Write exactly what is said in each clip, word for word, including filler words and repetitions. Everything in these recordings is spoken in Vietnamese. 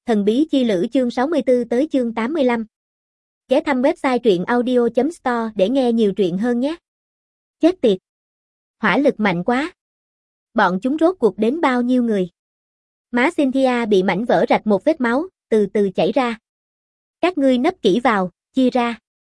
Thần bí chi lữ chương sáu mươi tư tới chương tám mươi lăm. Ghé thăm website truyện audio chấm store để nghe nhiều truyện hơn nhé. Chết tiệt. Hỏa lực mạnh quá. Bọn chúng rốt cuộc đến bao nhiêu người? Má Cynthia bị mảnh vỡ rạch một vết máu, từ từ chảy ra. Các ngươi nấp kỹ vào, chia ra.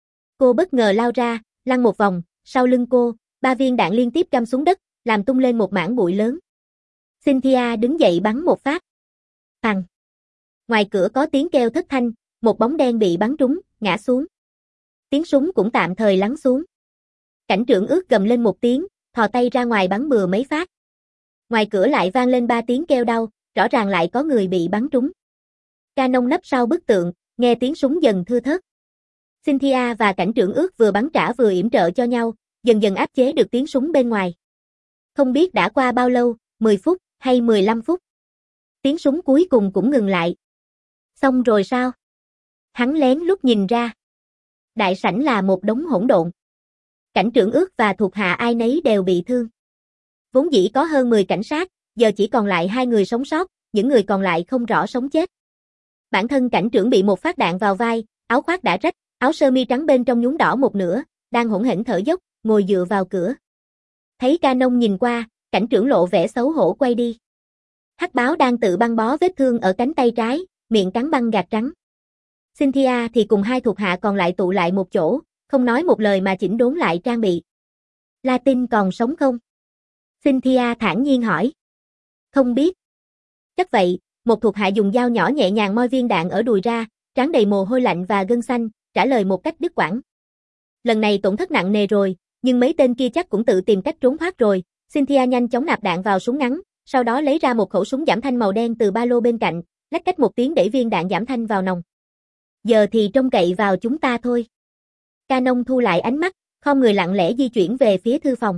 Cô bất ngờ lao ra, lăn một vòng, sau lưng cô, ba viên đạn liên tiếp cắm xuống đất, làm tung lên một mảng bụi lớn. Cynthia đứng dậy bắn một phát. Phằng. Ngoài cửa có tiếng kêu thất thanh, một bóng đen bị bắn trúng, ngã xuống. Tiếng súng cũng tạm thời lắng xuống. Cảnh trưởng ước gầm lên một tiếng, thò tay ra ngoài bắn bừa mấy phát. Ngoài cửa lại vang lên ba tiếng kêu đau, rõ ràng lại có người bị bắn trúng. Canon nấp sau bức tượng, nghe tiếng súng dần thưa thớt. Cynthia và cảnh trưởng ước vừa bắn trả vừa yểm trợ cho nhau, dần dần áp chế được tiếng súng bên ngoài. Không biết đã qua bao lâu, mười phút hay mười lăm phút. Tiếng súng cuối cùng cũng ngừng lại. Xong rồi sao? Hắn lén lút nhìn ra. Đại sảnh là một đống hỗn độn. Cảnh trưởng ước và thuộc hạ ai nấy đều bị thương. Vốn dĩ có hơn mười cảnh sát, giờ chỉ còn lại hai người sống sót, những người còn lại không rõ sống chết. Bản thân cảnh trưởng bị một phát đạn vào vai, áo khoác đã rách, áo sơ mi trắng bên trong nhúm đỏ một nửa, đang hỗn hển thở dốc, ngồi dựa vào cửa. Thấy Canon nhìn qua, cảnh trưởng lộ vẻ xấu hổ quay đi. Hắc báo đang tự băng bó vết thương ở cánh tay trái, miệng cắn băng gạc trắng. Cynthia thì cùng hai thuộc hạ còn lại tụ lại một chỗ, không nói một lời mà chỉnh đốn lại trang bị. Latin còn sống không? Cynthia thản nhiên hỏi. Không biết. Chắc vậy, một thuộc hạ dùng dao nhỏ nhẹ nhàng moi viên đạn ở đùi ra, trán đầy mồ hôi lạnh và gân xanh, trả lời một cách đứt quãng. Lần này tổn thất nặng nề rồi, nhưng mấy tên kia chắc cũng tự tìm cách trốn thoát rồi. Cynthia nhanh chóng nạp đạn vào súng ngắn, sau đó lấy ra một khẩu súng giảm thanh màu đen từ ba lô bên cạnh, lách cách một tiếng để viên đạn giảm thanh vào nòng. Giờ thì trông cậy vào chúng ta thôi. Canon thu lại ánh mắt, khom người lặng lẽ di chuyển về phía thư phòng.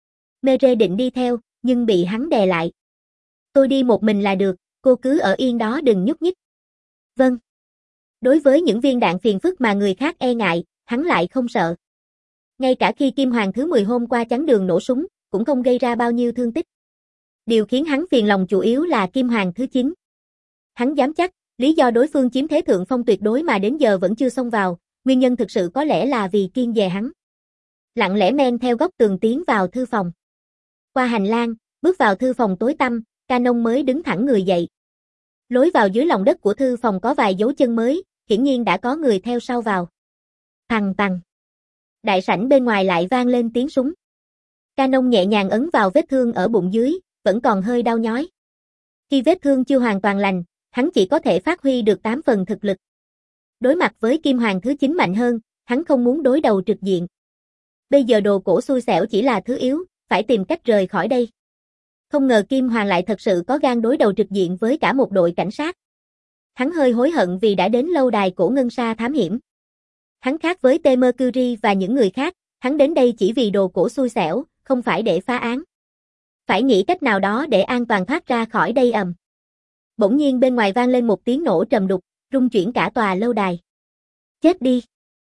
Mere định đi theo, nhưng bị hắn đè lại. Tôi đi một mình là được, cô cứ ở yên đó đừng nhúc nhích. Vâng. Đối với những viên đạn phiền phức mà người khác e ngại, hắn lại không sợ. Ngay cả khi Kim Hoàng thứ mười hôm qua chắn đường nổ súng, cũng không gây ra bao nhiêu thương tích. Điều khiến hắn phiền lòng chủ yếu là Kim Hoàng thứ chín. Hắn dám chắc, lý do đối phương chiếm thế thượng phong tuyệt đối mà đến giờ vẫn chưa xông vào, nguyên nhân thực sự có lẽ là vì kiêng dè hắn. Lặng lẽ men theo góc tường tiến vào thư phòng. Qua hành lang, bước vào thư phòng tối tăm, Canon mới đứng thẳng người dậy. Lối vào dưới lòng đất của thư phòng có vài dấu chân mới, hiển nhiên đã có người theo sau vào. Thằng tằng. Đại sảnh bên ngoài lại vang lên tiếng súng. Canon nhẹ nhàng ấn vào vết thương ở bụng dưới, vẫn còn hơi đau nhói. Khi vết thương chưa hoàn toàn lành, hắn chỉ có thể phát huy được tám phần thực lực. Đối mặt với Kim Hoàng thứ chín mạnh hơn, hắn không muốn đối đầu trực diện. Bây giờ đồ cổ xui xẻo chỉ là thứ yếu, phải tìm cách rời khỏi đây. Không ngờ Kim Hoàng lại thật sự có gan đối đầu trực diện với cả một đội cảnh sát. Hắn hơi hối hận vì đã đến lâu đài cổ ngân sa thám hiểm. Hắn khác với T. Mercury và những người khác, hắn đến đây chỉ vì đồ cổ xui xẻo, không phải để phá án. Phải nghĩ cách nào đó để an toàn thoát ra khỏi đây ầm. Bỗng nhiên bên ngoài vang lên một tiếng nổ trầm đục, rung chuyển cả tòa lâu đài. Chết đi!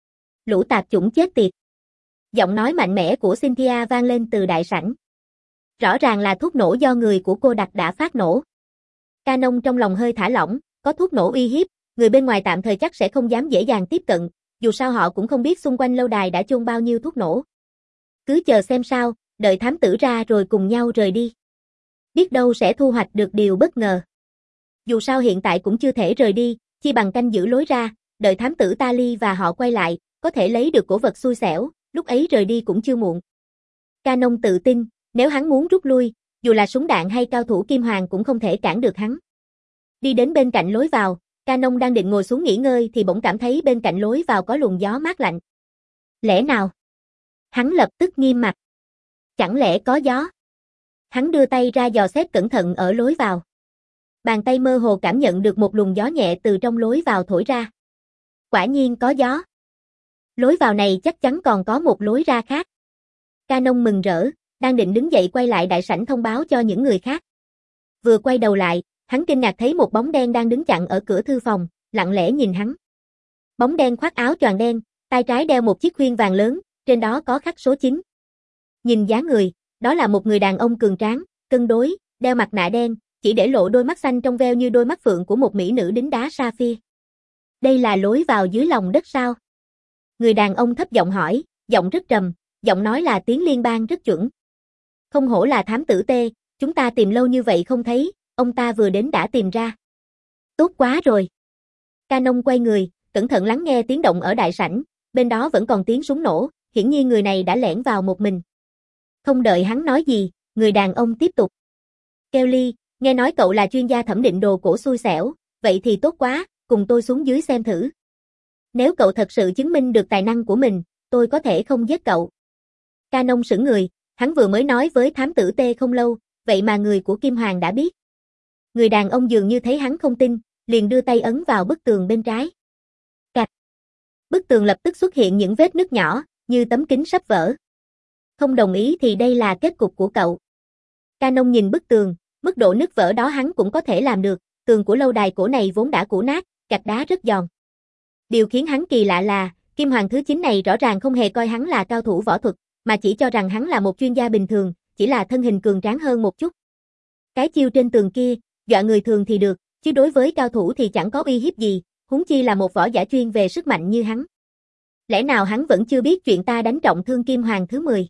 Lũ tạp chủng chết tiệt! Giọng nói mạnh mẽ của Cynthia vang lên từ đại sảnh. Rõ ràng là thuốc nổ do người của cô đặt đã phát nổ. Canon trong lòng hơi thả lỏng, có thuốc nổ uy hiếp, người bên ngoài tạm thời chắc sẽ không dám dễ dàng tiếp cận, dù sao họ cũng không biết xung quanh lâu đài đã chôn bao nhiêu thuốc nổ. Cứ chờ xem sao, đợi thám tử ra rồi cùng nhau rời đi. Biết đâu sẽ thu hoạch được điều bất ngờ. Dù sao hiện tại cũng chưa thể rời đi, chi bằng canh giữ lối ra, đợi thám tử Tali và họ quay lại, có thể lấy được cổ vật xui xẻo, lúc ấy rời đi cũng chưa muộn. Canon tự tin, nếu hắn muốn rút lui, dù là súng đạn hay cao thủ Kim Hoàng cũng không thể cản được hắn. Đi đến bên cạnh lối vào, Canon đang định ngồi xuống nghỉ ngơi thì bỗng cảm thấy bên cạnh lối vào có luồng gió mát lạnh. Lẽ nào? Hắn lập tức nghiêm mặt. Chẳng lẽ có gió? Hắn đưa tay ra dò xét cẩn thận ở lối vào. Bàn tay mơ hồ cảm nhận được một luồng gió nhẹ từ trong lối vào thổi ra. Quả nhiên có gió. Lối vào này chắc chắn còn có một lối ra khác. Canon mừng rỡ, đang định đứng dậy quay lại đại sảnh thông báo cho những người khác. Vừa quay đầu lại, hắn kinh ngạc thấy một bóng đen đang đứng chặn ở cửa thư phòng, lặng lẽ nhìn hắn. Bóng đen khoác áo choàng đen, tay trái đeo một chiếc khuyên vàng lớn, trên đó có khắc số chín. Nhìn dáng người, đó là một người đàn ông cường tráng, cân đối, đeo mặt nạ đen, chỉ để lộ đôi mắt xanh trong veo như đôi mắt phượng của một mỹ nữ đính đá sapphire. Đây là lối vào dưới lòng đất sao? Người đàn ông thấp giọng hỏi, giọng rất trầm, giọng nói là tiếng liên bang rất chuẩn. Không hổ là thám tử T, chúng ta tìm lâu như vậy không thấy, ông ta vừa đến đã tìm ra. Tốt quá rồi. Canon quay người, cẩn thận lắng nghe tiếng động ở đại sảnh, bên đó vẫn còn tiếng súng nổ, hiển nhiên người này đã lẻn vào một mình. Không đợi hắn nói gì, người đàn ông tiếp tục. Kelly, nghe nói cậu là chuyên gia thẩm định đồ cổ xui xẻo, vậy thì tốt quá, cùng tôi xuống dưới xem thử. Nếu cậu thật sự chứng minh được tài năng của mình, tôi có thể không giết cậu. Canon sững người, hắn vừa mới nói với thám tử T không lâu, vậy mà người của Kim Hoàng đã biết. Người đàn ông dường như thấy hắn không tin, liền đưa tay ấn vào bức tường bên trái. Cạch. Bức tường lập tức xuất hiện những vết nứt nhỏ, như tấm kính sắp vỡ. Không đồng ý thì đây là kết cục của cậu. Canon nhìn bức tường, mức độ nứt vỡ đó hắn cũng có thể làm được, tường của lâu đài cổ này vốn đã cũ nát, gạch đá rất giòn. Điều khiến hắn kỳ lạ là, Kim Hoàng thứ chín này rõ ràng không hề coi hắn là cao thủ võ thuật, mà chỉ cho rằng hắn là một chuyên gia bình thường, chỉ là thân hình cường tráng hơn một chút. Cái chiêu trên tường kia, dọa người thường thì được, chứ đối với cao thủ thì chẳng có uy hiếp gì, huống chi là một võ giả chuyên về sức mạnh như hắn. Lẽ nào hắn vẫn chưa biết chuyện ta đánh trọng thương Kim Hoàng thứ mười?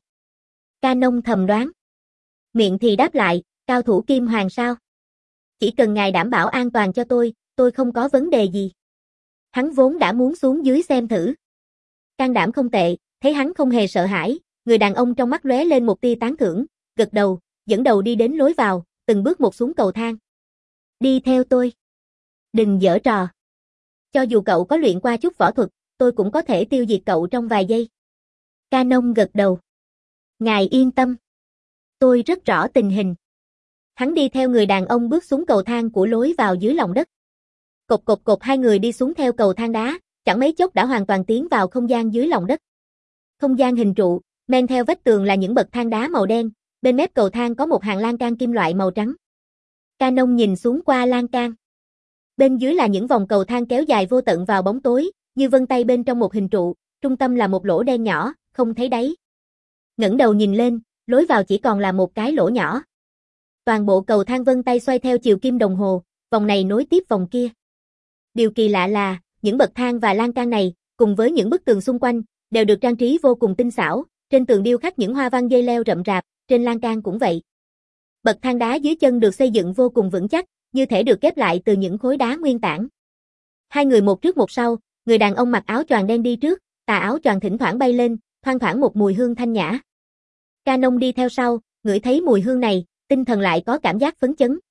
Canon thầm đoán. Miệng thì đáp lại, cao thủ Kim Hoàng sao? Chỉ cần ngài đảm bảo an toàn cho tôi, tôi không có vấn đề gì. Hắn vốn đã muốn xuống dưới xem thử. Can đảm không tệ, thấy hắn không hề sợ hãi, người đàn ông trong mắt lóe lên một tia tán thưởng, gật đầu, dẫn đầu đi đến lối vào, từng bước một xuống cầu thang. Đi theo tôi. Đừng giở trò. Cho dù cậu có luyện qua chút võ thuật, tôi cũng có thể tiêu diệt cậu trong vài giây. Canon gật đầu. Ngài yên tâm. Tôi rất rõ tình hình. Hắn đi theo người đàn ông bước xuống cầu thang của lối vào dưới lòng đất. Cột cột cột hai người đi xuống theo cầu thang đá, chẳng mấy chốc đã hoàn toàn tiến vào không gian dưới lòng đất. Không gian hình trụ, men theo vách tường là những bậc thang đá màu đen, bên mép cầu thang có một hàng lan can kim loại màu trắng. Canon nhìn xuống qua lan can. Bên dưới là những vòng cầu thang kéo dài vô tận vào bóng tối, như vân tay bên trong một hình trụ, trung tâm là một lỗ đen nhỏ, không thấy đáy. Ngẩng đầu nhìn lên, lối vào chỉ còn là một cái lỗ nhỏ. Toàn bộ cầu thang vân tay xoay theo chiều kim đồng hồ, vòng này nối tiếp vòng kia. Điều kỳ lạ là, những bậc thang và lan can này, cùng với những bức tường xung quanh, đều được trang trí vô cùng tinh xảo, trên tường điêu khắc những hoa văn dây leo rậm rạp, trên lan can cũng vậy. Bậc thang đá dưới chân được xây dựng vô cùng vững chắc, như thể được ghép lại từ những khối đá nguyên tảng. Hai người một trước một sau, người đàn ông mặc áo choàng đen đi trước, tà áo choàng thỉnh thoảng bay lên, thoang thoảng một mùi hương thanh nhã. Canon đi theo sau, ngửi thấy mùi hương này, tinh thần lại có cảm giác phấn chấn.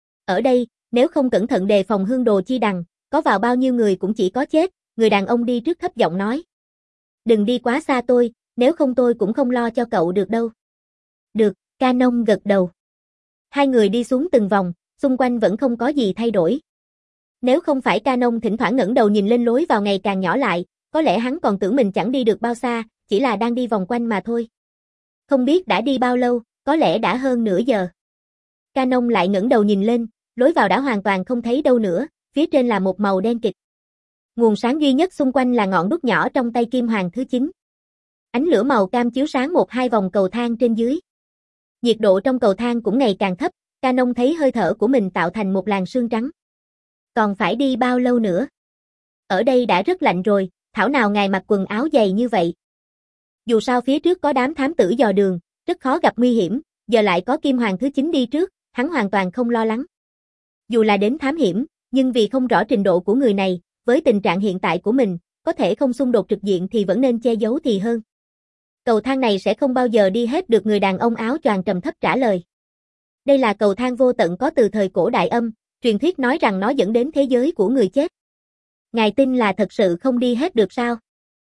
Ở đây, nếu không cẩn thận đề phòng hương đồ chi đằng, có vào bao nhiêu người cũng chỉ có chết, người đàn ông đi trước thấp giọng nói. Đừng đi quá xa tôi, nếu không tôi cũng không lo cho cậu được đâu. Được, Canon gật đầu. Hai người đi xuống từng vòng, xung quanh vẫn không có gì thay đổi. Nếu không phải Canon thỉnh thoảng ngẩng đầu nhìn lên lối vào ngày càng nhỏ lại, có lẽ hắn còn tưởng mình chẳng đi được bao xa, chỉ là đang đi vòng quanh mà thôi. Không biết đã đi bao lâu, có lẽ đã hơn nửa giờ. Canon lại ngẩng đầu nhìn lên, lối vào đã hoàn toàn không thấy đâu nữa, phía trên là một màu đen kịt. Nguồn sáng duy nhất xung quanh là ngọn đuốc nhỏ trong tay Kim Hoàng thứ chín. Ánh lửa màu cam chiếu sáng một hai vòng cầu thang trên dưới. Nhiệt độ trong cầu thang cũng ngày càng thấp, Canon thấy hơi thở của mình tạo thành một làn sương trắng. Còn phải đi bao lâu nữa? Ở đây đã rất lạnh rồi, thảo nào ngài mặc quần áo dày như vậy. Dù sao phía trước có đám thám tử dò đường, rất khó gặp nguy hiểm, giờ lại có Kim Hoàng thứ chín đi trước, hắn hoàn toàn không lo lắng. Dù là đến thám hiểm, nhưng vì không rõ trình độ của người này, với tình trạng hiện tại của mình, có thể không xung đột trực diện thì vẫn nên che giấu thì hơn. Cầu thang này sẽ không bao giờ đi hết được, người đàn ông áo choàng trầm thấp trả lời. Đây là cầu thang vô tận có từ thời cổ Đại Âm, truyền thuyết nói rằng nó dẫn đến thế giới của người chết. Ngài tin là thật sự không đi hết được sao?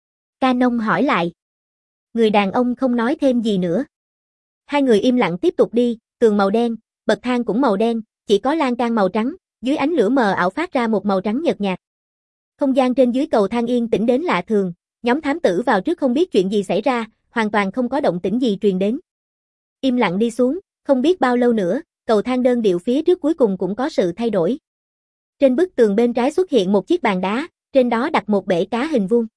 Canon hỏi lại. Người đàn ông không nói thêm gì nữa. Hai người im lặng tiếp tục đi, tường màu đen, bậc thang cũng màu đen, chỉ có lan can màu trắng, dưới ánh lửa mờ ảo phát ra một màu trắng nhợt nhạt. Không gian trên dưới cầu thang yên tĩnh đến lạ thường, nhóm thám tử vào trước không biết chuyện gì xảy ra, hoàn toàn không có động tĩnh gì truyền đến. Im lặng đi xuống, không biết bao lâu nữa, cầu thang đơn điệu phía trước cuối cùng cũng có sự thay đổi. Trên bức tường bên trái xuất hiện một chiếc bàn đá, trên đó đặt một bể cá hình vuông.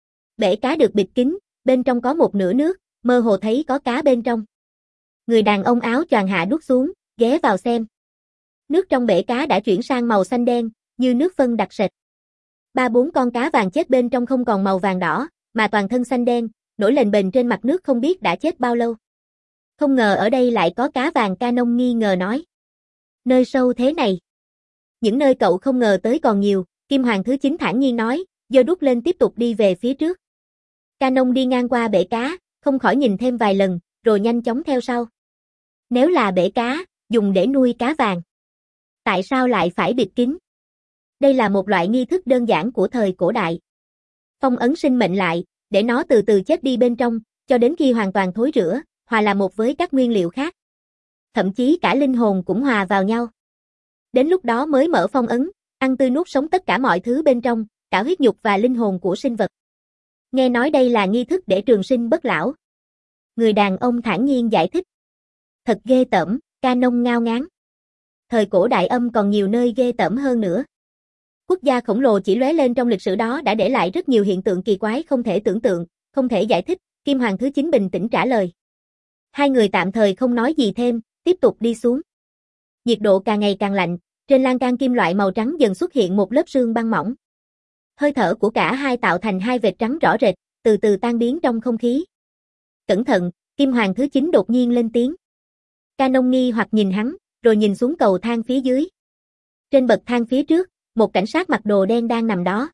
Bể cá được bịt kín, bên trong có một nửa nước, mơ hồ thấy có cá bên trong. Người đàn ông áo choàng hạ đút xuống, ghé vào xem. Nước trong bể cá đã chuyển sang màu xanh đen, như nước phân đặc sệt. Ba bốn con cá vàng chết bên trong không còn màu vàng đỏ, mà toàn thân xanh đen, nổi lềnh bềnh trên mặt nước không biết đã chết bao lâu. Không ngờ ở đây lại có cá vàng, Canon nghi ngờ nói. Nơi sâu thế này. Những nơi cậu không ngờ tới còn nhiều, Kim Hoàng thứ chín thản nhiên nói, giơ đúc lên tiếp tục đi về phía trước. Canon đi ngang qua bể cá, không khỏi nhìn thêm vài lần, rồi nhanh chóng theo sau. Nếu là bể cá, dùng để nuôi cá vàng, tại sao lại phải bịt kín? Đây là một loại nghi thức đơn giản của thời cổ đại. Phong ấn sinh mệnh lại, để nó từ từ chết đi bên trong, cho đến khi hoàn toàn thối rữa, hòa là một với các nguyên liệu khác. Thậm chí cả linh hồn cũng hòa vào nhau. Đến lúc đó mới mở phong ấn, ăn tươi nuốt sống tất cả mọi thứ bên trong, cả huyết nhục và linh hồn của sinh vật. Nghe nói đây là nghi thức để trường sinh bất lão. Người đàn ông thản nhiên giải thích. Thật ghê tởm, Canon ngao ngán. Thời cổ đại âm còn nhiều nơi ghê tởm hơn nữa. Quốc gia khổng lồ chỉ lóe lên trong lịch sử đó đã để lại rất nhiều hiện tượng kỳ quái không thể tưởng tượng, không thể giải thích, Kim Hoàng thứ chín bình tĩnh trả lời. Hai người tạm thời không nói gì thêm, tiếp tục đi xuống. Nhiệt độ càng ngày càng lạnh, trên lan can kim loại màu trắng dần xuất hiện một lớp sương băng mỏng. Hơi thở của cả hai tạo thành hai vệt trắng rõ rệt, từ từ tan biến trong không khí. Cẩn thận, Kim Hoàng thứ chín đột nhiên lên tiếng. Canon nghi hoặc nhìn hắn, rồi nhìn xuống cầu thang phía dưới. Trên bậc thang phía trước, một cảnh sát mặc đồ đen đang nằm đó.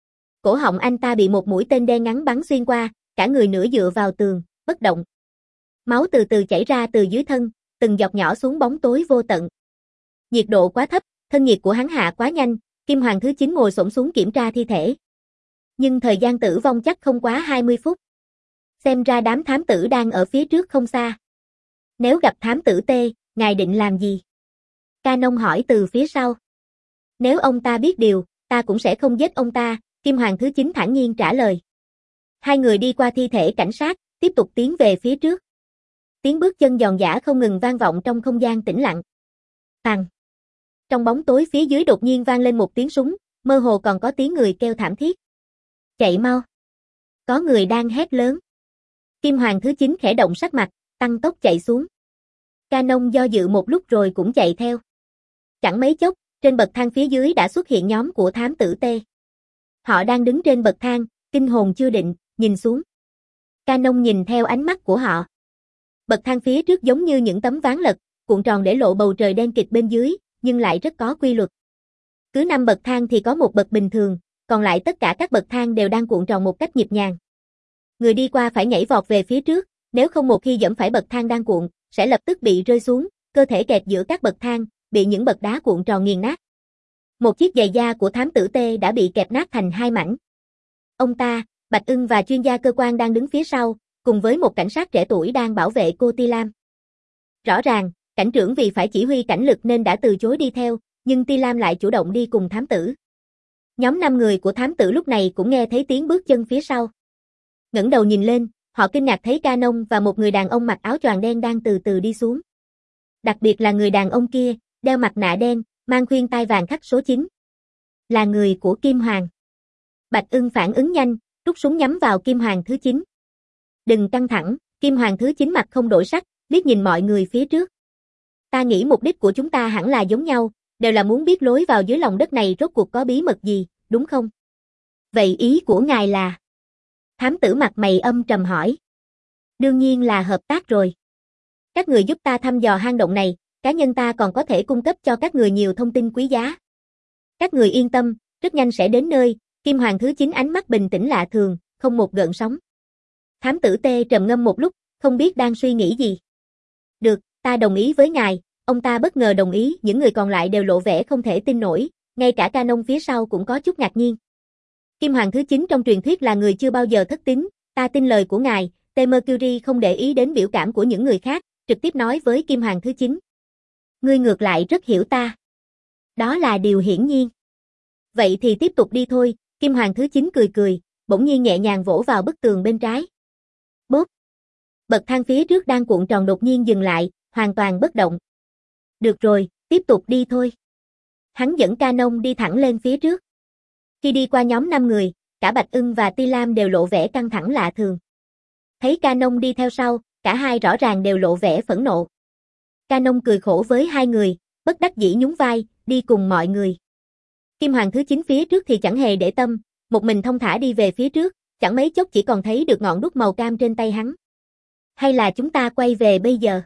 Cổ họng anh ta bị một mũi tên đen ngắn bắn xuyên qua, cả người nửa dựa vào tường, bất động. Máu từ từ chảy ra từ dưới thân, từng giọt nhỏ xuống bóng tối vô tận. Nhiệt độ quá thấp, thân nhiệt của hắn hạ quá nhanh, Kim Hoàng thứ chín ngồi xổm xuống kiểm tra thi thể. Nhưng thời gian tử vong chắc không quá hai mươi phút. Xem ra đám thám tử đang ở phía trước không xa. Nếu gặp thám tử T, ngài định làm gì? Canon hỏi từ phía sau. Nếu ông ta biết điều, ta cũng sẽ không giết ông ta, Kim Hoàng thứ chín thản nhiên trả lời. Hai người đi qua thi thể cảnh sát, tiếp tục tiến về phía trước. Tiếng bước chân giòn giã không ngừng vang vọng trong không gian tĩnh lặng. Tằng. Trong bóng tối phía dưới đột nhiên vang lên một tiếng súng, mơ hồ còn có tiếng người kêu thảm thiết. Chạy mau. Có người đang hét lớn. Kim Hoàng thứ chín khẽ động sắc mặt, tăng tốc chạy xuống. Canon do dự một lúc rồi cũng chạy theo. Chẳng mấy chốc, trên bậc thang phía dưới đã xuất hiện nhóm của thám tử T. Họ đang đứng trên bậc thang, kinh hồn chưa định, nhìn xuống. Canon nhìn theo ánh mắt của họ. Bậc thang phía trước giống như những tấm ván lật, cuộn tròn để lộ bầu trời đen kịt bên dưới, nhưng lại rất có quy luật. Cứ năm bậc thang thì có một bậc bình thường, còn lại tất cả các bậc thang đều đang cuộn tròn một cách nhịp nhàng. Người đi qua phải nhảy vọt về phía trước, nếu không một khi giẫm phải bậc thang đang cuộn, sẽ lập tức bị rơi xuống, cơ thể kẹt giữa các bậc thang, bị những bậc đá cuộn tròn nghiền nát. Một chiếc giày da của thám tử T đã bị kẹp nát thành hai mảnh. Ông ta, Bạch Ưng và chuyên gia cơ quan đang đứng phía sau, cùng với một cảnh sát trẻ tuổi đang bảo vệ cô Ti Lam. Rõ ràng, cảnh trưởng vì phải chỉ huy cảnh lực nên đã từ chối đi theo, nhưng Ti Lam lại chủ động đi cùng thám tử. Nhóm năm người của thám tử lúc này cũng nghe thấy tiếng bước chân phía sau. Ngẩng đầu nhìn lên, họ kinh ngạc thấy Canon và một người đàn ông mặc áo choàng đen đang từ từ đi xuống. Đặc biệt là người đàn ông kia, đeo mặt nạ đen, mang khuyên tai vàng khắc số chín. Là người của Kim Hoàng. Bạch Ưng phản ứng nhanh, rút súng nhắm vào Kim Hoàng thứ chín. Đừng căng thẳng, Kim Hoàng thứ chín mặt không đổi sắc, liếc nhìn mọi người phía trước. Ta nghĩ mục đích của chúng ta hẳn là giống nhau, đều là muốn biết lối vào dưới lòng đất này rốt cuộc có bí mật gì, đúng không? Vậy ý của ngài là? Thám tử mặt mày âm trầm hỏi. Đương nhiên là hợp tác rồi. Các người giúp ta thăm dò hang động này, cá nhân ta còn có thể cung cấp cho các người nhiều thông tin quý giá. Các người yên tâm, rất nhanh sẽ đến nơi, Kim Hoàng thứ chín ánh mắt bình tĩnh lạ thường, không một gợn sóng. Thám tử T trầm ngâm một lúc, không biết đang suy nghĩ gì. Được, ta đồng ý với ngài, ông ta bất ngờ đồng ý, những người còn lại đều lộ vẻ không thể tin nổi, ngay cả Canon phía sau cũng có chút ngạc nhiên. Kim Hoàng thứ chín trong truyền thuyết là người chưa bao giờ thất tín, ta tin lời của ngài, T Mercury không để ý đến biểu cảm của những người khác, trực tiếp nói với Kim Hoàng thứ chín. Ngươi ngược lại rất hiểu ta. Đó là điều hiển nhiên. Vậy thì tiếp tục đi thôi, Kim Hoàng thứ chín cười cười, bỗng nhiên nhẹ nhàng vỗ vào bức tường bên trái. Bốp. Bậc thang phía trước đang cuộn tròn đột nhiên dừng lại, hoàn toàn bất động. Được rồi, tiếp tục đi thôi. Hắn dẫn Canon đi thẳng lên phía trước. Khi đi qua nhóm năm người, cả Bạch Ưng và Ti Lam đều lộ vẻ căng thẳng lạ thường. Thấy Canon đi theo sau, cả hai rõ ràng đều lộ vẻ phẫn nộ. Canon cười khổ với hai người, bất đắc dĩ nhún vai, đi cùng mọi người. Kim Hoàng thứ chín phía trước thì chẳng hề để tâm, một mình thông thả đi về phía trước, chẳng mấy chốc chỉ còn thấy được ngọn đuốc màu cam trên tay hắn. Hay là chúng ta quay về bây giờ?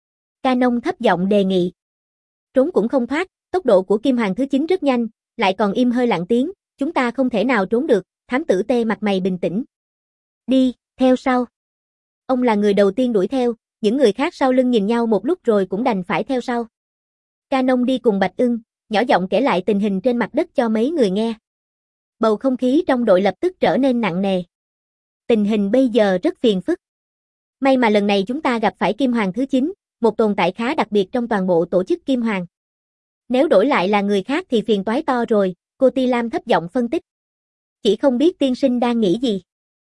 Canon thấp giọng đề nghị. Trốn cũng không thoát, tốc độ của Kim Hoàng thứ chín rất nhanh, lại còn im hơi lặng tiếng, chúng ta không thể nào trốn được, thám tử T mặt mày bình tĩnh. Đi, theo sau. Ông là người đầu tiên đuổi theo, những người khác sau lưng nhìn nhau một lúc rồi cũng đành phải theo sau. Canon đi cùng Bạch Ưng, nhỏ giọng kể lại tình hình trên mặt đất cho mấy người nghe. Bầu không khí trong đội lập tức trở nên nặng nề. Tình hình bây giờ rất phiền phức. May mà lần này chúng ta gặp phải Kim Hoàng thứ chín, một tồn tại khá đặc biệt trong toàn bộ tổ chức Kim Hoàng. Nếu đổi lại là người khác thì phiền toái to rồi, cô Ti Lam thấp giọng phân tích. Chỉ không biết tiên sinh đang nghĩ gì.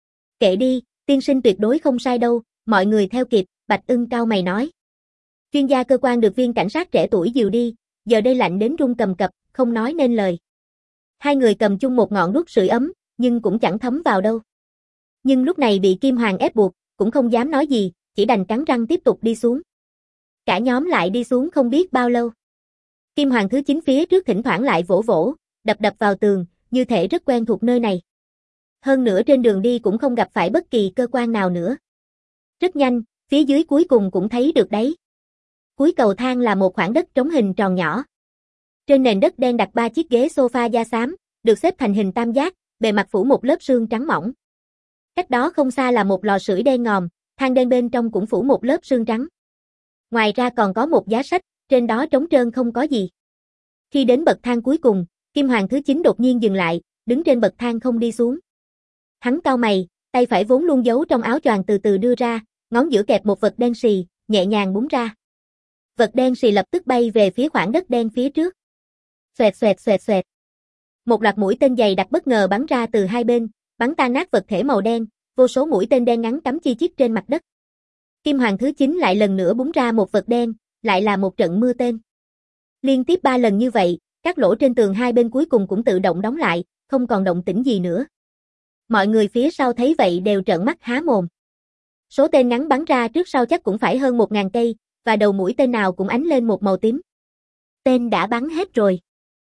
Kệ đi, tiên sinh tuyệt đối không sai đâu, mọi người theo kịp, Bạch Ưng cau mày nói. Chuyên gia cơ quan được viên cảnh sát trẻ tuổi dìu đi, giờ đây lạnh đến run cầm cập, không nói nên lời. Hai người cầm chung một ngọn đuốc sưởi ấm, nhưng cũng chẳng thấm vào đâu. Nhưng lúc này bị Kim Hoàng ép buộc, cũng không dám nói gì, chỉ đành cắn răng tiếp tục đi xuống. Cả nhóm lại đi xuống không biết bao lâu. Kim Hoàng thứ chín phía trước thỉnh thoảng lại vỗ vỗ, đập đập vào tường, như thể rất quen thuộc nơi này. Hơn nữa trên đường đi cũng không gặp phải bất kỳ cơ quan nào nữa. Rất nhanh, phía dưới cuối cùng cũng thấy được đấy. Cuối cầu thang là một khoảng đất trống hình tròn nhỏ. Trên nền đất đen đặt ba chiếc ghế sofa da xám, được xếp thành hình tam giác, bề mặt phủ một lớp sương trắng mỏng. Cách đó không xa là một lò sưởi đen ngòm, than đen bên trong cũng phủ một lớp sương trắng. Ngoài ra còn có một giá sách, trên đó trống trơn không có gì. Khi đến bậc thang cuối cùng, Kim Hoàng thứ chín đột nhiên dừng lại, đứng trên bậc thang không đi xuống. Hắn cau mày, tay phải vốn luôn giấu trong áo choàng từ từ đưa ra, ngón giữa kẹp một vật đen xì, nhẹ nhàng búng ra. Vật đen xì lập tức bay về phía khoảng đất đen phía trước. Xoẹt xoẹt xoẹt xoẹt. Một loạt mũi tên dày đặc bất ngờ bắn ra từ hai bên, bắn tan nát vật thể màu đen, vô số mũi tên đen ngắn cắm chi chít trên mặt đất. Kim Hoàng thứ chín lại lần nữa búng ra một vật đen, lại là một trận mưa tên. Liên tiếp ba lần như vậy, các lỗ trên tường hai bên cuối cùng cũng tự động đóng lại, không còn động tĩnh gì nữa. Mọi người phía sau thấy vậy đều trợn mắt há mồm. Số tên ngắn bắn ra trước sau chắc cũng phải hơn một ngàn cây, và đầu mũi tên nào cũng ánh lên một màu tím. Tên đã bắn hết rồi.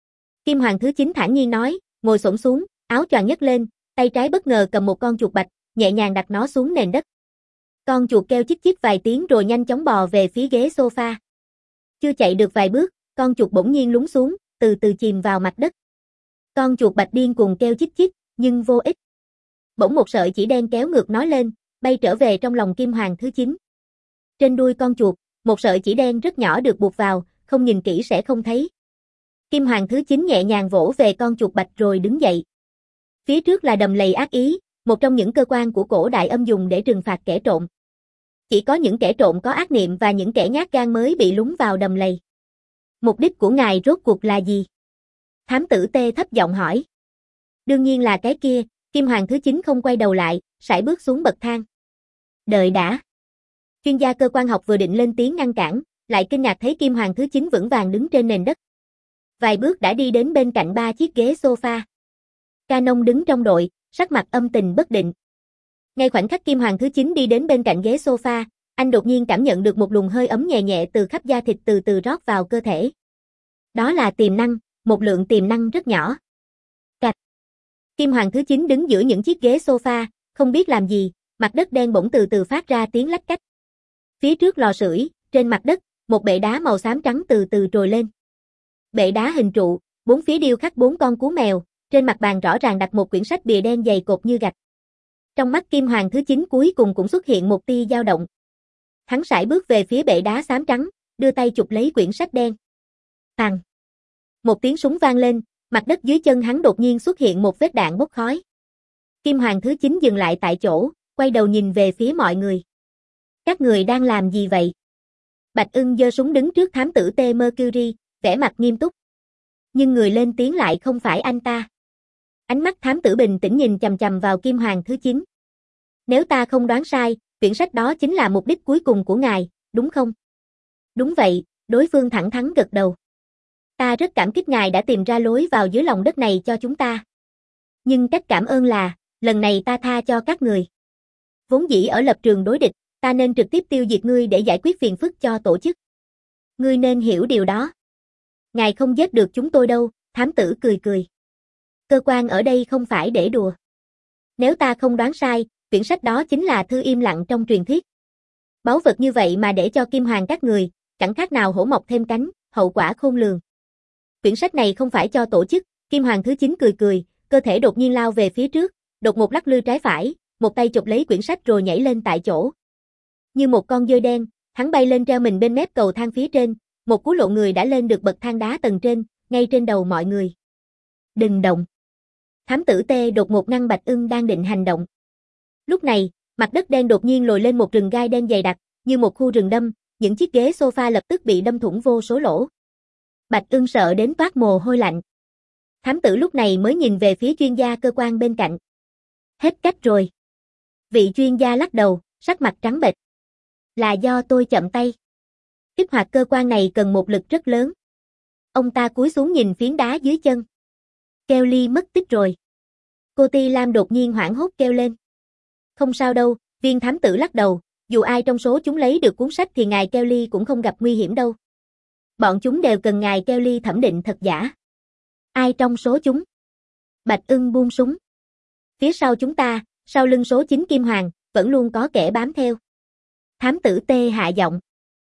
Kim Hoàng thứ chín thản nhiên nói, ngồi xổm xuống, áo choàng nhấc lên, tay trái bất ngờ cầm một con chuột bạch, nhẹ nhàng đặt nó xuống nền đất. Con chuột kêu chích chích vài tiếng rồi nhanh chóng bò về phía ghế sofa. Chưa chạy được vài bước, con chuột bỗng nhiên lún xuống, từ từ chìm vào mặt đất. Con chuột bạch điên cuồng kêu chích chích, nhưng vô ích. Bỗng một sợi chỉ đen kéo ngược nó lên, bay trở về trong lòng Kim Hoàng thứ chín. Trên đuôi con chuột, một sợi chỉ đen rất nhỏ được buộc vào, không nhìn kỹ sẽ không thấy. Kim Hoàng thứ chín nhẹ nhàng vỗ về con chuột bạch rồi đứng dậy. Phía trước là đầm lầy ác ý, một trong những cơ quan của cổ đại âm dùng để trừng phạt kẻ trộm. Chỉ có những kẻ trộm có ác niệm và những kẻ nhát gan mới bị lún vào đầm lầy. Mục đích của ngài rốt cuộc là gì? Thám tử T thấp giọng hỏi. Đương nhiên là cái kia, Kim Hoàng thứ chín không quay đầu lại, sải bước xuống bậc thang. Đợi đã. Chuyên gia cơ quan học vừa định lên tiếng ngăn cản, lại kinh ngạc thấy Kim Hoàng thứ chín vững vàng đứng trên nền đất. Vài bước đã đi đến bên cạnh ba chiếc ghế sofa. Canon đứng trong đội, sắc mặt âm tình bất định. Ngay khoảnh khắc Kim Hoàng thứ chín đi đến bên cạnh ghế sofa, anh đột nhiên cảm nhận được một luồng hơi ấm nhẹ nhẹ từ khắp da thịt từ từ rót vào cơ thể. Đó là tiềm năng, một lượng tiềm năng rất nhỏ. Cạch. Kim Hoàng thứ chín đứng giữa những chiếc ghế sofa, không biết làm gì, mặt đất đen bỗng từ từ phát ra tiếng lách cách. Phía trước lò sưởi, trên mặt đất, một bệ đá màu xám trắng từ từ trồi lên. Bệ đá hình trụ, bốn phía điêu khắc bốn con cú mèo, trên mặt bàn rõ ràng đặt một quyển sách bìa đen dày cộp như gạch. Trong mắt Kim Hoàng thứ chín cuối cùng cũng xuất hiện một tia dao động. Hắn sải bước về phía bệ đá xám trắng, đưa tay chụp lấy quyển sách đen. Tằng. Một tiếng súng vang lên, mặt đất dưới chân hắn đột nhiên xuất hiện một vết đạn bốc khói. Kim Hoàng thứ chín dừng lại tại chỗ, quay đầu nhìn về phía mọi người. Các người đang làm gì vậy? Bạch Ưng giơ súng đứng trước thám tử T Mercury, vẻ mặt nghiêm túc. Nhưng người lên tiếng lại không phải anh ta. Ánh mắt thám tử bình tĩnh nhìn chằm chằm vào Kim Hoàng thứ chín. Nếu ta không đoán sai, quyển sách đó chính là mục đích cuối cùng của ngài, đúng không? Đúng vậy, đối phương thẳng thắn gật đầu. Ta rất cảm kích ngài đã tìm ra lối vào dưới lòng đất này cho chúng ta. Nhưng cách cảm ơn là, lần này ta tha cho các người. Vốn dĩ ở lập trường đối địch, ta nên trực tiếp tiêu diệt ngươi để giải quyết phiền phức cho tổ chức. Ngươi nên hiểu điều đó. Ngài không giết được chúng tôi đâu, thám tử cười cười. Cơ quan ở đây không phải để đùa. Nếu ta không đoán sai, quyển sách đó chính là thư im lặng trong truyền thuyết. Báu vật như vậy mà để cho Kim Hoàng các người, chẳng khác nào hổ mọc thêm cánh, hậu quả khôn lường. Quyển sách này không phải cho tổ chức, Kim Hoàng thứ chín cười cười, cơ thể đột nhiên lao về phía trước, đột một lắc lư trái phải, một tay chụp lấy quyển sách rồi nhảy lên tại chỗ. Như một con dơi đen, hắn bay lên treo mình bên mép cầu thang phía trên, một cú lộn người đã lên được bậc thang đá tầng trên, ngay trên đầu mọi người. Đừng động. Thám tử T đột ngột ngăn Bạch Ưng đang định hành động. Lúc này, mặt đất đen đột nhiên lồi lên một rừng gai đen dày đặc, như một khu rừng đâm, những chiếc ghế sofa lập tức bị đâm thủng vô số lỗ. Bạch Ưng sợ đến toát mồ hôi lạnh. Thám tử lúc này mới nhìn về phía chuyên gia cơ quan bên cạnh. Hết cách rồi. Vị chuyên gia lắc đầu, sắc mặt trắng bệch. Là do tôi chậm tay. Kích hoạt cơ quan này cần một lực rất lớn. Ông ta cúi xuống nhìn phiến đá dưới chân. Kelly mất tích rồi. Cô Ti Lam đột nhiên hoảng hốt kêu lên. Không sao đâu, viên thám tử lắc đầu, dù ai trong số chúng lấy được cuốn sách thì ngài Kelly cũng không gặp nguy hiểm đâu. Bọn chúng đều cần ngài Kelly thẩm định thật giả. Ai trong số chúng? Bạch Ưng buông súng. Phía sau chúng ta, sau lưng số chín Kim Hoàng, vẫn luôn có kẻ bám theo. Thám tử T hạ giọng.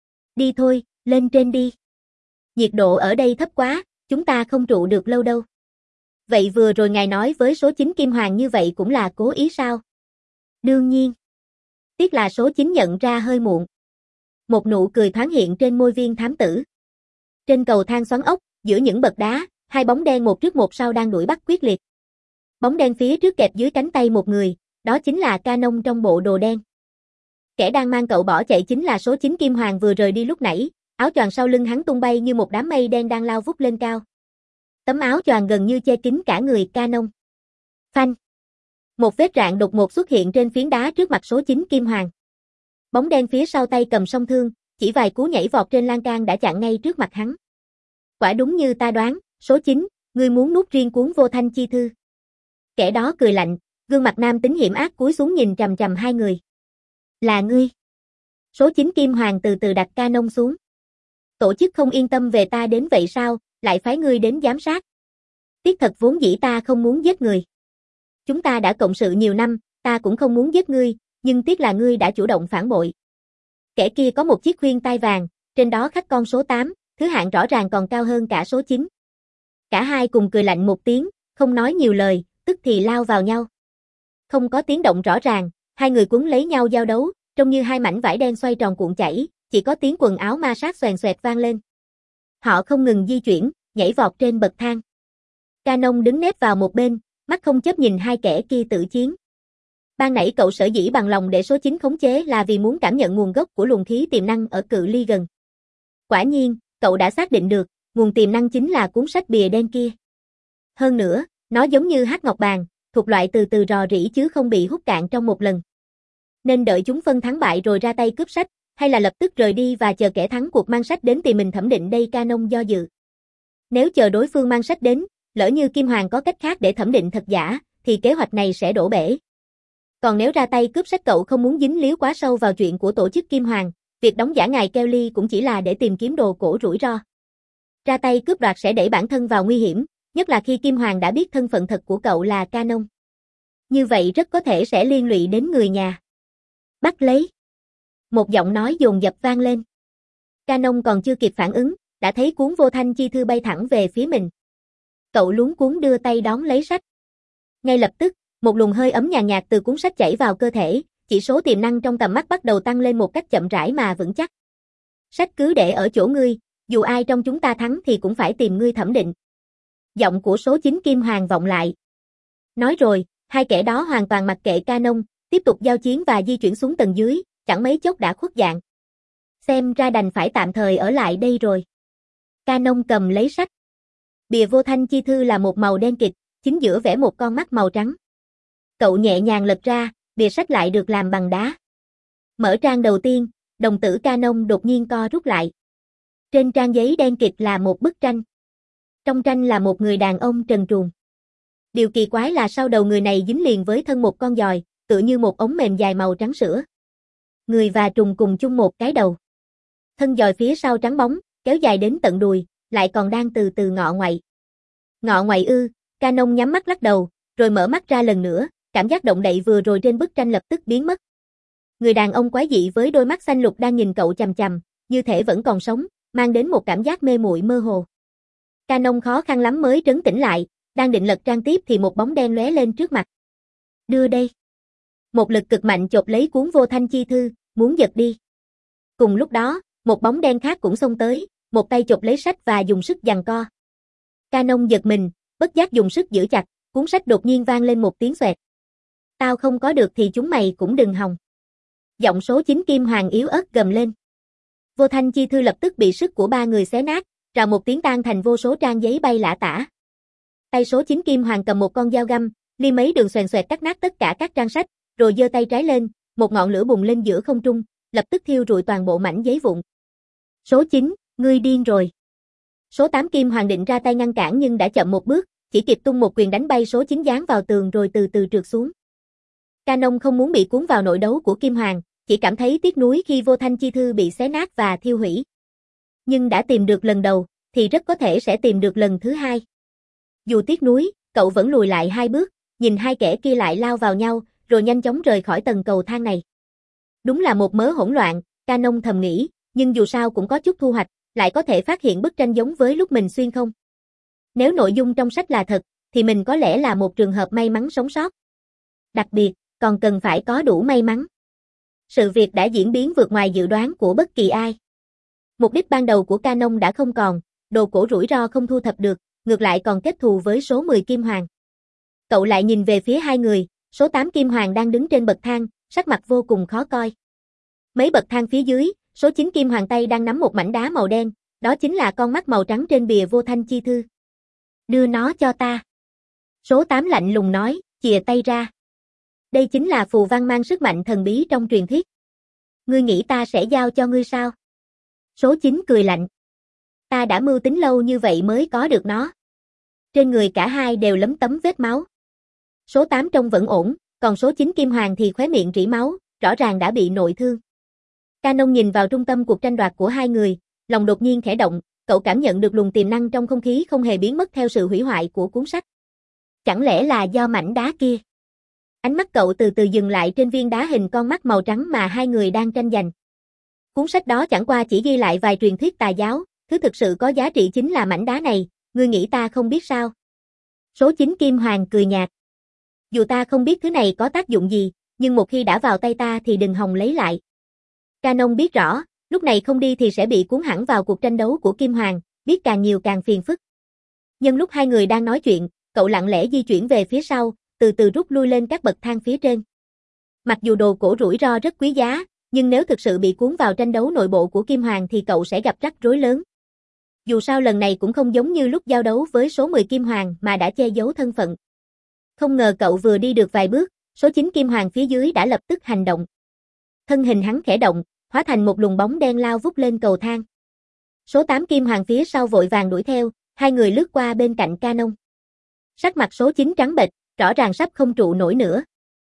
Đi thôi, lên trên đi. Nhiệt độ ở đây thấp quá, chúng ta không trụ được lâu đâu. Vậy vừa rồi ngài nói với số chín Kim Hoàng như vậy cũng là cố ý sao? Đương nhiên. Tiếc là số chín nhận ra hơi muộn. Một nụ cười thoáng hiện trên môi viên thám tử. Trên cầu thang xoắn ốc, giữa những bậc đá, hai bóng đen một trước một sau đang đuổi bắt quyết liệt. Bóng đen phía trước kẹp dưới cánh tay một người, đó chính là Canon trong bộ đồ đen. Kẻ đang mang cậu bỏ chạy chính là số chín Kim Hoàng vừa rời đi lúc nãy, áo choàng sau lưng hắn tung bay như một đám mây đen đang lao vút lên cao. Tấm áo choàng gần như che kín cả người Canon. Phanh. Một vết rạn đột ngột xuất hiện trên phiến đá trước mặt số chín Kim Hoàng. Bóng đen phía sau tay cầm song thương, chỉ vài cú nhảy vọt trên lan can đã chặn ngay trước mặt hắn. Quả đúng như ta đoán, số chín, ngươi muốn nuốt riêng cuốn vô thanh chi thư. Kẻ đó cười lạnh, gương mặt nam tính hiểm ác cúi xuống nhìn trầm trầm hai người. Là ngươi. Số chín Kim Hoàng từ từ đặt Canon xuống. Tổ chức không yên tâm về ta đến vậy sao, lại phái ngươi đến giám sát. Tiếc thật vốn dĩ ta không muốn giết người. Chúng ta đã cộng sự nhiều năm, ta cũng không muốn giết ngươi, nhưng tiếc là ngươi đã chủ động phản bội. Kẻ kia có một chiếc khuyên tai vàng, trên đó khắc con số tám, thứ hạng rõ ràng còn cao hơn cả số chín. Cả hai cùng cười lạnh một tiếng, không nói nhiều lời, tức thì lao vào nhau. Không có tiếng động rõ ràng, hai người quấn lấy nhau giao đấu, trông như hai mảnh vải đen xoay tròn cuộn chảy, chỉ có tiếng quần áo ma sát xoèn xoẹt vang lên. Họ không ngừng di chuyển, nhảy vọt trên bậc thang. Canon đứng nép vào một bên, mắt không chớp nhìn hai kẻ kia tự chiến. Ban nãy cậu sở dĩ bằng lòng để số chín khống chế là vì muốn cảm nhận nguồn gốc của luồng khí tiềm năng ở cự ly gần. Quả nhiên, cậu đã xác định được, nguồn tiềm năng chính là cuốn sách bìa đen kia. Hơn nữa, nó giống như hắc ngọc bàn, thuộc loại từ từ rò rỉ chứ không bị hút cạn trong một lần. Nên đợi chúng phân thắng bại rồi ra tay cướp sách, hay là lập tức rời đi và chờ kẻ thắng cuộc mang sách đến tìm mình thẩm định đây? Canon do dự. Nếu chờ đối phương mang sách đến, lỡ như Kim Hoàng có cách khác để thẩm định thật giả, thì kế hoạch này sẽ đổ bể. Còn nếu ra tay cướp sách cậu không muốn dính líu quá sâu vào chuyện của tổ chức Kim Hoàng, việc đóng giả ngài Kelly cũng chỉ là để tìm kiếm đồ cổ rủi ro. Ra tay cướp đoạt sẽ đẩy bản thân vào nguy hiểm, nhất là khi Kim Hoàng đã biết thân phận thật của cậu là Canon. Như vậy rất có thể sẽ liên lụy đến người nhà. Bắt lấy. Một giọng nói dồn dập vang lên. Canon còn chưa kịp phản ứng, đã thấy cuốn vô thanh chi thư bay thẳng về phía mình. Cậu luống cuống đưa tay đón lấy sách. Ngay lập tức, một luồng hơi ấm nhàn nhạt từ cuốn sách chảy vào cơ thể, chỉ số tiềm năng trong tầm mắt bắt đầu tăng lên một cách chậm rãi mà vững chắc. Sách cứ để ở chỗ ngươi, dù ai trong chúng ta thắng thì cũng phải tìm ngươi thẩm định. Giọng của số chín Kim Hoàng vọng lại. Nói rồi, hai kẻ đó hoàn toàn mặc kệ Canon, tiếp tục giao chiến và di chuyển xuống tầng dưới, chẳng mấy chốc đã khuất dạng. Xem ra đành phải tạm thời ở lại đây rồi. Canon cầm lấy sách. Bìa vô thanh chi thư là một màu đen kịt, chính giữa vẽ một con mắt màu trắng. Cậu nhẹ nhàng lật ra, bìa sách lại được làm bằng đá. Mở trang đầu tiên, đồng tử Canon đột nhiên co rút lại. Trên trang giấy đen kịt là một bức tranh. Trong tranh là một người đàn ông trần truồng. Điều kỳ quái là sau đầu người này dính liền với thân một con giòi, tựa như một ống mềm dài màu trắng sữa. Người và trùng cùng chung một cái đầu. Thân giòi phía sau trắng bóng, kéo dài đến tận đùi, lại còn đang từ từ ngọ ngoậy. Ngọ ngoậy ư? Canon nhắm mắt lắc đầu, rồi mở mắt ra lần nữa, cảm giác động đậy vừa rồi trên bức tranh lập tức biến mất. Người đàn ông quái dị với đôi mắt xanh lục đang nhìn cậu chằm chằm, như thể vẫn còn sống, mang đến một cảm giác mê muội mơ hồ. Canon khó khăn lắm mới trấn tĩnh lại, đang định lật trang tiếp thì một bóng đen lóe lên trước mặt. Đưa đây. Một lực cực mạnh chộp lấy cuốn Vô Thanh Chi Thư, muốn giật đi. Cùng lúc đó, một bóng đen khác cũng xông tới, một tay chộp lấy sách và dùng sức giằng co. Canon giật mình, bất giác dùng sức giữ chặt, cuốn sách đột nhiên vang lên một tiếng xoẹt. Tao không có được thì chúng mày cũng đừng hòng. Giọng số chín Kim Hoàng yếu ớt gầm lên. Vô Thanh Chi Thư lập tức bị sức của ba người xé nát, rào một tiếng tan thành vô số trang giấy bay lả tả. Tay số chín Kim Hoàng cầm một con dao găm, li mấy đường xoèn xoẹt cắt nát tất cả các trang sách, rồi giơ tay trái lên, một ngọn lửa bùng lên giữa không trung, lập tức thiêu rụi toàn bộ mảnh giấy vụn. Số chín, ngươi điên rồi. Số tám Kim Hoàng định ra tay ngăn cản nhưng đã chậm một bước, chỉ kịp tung một quyền đánh bay số chín dán vào tường rồi từ từ trượt xuống. Canon không muốn bị cuốn vào nội đấu của Kim Hoàng, chỉ cảm thấy tiếc nuối khi Vô Thanh Chi Thư bị xé nát và thiêu hủy. Nhưng đã tìm được lần đầu, thì rất có thể sẽ tìm được lần thứ hai. Dù tiếc nuối, cậu vẫn lùi lại hai bước, nhìn hai kẻ kia lại lao vào nhau, rồi nhanh chóng rời khỏi tầng cầu thang này. Đúng là một mớ hỗn loạn, Canon thầm nghĩ, nhưng dù sao cũng có chút thu hoạch, lại có thể phát hiện bức tranh giống với lúc mình xuyên không. Nếu nội dung trong sách là thật, thì mình có lẽ là một trường hợp may mắn sống sót. Đặc biệt, còn cần phải có đủ may mắn. Sự việc đã diễn biến vượt ngoài dự đoán của bất kỳ ai. Mục đích ban đầu của Canon đã không còn, đồ cổ rủi ro không thu thập được, ngược lại còn kết thù với số mười Kim Hoàng. Cậu lại nhìn về phía hai người, số tám Kim Hoàng đang đứng trên bậc thang, sắc mặt vô cùng khó coi. Mấy bậc thang phía dưới, số chín Kim Hoàng tay đang nắm một mảnh đá màu đen, đó chính là con mắt màu trắng trên bìa Vô Thanh Chi Thư. Đưa nó cho ta. Số tám lạnh lùng nói, chìa tay ra. Đây chính là phù văn mang sức mạnh thần bí trong truyền thuyết. Ngươi nghĩ ta sẽ giao cho ngươi sao? Số chín cười lạnh. Ta đã mưu tính lâu như vậy mới có được nó. Trên người cả hai đều lấm tấm vết máu. Số tám trông vẫn ổn, còn số chín Kim Hoàng thì khóe miệng rỉ máu, rõ ràng đã bị nội thương. Canon nhìn vào trung tâm cuộc tranh đoạt của hai người, lòng đột nhiên khẽ động, cậu cảm nhận được luồng tiềm năng trong không khí không hề biến mất theo sự hủy hoại của cuốn sách. Chẳng lẽ là do mảnh đá kia? Ánh mắt cậu từ từ dừng lại trên viên đá hình con mắt màu trắng mà hai người đang tranh giành. Cuốn sách đó chẳng qua chỉ ghi lại vài truyền thuyết tà giáo, thứ thực sự có giá trị chính là mảnh đá này, ngươi nghĩ ta không biết sao? Số chín Kim Hoàng cười nhạt. Dù ta không biết thứ này có tác dụng gì, nhưng một khi đã vào tay ta thì đừng hòng lấy lại. Canon biết rõ, lúc này không đi thì sẽ bị cuốn hẳn vào cuộc tranh đấu của Kim Hoàng, biết càng nhiều càng phiền phức. Nhưng lúc hai người đang nói chuyện, cậu lặng lẽ di chuyển về phía sau, từ từ rút lui lên các bậc thang phía trên. Mặc dù đồ cổ rủi ro rất quý giá, nhưng nếu thực sự bị cuốn vào tranh đấu nội bộ của Kim Hoàng thì cậu sẽ gặp rắc rối lớn. Dù sao lần này cũng không giống như lúc giao đấu với số mười Kim Hoàng mà đã che giấu thân phận. Không ngờ cậu vừa đi được vài bước, số chín Kim Hoàng phía dưới đã lập tức hành động. Thân hình hắn khẽ động, hóa thành một luồng bóng đen lao vút lên cầu thang. Số tám Kim Hoàng phía sau vội vàng đuổi theo, hai người lướt qua bên cạnh Canon. Sắc mặt số chín trắng bệch, rõ ràng sắp không trụ nổi nữa.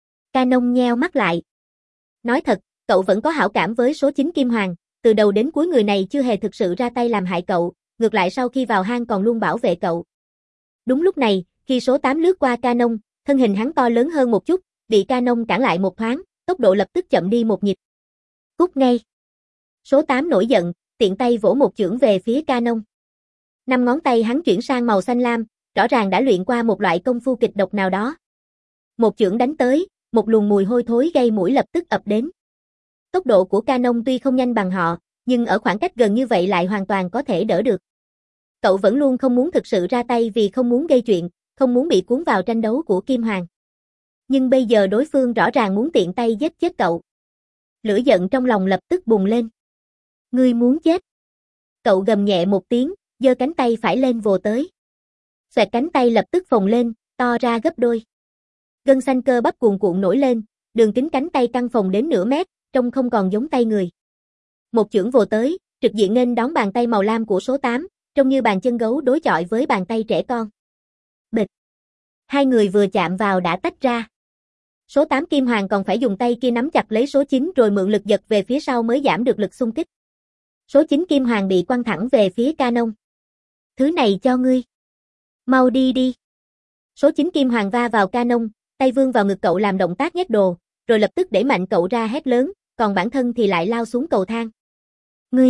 Canon nheo mắt lại. Nói thật, cậu vẫn có hảo cảm với số chín Kim Hoàng, từ đầu đến cuối người này chưa hề thực sự ra tay làm hại cậu, ngược lại sau khi vào hang còn luôn bảo vệ cậu. Đúng lúc này, khi số tám lướt qua Canon, thân hình hắn to lớn hơn một chút, bị Canon cản lại một thoáng, tốc độ lập tức chậm đi một nhịp. Cút ngay. Số tám nổi giận, tiện tay vỗ một chưởng về phía Canon. Năm ngón tay hắn chuyển sang màu xanh lam, rõ ràng đã luyện qua một loại công phu kịch độc nào đó. Một chưởng đánh tới, một luồng mùi hôi thối gây mũi lập tức ập đến. Tốc độ của Canon tuy không nhanh bằng họ, nhưng ở khoảng cách gần như vậy lại hoàn toàn có thể đỡ được. Cậu vẫn luôn không muốn thực sự ra tay vì không muốn gây chuyện, không muốn bị cuốn vào tranh đấu của Kim Hoàng. Nhưng bây giờ đối phương rõ ràng muốn tiện tay giết chết cậu. Lửa giận trong lòng lập tức bùng lên. Ngươi muốn chết. Cậu gầm nhẹ một tiếng, giơ cánh tay phải lên vồ tới. Xoẹt cánh tay lập tức phồng lên, to ra gấp đôi. Gân xanh cơ bắp cuồn cuộn nổi lên, đường kính cánh tay căng phồng đến nửa mét, trông không còn giống tay người. Một chưởng vồ tới, trực diện nên đón bàn tay màu lam của số tám, trông như bàn chân gấu đối chọi với bàn tay trẻ con. Bịch. Hai người vừa chạm vào đã tách ra. Số tám Kim Hoàng còn phải dùng tay kia nắm chặt lấy số chín rồi mượn lực giật về phía sau mới giảm được lực xung kích. Số chín Kim Hoàng bị quăng thẳng về phía Canon. Thứ này cho ngươi. Mau đi đi. Số chín kim hoàng va vào Canon, tay vươn vào ngực cậu làm động tác nhét đồ, rồi lập tức đẩy mạnh cậu ra hét lớn, còn bản thân thì lại lao xuống cầu thang. Ngươi!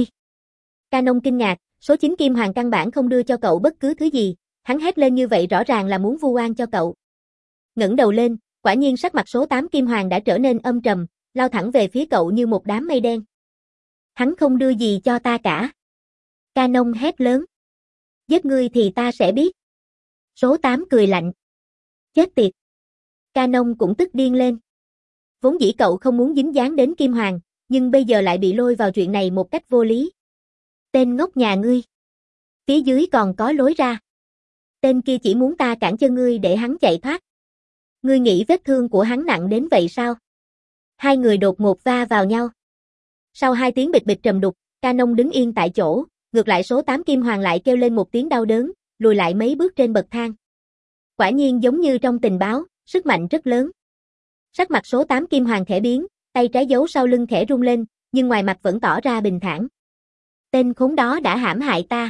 Canon kinh ngạc, số chín kim hoàng căn bản không đưa cho cậu bất cứ thứ gì, hắn hét lên như vậy rõ ràng là muốn vu oan cho cậu. Ngẩng đầu lên, quả nhiên sắc mặt số tám kim hoàng đã trở nên âm trầm, lao thẳng về phía cậu như một đám mây đen. Hắn không đưa gì cho ta cả. Canon hét lớn. Giết ngươi thì ta sẽ biết. Số tám cười lạnh. Chết tiệt. Canon cũng tức điên lên. Vốn dĩ cậu không muốn dính dáng đến Kim Hoàng, nhưng bây giờ lại bị lôi vào chuyện này một cách vô lý. Tên ngốc nhà ngươi. Phía dưới còn có lối ra. Tên kia chỉ muốn ta cản chân ngươi để hắn chạy thoát. Ngươi nghĩ vết thương của hắn nặng đến vậy sao? Hai người đột ngột va vào nhau. Sau hai tiếng bịch bịch trầm đục, Canon đứng yên tại chỗ, ngược lại số tám Kim Hoàng lại kêu lên một tiếng đau đớn, lùi lại mấy bước trên bậc thang. Quả nhiên giống như trong tình báo, sức mạnh rất lớn. Sắc mặt số tám Kim Hoàng khẽ biến, tay trái giấu sau lưng khẽ rung lên, nhưng ngoài mặt vẫn tỏ ra bình thản. Tên khốn đó đã hãm hại ta.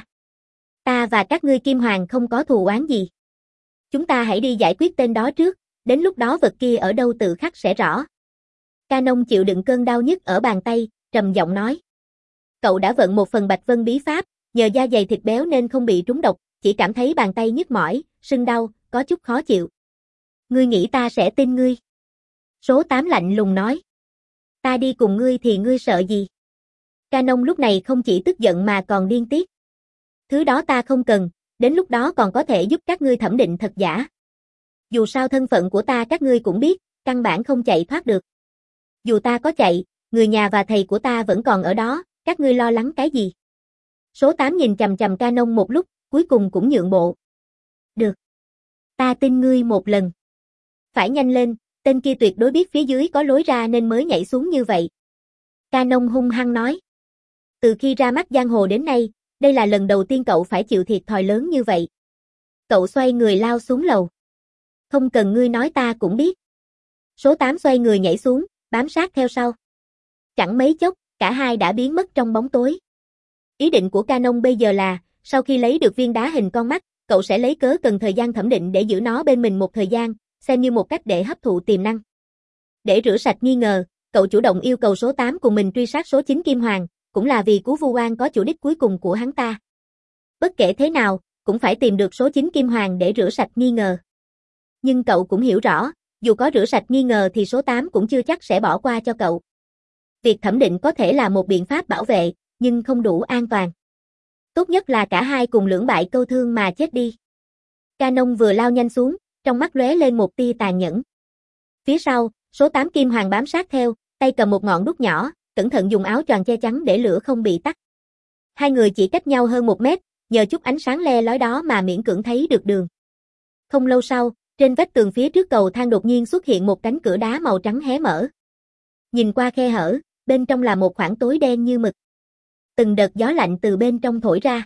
Ta và các ngươi Kim Hoàng không có thù oán gì. Chúng ta hãy đi giải quyết tên đó trước, đến lúc đó vật kia ở đâu tự khắc sẽ rõ. Canon chịu đựng cơn đau nhức ở bàn tay, trầm giọng nói. Cậu đã vận một phần Bạch Vân bí pháp, nhờ da dày thịt béo nên không bị trúng độc, chỉ cảm thấy bàn tay nhức mỏi, sưng đau, có chút khó chịu. Ngươi nghĩ ta sẽ tin ngươi? Số tám lạnh lùng nói. Ta đi cùng ngươi thì ngươi sợ gì? Canon lúc này không chỉ tức giận mà còn điên tiết. Thứ đó ta không cần, đến lúc đó còn có thể giúp các ngươi thẩm định thật giả. Dù sao thân phận của ta các ngươi cũng biết, căn bản không chạy thoát được. Dù ta có chạy, người nhà và thầy của ta vẫn còn ở đó, các ngươi lo lắng cái gì? Số tám nhìn chằm chằm Canon một lúc, cuối cùng cũng nhượng bộ. Được. Ta tin ngươi một lần. Phải nhanh lên, tên kia tuyệt đối biết phía dưới có lối ra nên mới nhảy xuống như vậy. Canon hung hăng nói. Từ khi ra mắt giang hồ đến nay, đây là lần đầu tiên cậu phải chịu thiệt thòi lớn như vậy. Cậu xoay người lao xuống lầu. Không cần ngươi nói ta cũng biết. Số tám xoay người nhảy xuống, bám sát theo sau. Chẳng mấy chốc, cả hai đã biến mất trong bóng tối. Ý định của Canon bây giờ là, sau khi lấy được viên đá hình con mắt, cậu sẽ lấy cớ cần thời gian thẩm định để giữ nó bên mình một thời gian, xem như một cách để hấp thụ tiềm năng. Để rửa sạch nghi ngờ, cậu chủ động yêu cầu số tám cùng mình truy sát số chín Kim Hoàng, cũng là vì cứu vu oan có chủ đích cuối cùng của hắn ta. Bất kể thế nào, cũng phải tìm được số chín Kim Hoàng để rửa sạch nghi ngờ. Nhưng cậu cũng hiểu rõ, dù có rửa sạch nghi ngờ thì số tám cũng chưa chắc sẽ bỏ qua cho cậu. Việc thẩm định có thể là một biện pháp bảo vệ, nhưng không đủ an toàn. Tốt nhất là cả hai cùng lưỡng bại câu thương mà chết đi. Canon vừa lao nhanh xuống, trong mắt lóe lên một tia tàn nhẫn. Phía sau, số tám Kim Hoàng bám sát theo, tay cầm một ngọn đuốc nhỏ, cẩn thận dùng áo choàng che chắn để lửa không bị tắt. Hai người chỉ cách nhau hơn một mét, nhờ chút ánh sáng le lói đó mà miễn cưỡng thấy được đường. Không lâu sau, trên vách tường phía trước cầu thang đột nhiên xuất hiện một cánh cửa đá màu trắng hé mở. Nhìn qua khe hở, bên trong là một khoảng tối đen như mực. Từng đợt gió lạnh từ bên trong thổi ra.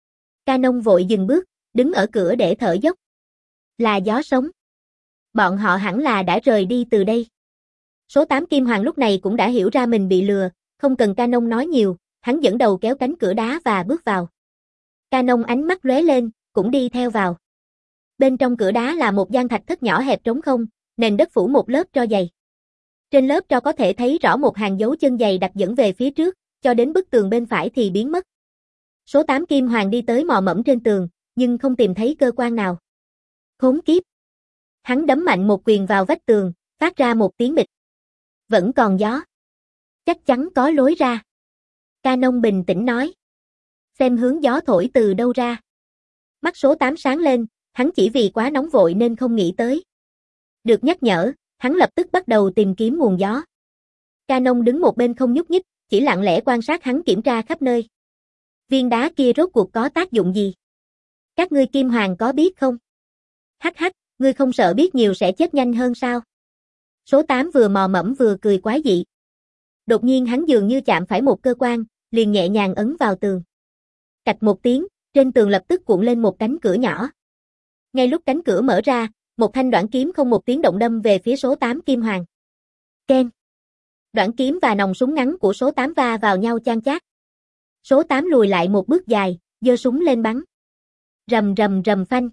Canon vội dừng bước, đứng ở cửa để thở dốc. Là gió sống. Bọn họ hẳn là đã rời đi từ đây. Số tám Kim Hoàng lúc này cũng đã hiểu ra mình bị lừa, không cần Canon nói nhiều, hắn dẫn đầu kéo cánh cửa đá và bước vào. Canon ánh mắt lóe lên, cũng đi theo vào. Bên trong cửa đá là một gian thạch thất nhỏ hẹp trống không, nền đất phủ một lớp tro dày. Trên lớp tro có thể thấy rõ một hàng dấu chân dày đặc dẫn về phía trước, cho đến bức tường bên phải thì biến mất. Số tám Kim Hoàng đi tới mò mẫm trên tường, nhưng không tìm thấy cơ quan nào. Khốn kiếp! Hắn đấm mạnh một quyền vào vách tường, phát ra một tiếng bịch. Vẫn còn gió. Chắc chắn có lối ra. Canon bình tĩnh nói. Xem hướng gió thổi từ đâu ra. Mắt số tám sáng lên, hắn chỉ vì quá nóng vội nên không nghĩ tới. Được nhắc nhở, hắn lập tức bắt đầu tìm kiếm nguồn gió. Canon đứng một bên không nhúc nhích, chỉ lặng lẽ quan sát hắn kiểm tra khắp nơi. Viên đá kia rốt cuộc có tác dụng gì? Các ngươi Kim Hoàng có biết không? Hắc hắc, ngươi không sợ biết nhiều sẽ chết nhanh hơn sao? Số tám vừa mò mẫm vừa cười quái dị. Đột nhiên hắn dường như chạm phải một cơ quan, liền nhẹ nhàng ấn vào tường. Cạch một tiếng, trên tường lập tức cuộn lên một cánh cửa nhỏ. Ngay lúc cánh cửa mở ra, một thanh đoạn kiếm không một tiếng động đâm về phía số tám Kim Hoàng. Keng. Đoạn kiếm và nòng súng ngắn của số tám va vào nhau chan chát. Số tám lùi lại một bước dài, giơ súng lên bắn. Rầm rầm rầm phanh.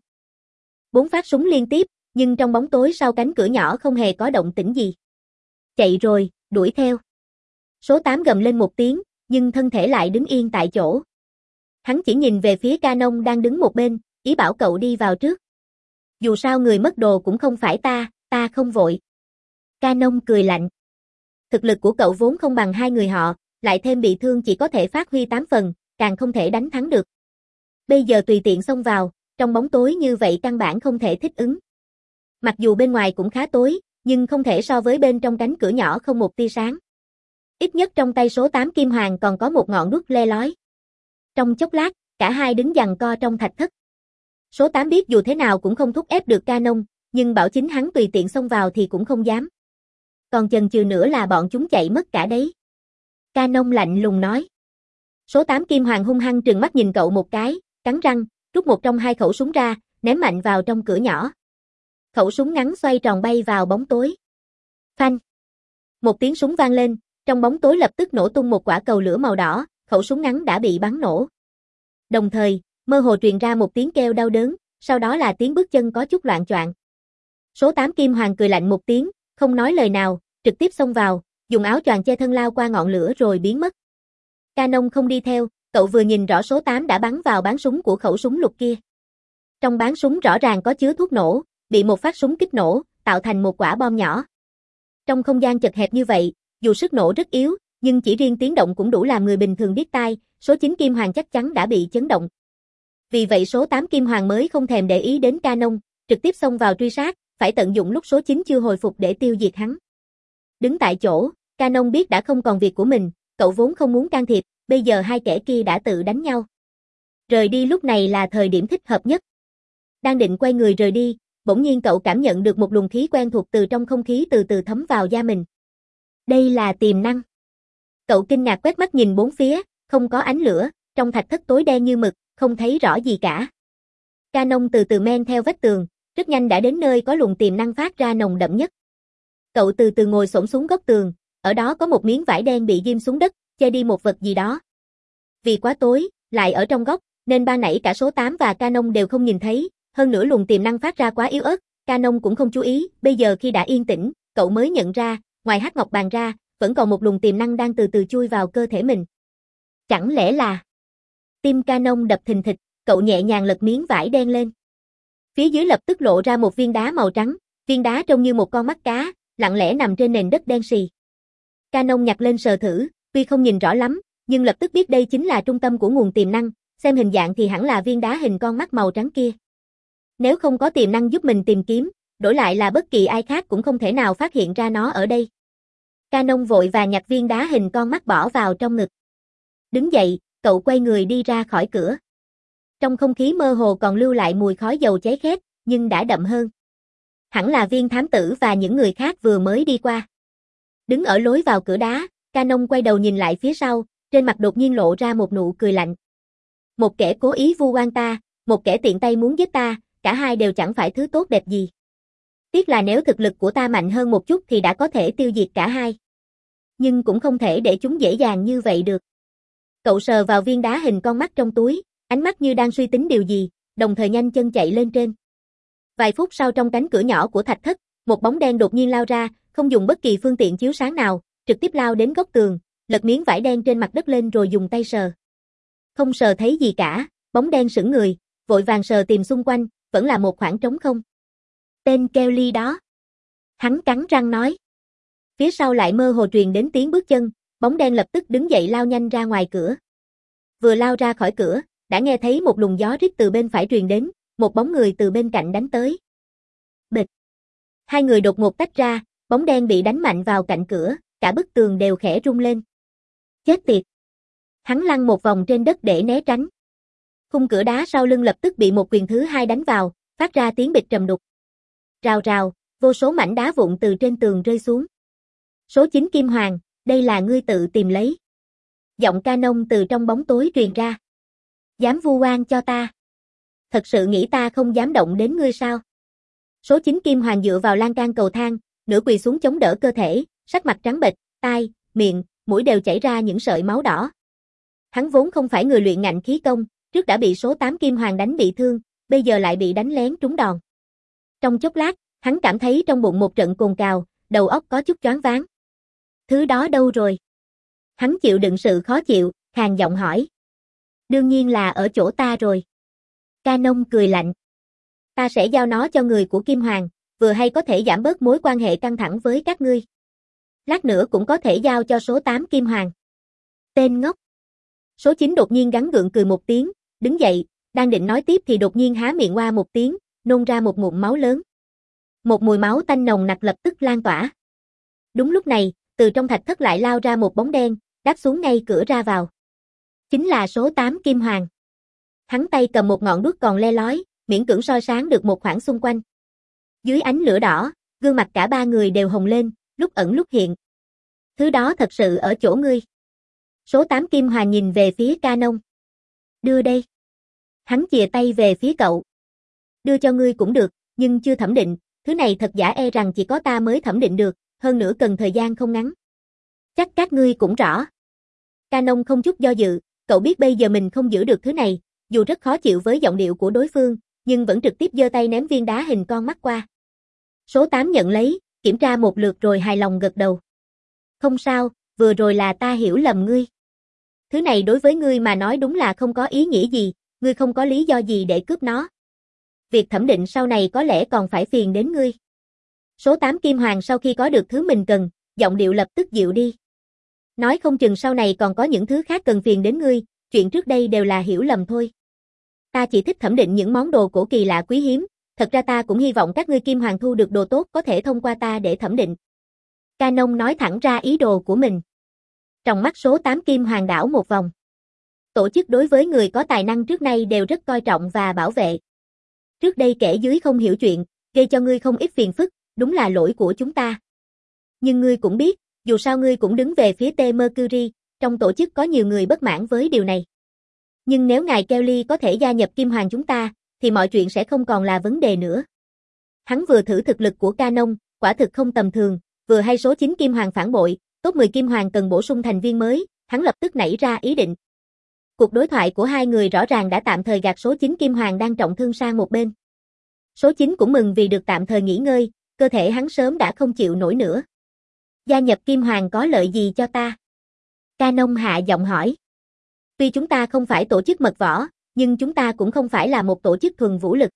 Bốn phát súng liên tiếp, nhưng trong bóng tối sau cánh cửa nhỏ không hề có động tĩnh gì. Chạy rồi, đuổi theo. Số tám gầm lên một tiếng, nhưng thân thể lại đứng yên tại chỗ. Hắn chỉ nhìn về phía Canon đang đứng một bên, ý bảo cậu đi vào trước. Dù sao người mất đồ cũng không phải ta, ta không vội. Canon cười lạnh. Thực lực của cậu vốn không bằng hai người họ, lại thêm bị thương chỉ có thể phát huy tám phần, càng không thể đánh thắng được. Bây giờ tùy tiện xông vào, trong bóng tối như vậy căn bản không thể thích ứng. Mặc dù bên ngoài cũng khá tối, nhưng không thể so với bên trong cánh cửa nhỏ không một tia sáng. Ít nhất trong tay số tám Kim Hoàng còn có một ngọn đuốc le lói. Trong chốc lát, cả hai đứng giằng co trong thạch thất. Số tám biết dù thế nào cũng không thúc ép được Canon, nhưng bảo chính hắn tùy tiện xông vào thì cũng không dám. Còn chần chừ nữa là bọn chúng chạy mất cả đấy. Canon lạnh lùng nói. Số tám Kim Hoàng hung hăng trừng mắt nhìn cậu một cái, cắn răng, rút một trong hai khẩu súng ra, ném mạnh vào trong cửa nhỏ. Khẩu súng ngắn xoay tròn bay vào bóng tối. Phanh. Một tiếng súng vang lên, trong bóng tối lập tức nổ tung một quả cầu lửa màu đỏ, khẩu súng ngắn đã bị bắn nổ. Đồng thời, mơ hồ truyền ra một tiếng kêu đau đớn, sau đó là tiếng bước chân có chút loạng choạng. Số tám Kim Hoàng cười lạnh một tiếng, không nói lời nào, trực tiếp xông vào, dùng áo choàng che thân lao qua ngọn lửa rồi biến mất. Canon không đi theo, cậu vừa nhìn rõ số tám đã bắn vào báng súng của khẩu súng lục kia. Trong báng súng rõ ràng có chứa thuốc nổ, bị một phát súng kích nổ, tạo thành một quả bom nhỏ. Trong không gian chật hẹp như vậy, dù sức nổ rất yếu, nhưng chỉ riêng tiếng động cũng đủ làm người bình thường điếc tai, số chín Kim Hoàng chắc chắn đã bị chấn động. Vì vậy số tám Kim Hoàng mới không thèm để ý đến Canon, trực tiếp xông vào truy sát, phải tận dụng lúc số chín chưa hồi phục để tiêu diệt hắn. Đứng tại chỗ, Canon biết đã không còn việc của mình, cậu vốn không muốn can thiệp, bây giờ hai kẻ kia đã tự đánh nhau. Rời đi lúc này là thời điểm thích hợp nhất. Đang định quay người rời đi, bỗng nhiên cậu cảm nhận được một luồng khí quen thuộc từ trong không khí từ từ thấm vào da mình. Đây là tiềm năng. Cậu kinh ngạc quét mắt nhìn bốn phía, không có ánh lửa, trong thạch thất tối đen như mực, không thấy rõ gì cả. Canon từ từ men theo vách tường, rất nhanh đã đến nơi có luồng tiềm năng phát ra nồng đậm nhất. Cậu từ từ ngồi xổm xuống góc tường, ở đó có một miếng vải đen bị ghim xuống đất, che đi một vật gì đó. Vì quá tối, lại ở trong góc, nên ban nãy cả số tám và Canon đều không nhìn thấy, hơn nữa luồng tiềm năng phát ra quá yếu ớt, Canon cũng không chú ý, bây giờ khi đã yên tĩnh, cậu mới nhận ra, ngoài hắc ngọc bàn ra, vẫn còn một luồng tiềm năng đang từ từ chui vào cơ thể mình. Chẳng lẽ là... Tim Canon đập thình thịch, cậu nhẹ nhàng lật miếng vải đen lên. Phía dưới lập tức lộ ra một viên đá màu trắng, viên đá trông như một con mắt cá, lặng lẽ nằm trên nền đất đen sì. Canon nhặt lên sờ thử, tuy không nhìn rõ lắm, nhưng lập tức biết đây chính là trung tâm của nguồn tiềm năng, xem hình dạng thì hẳn là viên đá hình con mắt màu trắng kia. Nếu không có tiềm năng giúp mình tìm kiếm, đổi lại là bất kỳ ai khác cũng không thể nào phát hiện ra nó ở đây. Canon vội và nhặt viên đá hình con mắt bỏ vào trong ngực. Đứng dậy, cậu quay người đi ra khỏi cửa. Trong không khí mơ hồ còn lưu lại mùi khói dầu cháy khét, nhưng đã đậm hơn. Hẳn là viên thám tử và những người khác vừa mới đi qua. Đứng ở lối vào cửa đá, Canon quay đầu nhìn lại phía sau, trên mặt đột nhiên lộ ra một nụ cười lạnh. Một kẻ cố ý vu oan ta, một kẻ tiện tay muốn giết ta, cả hai đều chẳng phải thứ tốt đẹp gì. Tiếc là nếu thực lực của ta mạnh hơn một chút thì đã có thể tiêu diệt cả hai. Nhưng cũng không thể để chúng dễ dàng như vậy được. Cậu sờ vào viên đá hình con mắt trong túi, ánh mắt như đang suy tính điều gì, đồng thời nhanh chân chạy lên trên. Vài phút sau trong cánh cửa nhỏ của thạch thất, một bóng đen đột nhiên lao ra, không dùng bất kỳ phương tiện chiếu sáng nào, trực tiếp lao đến góc tường, lật miếng vải đen trên mặt đất lên rồi dùng tay sờ. Không sờ thấy gì cả, bóng đen sững người, vội vàng sờ tìm xung quanh, vẫn là một khoảng trống không. Tên Kelly đó. Hắn cắn răng nói. Phía sau lại mơ hồ truyền đến tiếng bước chân, bóng đen lập tức đứng dậy lao nhanh ra ngoài cửa. Vừa lao ra khỏi cửa, đã nghe thấy một luồng gió rít từ bên phải truyền đến, một bóng người từ bên cạnh đánh tới. Bịch. Hai người đột ngột tách ra, bóng đen bị đánh mạnh vào cạnh cửa, cả bức tường đều khẽ rung lên. Chết tiệt. Hắn lăn một vòng trên đất để né tránh. Khung cửa đá sau lưng lập tức bị một quyền thứ hai đánh vào, phát ra tiếng bịch trầm đục. Rào rào, vô số mảnh đá vụn từ trên tường rơi xuống. Số chín Kim Hoàng, đây là ngươi tự tìm lấy. Giọng Canon từ trong bóng tối truyền ra. Dám vu oan cho ta. Thật sự nghĩ ta không dám động đến ngươi sao? Số chín Kim Hoàng dựa vào lan can cầu thang, nửa quỳ xuống chống đỡ cơ thể, sắc mặt trắng bệch, tai, miệng, mũi đều chảy ra những sợi máu đỏ. Hắn vốn không phải người luyện ngạnh khí công, trước đã bị số tám Kim Hoàng đánh bị thương, bây giờ lại bị đánh lén trúng đòn. Trong chốc lát, hắn cảm thấy trong bụng một trận cồn cào, đầu óc có chút choáng váng. Thứ đó đâu rồi? Hắn chịu đựng sự khó chịu, khàn giọng hỏi. Đương nhiên là ở chỗ ta rồi. Canon cười lạnh. Ta sẽ giao nó cho người của Kim Hoàng, vừa hay có thể giảm bớt mối quan hệ căng thẳng với các ngươi. Lát nữa cũng có thể giao cho số tám Kim Hoàng. Tên ngốc. Số chín đột nhiên gắn gượng cười một tiếng, đứng dậy, đang định nói tiếp thì đột nhiên há miệng oa một tiếng, nôn ra một ngụm máu lớn. Một mùi máu tanh nồng nặc lập tức lan tỏa. Đúng lúc này, từ trong thạch thất lại lao ra một bóng đen, đáp xuống ngay cửa ra vào. Chính là số tám Kim Hoàng. Hắn tay cầm một ngọn đuốc còn le lói, miễn cưỡng soi sáng được một khoảng xung quanh. Dưới ánh lửa đỏ, gương mặt cả ba người đều hồng lên, lúc ẩn lúc hiện. Thứ đó thật sự ở chỗ ngươi. Số tám Kim Hoàng nhìn về phía Canon. Đưa đây. Hắn chìa tay về phía cậu. Đưa cho ngươi cũng được, nhưng chưa thẩm định, thứ này thật giả e rằng chỉ có ta mới thẩm định được, hơn nữa cần thời gian không ngắn. Chắc các ngươi cũng rõ. Canon không chút do dự, cậu biết bây giờ mình không giữ được thứ này, dù rất khó chịu với giọng điệu của đối phương, nhưng vẫn trực tiếp giơ tay ném viên đá hình con mắt qua. Số tám nhận lấy, kiểm tra một lượt rồi hài lòng gật đầu. Không sao, vừa rồi là ta hiểu lầm ngươi. Thứ này đối với ngươi mà nói đúng là không có ý nghĩa gì, ngươi không có lý do gì để cướp nó. Việc thẩm định sau này có lẽ còn phải phiền đến ngươi. Số tám Kim Hoàng sau khi có được thứ mình cần, giọng điệu lập tức dịu đi. Nói không chừng sau này còn có những thứ khác cần phiền đến ngươi, chuyện trước đây đều là hiểu lầm thôi. Ta chỉ thích thẩm định những món đồ cổ kỳ lạ quý hiếm, thật ra ta cũng hy vọng các ngươi Kim Hoàng thu được đồ tốt có thể thông qua ta để thẩm định. Canon nói thẳng ra ý đồ của mình. Trong mắt số tám Kim Hoàng đảo một vòng. Tổ chức đối với người có tài năng trước nay đều rất coi trọng và bảo vệ. Trước đây kẻ dưới không hiểu chuyện, gây cho ngươi không ít phiền phức, đúng là lỗi của chúng ta. Nhưng ngươi cũng biết, dù sao ngươi cũng đứng về phía T Mercury, trong tổ chức có nhiều người bất mãn với điều này. Nhưng nếu ngài Kelly có thể gia nhập Kim Hoàng chúng ta, thì mọi chuyện sẽ không còn là vấn đề nữa. Hắn vừa thử thực lực của Canon, quả thực không tầm thường, vừa hay số chín Kim Hoàng phản bội, top mười Kim Hoàng cần bổ sung thành viên mới, hắn lập tức nảy ra ý định. Cuộc đối thoại của hai người rõ ràng đã tạm thời gạt số chín Kim Hoàng đang trọng thương sang một bên. Số chín cũng mừng vì được tạm thời nghỉ ngơi, cơ thể hắn sớm đã không chịu nổi nữa. Gia nhập Kim Hoàng có lợi gì cho ta? Canon hạ giọng hỏi. Tuy chúng ta không phải tổ chức mật võ, nhưng chúng ta cũng không phải là một tổ chức thuần vũ lực.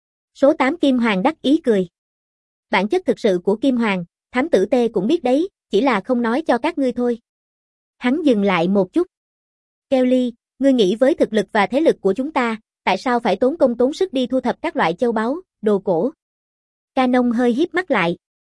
Số tám Kim Hoàng đắc ý cười. Bản chất thực sự của Kim Hoàng, thám tử T cũng biết đấy, chỉ là không nói cho các ngươi thôi. Hắn dừng lại một chút. Kelly, ngươi nghĩ với thực lực và thế lực của chúng ta, tại sao phải tốn công tốn sức đi thu thập các loại châu báu, đồ cổ? Canon hơi híp mắt lại.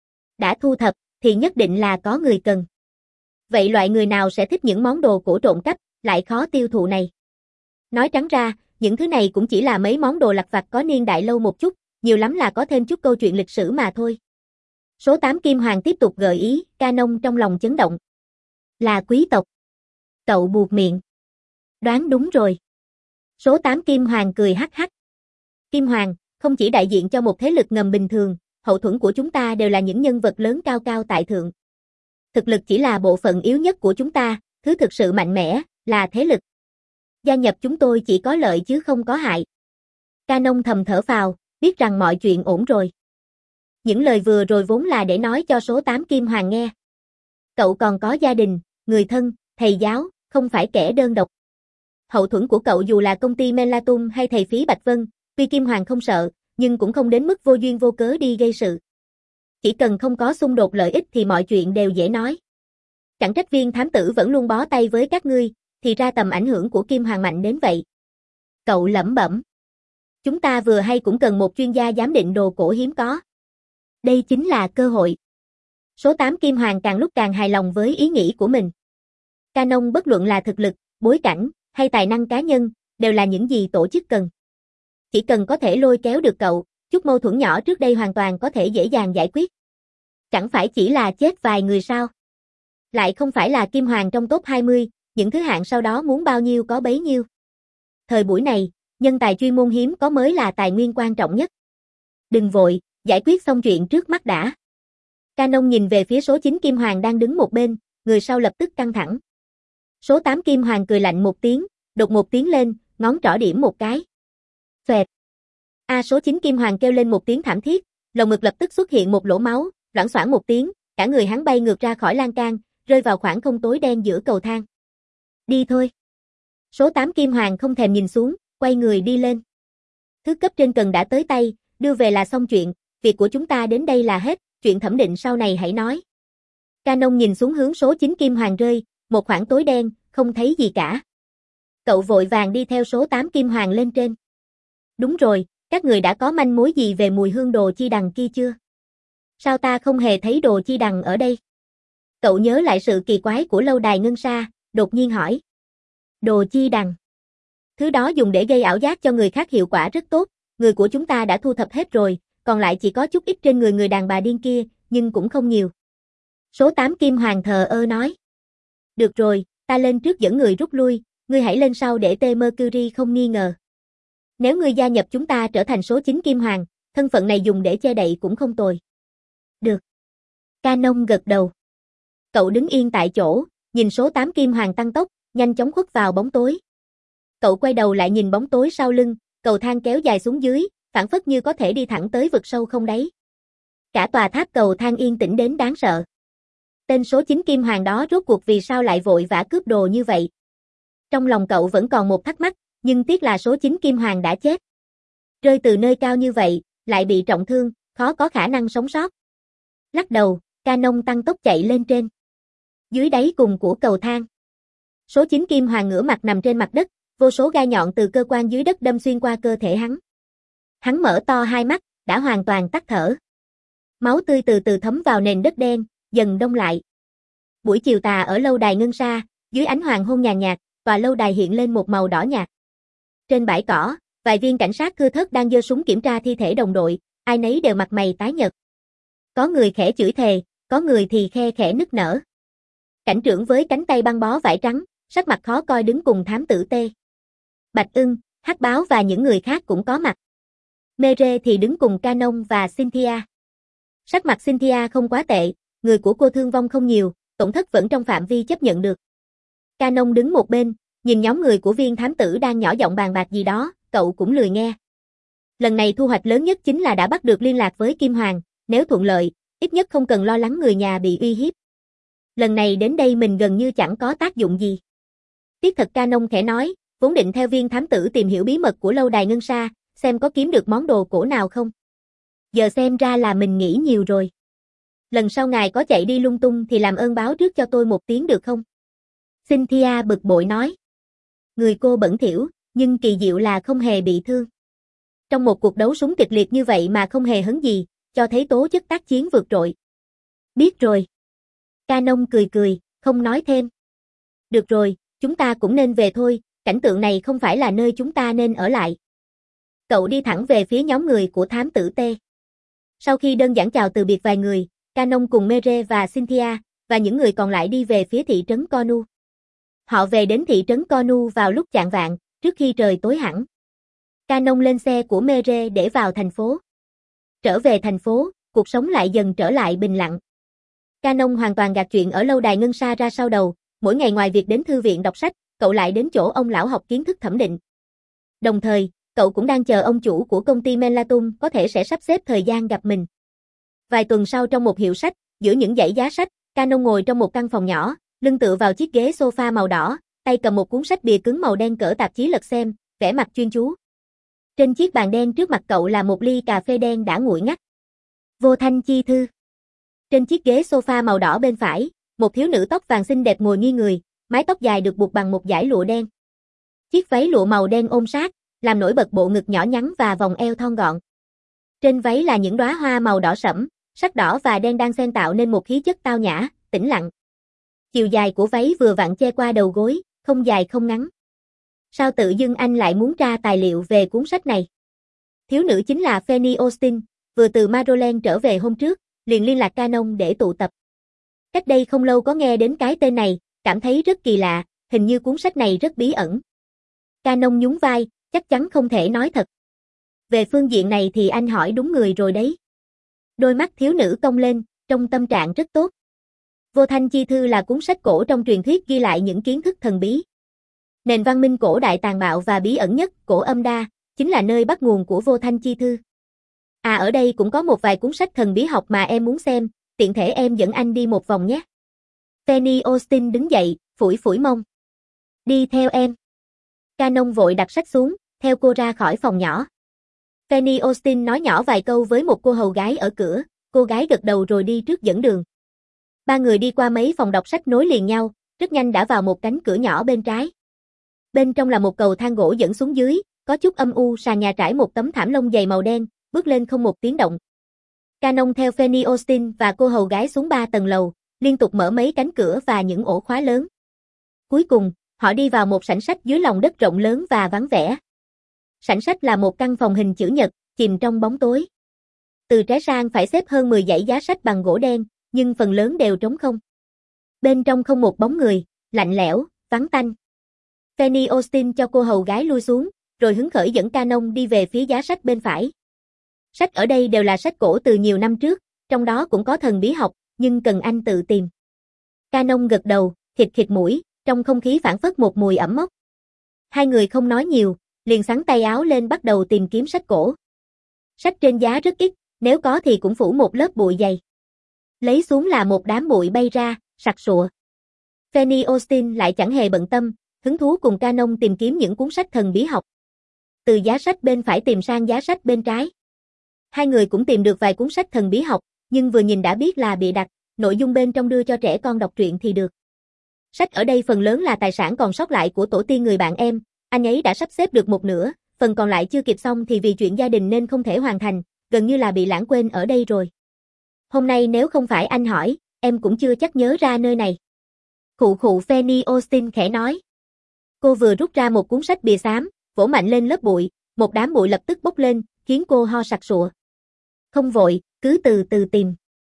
Đã thu thập, thì nhất định là có người cần. Vậy loại người nào sẽ thích những món đồ cổ trộm cắp, lại khó tiêu thụ này? Nói trắng ra, những thứ này cũng chỉ là mấy món đồ lặt vặt có niên đại lâu một chút, nhiều lắm là có thêm chút câu chuyện lịch sử mà thôi. Số tám Kim Hoàng tiếp tục gợi ý, Canon trong lòng chấn động. Là quý tộc. Cậu buột miệng. Đoán đúng rồi. Số tám Kim Hoàng cười hắc hắc. Kim Hoàng, không chỉ đại diện cho một thế lực ngầm bình thường, hậu thuẫn của chúng ta đều là những nhân vật lớn cao cao tại thượng. Thực lực chỉ là bộ phận yếu nhất của chúng ta, thứ thực sự mạnh mẽ, là thế lực. Gia nhập chúng tôi chỉ có lợi chứ không có hại. Canon thầm thở phào, biết rằng mọi chuyện ổn rồi. Những lời vừa rồi vốn là để nói cho số tám Kim Hoàng nghe. Cậu còn có gia đình, người thân, thầy giáo, không phải kẻ đơn độc. Hậu thuẫn của cậu dù là công ty Melatum hay thầy Phí Bạch Vân, tuy Kim Hoàng không sợ, nhưng cũng không đến mức vô duyên vô cớ đi gây sự. Chỉ cần không có xung đột lợi ích thì mọi chuyện đều dễ nói. Chẳng trách viên thám tử vẫn luôn bó tay với các ngươi, thì ra tầm ảnh hưởng của Kim Hoàng mạnh đến vậy. Cậu lẩm bẩm. Chúng ta vừa hay cũng cần một chuyên gia giám định đồ cổ hiếm có. Đây chính là cơ hội. Số tám Kim Hoàng càng lúc càng hài lòng với ý nghĩ của mình. Canon bất luận là thực lực, bối cảnh, hay tài năng cá nhân, đều là những gì tổ chức cần. Chỉ cần có thể lôi kéo được cậu, chút mâu thuẫn nhỏ trước đây hoàn toàn có thể dễ dàng giải quyết. Chẳng phải chỉ là chết vài người sao? Lại không phải là Kim Hoàng trong top hai mươi, những thứ hạng sau đó muốn bao nhiêu có bấy nhiêu. Thời buổi này, nhân tài chuyên môn hiếm có mới là tài nguyên quan trọng nhất. Đừng vội, giải quyết xong chuyện trước mắt đã. Canon nhìn về phía số chín Kim Hoàng đang đứng một bên, người sau lập tức căng thẳng. Số tám Kim Hoàng cười lạnh một tiếng, đột một tiếng lên, ngón trỏ điểm một cái. Xoẹt. A số chín Kim Hoàng kêu lên một tiếng thảm thiết, lồng ngực lập tức xuất hiện một lỗ máu, loảng xoảng một tiếng, cả người hắn bay ngược ra khỏi lan can, rơi vào khoảng không tối đen giữa cầu thang. Đi thôi. Số tám Kim Hoàng không thèm nhìn xuống, quay người đi lên. Thứ cấp trên cần đã tới tay, đưa về là xong chuyện, việc của chúng ta đến đây là hết, chuyện thẩm định sau này hãy nói. Canon nhìn xuống hướng số chín Kim Hoàng rơi, một khoảng tối đen, không thấy gì cả. Cậu vội vàng đi theo số tám Kim Hoàng lên trên. Đúng rồi, các người đã có manh mối gì về mùi hương đồ chi đằng kia chưa? Sao ta không hề thấy đồ chi đằng ở đây? Cậu nhớ lại sự kỳ quái của lâu đài ngân sa, đột nhiên hỏi. Đồ chi đằng. Thứ đó dùng để gây ảo giác cho người khác hiệu quả rất tốt, người của chúng ta đã thu thập hết rồi, còn lại chỉ có chút ít trên người người đàn bà điên kia, nhưng cũng không nhiều. Số tám Kim Hoàng thờ ơ nói. Được rồi, ta lên trước dẫn người rút lui, ngươi hãy lên sau để T Mercury không nghi ngờ. Nếu ngươi gia nhập chúng ta trở thành số chín Kim Hoàng, thân phận này dùng để che đậy cũng không tồi. Được. Canon gật đầu. Cậu đứng yên tại chỗ, nhìn số tám Kim Hoàng tăng tốc, nhanh chóng khuất vào bóng tối. Cậu quay đầu lại nhìn bóng tối sau lưng, cầu thang kéo dài xuống dưới, phảng phất như có thể đi thẳng tới vực sâu không đáy. Cả tòa tháp cầu thang yên tĩnh đến đáng sợ. Tên số chín Kim Hoàng đó rốt cuộc vì sao lại vội vã cướp đồ như vậy? Trong lòng cậu vẫn còn một thắc mắc, nhưng tiếc là số chín Kim Hoàng đã chết. Rơi từ nơi cao như vậy, lại bị trọng thương, khó có khả năng sống sót. Lắc đầu, Canon tăng tốc chạy lên trên. Dưới đáy cùng của cầu thang. Số chín Kim Hoàng ngửa mặt nằm trên mặt đất, vô số gai nhọn từ cơ quan dưới đất đâm xuyên qua cơ thể hắn. Hắn mở to hai mắt, đã hoàn toàn tắt thở. Máu tươi từ từ thấm vào nền đất đen, dần đông lại. Buổi chiều tà ở lâu đài ngân sa, dưới ánh hoàng hôn nhàn nhạt, tòa lâu đài hiện lên một màu đỏ nhạt. Trên bãi cỏ, vài viên cảnh sát thưa thớt đang giơ súng kiểm tra thi thể đồng đội, ai nấy đều mặt mày tái nhợt. Có người khẽ chửi thề, có người thì khe khẽ nức nở. Cảnh trưởng với cánh tay băng bó vải trắng, sắc mặt khó coi đứng cùng thám tử T. Bạch Ưng, Hắc Báo và những người khác cũng có mặt. Mere thì đứng cùng Canon và Cynthia. Sắc mặt Cynthia không quá tệ, người của cô thương vong không nhiều, tổn thất vẫn trong phạm vi chấp nhận được. Canon đứng một bên, nhìn nhóm người của viên thám tử đang nhỏ giọng bàn bạc gì đó, cậu cũng lười nghe. Lần này thu hoạch lớn nhất chính là đã bắt được liên lạc với Kim Hoàng, nếu thuận lợi, ít nhất không cần lo lắng người nhà bị uy hiếp. Lần này đến đây mình gần như chẳng có tác dụng gì. Tiếc thật, Canon khẽ nói, vốn định theo viên thám tử tìm hiểu bí mật của lâu đài ngân sa, xem có kiếm được món đồ cổ nào không. Giờ xem ra là mình nghĩ nhiều rồi. Lần sau ngài có chạy đi lung tung thì làm ơn báo trước cho tôi một tiếng được không? Cynthia bực bội nói. Người cô bẩn thỉu, nhưng kỳ diệu là không hề bị thương. Trong một cuộc đấu súng kịch liệt như vậy mà không hề hấn gì, cho thấy tố chất tác chiến vượt trội. Biết rồi. Canon cười cười, không nói thêm. Được rồi, chúng ta cũng nên về thôi, cảnh tượng này không phải là nơi chúng ta nên ở lại. Cậu đi thẳng về phía nhóm người của thám tử T. Sau khi đơn giản chào từ biệt vài người, Canon cùng Mere và Cynthia, và những người còn lại đi về phía thị trấn Cornu. Họ về đến thị trấn Cornu vào lúc chạng vạng, trước khi trời tối hẳn. Canon lên xe của Mere để vào thành phố. Trở về thành phố, cuộc sống lại dần trở lại bình lặng. Canon hoàn toàn gạt chuyện ở lâu đài ngân sa ra sau đầu, mỗi ngày ngoài việc đến thư viện đọc sách, cậu lại đến chỗ ông lão học kiến thức thẩm định. Đồng thời, cậu cũng đang chờ ông chủ của công ty Melatum có thể sẽ sắp xếp thời gian gặp mình. Vài tuần sau, trong một hiệu sách, giữa những dãy giá sách, Canon ngồi trong một căn phòng nhỏ, lưng tựa vào chiếc ghế sofa màu đỏ, tay cầm một cuốn sách bìa cứng màu đen cỡ tạp chí lật xem, vẻ mặt chuyên chú. Trên chiếc bàn đen trước mặt cậu là một ly cà phê đen đã nguội ngắt. Vô Thanh chi thư. Trên chiếc ghế sofa màu đỏ bên phải, một thiếu nữ tóc vàng xinh đẹp ngồi nghiêng người, mái tóc dài được buộc bằng một dải lụa đen. Chiếc váy lụa màu đen ôm sát, làm nổi bật bộ ngực nhỏ nhắn và vòng eo thon gọn. Trên váy là những đóa hoa màu đỏ sẫm, sắc đỏ và đen đang xen tạo nên một khí chất tao nhã, tĩnh lặng. Chiều dài của váy vừa vặn che qua đầu gối, không dài không ngắn. Sao tự dưng anh lại muốn tra tài liệu về cuốn sách này? Thiếu nữ chính là Fanny Austin, vừa từ Maryland trở về hôm trước, liền liên lạc Canon để tụ tập. Cách đây không lâu có nghe đến cái tên này, cảm thấy rất kỳ lạ, hình như cuốn sách này rất bí ẩn. Canon nhún vai, chắc chắn không thể nói thật. Về phương diện này thì anh hỏi đúng người rồi đấy. Đôi mắt thiếu nữ cong lên, trong tâm trạng rất tốt. Vô Thanh chi thư là cuốn sách cổ trong truyền thuyết ghi lại những kiến thức thần bí. Nền văn minh cổ đại tàn bạo và bí ẩn nhất, Cổ Âm Đa, chính là nơi bắt nguồn của Vô Thanh Chi Thư. À ở đây cũng có một vài cuốn sách thần bí học mà em muốn xem, tiện thể em dẫn anh đi một vòng nhé. Fanny Austin đứng dậy, phủi phủi mông. Đi theo em. Canon vội đặt sách xuống, theo cô ra khỏi phòng nhỏ. Fanny Austin nói nhỏ vài câu với một cô hầu gái ở cửa, cô gái gật đầu rồi đi trước dẫn đường. Ba người đi qua mấy phòng đọc sách nối liền nhau, rất nhanh đã vào một cánh cửa nhỏ bên trái. Bên trong là một cầu thang gỗ dẫn xuống dưới, có chút âm u, sàn nhà trải một tấm thảm lông dày màu đen, bước lên không một tiếng động. Canon theo Fanny Austin và cô hầu gái xuống ba tầng lầu, liên tục mở mấy cánh cửa và những ổ khóa lớn. Cuối cùng, họ đi vào một sảnh sách dưới lòng đất rộng lớn và vắng vẻ. Sảnh sách là một căn phòng hình chữ nhật, chìm trong bóng tối. Từ trái sang phải xếp hơn mười dãy giá sách bằng gỗ đen, nhưng phần lớn đều trống không. Bên trong không một bóng người, lạnh lẽo, vắng tanh. Fanny Austin cho cô hầu gái lui xuống, rồi hứng khởi dẫn Canon đi về phía giá sách bên phải. Sách ở đây đều là sách cổ từ nhiều năm trước, trong đó cũng có thần bí học, nhưng cần anh tự tìm. Canon gật đầu, khịt khịt mũi, trong không khí phảng phất một mùi ẩm mốc. Hai người không nói nhiều, liền xắn tay áo lên bắt đầu tìm kiếm sách cổ. Sách trên giá rất ít, nếu có thì cũng phủ một lớp bụi dày. Lấy xuống là một đám bụi bay ra, sặc sụa. Fanny Austin lại chẳng hề bận tâm, hứng thú cùng Canon tìm kiếm những cuốn sách thần bí học. Từ giá sách bên phải tìm sang giá sách bên trái. Hai người cũng tìm được vài cuốn sách thần bí học, nhưng vừa nhìn đã biết là bịa đặt, nội dung bên trong đưa cho trẻ con đọc truyện thì được. Sách ở đây phần lớn là tài sản còn sót lại của tổ tiên người bạn em, anh ấy đã sắp xếp được một nửa, phần còn lại chưa kịp xong thì vì chuyện gia đình nên không thể hoàn thành, gần như là bị lãng quên ở đây rồi. Hôm nay nếu không phải anh hỏi, em cũng chưa chắc nhớ ra nơi này. Khụ khụ, Fanny Austin khẽ nói. Cô vừa rút ra một cuốn sách bìa xám, vỗ mạnh lên lớp bụi, một đám bụi lập tức bốc lên, khiến cô ho sặc sụa. Không vội, cứ từ từ tìm.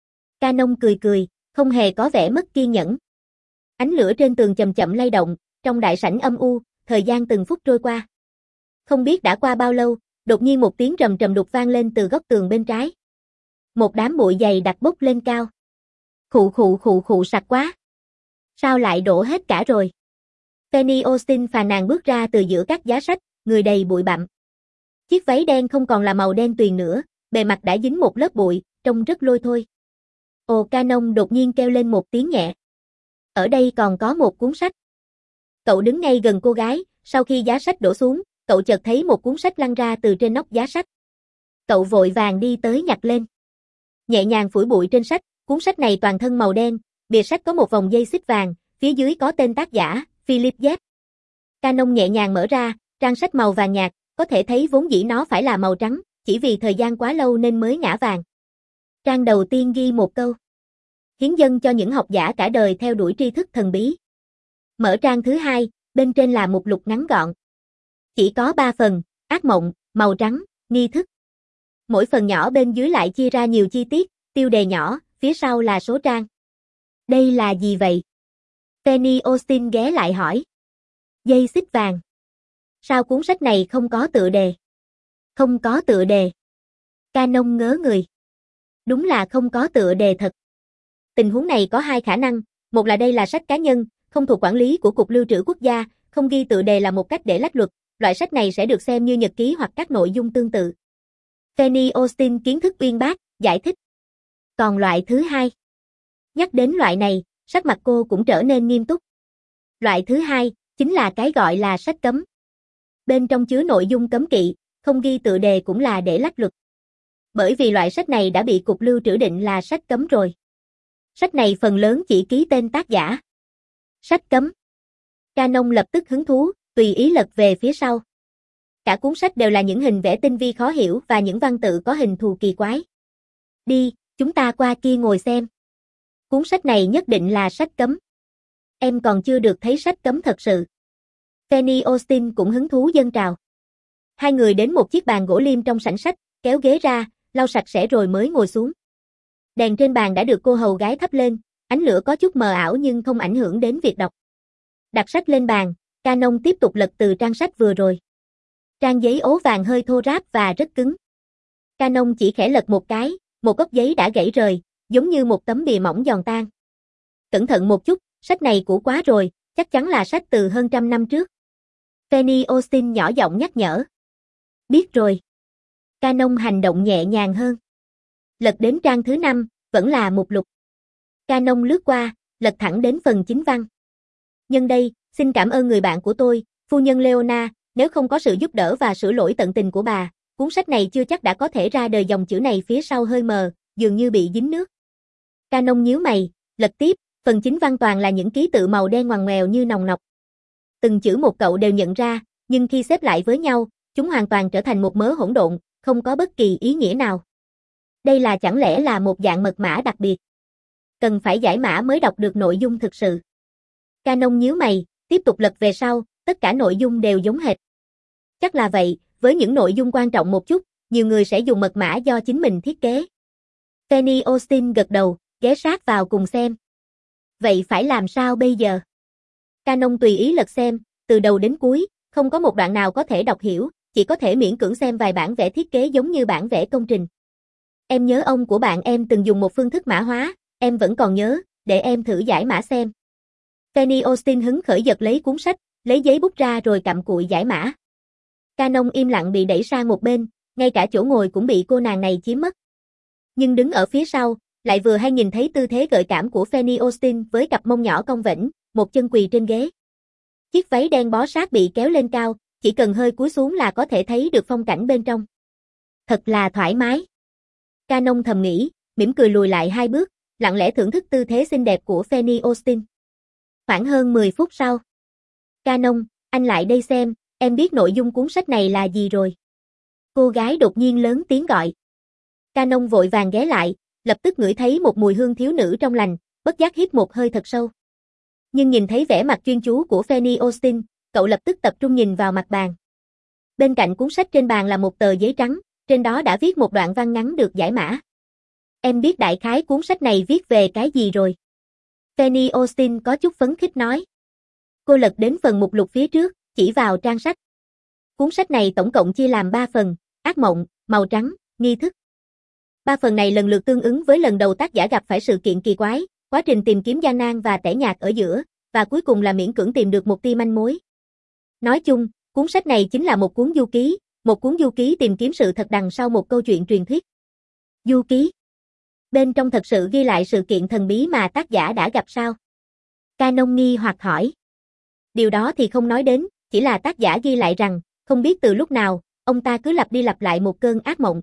Canon cười cười, không hề có vẻ mất kiên nhẫn. Ánh lửa trên tường chậm chậm lay động, trong đại sảnh âm u, thời gian từng phút trôi qua. Không biết đã qua bao lâu, đột nhiên một tiếng trầm trầm đục vang lên từ góc tường bên trái. Một đám bụi dày đặc bốc lên cao. Khụ khụ khụ khụ, sặc quá. Sao lại đổ hết cả rồi? Fanny Austin phàn nàn bước ra từ giữa các giá sách, người đầy bụi bặm. Chiếc váy đen không còn là màu đen tuyền nữa, bề mặt đã dính một lớp bụi, trông rất lôi thôi. Ồ, Canon đột nhiên kêu lên một tiếng nhẹ. Ở đây còn có một cuốn sách. Cậu đứng ngay gần cô gái, sau khi giá sách đổ xuống, cậu chợt thấy một cuốn sách lăn ra từ trên nóc giá sách. Cậu vội vàng đi tới nhặt lên. Nhẹ nhàng phủi bụi trên sách, cuốn sách này toàn thân màu đen, bìa sách có một vòng dây xích vàng, phía dưới có tên tác giả, Philip Z. Canon nhẹ nhàng mở ra, trang sách màu vàng nhạt, có thể thấy vốn dĩ nó phải là màu trắng, chỉ vì thời gian quá lâu nên mới ngả vàng. Trang đầu tiên ghi một câu. Hiến dâng cho những học giả cả đời theo đuổi tri thức thần bí. Mở trang thứ hai, bên trên là mục lục ngắn gọn. Chỉ có ba phần, ác mộng, màu trắng, nghi thức. Mỗi phần nhỏ bên dưới lại chia ra nhiều chi tiết, tiêu đề nhỏ, phía sau là số trang. Đây là gì vậy? Fanny Austin ghé lại hỏi. Dây xích vàng. Sao cuốn sách này không có tựa đề? Không có tựa đề. Canon ngớ người. Đúng là không có tựa đề thật. Tình huống này có hai khả năng, một là đây là sách cá nhân, không thuộc quản lý của Cục Lưu trữ Quốc gia, không ghi tựa đề là một cách để lách luật, loại sách này sẽ được xem như nhật ký hoặc các nội dung tương tự. Fanny Austin kiến thức uyên bác, giải thích. Còn loại thứ hai. Nhắc đến loại này, sắc mặt cô cũng trở nên nghiêm túc. Loại thứ hai, chính là cái gọi là sách cấm. Bên trong chứa nội dung cấm kỵ, không ghi tựa đề cũng là để lách luật. Bởi vì loại sách này đã bị Cục Lưu trữ định là sách cấm rồi. Sách này phần lớn chỉ ký tên tác giả. Sách cấm. Canon lập tức hứng thú, tùy ý lật về phía sau. Cả cuốn sách đều là những hình vẽ tinh vi khó hiểu và những văn tự có hình thù kỳ quái. Đi, chúng ta qua kia ngồi xem. Cuốn sách này nhất định là sách cấm. Em còn chưa được thấy sách cấm thật sự. Fanny Austin cũng hứng thú dâng trào. Hai người đến một chiếc bàn gỗ liêm trong sảnh sách, kéo ghế ra, lau sạch sẽ rồi mới ngồi xuống. Đèn trên bàn đã được cô hầu gái thắp lên, ánh lửa có chút mờ ảo nhưng không ảnh hưởng đến việc đọc. Đặt sách lên bàn, Canon tiếp tục lật từ trang sách vừa rồi. Trang giấy ố vàng hơi thô ráp và rất cứng. Canon chỉ khẽ lật một cái, một góc giấy đã gãy rời, giống như một tấm bìa mỏng giòn tan. Cẩn thận một chút, sách này cũ quá rồi, chắc chắn là sách từ hơn trăm năm trước. Fanny Austin nhỏ giọng nhắc nhở. Biết rồi. Canon hành động nhẹ nhàng hơn. Lật đến trang thứ năm, vẫn là mục lục. Canon lướt qua, lật thẳng đến phần chính văn. Nhân đây, xin cảm ơn người bạn của tôi, phu nhân Leona, nếu không có sự giúp đỡ và sửa lỗi tận tình của bà, cuốn sách này chưa chắc đã có thể ra đời. Dòng chữ này phía sau hơi mờ, dường như bị dính nước. Canon nhíu mày, lật tiếp, phần chính văn toàn là những ký tự màu đen ngoằn ngoèo như nòng nọc. Từng chữ một cậu đều nhận ra, nhưng khi xếp lại với nhau, chúng hoàn toàn trở thành một mớ hỗn độn, không có bất kỳ ý nghĩa nào. Đây là chẳng lẽ là một dạng mật mã đặc biệt? Cần phải giải mã mới đọc được nội dung thực sự. Canon nhíu mày, tiếp tục lật về sau, tất cả nội dung đều giống hệt. Chắc là vậy, với những nội dung quan trọng một chút, nhiều người sẽ dùng mật mã do chính mình thiết kế. Fanny Austin gật đầu, ghé sát vào cùng xem. Vậy phải làm sao bây giờ? Canon tùy ý lật xem, từ đầu đến cuối, không có một đoạn nào có thể đọc hiểu, chỉ có thể miễn cưỡng xem vài bản vẽ thiết kế giống như bản vẽ công trình. Em nhớ ông của bạn em từng dùng một phương thức mã hóa, em vẫn còn nhớ, để em thử giải mã xem. Fanny Austin hứng khởi giật lấy cuốn sách, lấy giấy bút ra rồi cặm cụi giải mã. Canon im lặng bị đẩy sang một bên, ngay cả chỗ ngồi cũng bị cô nàng này chiếm mất. Nhưng đứng ở phía sau, lại vừa hay nhìn thấy tư thế gợi cảm của Fanny Austin với cặp mông nhỏ cong vểnh, một chân quỳ trên ghế. Chiếc váy đen bó sát bị kéo lên cao, chỉ cần hơi cúi xuống là có thể thấy được phong cảnh bên trong. Thật là thoải mái. Canon thầm nghĩ, mỉm cười lùi lại hai bước, lặng lẽ thưởng thức tư thế xinh đẹp của Fanny Austin. Khoảng hơn mười phút sau. Canon, anh lại đây xem, em biết nội dung cuốn sách này là gì rồi. Cô gái đột nhiên lớn tiếng gọi. Canon vội vàng ghé lại, lập tức ngửi thấy một mùi hương thiếu nữ trong lành, bất giác hít một hơi thật sâu. Nhưng nhìn thấy vẻ mặt chuyên chú của Fanny Austin, cậu lập tức tập trung nhìn vào mặt bàn. Bên cạnh cuốn sách trên bàn là một tờ giấy trắng, trên đó đã viết một đoạn văn ngắn được giải mã. Em biết đại khái cuốn sách này viết về cái gì rồi. Fanny Austin có chút phấn khích nói. Cô lật đến phần mục lục phía trước, chỉ vào trang sách. Cuốn sách này tổng cộng chia làm ba phần, ác mộng, màu trắng, nghi thức. Ba phần này lần lượt tương ứng với lần đầu tác giả gặp phải sự kiện kỳ quái, quá trình tìm kiếm gian nan và tẻ nhạt ở giữa, và cuối cùng là miễn cưỡng tìm được một tia manh mối. Nói chung, cuốn sách này chính là một cuốn du ký, một cuốn du ký tìm kiếm sự thật đằng sau một câu chuyện truyền thuyết. Du ký. Bên trong thật sự ghi lại sự kiện thần bí mà tác giả đã gặp sao? Canon nghi hoặc hỏi. Điều đó thì không nói đến, chỉ là tác giả ghi lại rằng, không biết từ lúc nào, ông ta cứ lặp đi lặp lại một cơn ác mộng.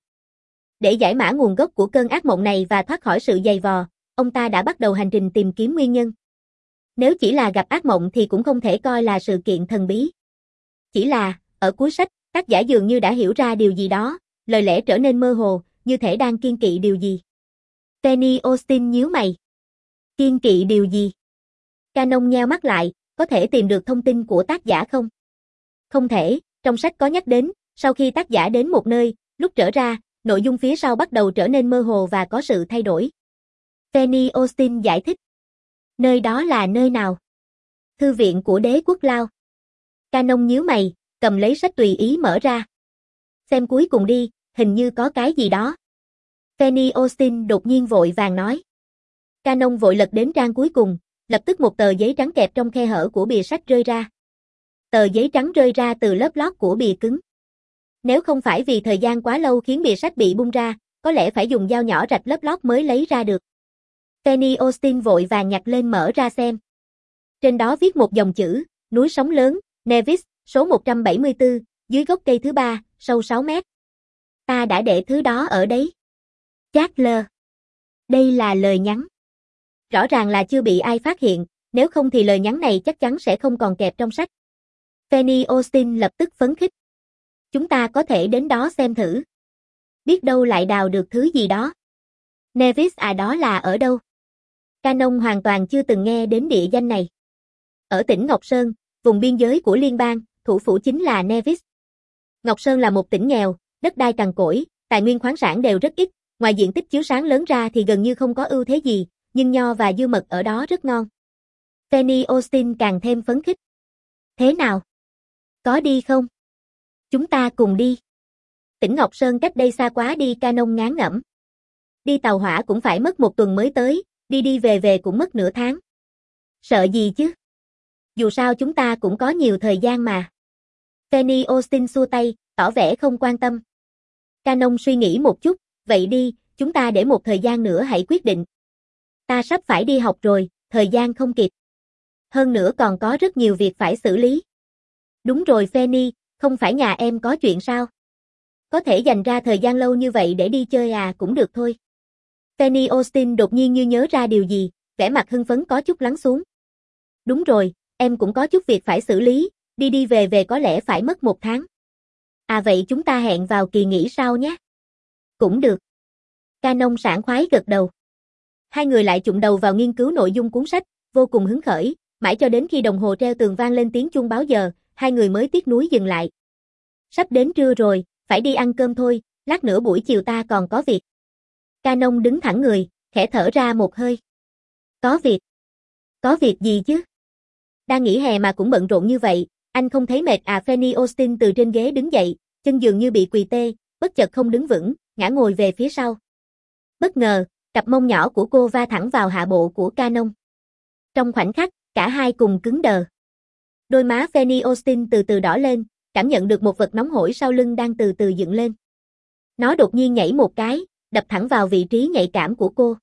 Để giải mã nguồn gốc của cơn ác mộng này và thoát khỏi sự dày vò, ông ta đã bắt đầu hành trình tìm kiếm nguyên nhân. Nếu chỉ là gặp ác mộng thì cũng không thể coi là sự kiện thần bí. Chỉ là, ở cuối sách, tác giả dường như đã hiểu ra điều gì đó, lời lẽ trở nên mơ hồ, như thể đang kiêng kỵ điều gì. Fanny Austin nhíu mày. Kiêng kỵ điều gì? Canon nheo mắt lại, có thể tìm được thông tin của tác giả không? Không thể, trong sách có nhắc đến, sau khi tác giả đến một nơi, lúc trở ra, nội dung phía sau bắt đầu trở nên mơ hồ và có sự thay đổi. Fanny Austin giải thích. Nơi đó là nơi nào? Thư viện của đế quốc Lao. Canon nhíu mày, cầm lấy sách tùy ý mở ra. Xem cuối cùng đi, hình như có cái gì đó. Fanny Austin đột nhiên vội vàng nói. Canon vội lật đến trang cuối cùng, lập tức một tờ giấy trắng kẹp trong khe hở của bìa sách rơi ra. Tờ giấy trắng rơi ra từ lớp lót của bìa cứng. Nếu không phải vì thời gian quá lâu khiến bìa sách bị bung ra, có lẽ phải dùng dao nhỏ rạch lớp lót mới lấy ra được. Fanny Austin vội vàng nhặt lên mở ra xem. Trên đó viết một dòng chữ, núi sóng lớn, Nevis, số một trăm bảy mươi tư, dưới gốc cây thứ ba, sâu sáu mét. Ta đã để thứ đó ở đấy. Chatler. Đây là lời nhắn. Rõ ràng là chưa bị ai phát hiện, nếu không thì lời nhắn này chắc chắn sẽ không còn kẹp trong sách. Fanny Austin lập tức phấn khích. Chúng ta có thể đến đó xem thử. Biết đâu lại đào được thứ gì đó. Nevis à, đó là ở đâu? Canon hoàn toàn chưa từng nghe đến địa danh này. Ở tỉnh Ngọc Sơn, vùng biên giới của liên bang, thủ phủ chính là Nevis. Ngọc Sơn là một tỉnh nghèo, đất đai cằn cỗi, tài nguyên khoáng sản đều rất ít, ngoài diện tích chiếu sáng lớn ra thì gần như không có ưu thế gì, nhưng nho và dưa mật ở đó rất ngon. Fanny Austin càng thêm phấn khích. Thế nào? Có đi không? Chúng ta cùng đi. Tỉnh Ngọc Sơn cách đây xa quá đi, Canon ngán ngẩm. Đi tàu hỏa cũng phải mất một tuần mới tới, đi đi về về cũng mất nửa tháng. Sợ gì chứ? Dù sao chúng ta cũng có nhiều thời gian mà. Fanny Austin xua tay, tỏ vẻ không quan tâm. Canon suy nghĩ một chút, vậy đi, chúng ta để một thời gian nữa hãy quyết định. Ta sắp phải đi học rồi, thời gian không kịp. Hơn nữa còn có rất nhiều việc phải xử lý. Đúng rồi Fanny, không phải nhà em có chuyện sao? Có thể dành ra thời gian lâu như vậy để đi chơi à, cũng được thôi. Fanny Austin đột nhiên như nhớ ra điều gì, vẻ mặt hưng phấn có chút lắng xuống. Đúng rồi, em cũng có chút việc phải xử lý, đi đi về về có lẽ phải mất một tháng. À vậy chúng ta hẹn vào kỳ nghỉ sau nhé. Cũng được. Canon sảng khoái gật đầu. Hai người lại chụm đầu vào nghiên cứu nội dung cuốn sách, vô cùng hứng khởi, mãi cho đến khi đồng hồ treo tường vang lên tiếng chuông báo giờ, hai người mới tiếc nuối dừng lại. Sắp đến trưa rồi, phải đi ăn cơm thôi, lát nữa buổi chiều ta còn có việc. Canon đứng thẳng người, khẽ thở ra một hơi. Có việc? Có việc gì chứ? Đang nghỉ hè mà cũng bận rộn như vậy, anh không thấy mệt à? Fanny Austin từ trên ghế đứng dậy, chân dường như bị quỳ tê, bất chợt không đứng vững, ngã ngồi về phía sau. Bất ngờ, cặp mông nhỏ của cô va thẳng vào hạ bộ của Canon. Trong khoảnh khắc, cả hai cùng cứng đờ. Đôi má Fanny Austin từ từ đỏ lên, cảm nhận được một vật nóng hổi sau lưng đang từ từ dựng lên. Nó đột nhiên nhảy một cái, đập thẳng vào vị trí nhạy cảm của cô.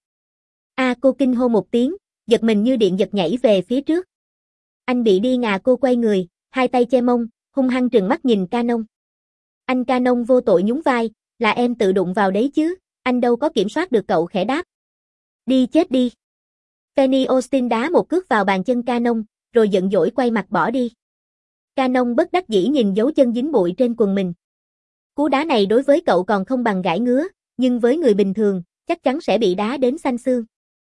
A à, cô kinh hô một tiếng, giật mình như điện giật nhảy về phía trước. Anh bị điên à? Cô quay người, hai tay che mông, hung hăng trừng mắt nhìn Canon. Anh Canon vô tội nhún vai, là em tự đụng vào đấy chứ, anh đâu có kiểm soát được. Cậu khẽ đáp. Đi chết đi. Fanny Austin đá một cước vào bàn chân Canon, rồi giận dỗi quay mặt bỏ đi. Canon bất đắc dĩ nhìn dấu chân dính bụi trên quần mình. Cú đá này đối với cậu còn không bằng gãi ngứa, nhưng với người bình thường, chắc chắn sẽ bị đá đến xanh xương.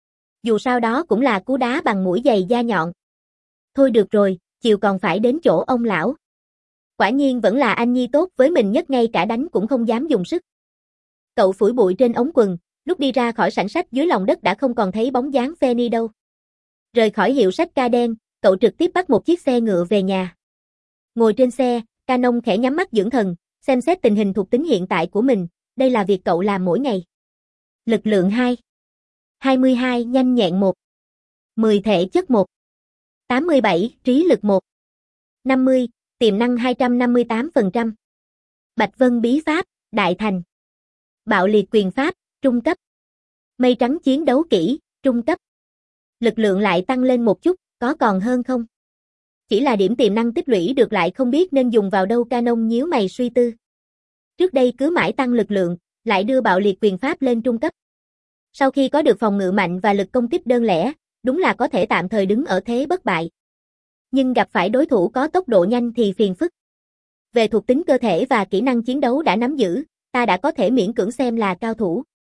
Dù sao đó cũng là cú đá bằng mũi giày da nhọn. Thôi được rồi, chiều còn phải đến chỗ ông lão. Quả nhiên vẫn là anh nhi tốt với mình nhất, ngay cả đánh cũng không dám dùng sức. Cậu phủi bụi trên ống quần, lúc đi ra khỏi sảnh sách dưới lòng đất đã không còn thấy bóng dáng Fanny đâu. Rời khỏi hiệu sách ca đen, cậu trực tiếp bắt một chiếc xe ngựa về nhà. Ngồi trên xe, Canon khẽ nhắm mắt dưỡng thần, xem xét tình hình thuộc tính hiện tại của mình, đây là việc cậu làm mỗi ngày. Lực lượng hai, hai mươi hai nhanh nhẹn một, mười thể chất một, tám mươi bảy trí lực một, năm mươi tiềm năng hai trăm năm mươi tám phần trăm. Bạch Vân bí pháp, đại thành. Bạo liệt quyền pháp, trung cấp. Mây trắng chiến đấu kỹ, trung cấp. Lực lượng lại tăng lên một chút, có còn hơn không? Chỉ là điểm tiềm năng tích lũy được lại không biết nên dùng vào đâu. Canon nhíu mày suy tư. Trước đây cứ mãi tăng lực lượng, lại đưa bạo liệt quyền pháp lên trung cấp. Sau khi có được phòng ngự mạnh và lực công kích đơn lẻ, đúng là có thể tạm thời đứng ở thế bất bại. Nhưng gặp phải đối thủ có tốc độ nhanh thì phiền phức. Về thuộc tính cơ thể và kỹ năng chiến đấu đã nắm giữ, ta đã có thể miễn cưỡng xem là cao thủ.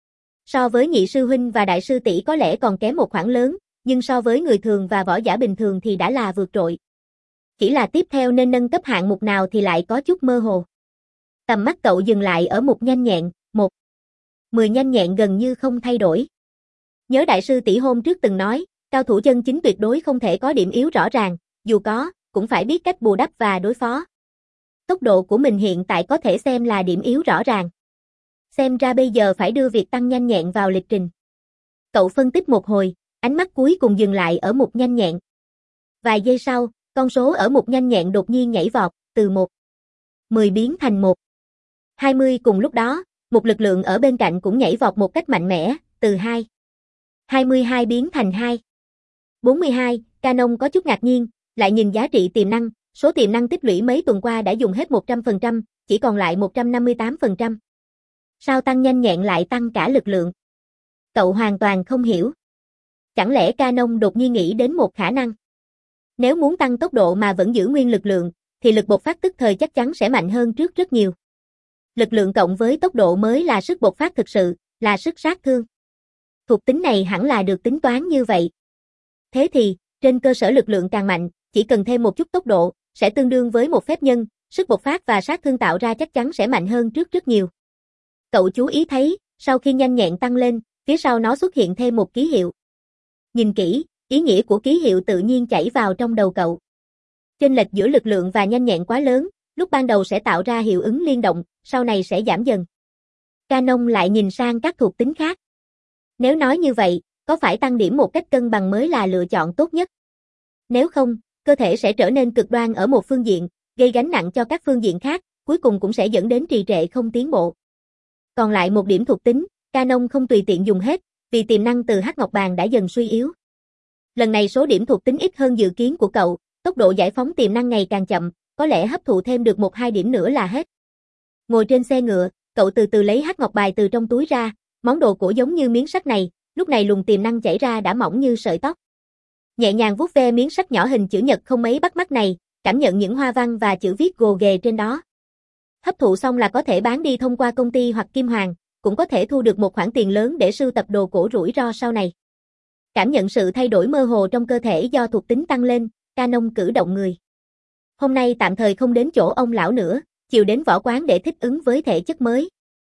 So với nhị sư huynh và đại sư tỷ có lẽ còn kém một khoảng lớn, nhưng so với người thường và võ giả bình thường thì đã là vượt trội. Chỉ là tiếp theo nên nâng cấp hạng mục nào thì lại có chút mơ hồ. Tầm mắt cậu dừng lại ở mục nhanh nhẹn, một. mười nhanh nhẹn gần như không thay đổi. Nhớ đại sư tỷ hôm trước từng nói, cao thủ chân chính tuyệt đối không thể có điểm yếu rõ ràng, dù có, cũng phải biết cách bù đắp và đối phó. Tốc độ của mình hiện tại có thể xem là điểm yếu rõ ràng. Xem ra bây giờ phải đưa việc tăng nhanh nhẹn vào lịch trình. Cậu phân tích một hồi, ánh mắt cuối cùng dừng lại ở mục nhanh nhẹn. Vài giây sau, con số ở mục nhanh nhẹn đột nhiên nhảy vọt, từ một, mười biến thành một, hai mươi. Cùng lúc đó, một lực lượng ở bên cạnh cũng nhảy vọt một cách mạnh mẽ, từ hai, hai mươi hai biến thành hai, bốn mươi hai. Canon có chút ngạc nhiên, lại nhìn giá trị tiềm năng, số tiềm năng tích lũy mấy tuần qua đã dùng hết một trăm phần trăm, chỉ còn lại một trăm năm mươi tám phần trăm. Sao tăng nhanh nhẹn lại tăng cả lực lượng? Cậu hoàn toàn không hiểu. Chẳng lẽ Canon đột nhiên nghĩ đến một khả năng? Nếu muốn tăng tốc độ mà vẫn giữ nguyên lực lượng, thì lực bộc phát tức thời chắc chắn sẽ mạnh hơn trước rất nhiều. Lực lượng cộng với tốc độ mới là sức bộc phát thực sự, là sức sát thương. Thuộc tính này hẳn là được tính toán như vậy. Thế thì, trên cơ sở lực lượng càng mạnh, chỉ cần thêm một chút tốc độ, sẽ tương đương với một phép nhân, sức bộc phát và sát thương tạo ra chắc chắn sẽ mạnh hơn trước rất nhiều. Cậu chú ý thấy, sau khi nhanh nhẹn tăng lên, phía sau nó xuất hiện thêm một ký hiệu. Nhìn kỹ, ý nghĩa của ký hiệu tự nhiên chảy vào trong đầu cậu. Chênh lệch giữa lực lượng và nhanh nhẹn quá lớn, lúc ban đầu sẽ tạo ra hiệu ứng liên động, sau này sẽ giảm dần. Canon lại nhìn sang các thuộc tính khác. Nếu nói như vậy, có phải tăng điểm một cách cân bằng mới là lựa chọn tốt nhất? Nếu không, cơ thể sẽ trở nên cực đoan ở một phương diện, gây gánh nặng cho các phương diện khác, cuối cùng cũng sẽ dẫn đến trì trệ không tiến bộ. Còn lại một điểm thuộc tính, Canon không tùy tiện dùng hết, vì tiềm năng từ hắc ngọc bàn đã dần suy yếu. Lần này số điểm thuộc tính ít hơn dự kiến của cậu, tốc độ giải phóng tiềm năng ngày càng chậm, có lẽ hấp thụ thêm được một hai điểm nữa là hết. Ngồi trên xe ngựa, cậu từ từ lấy hắc ngọc bài từ trong túi ra, món đồ cổ giống như miếng sắt này, lúc này luồng tiềm năng chảy ra đã mỏng như sợi tóc. Nhẹ nhàng vuốt ve miếng sắt nhỏ hình chữ nhật không mấy bắt mắt này, cảm nhận những hoa văn và chữ viết gồ ghề trên đó. Hấp thụ xong là có thể bán đi thông qua công ty hoặc kim hoàng, cũng có thể thu được một khoản tiền lớn để sưu tập đồ cổ rủi ro sau này. Cảm nhận sự thay đổi mơ hồ trong cơ thể do thuộc tính tăng lên, Canon cử động người. Hôm nay tạm thời không đến chỗ ông lão nữa, chiều đến võ quán để thích ứng với thể chất mới.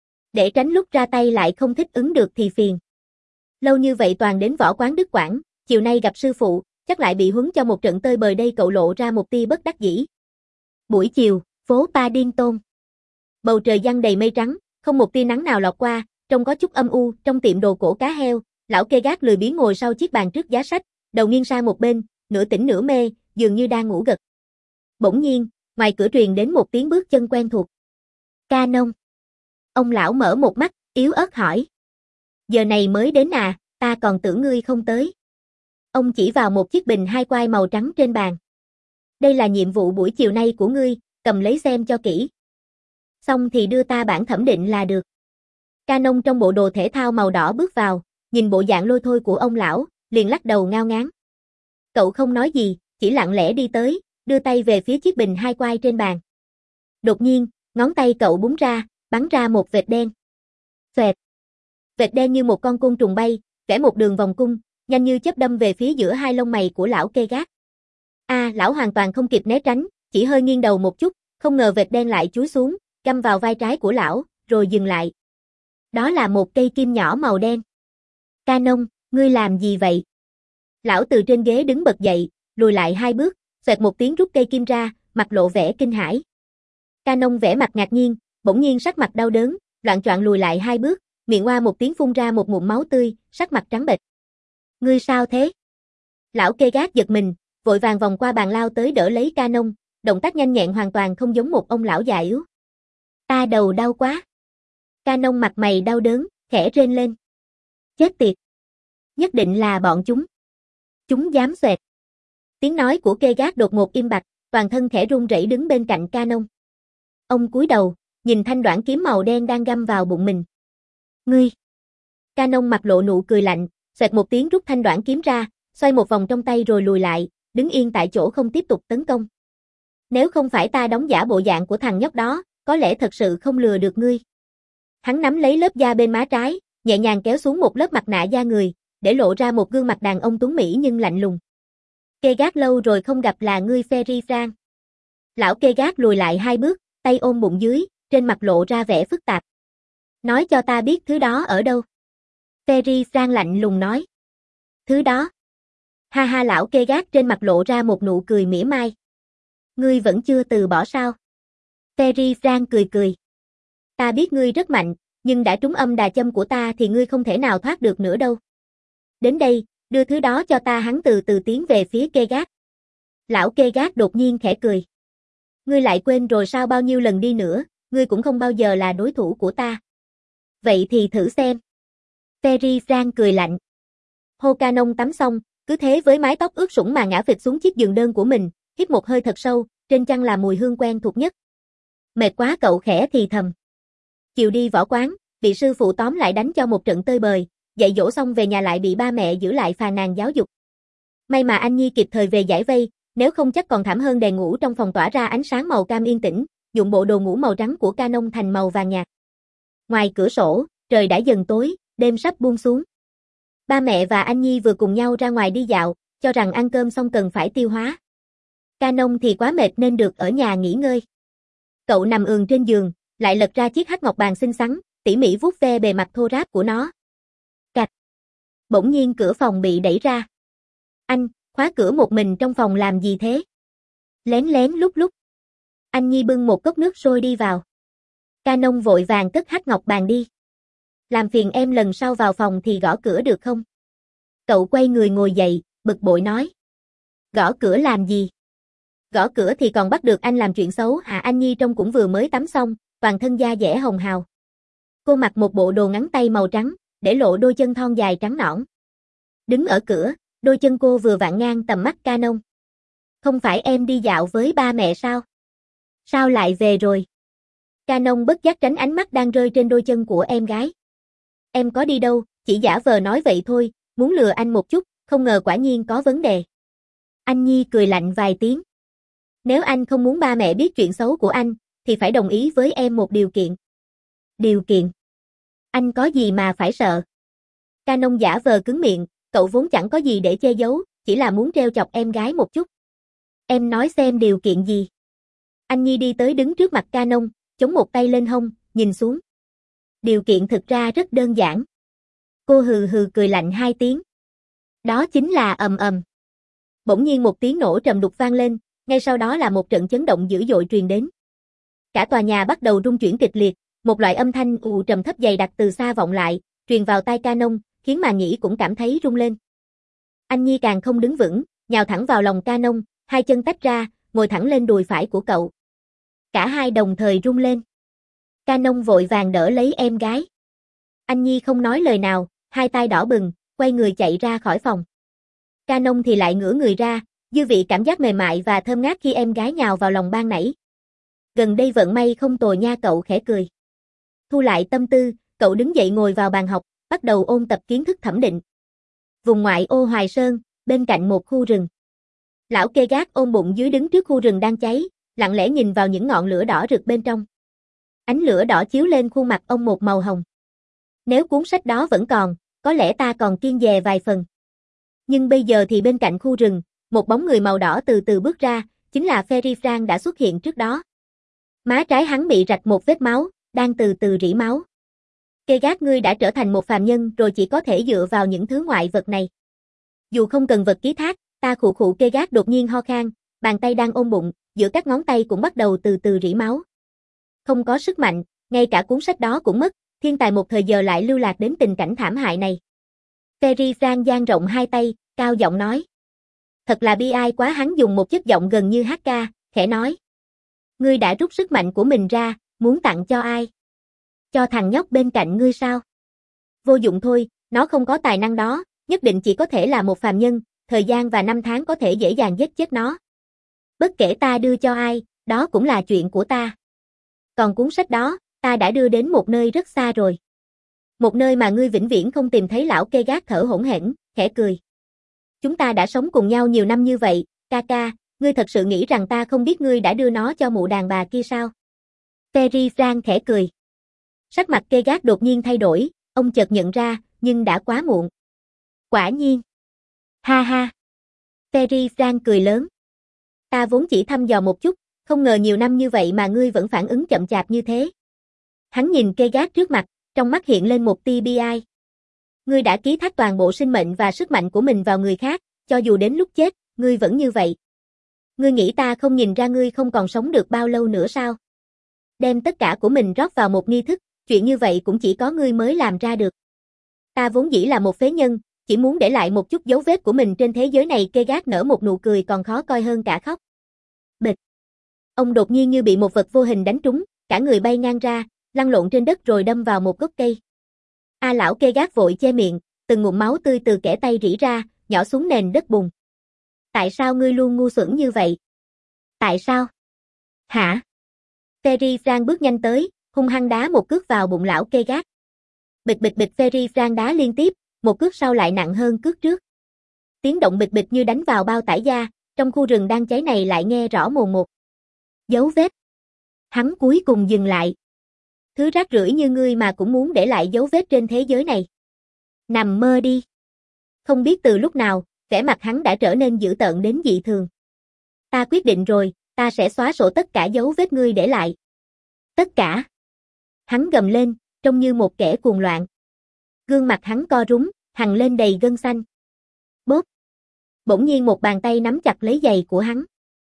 Để tránh lúc ra tay lại không thích ứng được thì phiền. Lâu như vậy toàn đến võ quán Đức Quảng, chiều nay gặp sư phụ, chắc lại bị huấn cho một trận tơi bời đây, cậu lộ ra một tia bất đắc dĩ. Buổi chiều, phố Paddington. Bầu trời giăng đầy mây trắng, không một tia nắng nào lọt qua, trông có chút âm u. Trong tiệm đồ cổ cá heo, lão kê gác lười biếng ngồi sau chiếc bàn trước giá sách, đầu nghiêng sang một bên, nửa tỉnh nửa mê, dường như đang ngủ gật. Bỗng nhiên, ngoài cửa truyền đến một tiếng bước chân quen thuộc. Canon. Ông lão mở một mắt, yếu ớt hỏi. Giờ này mới đến à, ta còn tưởng ngươi không tới. Ông chỉ vào một chiếc bình hai quai màu trắng trên bàn. Đây là nhiệm vụ buổi chiều nay của ngươi, cầm lấy xem cho kỹ. Xong thì đưa ta bản thẩm định là được. Canon trong bộ đồ thể thao màu đỏ bước vào, nhìn bộ dạng lôi thôi của ông lão, liền lắc đầu ngao ngán. Cậu không nói gì, chỉ lặng lẽ đi tới, đưa tay về phía chiếc bình hai quai trên bàn. Đột nhiên, ngón tay cậu búng ra, bắn ra một vệt đen. Xoẹt. Vệt đen như một con côn trùng bay, vẽ một đường vòng cung, nhanh như chớp đâm về phía giữa hai lông mày của lão kê gác. A, à, lão hoàn toàn không kịp né tránh, chỉ hơi nghiêng đầu một chút, không ngờ vệt đen lại chúi xuống, găm vào vai trái của lão, rồi dừng lại. Đó là một cây kim nhỏ màu đen. Canon, ngươi làm gì vậy? Lão từ trên ghế đứng bật dậy, lùi lại hai bước, xoẹt một tiếng rút cây kim ra, mặt lộ vẻ kinh hãi. Canon vẻ mặt ngạc nhiên, bỗng nhiên sắc mặt đau đớn, loạng choạng lùi lại hai bước, miệng oa một tiếng phun ra một ngụm máu tươi, sắc mặt trắng bệch. Ngươi sao thế? Lão kê gác giật mình, vội vàng vòng qua bàn lao tới đỡ lấy Canon, động tác nhanh nhẹn hoàn toàn không giống một ông lão già yếu. Ta đầu đau quá. Canon mặt mày đau đớn, khẽ rên lên. Chết tiệt. Nhất định là bọn chúng. Chúng dám xoẹt. Tiếng nói của kê gác đột ngột im bặt, toàn thân khẽ run rẩy đứng bên cạnh Canon. Ông cúi đầu, nhìn thanh đoản kiếm màu đen đang găm vào bụng mình. Ngươi. Canon mặt lộ nụ cười lạnh, xoẹt một tiếng rút thanh đoản kiếm ra, xoay một vòng trong tay rồi lùi lại, đứng yên tại chỗ không tiếp tục tấn công. Nếu không phải ta đóng giả bộ dạng của thằng nhóc đó, có lẽ thật sự không lừa được ngươi. Hắn nắm lấy lớp da bên má trái, nhẹ nhàng kéo xuống một lớp mặt nạ da người, để lộ ra một gương mặt đàn ông tuấn mỹ nhưng lạnh lùng. Kê gác lâu rồi không gặp là ngươi Ferry Frank. Lão kê gác lùi lại hai bước, tay ôm bụng dưới, trên mặt lộ ra vẻ phức tạp. Nói cho ta biết thứ đó ở đâu. Ferry Frank lạnh lùng nói. Thứ đó. Ha ha, lão kê gác trên mặt lộ ra một nụ cười mỉa mai. Ngươi vẫn chưa từ bỏ sao? Ferry Frank cười cười. Ta biết ngươi rất mạnh, nhưng đã trúng âm đà châm của ta thì ngươi không thể nào thoát được nữa đâu. Đến đây, đưa thứ đó cho ta. Hắn từ từ tiến về phía kê gác. Lão kê gác đột nhiên khẽ cười. Ngươi lại quên rồi sao, bao nhiêu lần đi nữa, ngươi cũng không bao giờ là đối thủ của ta. Vậy thì thử xem. Ferry Frank cười lạnh. Hô Canon tắm xong, cứ thế với mái tóc ướt sũng mà ngã phịch xuống chiếc giường đơn của mình, hít một hơi thật sâu, trên chăn là mùi hương quen thuộc nhất. Mệt quá, cậu khẽ thì thầm. Chiều đi võ quán, bị sư phụ tóm lại đánh cho một trận tơi bời, dạy dỗ xong về nhà lại bị ba mẹ giữ lại phàn nàn giáo dục. May mà anh Nhi kịp thời về giải vây, nếu không chắc còn thảm hơn. Đèn ngủ trong phòng tỏa ra ánh sáng màu cam yên tĩnh, nhuộm bộ đồ ngủ màu trắng của Canon thành màu vàng nhạt. Ngoài cửa sổ, trời đã dần tối, đêm sắp buông xuống. Ba mẹ và anh Nhi vừa cùng nhau ra ngoài đi dạo, cho rằng ăn cơm xong cần phải tiêu hóa. Canon thì quá mệt nên được ở nhà nghỉ ngơi. Cậu nằm ườn trên giường, lại lật ra chiếc hắc ngọc bàn xinh xắn, tỉ mỉ vuốt ve bề mặt thô ráp của nó. Cạch. Bỗng nhiên cửa phòng bị đẩy ra. Anh, khóa cửa một mình trong phòng làm gì thế? Lén lén lúc lúc. Anh Nhi bưng một cốc nước sôi đi vào. Canon vội vàng cất hắc ngọc bàn đi. Làm phiền em lần sau vào phòng thì gõ cửa được không? Cậu quay người ngồi dậy, bực bội nói. Gõ cửa làm gì? Gõ cửa thì còn bắt được anh làm chuyện xấu à? Anh Nhi trông cũng vừa mới tắm xong, toàn thân da dẻ hồng hào. Cô mặc một bộ đồ ngắn tay màu trắng, để lộ đôi chân thon dài trắng nõn. Đứng ở cửa, đôi chân cô vừa vặn ngang tầm mắt Canon. Không phải em đi dạo với ba mẹ sao? Sao lại về rồi? Canon bất giác tránh ánh mắt đang rơi trên đôi chân của em gái. Em có đi đâu, chỉ giả vờ nói vậy thôi, muốn lừa anh một chút, không ngờ quả nhiên có vấn đề. Anh Nhi cười lạnh vài tiếng. Nếu anh không muốn ba mẹ biết chuyện xấu của anh, thì phải đồng ý với em một điều kiện. Điều kiện? Anh có gì mà phải sợ? Canon giả vờ cứng miệng, cậu vốn chẳng có gì để che giấu, chỉ là muốn trêu chọc em gái một chút. Em nói xem điều kiện gì? Anh Nhi đi tới đứng trước mặt Canon, chống một tay lên hông, nhìn xuống. Điều kiện thực ra rất đơn giản. Cô hừ hừ cười lạnh hai tiếng. Đó chính là ầm ầm. Bỗng nhiên một tiếng nổ trầm đục vang lên, ngay sau đó là một trận chấn động dữ dội truyền đến. Cả tòa nhà bắt đầu rung chuyển kịch liệt, một loại âm thanh ù trầm thấp dày đặc từ xa vọng lại, truyền vào tai Canon, khiến màn nhĩ cũng cảm thấy rung lên. Anh Nhi càng không đứng vững, nhào thẳng vào lòng Canon, hai chân tách ra, ngồi thẳng lên đùi phải của cậu. Cả hai đồng thời rung lên. Canon vội vàng đỡ lấy em gái. Anh Nhi không nói lời nào, hai tay đỏ bừng, quay người chạy ra khỏi phòng. Canon thì lại ngửa người ra, dư vị cảm giác mềm mại và thơm ngát khi em gái nhào vào lòng ban nãy. Gần đây vận may không tồi nha, cậu khẽ cười. Thu lại tâm tư, cậu đứng dậy ngồi vào bàn học, bắt đầu ôn tập kiến thức thẩm định. Vùng ngoại ô Hoài Sơn, bên cạnh một khu rừng. Lão kê gác ôm bụng dưới đứng trước khu rừng đang cháy, lặng lẽ nhìn vào những ngọn lửa đỏ rực bên trong. Ánh lửa đỏ chiếu lên khuôn mặt ông một màu hồng. Nếu cuốn sách đó vẫn còn, có lẽ ta còn kiêng dè vài phần. Nhưng bây giờ thì bên cạnh khu rừng, một bóng người màu đỏ từ từ bước ra, chính là Ferry Frank đã xuất hiện trước đó. Má trái hắn bị rạch một vết máu, đang từ từ rỉ máu. Kê gác, ngươi đã trở thành một phàm nhân rồi, chỉ có thể dựa vào những thứ ngoại vật này. Dù không cần vật ký thác, ta khụ khụ. Kê gác đột nhiên ho khan, bàn tay đang ôm bụng, giữa các ngón tay cũng bắt đầu từ từ rỉ máu. Không có sức mạnh, ngay cả cuốn sách đó cũng mất, thiên tài một thời giờ lại lưu lạc đến tình cảnh thảm hại này. Ferry Frank dang rộng hai tay, cao giọng nói. Thật là bi ai quá. Hắn dùng một chất giọng gần như hát ca, khẽ nói. Ngươi đã rút sức mạnh của mình ra, muốn tặng cho ai? Cho thằng nhóc bên cạnh ngươi sao? Vô dụng thôi, nó không có tài năng đó, nhất định chỉ có thể là một phàm nhân, thời gian và năm tháng có thể dễ dàng giết chết nó. Bất kể ta đưa cho ai, đó cũng là chuyện của ta. Còn cuốn sách đó, ta đã đưa đến một nơi rất xa rồi. Một nơi mà ngươi vĩnh viễn không tìm thấy. Lão kê gác thở hổn hển, khẽ cười. Chúng ta đã sống cùng nhau nhiều năm như vậy, ca ca, ngươi thật sự nghĩ rằng ta không biết ngươi đã đưa nó cho mụ đàn bà kia sao? Ferry Frank khẽ cười. Sắc mặt kê gác đột nhiên thay đổi, ông chợt nhận ra, nhưng đã quá muộn. Quả nhiên. Ha ha. Ferry Frank cười lớn. Ta vốn chỉ thăm dò một chút, không ngờ nhiều năm như vậy mà ngươi vẫn phản ứng chậm chạp như thế. Hắn nhìn kê gác trước mặt, trong mắt hiện lên một tia bi ai. Ngươi đã ký thác toàn bộ sinh mệnh và sức mạnh của mình vào người khác, cho dù đến lúc chết, ngươi vẫn như vậy. Ngươi nghĩ ta không nhìn ra ngươi không còn sống được bao lâu nữa sao? Đem tất cả của mình rót vào một nghi thức, chuyện như vậy cũng chỉ có ngươi mới làm ra được. Ta vốn dĩ là một phế nhân, chỉ muốn để lại một chút dấu vết của mình trên thế giới này. Kê gác nở một nụ cười còn khó coi hơn cả khóc. Bịch. Ông đột nhiên như bị một vật vô hình đánh trúng, cả người bay ngang ra, lăn lộn trên đất rồi đâm vào một gốc cây. A lão kê gác vội che miệng, từng ngụm máu tươi từ kẽ tay rỉ ra, nhỏ xuống nền đất bùn. Tại sao ngươi luôn ngu xuẩn như vậy? Tại sao? Hả? Ferry Frank bước nhanh tới, hung hăng đá một cước vào bụng lão kê gác. Bịch bịch bịch. Ferry Frank đá liên tiếp, một cước sau lại nặng hơn cước trước. Tiếng động bịch bịch như đánh vào bao tải da, trong khu rừng đang cháy này lại nghe rõ mồn một. Dấu vết. Hắn cuối cùng dừng lại. Thứ rác rưởi như ngươi mà cũng muốn để lại dấu vết trên thế giới này. Nằm mơ đi. Không biết từ lúc nào, vẻ mặt hắn đã trở nên dữ tợn đến dị thường. Ta quyết định rồi, ta sẽ xóa sổ tất cả dấu vết ngươi để lại. Tất cả. Hắn gầm lên, trông như một kẻ cuồng loạn. Gương mặt hắn co rúm, hằn lên đầy gân xanh. Bốp. Bỗng nhiên một bàn tay nắm chặt lấy giày của hắn.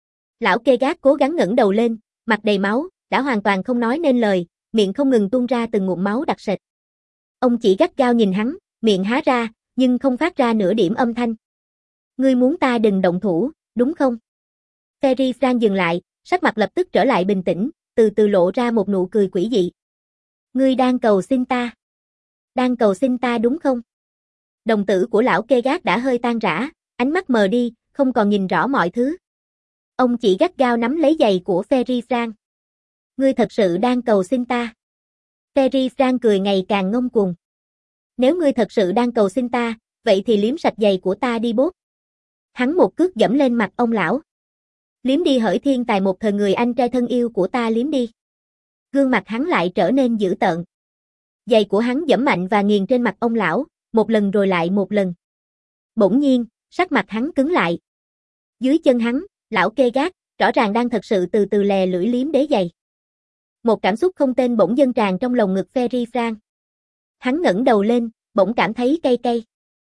Lão kê gác cố gắng ngẩng đầu lên, mặt đầy máu, đã hoàn toàn không nói nên lời, miệng không ngừng tuôn ra từng ngụm máu đặc sệt. Ông chỉ gắt gao nhìn hắn, miệng há ra, nhưng không phát ra nửa điểm âm thanh. Ngươi muốn ta đừng động thủ, đúng không? Ferry Frank dừng lại, sắc mặt lập tức trở lại bình tĩnh, từ từ lộ ra một nụ cười quỷ dị. Ngươi đang cầu xin ta. Đang cầu xin ta đúng không? Đồng tử của lão Kegat đã hơi tan rã, ánh mắt mờ đi, không còn nhìn rõ mọi thứ. Ông chỉ gắt gao nắm lấy giày của Ferry Frank. Ngươi thật sự đang cầu xin ta. Ferry Frank cười ngày càng ngông cuồng. Nếu ngươi thật sự đang cầu xin ta, vậy thì liếm sạch giày của ta đi bốt. Hắn một cước giẫm lên mặt ông lão. Liếm đi hỡi thiên tài một thời người anh trai thân yêu của ta, liếm đi. Gương mặt hắn lại trở nên dữ tợn. Giày của hắn giẫm mạnh và nghiền trên mặt ông lão, một lần rồi lại một lần. Bỗng nhiên, sắc mặt hắn cứng lại. Dưới chân hắn, lão Kegat, rõ ràng đang thật sự từ từ lè lưỡi liếm đế giày. Một cảm xúc không tên bỗng dâng tràn trong lồng ngực Ferry Frank. Hắn ngẩng đầu lên, bỗng cảm thấy cay cay.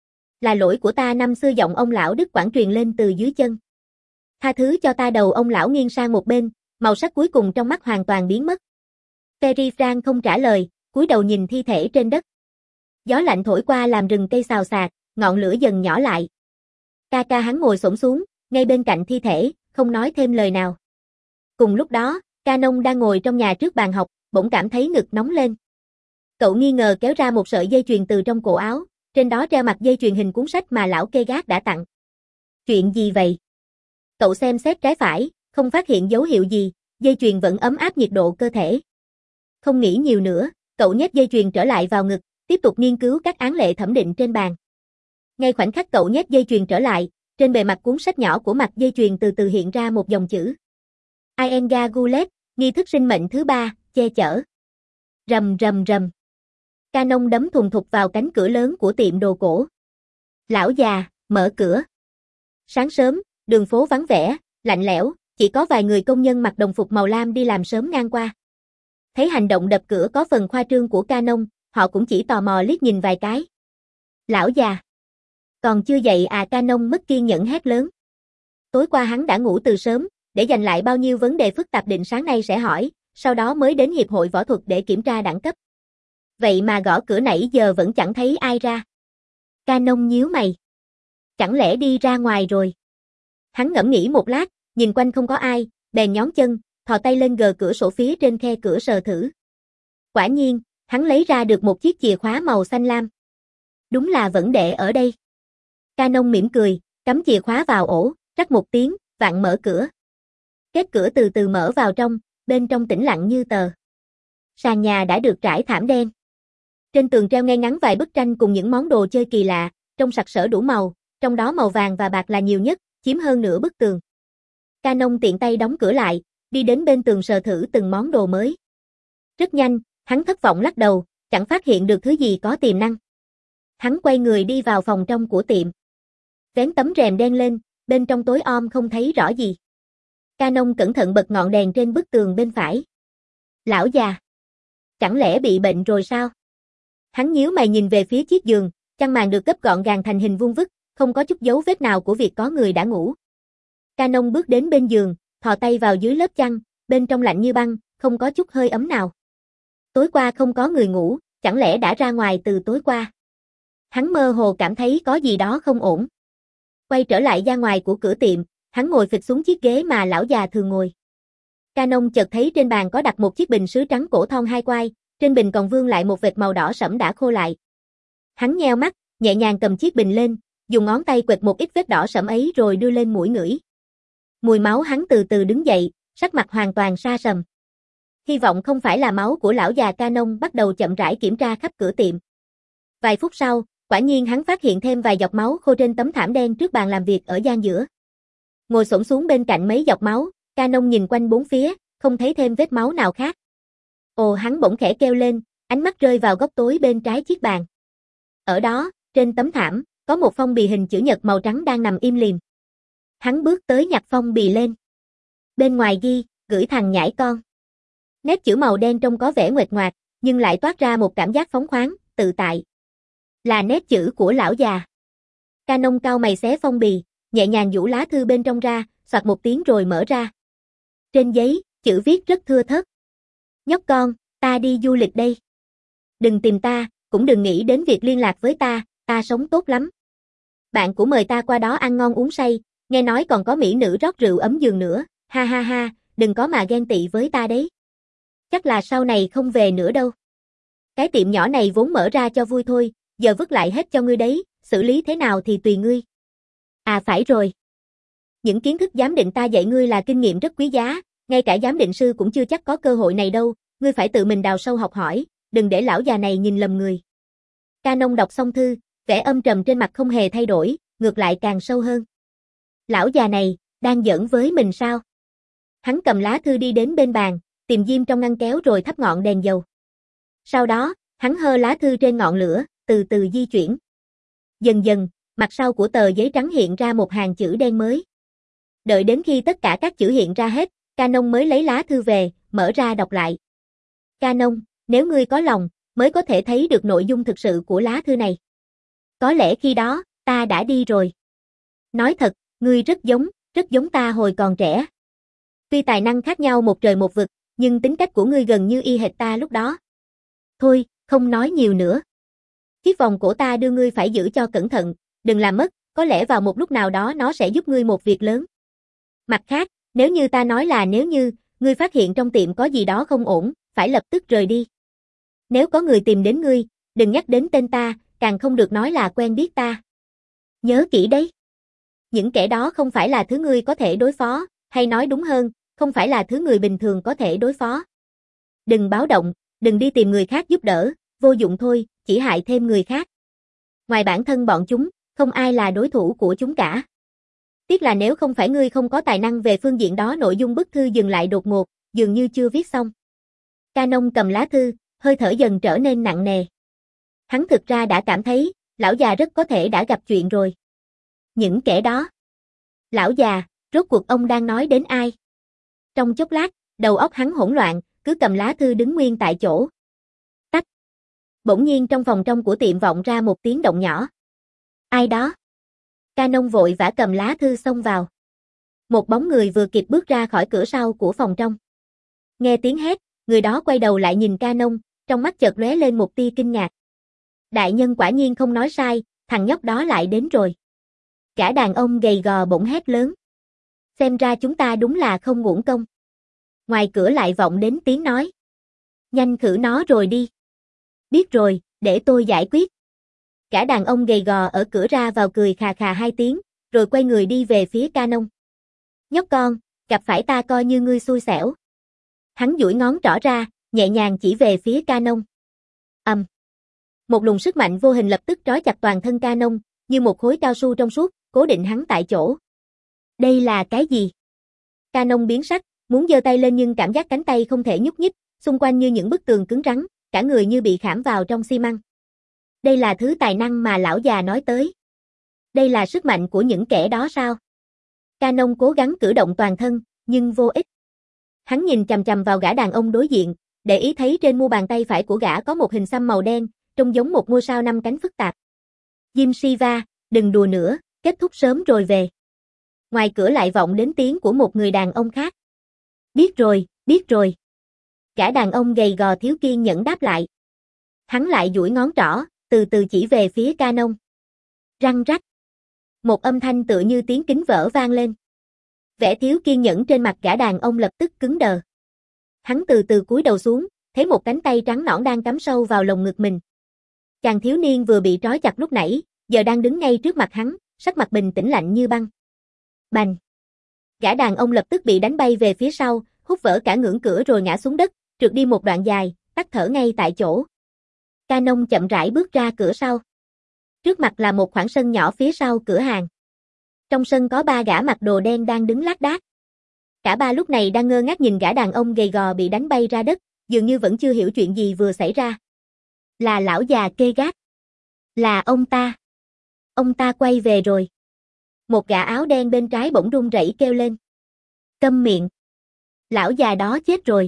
Là lỗi của ta, năm xưa giọng ông lão đứt quãng truyền lên từ dưới chân. Tha thứ cho ta. Đầu ông lão nghiêng sang một bên, màu sắc cuối cùng trong mắt hoàn toàn biến mất. Ferry Frank không trả lời, cúi đầu nhìn thi thể trên đất. Gió lạnh thổi qua làm rừng cây xào xạc, ngọn lửa dần nhỏ lại. Ca ca hắn ngồi xổm xuống, ngay bên cạnh thi thể, không nói thêm lời nào. Cùng lúc đó, Canon đang ngồi trong nhà trước bàn học, bỗng cảm thấy ngực nóng lên. Cậu nghi ngờ kéo ra một sợi dây chuyền từ trong cổ áo, trên đó treo mặt dây chuyền hình cuốn sách mà lão Kegat đã tặng. Chuyện gì vậy? Cậu xem xét trái phải, không phát hiện dấu hiệu gì, dây chuyền vẫn ấm áp nhiệt độ cơ thể. Không nghĩ nhiều nữa, cậu nhét dây chuyền trở lại vào ngực, tiếp tục nghiên cứu các án lệ thẩm định trên bàn. Ngay khoảnh khắc cậu nhét dây chuyền trở lại, trên bề mặt cuốn sách nhỏ của mặt dây chuyền từ từ hiện ra một dòng chữ. Ienga Gulet, nghi thức sinh mệnh thứ ba, che chở. Rầm rầm rầm. Canon đấm thùng thục vào cánh cửa lớn của tiệm đồ cổ. Lão già, mở cửa. Sáng sớm, đường phố vắng vẻ, lạnh lẽo, chỉ có vài người công nhân mặc đồng phục màu lam đi làm sớm ngang qua. Thấy hành động đập cửa có phần khoa trương của Canon, họ cũng chỉ tò mò liếc nhìn vài cái. Lão già. Còn chưa dậy à? Canon mất kiên nhẫn hét lớn. Tối qua hắn đã ngủ từ sớm, để dành lại bao nhiêu vấn đề phức tạp định sáng nay sẽ hỏi, sau đó mới đến hiệp hội võ thuật để kiểm tra đẳng cấp. Vậy mà gõ cửa nãy giờ vẫn chẳng thấy ai ra. Canon nhíu mày. Chẳng lẽ đi ra ngoài rồi? Hắn ngẫm nghĩ một lát, nhìn quanh không có ai, bèn nhón chân, thò tay lên gờ cửa sổ phía trên khe cửa sờ thử. Quả nhiên, hắn lấy ra được một chiếc chìa khóa màu xanh lam. Đúng là vẫn để ở đây. Canon mỉm cười, cắm chìa khóa vào ổ, rắc một tiếng, vặn mở cửa. Kết cửa từ từ mở vào trong, bên trong tĩnh lặng như tờ. Sàn nhà đã được trải thảm đen. Trên tường treo ngay ngắn vài bức tranh cùng những món đồ chơi kỳ lạ, trông sặc sỡ đủ màu, trong đó màu vàng và bạc là nhiều nhất, chiếm hơn nửa bức tường. Canon tiện tay đóng cửa lại, đi đến bên tường sờ thử từng món đồ mới. Rất nhanh, hắn thất vọng lắc đầu, chẳng phát hiện được thứ gì có tiềm năng. Hắn quay người đi vào phòng trong của tiệm. Vén tấm rèm đen lên, bên trong tối om không thấy rõ gì. Canon cẩn thận bật ngọn đèn trên bức tường bên phải. Lão già. Chẳng lẽ bị bệnh rồi sao? Hắn nhíu mày nhìn về phía chiếc giường, chăn màn được gấp gọn gàng thành hình vuông vức, không có chút dấu vết nào của việc có người đã ngủ. Canon bước đến bên giường, thò tay vào dưới lớp chăn, bên trong lạnh như băng, không có chút hơi ấm nào. Tối qua không có người ngủ, chẳng lẽ đã ra ngoài từ tối qua? Hắn mơ hồ cảm thấy có gì đó không ổn. Quay trở lại ra ngoài của cửa tiệm, hắn ngồi phịch xuống chiếc ghế mà lão già thường ngồi. Canon chợt thấy trên bàn có đặt một chiếc bình sứ trắng cổ thon hai quai, trên bình còn vương lại một vệt màu đỏ sẫm đã khô lại. Hắn nheo mắt, nhẹ nhàng cầm chiếc bình lên, dùng ngón tay quệt một ít vết đỏ sẫm ấy rồi đưa lên mũi ngửi. Mùi máu. Hắn từ từ đứng dậy, sắc mặt hoàn toàn sa sầm. Hy vọng không phải là máu của lão già. Canon bắt đầu chậm rãi kiểm tra khắp cửa tiệm. Vài phút sau, quả nhiên hắn phát hiện thêm vài giọt máu khô trên tấm thảm đen trước bàn làm việc ở gian giữa. Ngồi xổm xuống bên cạnh mấy giọt máu, Canon nhìn quanh bốn phía, không thấy thêm vết máu nào khác. Ồ, hắn bỗng khẽ kêu lên, ánh mắt rơi vào góc tối bên trái chiếc bàn. Ở đó, trên tấm thảm, có một phong bì hình chữ nhật màu trắng đang nằm im lìm. Hắn bước tới nhặt phong bì lên. Bên ngoài ghi, gửi thằng nhãi con. Nét chữ màu đen trông có vẻ nguệch ngoạc, nhưng lại toát ra một cảm giác phóng khoáng, tự tại. Là nét chữ của lão già. Canon cau mày xé phong bì, nhẹ nhàng giũ lá thư bên trong ra, soạt một tiếng rồi mở ra. Trên giấy, chữ viết rất thưa thớt. Nhóc con, ta đi du lịch đây. Đừng tìm ta, cũng đừng nghĩ đến việc liên lạc với ta, ta sống tốt lắm. Bạn của mời ta qua đó ăn ngon uống say, Nghe nói còn có mỹ nữ rót rượu ấm giường nữa, ha ha ha, đừng có mà ghen tị với ta đấy. Chắc là sau này không về nữa đâu. Cái tiệm nhỏ này vốn mở ra cho vui thôi, giờ vứt lại hết cho ngươi đấy, xử lý thế nào thì tùy ngươi. À phải rồi. Những kiến thức giám định ta dạy ngươi là kinh nghiệm rất quý giá, ngay cả giám định sư cũng chưa chắc có cơ hội này đâu, ngươi phải tự mình đào sâu học hỏi, đừng để lão già này nhìn lầm người. Canon đọc xong thư, vẻ âm trầm trên mặt không hề thay đổi, ngược lại càng sâu hơn. Lão già này, đang giỡn với mình sao? Hắn cầm lá thư đi đến bên bàn, tìm diêm trong ngăn kéo rồi thắp ngọn đèn dầu. Sau đó, hắn hơ lá thư trên ngọn lửa, từ từ di chuyển. Dần dần, mặt sau của tờ giấy trắng hiện ra một hàng chữ đen mới. Đợi đến khi tất cả các chữ hiện ra hết, Canon mới lấy lá thư về, mở ra đọc lại. Canon, nếu ngươi có lòng, mới có thể thấy được nội dung thực sự của lá thư này. Có lẽ khi đó, ta đã đi rồi. Nói thật, ngươi rất giống, rất giống ta hồi còn trẻ. Tuy tài năng khác nhau một trời một vực, nhưng tính cách của ngươi gần như y hệt ta lúc đó. Thôi, không nói nhiều nữa. Chiếc vòng cổ ta đưa ngươi phải giữ cho cẩn thận, đừng làm mất, có lẽ vào một lúc nào đó nó sẽ giúp ngươi một việc lớn. Mặt khác, nếu như ta nói là nếu như, ngươi phát hiện trong tiệm có gì đó không ổn, phải lập tức rời đi. Nếu có người tìm đến ngươi, đừng nhắc đến tên ta, càng không được nói là quen biết ta. Nhớ kỹ đấy. Những kẻ đó không phải là thứ ngươi có thể đối phó, hay nói đúng hơn, không phải là thứ người bình thường có thể đối phó. Đừng báo động, đừng đi tìm người khác giúp đỡ, vô dụng thôi, chỉ hại thêm người khác. Ngoài bản thân bọn chúng, không ai là đối thủ của chúng cả. Tiếc là nếu không phải ngươi không có tài năng về phương diện đó, nội dung bức thư dừng lại đột ngột, dường như chưa viết xong. Canon cầm lá thư, hơi thở dần trở nên nặng nề. Hắn thực ra đã cảm thấy, lão già rất có thể đã gặp chuyện rồi. Những kẻ đó. Lão già, rốt cuộc ông đang nói đến ai? Trong chốc lát, đầu óc hắn hỗn loạn, cứ cầm lá thư đứng nguyên tại chỗ. Tách. Bỗng nhiên trong phòng trong của tiệm vọng ra một tiếng động nhỏ. Ai đó? Canon vội vã cầm lá thư xông vào. Một bóng người vừa kịp bước ra khỏi cửa sau của phòng trong. Nghe tiếng hét, người đó quay đầu lại nhìn Canon, trong mắt chợt lóe lên một tia kinh ngạc. Đại nhân quả nhiên không nói sai, thằng nhóc đó lại đến rồi. Cả đàn ông gầy gò bỗng hét lớn. Xem ra chúng ta đúng là không uổng công. Ngoài cửa lại vọng đến tiếng nói. Nhanh khử nó rồi đi. Biết rồi, để tôi giải quyết. Cả đàn ông gầy gò ở cửa ra vào cười khà khà hai tiếng, rồi quay người đi về phía Canon. Nhóc con, gặp phải ta coi như ngươi xui xẻo. Hắn duỗi ngón trỏ ra, nhẹ nhàng chỉ về phía Canon. Ầm. Um. Một luồng sức mạnh vô hình lập tức trói chặt toàn thân Canon, như một khối cao su trong suốt, cố định hắn tại chỗ. Đây là cái gì? Canon biến sắc, muốn giơ tay lên nhưng cảm giác cánh tay không thể nhúc nhích, xung quanh như những bức tường cứng rắn, cả người như bị khảm vào trong xi măng. Đây là thứ tài năng mà lão già nói tới. Đây là sức mạnh của những kẻ đó sao? Canon cố gắng cử động toàn thân, nhưng vô ích. Hắn nhìn chằm chằm vào gã đàn ông đối diện, để ý thấy trên mu bàn tay phải của gã có một hình xăm màu đen, trông giống một ngôi sao năm cánh phức tạp. Jim Siva, đừng đùa nữa, kết thúc sớm rồi về. Ngoài cửa lại vọng đến tiếng của một người đàn ông khác. Biết rồi, biết rồi. Gã đàn ông gầy gò thiếu kiên nhẫn đáp lại. Hắn lại duỗi ngón trỏ, từ từ chỉ về phía Canon. Răng rắc. Một âm thanh tựa như tiếng kính vỡ vang lên. Vẻ thiếu kiên nhẫn trên mặt gã đàn ông lập tức cứng đờ. Hắn từ từ cúi đầu xuống, thấy một cánh tay trắng nõn đang cắm sâu vào lồng ngực mình. Chàng thiếu niên vừa bị trói chặt lúc nãy, giờ đang đứng ngay trước mặt hắn, sắc mặt bình tĩnh lạnh như băng. Bành! Gã đàn ông lập tức bị đánh bay về phía sau, hút vỡ cả ngưỡng cửa rồi ngã xuống đất, trượt đi một đoạn dài, tắt thở ngay tại chỗ. Canon chậm rãi bước ra cửa sau. Trước mặt là một khoảng sân nhỏ phía sau cửa hàng. Trong sân có ba gã mặc đồ đen đang đứng lác đác. Cả ba lúc này đang ngơ ngác nhìn gã đàn ông gầy gò bị đánh bay ra đất, dường như vẫn chưa hiểu chuyện gì vừa xảy ra. Là lão già kê gác. Là ông ta. Ông ta quay về rồi. Một gã áo đen bên trái bỗng run rẩy kêu lên. Câm miệng. Lão già đó chết rồi.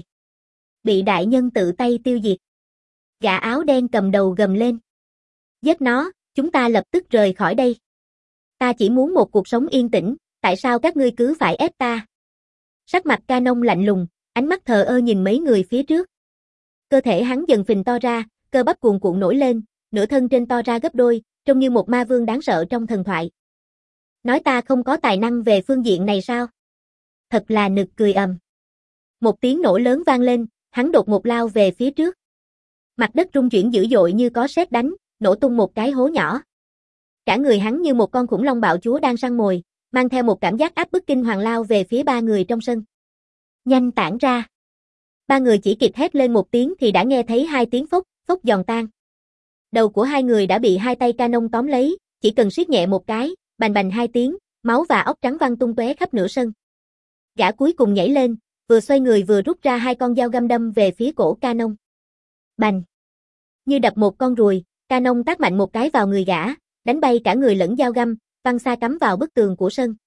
Bị đại nhân tự tay tiêu diệt. Gã áo đen cầm đầu gầm lên. Giết nó, chúng ta lập tức rời khỏi đây. Ta chỉ muốn một cuộc sống yên tĩnh, tại sao các ngươi cứ phải ép ta? Sắc mặt Canon lạnh lùng, ánh mắt thờ ơ nhìn mấy người phía trước. Cơ thể hắn dần phình to ra, cơ bắp cuồn cuộn nổi lên, nửa thân trên to ra gấp đôi, trông như một ma vương đáng sợ trong thần thoại. Nói ta không có tài năng về phương diện này sao? Thật là nực cười ầm. Một tiếng nổ lớn vang lên, hắn đột ngột lao về phía trước. Mặt đất rung chuyển dữ dội như có sét đánh, nổ tung một cái hố nhỏ. Cả người hắn như một con khủng long bạo chúa đang săn mồi, mang theo một cảm giác áp bức kinh hoàng lao về phía ba người trong sân. Nhanh tản ra. Ba người chỉ kịp hét lên một tiếng thì đã nghe thấy hai tiếng phốc, phốc giòn tan. Đầu của hai người đã bị hai tay Canon tóm lấy, chỉ cần siết nhẹ một cái, bành bành hai tiếng, máu và óc trắng văng tung tóe khắp nửa sân. Gã cuối cùng nhảy lên, vừa xoay người vừa rút ra hai con dao găm đâm về phía cổ Canon. Bành! Như đập một con ruồi, Canon tát mạnh một cái vào người gã, đánh bay cả người lẫn dao găm, văng xa cắm vào bức tường của sân.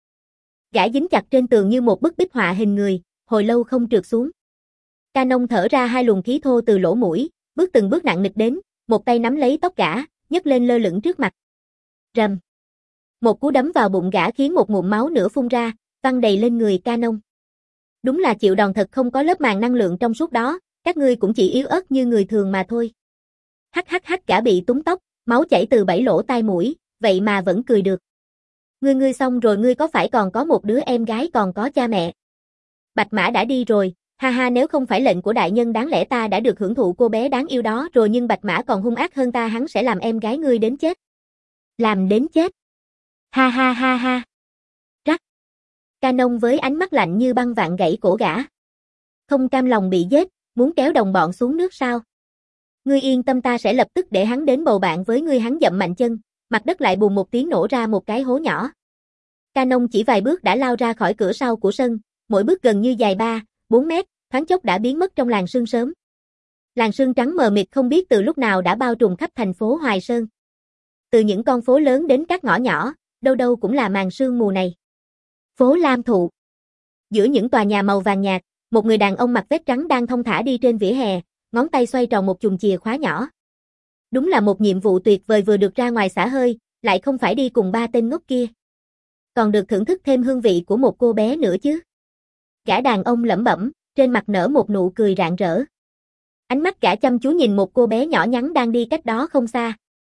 Gã dính chặt trên tường như một bức bích họa hình người, hồi lâu không trượt xuống. Canon thở ra hai luồng khí thô từ lỗ mũi, bước từng bước nặng nịch đến, một tay nắm lấy tóc gã, nhấc lên lơ lửng trước mặt. Rầm! Một cú đấm vào bụng gã khiến một ngụm máu nửa phun ra, văng đầy lên người Canon. Đúng là chịu đòn thật không có lớp màng năng lượng trong suốt đó, các ngươi cũng chỉ yếu ớt như người thường mà thôi. Hắc hắc hắc, gã bị túng tóc, máu chảy từ bảy lỗ tai mũi, vậy mà vẫn cười được. Ngươi ngươi xong rồi, ngươi có phải còn có một đứa em gái còn có cha mẹ? Bạch Mã đã đi rồi, ha ha, nếu không phải lệnh của đại nhân đáng lẽ ta đã được hưởng thụ cô bé đáng yêu đó rồi, nhưng Bạch Mã còn hung ác hơn ta, hắn sẽ làm em gái ngươi đến chết. Làm đến chết. Ha ha ha ha. Rắc. Canon với ánh mắt lạnh như băng vạn gãy cổ gã. Không cam lòng bị giết, muốn kéo đồng bọn xuống nước sao? Ngươi yên tâm, ta sẽ lập tức để hắn đến bầu bạn với ngươi. Hắn dậm mạnh chân, mặt đất lại bùm một tiếng nổ ra một cái hố nhỏ. Canon chỉ vài bước đã lao ra khỏi cửa sau của sân, mỗi bước gần như dài ba, bốn mét, thoáng chốc đã biến mất trong làn sương sớm. Làn sương trắng mờ mịt không biết từ lúc nào đã bao trùm khắp thành phố Hoài Sơn. Từ những con phố lớn đến các ngõ nhỏ, đâu đâu cũng là màn sương mù này. Phố Lam Thụ. Giữa những tòa nhà màu vàng nhạt, một người đàn ông mặc vest trắng đang thong thả đi trên vỉa hè, ngón tay xoay tròn một chùm chìa khóa nhỏ. Đúng là một nhiệm vụ tuyệt vời, vừa được ra ngoài xả hơi, lại không phải đi cùng ba tên ngốc kia. Còn được thưởng thức thêm hương vị của một cô bé nữa chứ. Gã đàn ông lẩm bẩm, trên mặt nở một nụ cười rạng rỡ. Ánh mắt gã chăm chú nhìn một cô bé nhỏ nhắn đang đi cách đó không xa.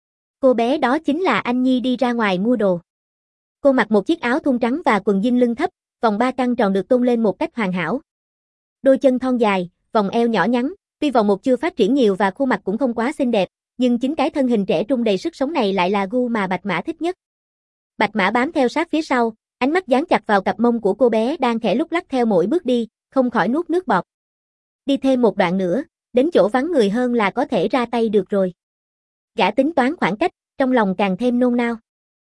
Cô bé đó chính là Anh Nhi đi ra ngoài mua đồ. Cô mặc một chiếc áo thun trắng và quần jean lưng thấp, vòng ba căng tròn được tôn lên một cách hoàn hảo. Đôi chân thon dài, vòng eo nhỏ nhắn, tuy vòng một chưa phát triển nhiều và khuôn mặt cũng không quá xinh đẹp, nhưng chính cái thân hình trẻ trung đầy sức sống này lại là gu mà Bạch Mã thích nhất. Bạch Mã bám theo sát phía sau, ánh mắt dán chặt vào cặp mông của cô bé đang khẽ lúc lắc theo mỗi bước đi, không khỏi nuốt nước bọt. Đi thêm một đoạn nữa, đến chỗ vắng người hơn là có thể ra tay được rồi. Gã tính toán khoảng cách, trong lòng càng thêm nôn nao.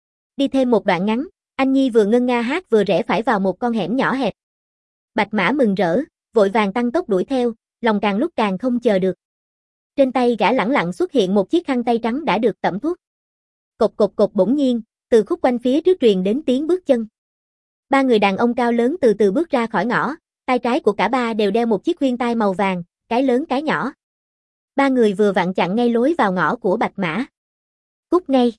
Đi thêm một đoạn ngắn, Anh Nhi vừa ngân nga hát vừa rẽ phải vào một con hẻm nhỏ hẹp. Bạch Mã mừng rỡ, vội vàng tăng tốc đuổi theo, lòng càng lúc càng không chờ được. Trên tay gã lẳng lặng xuất hiện một chiếc khăn tay trắng đã được tẩm thuốc. Cộc cộc cộc, bỗng nhiên, từ khúc quanh phía trước truyền đến tiếng bước chân. Ba người đàn ông cao lớn từ từ bước ra khỏi ngõ, tay trái của cả ba đều đeo một chiếc khuyên tai màu vàng, cái lớn cái nhỏ. Ba người vừa vặn chặn ngay lối vào ngõ của Bạch Mã. Cút ngay.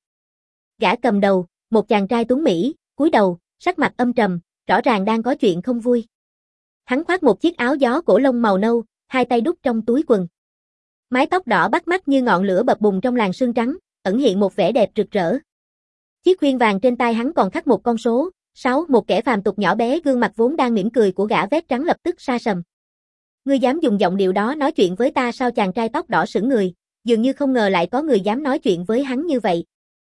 Gã cầm đầu, một chàng trai tuấn mỹ, cúi đầu, sắc mặt âm trầm, rõ ràng đang có chuyện không vui. Hắn khoác một chiếc áo gió cổ lông màu nâu, hai tay đút trong túi quần. Mái tóc đỏ bắt mắt như ngọn lửa bập bùng trong làn sương trắng, ẩn hiện một vẻ đẹp rực rỡ. Chiếc khuyên vàng trên tay hắn còn khắc một con số sáu, một kẻ phàm tục nhỏ bé, gương mặt vốn đang mỉm cười của gã vest trắng lập tức sa sầm. Ngươi dám dùng giọng điệu đó nói chuyện với ta sao? Chàng trai tóc đỏ sững người, dường như không ngờ lại có người dám nói chuyện với hắn như vậy.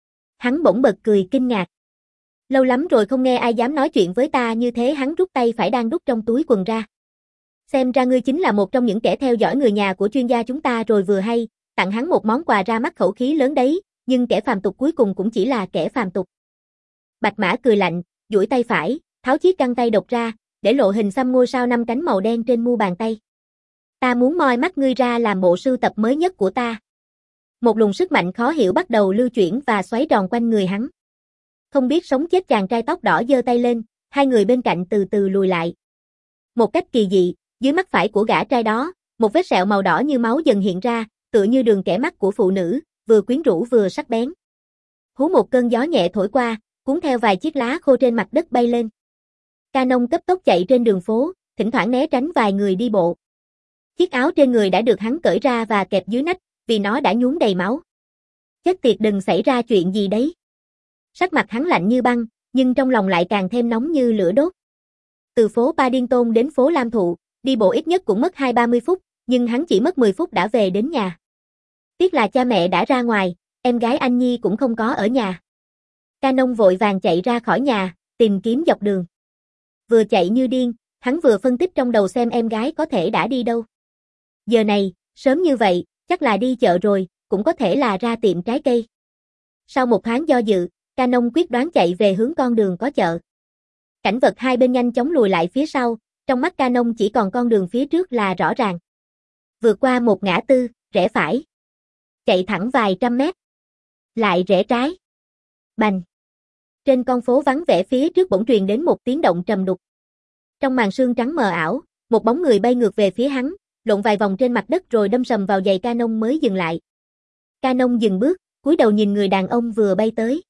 Hắn bỗng bật cười kinh ngạc. Lâu lắm rồi không nghe ai dám nói chuyện với ta như thế. Hắn rút tay phải đang đút trong túi quần ra. Xem ra ngươi chính là một trong những kẻ theo dõi người nhà của chuyên gia chúng ta rồi. Vừa hay, tặng hắn một món quà ra mắt khẩu khí lớn đấy, nhưng kẻ phàm tục cuối cùng cũng chỉ là kẻ phàm tục. Bạch Mã cười lạnh, duỗi tay phải, tháo chiếc găng tay độc ra, để lộ hình xăm ngôi sao năm cánh màu đen trên mu bàn tay. Ta muốn moi mắt ngươi ra làm bộ sưu tập mới nhất của ta. Một luồng sức mạnh khó hiểu bắt đầu lưu chuyển và xoáy tròn quanh người hắn. Không biết sống chết, chàng trai tóc đỏ giơ tay lên, hai người bên cạnh từ từ lùi lại. Một cách kỳ dị, dưới mắt phải của gã trai đó, một vết sẹo màu đỏ như máu dần hiện ra, tựa như đường kẻ mắt của phụ nữ, vừa quyến rũ vừa sắc bén. Hú một cơn gió nhẹ thổi qua, cuốn theo vài chiếc lá khô trên mặt đất bay lên. Canon cấp tốc chạy trên đường phố, thỉnh thoảng né tránh vài người đi bộ. Chiếc áo trên người đã được hắn cởi ra và kẹp dưới nách, vì nó đã nhuốm đầy máu. Chết tiệt, đừng xảy ra chuyện gì đấy. Sắc mặt hắn lạnh như băng, nhưng trong lòng lại càng thêm nóng như lửa đốt. Từ phố Paddington đến phố Lam Thụ, đi bộ ít nhất cũng mất hai ba mươi phút, nhưng hắn chỉ mất mười phút đã về đến nhà. Tiếc là cha mẹ đã ra ngoài, em gái anh Nhi cũng không có ở nhà. Canon vội vàng chạy ra khỏi nhà, tìm kiếm dọc đường. Vừa chạy như điên, hắn vừa phân tích trong đầu xem em gái có thể đã đi đâu. Giờ này, sớm như vậy, chắc là đi chợ rồi, cũng có thể là ra tiệm trái cây. Sau một thoáng do dự, Canon quyết đoán chạy về hướng con đường có chợ. Cảnh vật hai bên nhanh chóng lùi lại phía sau, trong mắt Canon chỉ còn con đường phía trước là rõ ràng. Vượt qua một ngã tư, rẽ phải. Chạy thẳng vài trăm mét. Lại rẽ trái. Bành. Trên con phố vắng vẻ phía trước bỗng truyền đến một tiếng động trầm đục. Trong màn sương trắng mờ ảo, một bóng người bay ngược về phía hắn, lộn vài vòng trên mặt đất rồi đâm sầm vào giày Canon mới dừng lại. Canon dừng bước, cúi đầu nhìn người đàn ông vừa bay tới.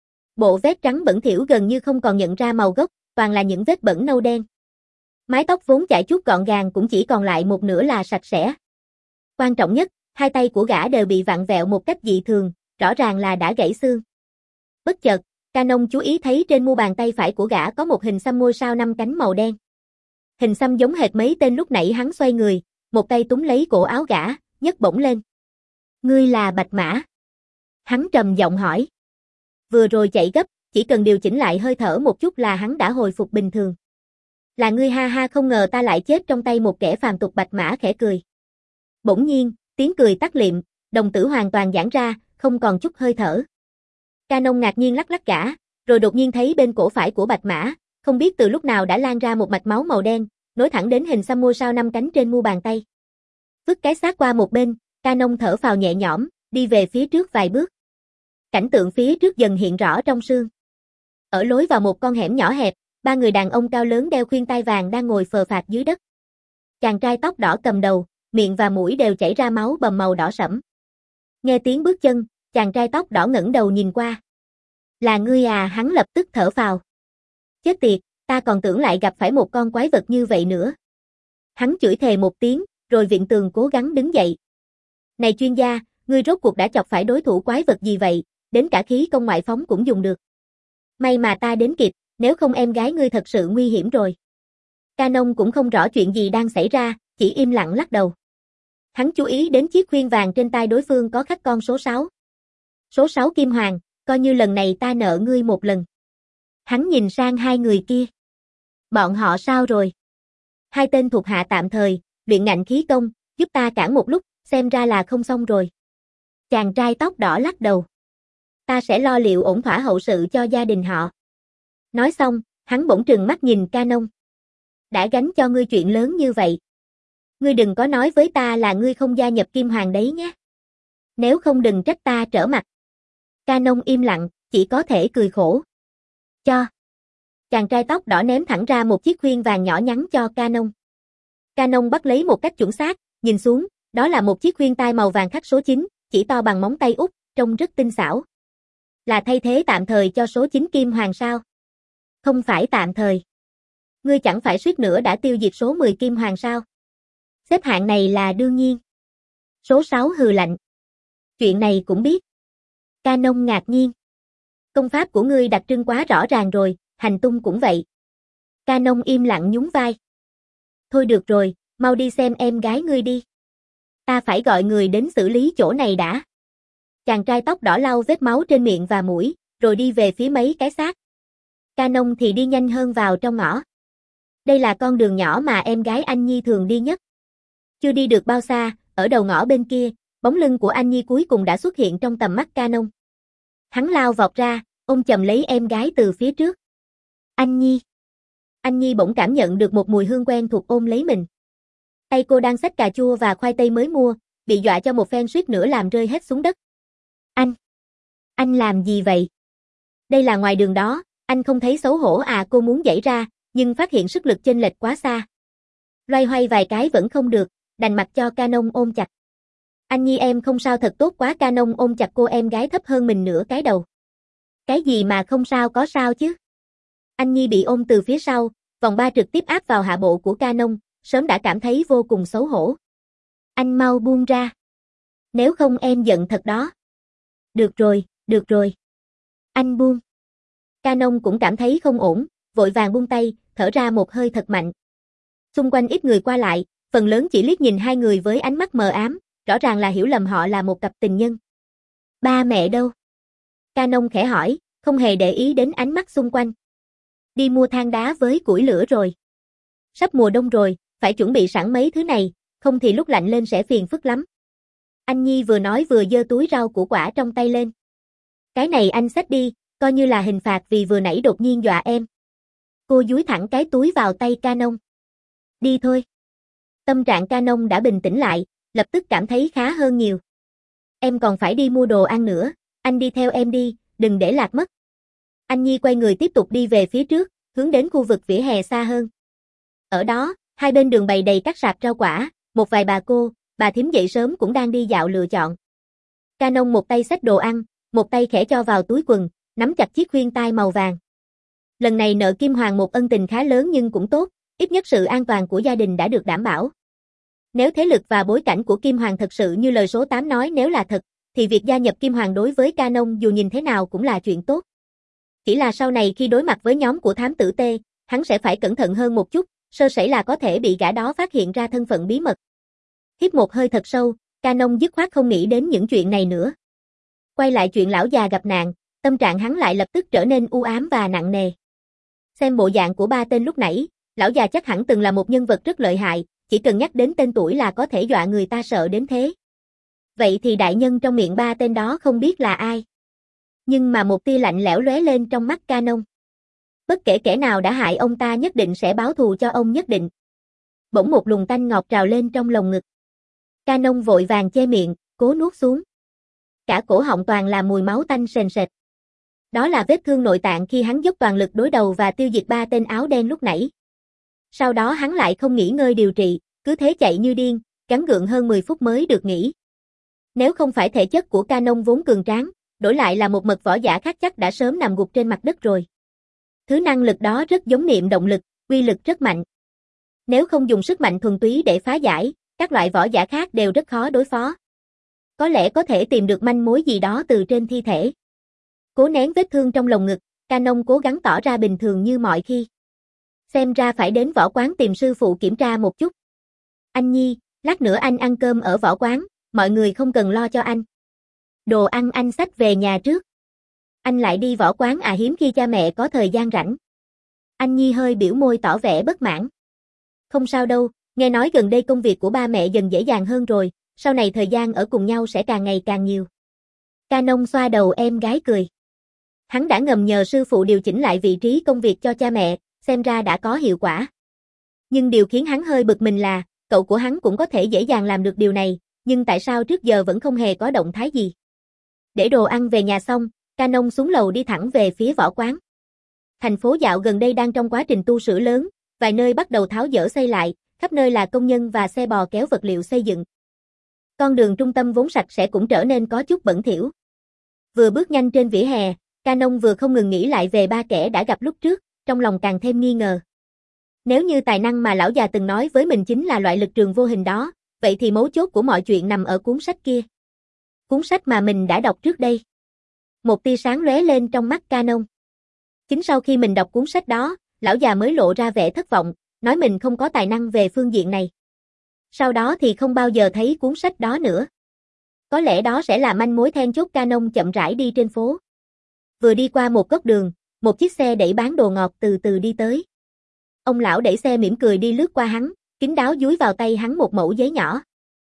Bộ vest trắng bẩn thỉu gần như không còn nhận ra màu gốc, toàn là những vết bẩn nâu đen. Mái tóc vốn chải chuốt gọn gàng cũng chỉ còn lại một nửa là sạch sẽ. Quan trọng nhất, hai tay của gã đều bị vặn vẹo một cách dị thường, rõ ràng là đã gãy xương. Bất chợt, Canon chú ý thấy trên mu bàn tay phải của gã có một hình xăm ngôi sao năm cánh màu đen. Hình xăm giống hệt mấy tên lúc nãy hắn xoay người, một tay túm lấy cổ áo gã, nhấc bổng lên. Ngươi là Bạch Mã? Hắn trầm giọng hỏi. Vừa rồi chạy gấp, chỉ cần điều chỉnh lại hơi thở một chút là hắn đã hồi phục bình thường. Là ngươi ha ha, không ngờ ta lại chết trong tay một kẻ phàm tục. Bạch Mã khẽ cười. Bỗng nhiên, tiếng cười tắt liệm, đồng tử hoàn toàn giãn ra, không còn chút hơi thở. Canon ngạc nhiên lắc lắc gã, rồi đột nhiên thấy bên cổ phải của Bạch Mã, không biết từ lúc nào đã lan ra một mạch máu màu đen, nối thẳng đến hình xăm ngôi sao năm cánh trên mu bàn tay. Vứt cái xác qua một bên, Canon thở phào nhẹ nhõm, đi về phía trước vài bước. Cảnh tượng phía trước dần hiện rõ trong sương. Ở lối vào một con hẻm nhỏ hẹp, ba người đàn ông cao lớn đeo khuyên tai vàng đang ngồi phờ phạc dưới đất. Chàng trai tóc đỏ cầm đầu, miệng và mũi đều chảy ra máu bầm màu đỏ sẫm. Nghe tiếng bước chân, chàng trai tóc đỏ ngẩng đầu nhìn qua. Là ngươi à? Hắn lập tức thở phào. Chết tiệt, ta còn tưởng lại gặp phải một con quái vật như vậy nữa. Hắn chửi thề một tiếng, rồi vịn tường cố gắng đứng dậy. Này chuyên gia, ngươi rốt cuộc đã chọc phải đối thủ quái vật gì vậy, đến cả khí công ngoại phóng cũng dùng được. May mà ta đến kịp, nếu không em gái ngươi thật sự nguy hiểm rồi. Canon cũng không rõ chuyện gì đang xảy ra, chỉ im lặng lắc đầu. Hắn chú ý đến chiếc khuyên vàng trên tay đối phương có khắc con số sáu. Số sáu kim hoàng, coi như lần này ta nợ ngươi một lần. Hắn nhìn sang hai người kia. Bọn họ sao rồi? Hai tên thuộc hạ tạm thời, luyện ngạnh khí công, giúp ta cản một lúc, xem ra là không xong rồi. Chàng trai tóc đỏ lắc đầu. Ta sẽ lo liệu ổn thỏa hậu sự cho gia đình họ. Nói xong, hắn bỗng trừng mắt nhìn Canon. Đã gánh cho ngươi chuyện lớn như vậy. Ngươi đừng có nói với ta là ngươi không gia nhập Kim Hoàng đấy nhé. Nếu không đừng trách ta trở mặt. Canon im lặng, chỉ có thể cười khổ. Cho. Chàng trai tóc đỏ ném thẳng ra một chiếc khuyên vàng nhỏ nhắn cho Canon. Canon bắt lấy một cách chuẩn xác, nhìn xuống, đó là một chiếc khuyên tai màu vàng khắc số chín, chỉ to bằng móng tay út, trông rất tinh xảo. Là thay thế tạm thời cho số chín kim hoàng sao? Không phải tạm thời. Ngươi chẳng phải suýt nữa đã tiêu diệt số mười kim hoàng sao? Xếp hạng này là đương nhiên. Số sáu hừ lạnh. Chuyện này cũng biết. Canon ngạc nhiên. Công pháp của ngươi đặc trưng quá rõ ràng rồi, hành tung cũng vậy. Canon im lặng nhún vai. Thôi được rồi, mau đi xem em gái ngươi đi. Ta phải gọi người đến xử lý chỗ này đã. Chàng trai tóc đỏ lau vết máu trên miệng và mũi, rồi đi về phía mấy cái xác. Canon thì đi nhanh hơn vào trong ngõ. Đây là con đường nhỏ mà em gái anh Nhi thường đi nhất. Chưa đi được bao xa, ở đầu ngõ bên kia, bóng lưng của anh Nhi cuối cùng đã xuất hiện trong tầm mắt Canon. Hắn lao vọt ra, ôm chầm lấy em gái từ phía trước. Anh Nhi. Anh Nhi bỗng cảm nhận được một mùi hương quen thuộc ôm lấy mình. Tay cô đang xách cà chua và khoai tây mới mua, bị dọa cho một phen suýt nữa làm rơi hết xuống đất. Anh. Anh làm gì vậy? Đây là ngoài đường đó, anh không thấy xấu hổ à? Cô muốn giãy ra, nhưng phát hiện sức lực chênh lệch quá xa. Loay hoay vài cái vẫn không được, đành mặc cho Canon ôm chặt. Anh Nhi em không sao, thật tốt quá. Canon ôm chặt cô em gái thấp hơn mình nửa cái đầu. Cái gì mà không sao, có sao chứ? Anh Nhi bị ôm từ phía sau, vòng ba trực tiếp áp vào hạ bộ của Canon, sớm đã cảm thấy vô cùng xấu hổ. Anh mau buông ra. Nếu không em giận thật đó. Được rồi, được rồi. Anh buông. Canon cũng cảm thấy không ổn, vội vàng buông tay, thở ra một hơi thật mạnh. Xung quanh ít người qua lại, phần lớn chỉ liếc nhìn hai người với ánh mắt mờ ám, rõ ràng là hiểu lầm họ là một cặp tình nhân. Ba mẹ đâu? Canon khẽ hỏi, không hề để ý đến ánh mắt xung quanh. Đi mua than đá với củi lửa rồi. Sắp mùa đông rồi, phải chuẩn bị sẵn mấy thứ này, không thì lúc lạnh lên sẽ phiền phức lắm. Anh Nhi vừa nói vừa giơ túi rau củ quả trong tay lên. Cái này anh xách đi, coi như là hình phạt vì vừa nãy đột nhiên dọa em. Cô dúi thẳng cái túi vào tay Canon. Đi thôi. Tâm trạng Canon đã bình tĩnh lại, lập tức cảm thấy khá hơn nhiều. Em còn phải đi mua đồ ăn nữa, anh đi theo em đi, đừng để lạc mất. Anh Nhi quay người tiếp tục đi về phía trước, hướng đến khu vực vỉa hè xa hơn. Ở đó, hai bên đường bày đầy các sạp rau quả, một vài bà cô, bà thím dậy sớm cũng đang đi dạo lựa chọn. Canon một tay xách đồ ăn, một tay khẽ cho vào túi quần, nắm chặt chiếc khuyên tai màu vàng. Lần này nợ Kim Hoàng một ân tình khá lớn nhưng cũng tốt, ít nhất sự an toàn của gia đình đã được đảm bảo. Nếu thế lực và bối cảnh của Kim Hoàng thật sự như lời số tám nói nếu là thật, thì việc gia nhập Kim Hoàng đối với Canon dù nhìn thế nào cũng là chuyện tốt. Chỉ là sau này khi đối mặt với nhóm của thám tử T, hắn sẽ phải cẩn thận hơn một chút, sơ sẩy là có thể bị gã đó phát hiện ra thân phận bí mật. Hít một hơi thật sâu, Canon dứt khoát không nghĩ đến những chuyện này nữa. Quay lại chuyện lão già gặp nạn, tâm trạng hắn lại lập tức trở nên u ám và nặng nề. Xem bộ dạng của ba tên lúc nãy, lão già chắc hẳn từng là một nhân vật rất lợi hại, chỉ cần nhắc đến tên tuổi là có thể dọa người ta sợ đến thế. Vậy thì đại nhân trong miệng ba tên đó không biết là ai. Nhưng mà một tia lạnh lẽo lóe lên trong mắt Canon. Bất kể kẻ nào đã hại ông ta nhất định sẽ báo thù cho ông nhất định. Bỗng một luồng tanh ngọt trào lên trong lồng ngực. Canon vội vàng che miệng, cố nuốt xuống. Cả cổ họng toàn là mùi máu tanh sền sệt. Đó là vết thương nội tạng khi hắn dốc toàn lực đối đầu và tiêu diệt ba tên áo đen lúc nãy. Sau đó hắn lại không nghỉ ngơi điều trị, cứ thế chạy như điên, gắng gượng hơn mười phút mới được nghỉ. Nếu không phải thể chất của Canon vốn cường tráng, đổi lại là một mật võ giả khác chắc đã sớm nằm gục trên mặt đất rồi. Thứ năng lực đó rất giống niệm động lực, uy lực rất mạnh. Nếu không dùng sức mạnh thuần túy để phá giải, các loại võ giả khác đều rất khó đối phó. Có lẽ có thể tìm được manh mối gì đó từ trên thi thể. Cố nén vết thương trong lồng ngực, Canon cố gắng tỏ ra bình thường như mọi khi. Xem ra phải đến võ quán tìm sư phụ kiểm tra một chút. Anh Nhi, lát nữa anh ăn cơm ở võ quán, mọi người không cần lo cho anh. Đồ ăn anh xách về nhà trước. Anh lại đi võ quán à, hiếm khi cha mẹ có thời gian rảnh. Anh Nhi hơi biểu môi tỏ vẻ bất mãn. Không sao đâu, nghe nói gần đây công việc của ba mẹ dần dễ dàng hơn rồi, sau này thời gian ở cùng nhau sẽ càng ngày càng nhiều. Canon xoa đầu em gái cười. Hắn đã ngầm nhờ sư phụ điều chỉnh lại vị trí công việc cho cha mẹ, xem ra đã có hiệu quả. Nhưng điều khiến hắn hơi bực mình là, cậu của hắn cũng có thể dễ dàng làm được điều này, nhưng tại sao trước giờ vẫn không hề có động thái gì. Để đồ ăn về nhà xong, Canon xuống lầu đi thẳng về phía võ quán. Thành phố dạo gần đây đang trong quá trình tu sửa lớn, vài nơi bắt đầu tháo dỡ xây lại, khắp nơi là công nhân và xe bò kéo vật liệu xây dựng. Con đường trung tâm vốn sạch sẽ cũng trở nên có chút bẩn thỉu. Vừa bước nhanh trên vỉa hè, Canon vừa không ngừng nghĩ lại về ba kẻ đã gặp lúc trước, trong lòng càng thêm nghi ngờ. Nếu như tài năng mà lão già từng nói với mình chính là loại lực trường vô hình đó, vậy thì mấu chốt của mọi chuyện nằm ở cuốn sách kia. Cuốn sách mà mình đã đọc trước đây. Một tia sáng lóe lên trong mắt Canon. Chính sau khi mình đọc cuốn sách đó, lão già mới lộ ra vẻ thất vọng, nói mình không có tài năng về phương diện này. Sau đó thì không bao giờ thấy cuốn sách đó nữa. Có lẽ đó sẽ là manh mối then chốt. Canon chậm rãi đi trên phố. Vừa đi qua một góc đường, một chiếc xe đẩy bán đồ ngọt từ từ đi tới. Ông lão đẩy xe mỉm cười đi lướt qua hắn, kín đáo dúi vào tay hắn một mẩu giấy nhỏ.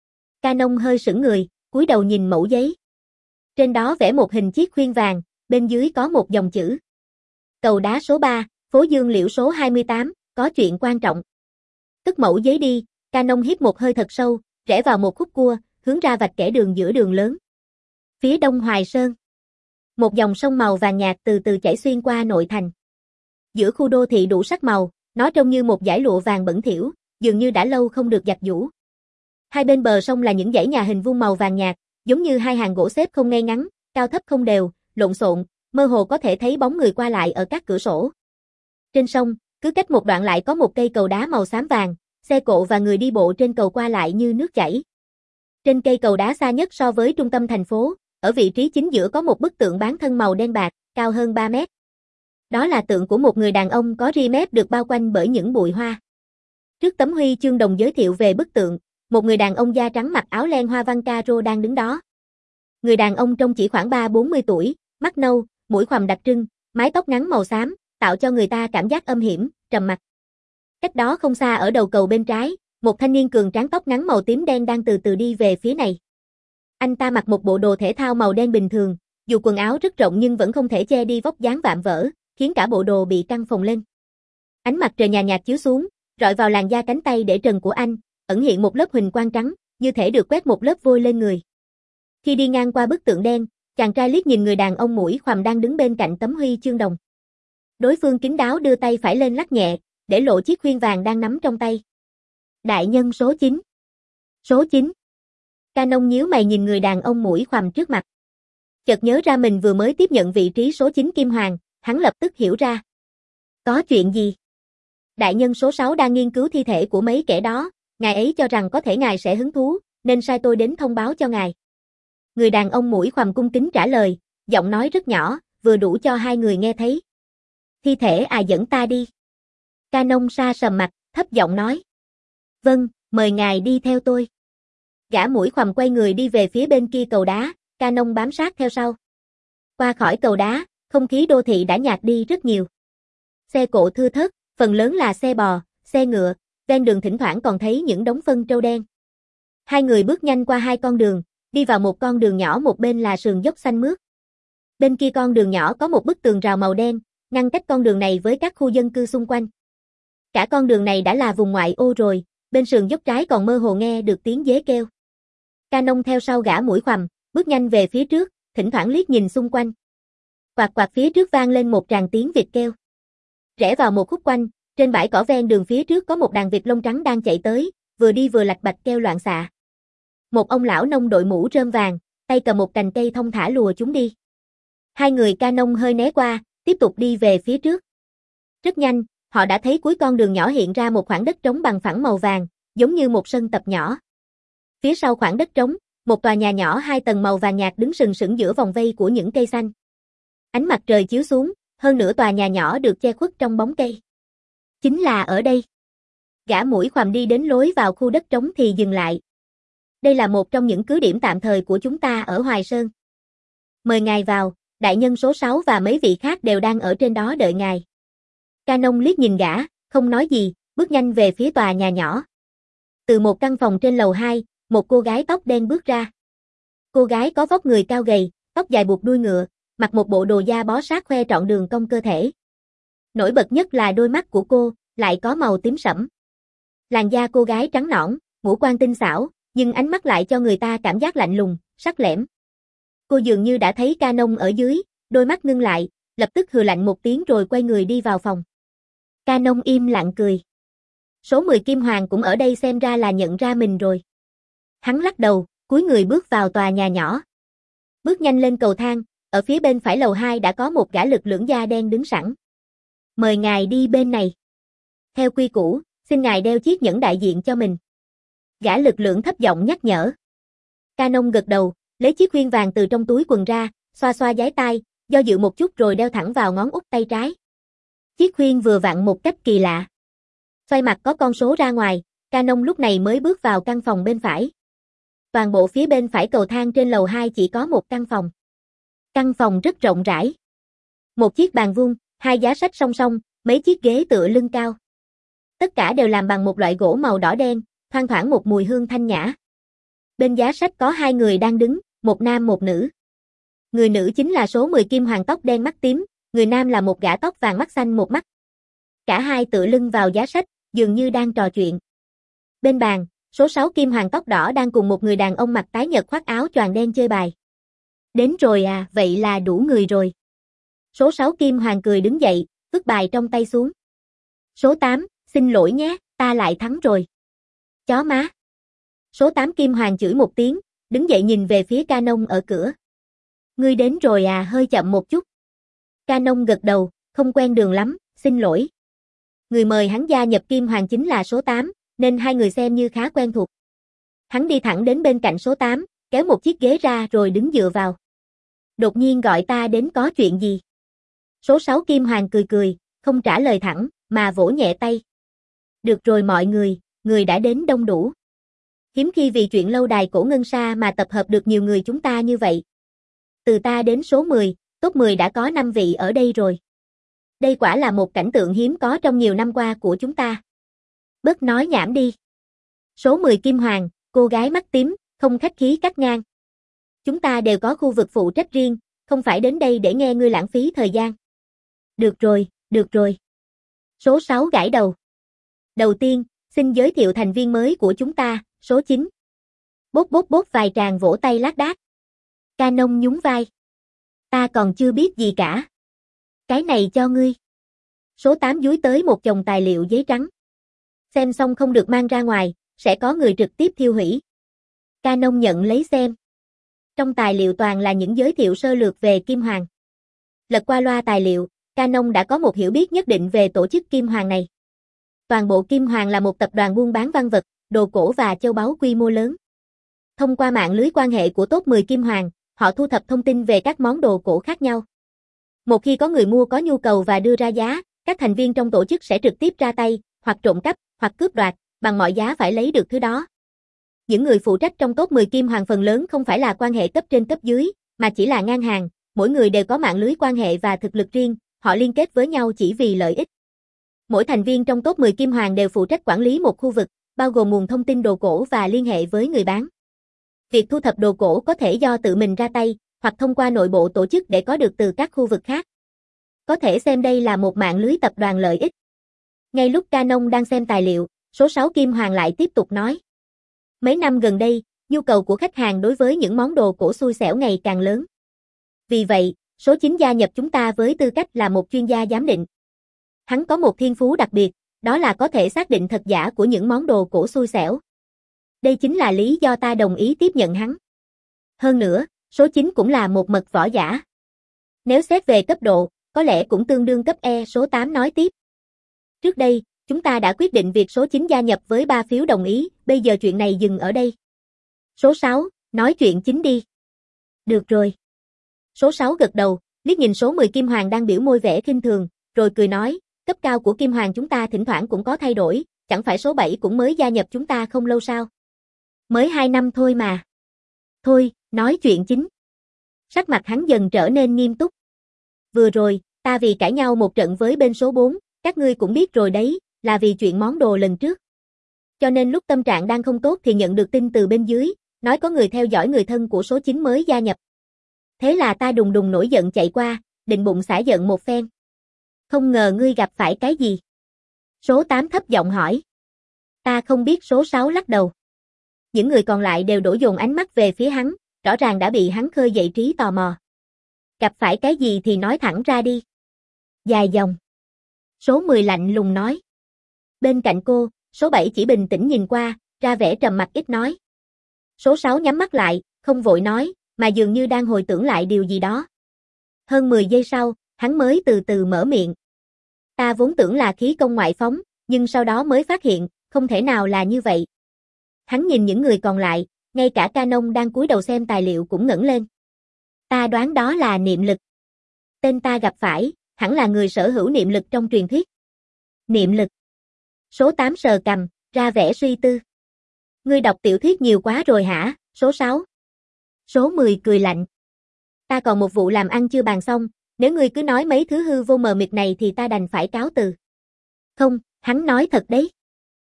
Canon hơi sững người, cúi đầu nhìn mẩu giấy. Trên đó vẽ một hình chiếc khuyên vàng, bên dưới có một dòng chữ. Cầu đá số ba, phố Dương Liễu số hai mươi tám, có chuyện quan trọng. Cất mẩu giấy đi, Canon hít một hơi thật sâu, rẽ vào một khúc cua, hướng ra vạch kẻ đường giữa đường lớn. Phía đông Hoài Sơn. Một dòng sông màu vàng nhạt từ từ chảy xuyên qua nội thành. Giữa khu đô thị đủ sắc màu, nó trông như một dải lụa vàng bẩn thỉu, dường như đã lâu không được giặt giũ. Hai bên bờ sông là những dãy nhà hình vuông màu vàng nhạt, giống như hai hàng gỗ xếp không ngay ngắn, cao thấp không đều, lộn xộn, mơ hồ có thể thấy bóng người qua lại ở các cửa sổ. Trên sông, cứ cách một đoạn lại có một cây cầu đá màu xám vàng, xe cộ và người đi bộ trên cầu qua lại như nước chảy. Trên cây cầu đá xa nhất so với trung tâm thành phố, ở vị trí chính giữa có một bức tượng bán thân màu đen bạc, cao hơn ba mét. Đó là tượng của một người đàn ông có ria mép được bao quanh bởi những bụi hoa. Trước tấm huy chương đồng giới thiệu về bức tượng, một người đàn ông da trắng mặc áo len hoa văn caro đang đứng đó. Người đàn ông trông chỉ khoảng ba bốn mươi tuổi, mắt nâu, mũi khoằm đặc trưng, mái tóc ngắn màu xám, tạo cho người ta cảm giác âm hiểm, trầm mặc. Cách đó không xa ở đầu cầu bên trái, một thanh niên cường tráng tóc ngắn màu tím đen đang từ từ đi về phía này. Anh ta mặc một bộ đồ thể thao màu đen bình thường, dù quần áo rất rộng nhưng vẫn không thể che đi vóc dáng vạm vỡ, khiến cả bộ đồ bị căng phồng lên. Ánh mặt trời nhàn nhạt chiếu xuống, rọi vào làn da cánh tay để trần của anh, ẩn hiện một lớp huỳnh quang trắng, như thể được quét một lớp vôi lên người. Khi đi ngang qua bức tượng đen, chàng trai liếc nhìn người đàn ông mũi khoằm đang đứng bên cạnh tấm huy chương đồng. Đối phương kín đáo đưa tay phải lên lắc nhẹ, để lộ chiếc khuyên vàng đang nắm trong tay. Đại nhân số chín. Số chín. Canon nhíu mày nhìn người đàn ông mũi khoằm trước mặt. Chợt nhớ ra mình vừa mới tiếp nhận vị trí số chín Kim Hoàng, hắn lập tức hiểu ra. Có chuyện gì? Đại nhân số sáu đang nghiên cứu thi thể của mấy kẻ đó, ngài ấy cho rằng có thể ngài sẽ hứng thú, nên sai tôi đến thông báo cho ngài. Người đàn ông mũi khoằm cung kính trả lời, giọng nói rất nhỏ, vừa đủ cho hai người nghe thấy. Thi thể à, dẫn ta đi. Canon sa sầm mặt, thấp giọng nói. Vâng, mời ngài đi theo tôi. Gã mũi khoằm quay người đi về phía bên kia cầu đá, Canon bám sát theo sau. Qua khỏi cầu đá, không khí đô thị đã nhạt đi rất nhiều. Xe cộ thưa thớt, phần lớn là xe bò, xe ngựa, ven đường thỉnh thoảng còn thấy những đống phân trâu đen. Hai người bước nhanh qua hai con đường, đi vào một con đường nhỏ, một bên là sườn dốc xanh mướt. Bên kia con đường nhỏ có một bức tường rào màu đen, ngăn cách con đường này với các khu dân cư xung quanh. Cả con đường này đã là vùng ngoại ô rồi, bên sườn dốc trái còn mơ hồ nghe được tiếng dế kêu. Canon theo sau gã mũi khoằm, bước nhanh về phía trước, thỉnh thoảng liếc nhìn xung quanh. Quạt quạt phía trước vang lên một tràng tiếng vịt kêu. Rẽ vào một khúc quanh, trên bãi cỏ ven đường phía trước có một đàn vịt lông trắng đang chạy tới, vừa đi vừa lạch bạch kêu loạn xạ. Một ông lão nông đội mũ rơm vàng, tay cầm một cành cây thong thả lùa chúng đi. Hai người Canon hơi né qua, tiếp tục đi về phía trước. Rất nhanh, họ đã thấy cuối con đường nhỏ hiện ra một khoảng đất trống bằng phẳng màu vàng, giống như một sân tập nhỏ. Phía sau khoảng đất trống, một tòa nhà nhỏ hai tầng màu vàng nhạt đứng sừng sững giữa vòng vây của những cây xanh. Ánh mặt trời chiếu xuống, hơn nữa tòa nhà nhỏ được che khuất trong bóng cây. Chính là ở đây. Gã mũi khoằm đi đến lối vào khu đất trống thì dừng lại. Đây là một trong những cứ điểm tạm thời của chúng ta ở Hoài Sơn. Mời ngài vào, đại nhân số sáu và mấy vị khác đều đang ở trên đó đợi ngài. Canon liếc nhìn gã, không nói gì, bước nhanh về phía tòa nhà nhỏ. Từ một căn phòng trên lầu hai, một cô gái tóc đen bước ra. Cô gái có vóc người cao gầy, tóc dài buộc đuôi ngựa, mặc một bộ đồ da bó sát khoe trọn đường cong cơ thể. Nổi bật nhất là đôi mắt của cô, lại có màu tím sẫm. Làn da cô gái trắng nõn, ngũ quan tinh xảo, nhưng ánh mắt lại cho người ta cảm giác lạnh lùng, sắc lẻm. Cô dường như đã thấy Canon ở dưới, đôi mắt ngưng lại, lập tức hừ lạnh một tiếng rồi quay người đi vào phòng. Canon im lặng cười. Số mười Kim Hoàng cũng ở đây, xem ra là nhận ra mình rồi. Hắn lắc đầu, cúi người bước vào tòa nhà nhỏ. Bước nhanh lên cầu thang, ở phía bên phải lầu hai đã có một gã lực lưỡng da đen đứng sẵn. Mời ngài đi bên này. Theo quy củ, xin ngài đeo chiếc nhẫn đại diện cho mình. Gã lực lưỡng thấp giọng nhắc nhở. Canon gật đầu, lấy chiếc khuyên vàng từ trong túi quần ra, xoa xoa giái tai, do dự một chút rồi đeo thẳng vào ngón út tay trái. Chiếc khuyên vừa vặn một cách kỳ lạ. Xoay mặt có con số ra ngoài, Canon lúc này mới bước vào căn phòng bên phải. Toàn bộ phía bên phải cầu thang trên lầu hai chỉ có một căn phòng. Căn phòng rất rộng rãi. Một chiếc bàn vuông, hai giá sách song song, mấy chiếc ghế tựa lưng cao. Tất cả đều làm bằng một loại gỗ màu đỏ đen, thoang thoảng một mùi hương thanh nhã. Bên giá sách có hai người đang đứng, một nam một nữ. Người nữ chính là số mười Kim Hoàng tóc đen mắt tím, người nam là một gã tóc vàng mắt xanh một mắt. Cả hai tựa lưng vào giá sách, dường như đang trò chuyện. Bên bàn, số sáu Kim Hoàng tóc đỏ đang cùng một người đàn ông mặt tái nhợt khoác áo choàng đen chơi bài. Đến rồi à, vậy là đủ người rồi. Số sáu Kim Hoàng cười đứng dậy, vứt bài trong tay xuống. Số tám, xin lỗi nhé, ta lại thắng rồi. Chó má. Số tám Kim Hoàng chửi một tiếng, đứng dậy nhìn về phía Canon ở cửa. Ngươi đến rồi à, hơi chậm một chút. Canon gật đầu, không quen đường lắm, xin lỗi. Người mời hắn gia nhập Kim Hoàng chính là số tám, nên hai người xem như khá quen thuộc. Hắn đi thẳng đến bên cạnh số tám, kéo một chiếc ghế ra rồi đứng dựa vào. Đột nhiên gọi ta đến có chuyện gì? Số sáu Kim Hoàng cười cười, không trả lời thẳng, mà vỗ nhẹ tay. Được rồi mọi người, người đã đến đông đủ. Hiếm khi vì chuyện lâu đài cổ ngân sa mà tập hợp được nhiều người chúng ta như vậy. Từ ta đến số mười, top mười đã có năm vị ở đây rồi. Đây quả là một cảnh tượng hiếm có trong nhiều năm qua của chúng ta. Bớt nói nhảm đi. Số mười Kim Hoàng, cô gái mắt tím, không khách khí cắt ngang. Chúng ta đều có khu vực phụ trách riêng, không phải đến đây để nghe ngươi lãng phí thời gian. Được rồi, được rồi. Số sáu gãi đầu. Đầu tiên, xin giới thiệu thành viên mới của chúng ta, số chín. Bốt bốt bốt vài tràng vỗ tay lác đác. Canon nhún vai. Ta còn chưa biết gì cả. Cái này cho ngươi. Số tám dúi tới một chồng tài liệu giấy trắng. Xem xong không được mang ra ngoài, sẽ có người trực tiếp thiêu hủy. Canon nhận lấy xem. Trong tài liệu toàn là những giới thiệu sơ lược về Kim Hoàng. Lật qua loa tài liệu, Canon đã có một hiểu biết nhất định về tổ chức Kim Hoàng này. Toàn bộ Kim Hoàng là một tập đoàn buôn bán văn vật, đồ cổ và châu báu quy mô lớn. Thông qua mạng lưới quan hệ của top mười Kim Hoàng, họ thu thập thông tin về các món đồ cổ khác nhau. Một khi có người mua có nhu cầu và đưa ra giá, các thành viên trong tổ chức sẽ trực tiếp ra tay, hoặc trộm cắp, hoặc cướp đoạt, bằng mọi giá phải lấy được thứ đó. Những người phụ trách trong top mười Kim Hoàng phần lớn không phải là quan hệ cấp trên cấp dưới, mà chỉ là ngang hàng, mỗi người đều có mạng lưới quan hệ và thực lực riêng, họ liên kết với nhau chỉ vì lợi ích. Mỗi thành viên trong top mười Kim Hoàng đều phụ trách quản lý một khu vực, bao gồm nguồn thông tin đồ cổ và liên hệ với người bán. Việc thu thập đồ cổ có thể do tự mình ra tay, hoặc thông qua nội bộ tổ chức để có được từ các khu vực khác. Có thể xem đây là một mạng lưới tập đoàn lợi ích. Ngay lúc Canon đang xem tài liệu, số sáu Kim Hoàng lại tiếp tục nói. Mấy năm gần đây, nhu cầu của khách hàng đối với những món đồ cổ xui xẻo ngày càng lớn. Vì vậy, số chín gia nhập chúng ta với tư cách là một chuyên gia giám định. Hắn có một thiên phú đặc biệt, đó là có thể xác định thật giả của những món đồ cổ xui xẻo. Đây chính là lý do ta đồng ý tiếp nhận hắn. Hơn nữa, số chín cũng là một mật võ giả. Nếu xét về cấp độ, có lẽ cũng tương đương cấp E, số tám nói tiếp. Trước đây, chúng ta đã quyết định việc số chín gia nhập với ba phiếu đồng ý, bây giờ chuyện này dừng ở đây. Số sáu, nói chuyện chính đi. Được rồi. Số sáu gật đầu, liếc nhìn số mười Kim Hoàng đang biểu môi vẻ khinh thường, rồi cười nói, cấp cao của Kim Hoàng chúng ta thỉnh thoảng cũng có thay đổi, chẳng phải số bảy cũng mới gia nhập chúng ta không lâu sao? Mới hai năm thôi mà. Thôi, nói chuyện chính. Sắc mặt hắn dần trở nên nghiêm túc. Vừa rồi, ta vì cãi nhau một trận với bên số bốn, các ngươi cũng biết rồi đấy, là vì chuyện món đồ lần trước. Cho nên lúc tâm trạng đang không tốt thì nhận được tin từ bên dưới, nói có người theo dõi người thân của số chín mới gia nhập. Thế là ta đùng đùng nổi giận chạy qua, định bụng xả giận một phen. Không ngờ ngươi gặp phải cái gì? Số tám thấp giọng hỏi. Ta không biết, số sáu lắc đầu. Những người còn lại đều đổ dồn ánh mắt về phía hắn, rõ ràng đã bị hắn khơi dậy trí tò mò. Gặp phải cái gì thì nói thẳng ra đi. Dài dòng. Số mười lạnh lùng nói. Bên cạnh cô, số bảy chỉ bình tĩnh nhìn qua, ra vẻ trầm mặc ít nói. Số sáu nhắm mắt lại, không vội nói, mà dường như đang hồi tưởng lại điều gì đó. Hơn mười giây sau, hắn mới từ từ mở miệng. Ta vốn tưởng là khí công ngoại phóng, nhưng sau đó mới phát hiện, không thể nào là như vậy. Hắn nhìn những người còn lại, ngay cả Canon đang cúi đầu xem tài liệu cũng ngẩng lên. Ta đoán đó là niệm lực. Tên ta gặp phải, hẳn là người sở hữu niệm lực trong truyền thuyết. Niệm lực. Số tám sờ cằm, ra vẻ suy tư. Ngươi đọc tiểu thuyết nhiều quá rồi hả, số sáu? Số mười cười lạnh. Ta còn một vụ làm ăn chưa bàn xong, nếu ngươi cứ nói mấy thứ hư vô mờ mịt này thì ta đành phải cáo từ. Không, hắn nói thật đấy.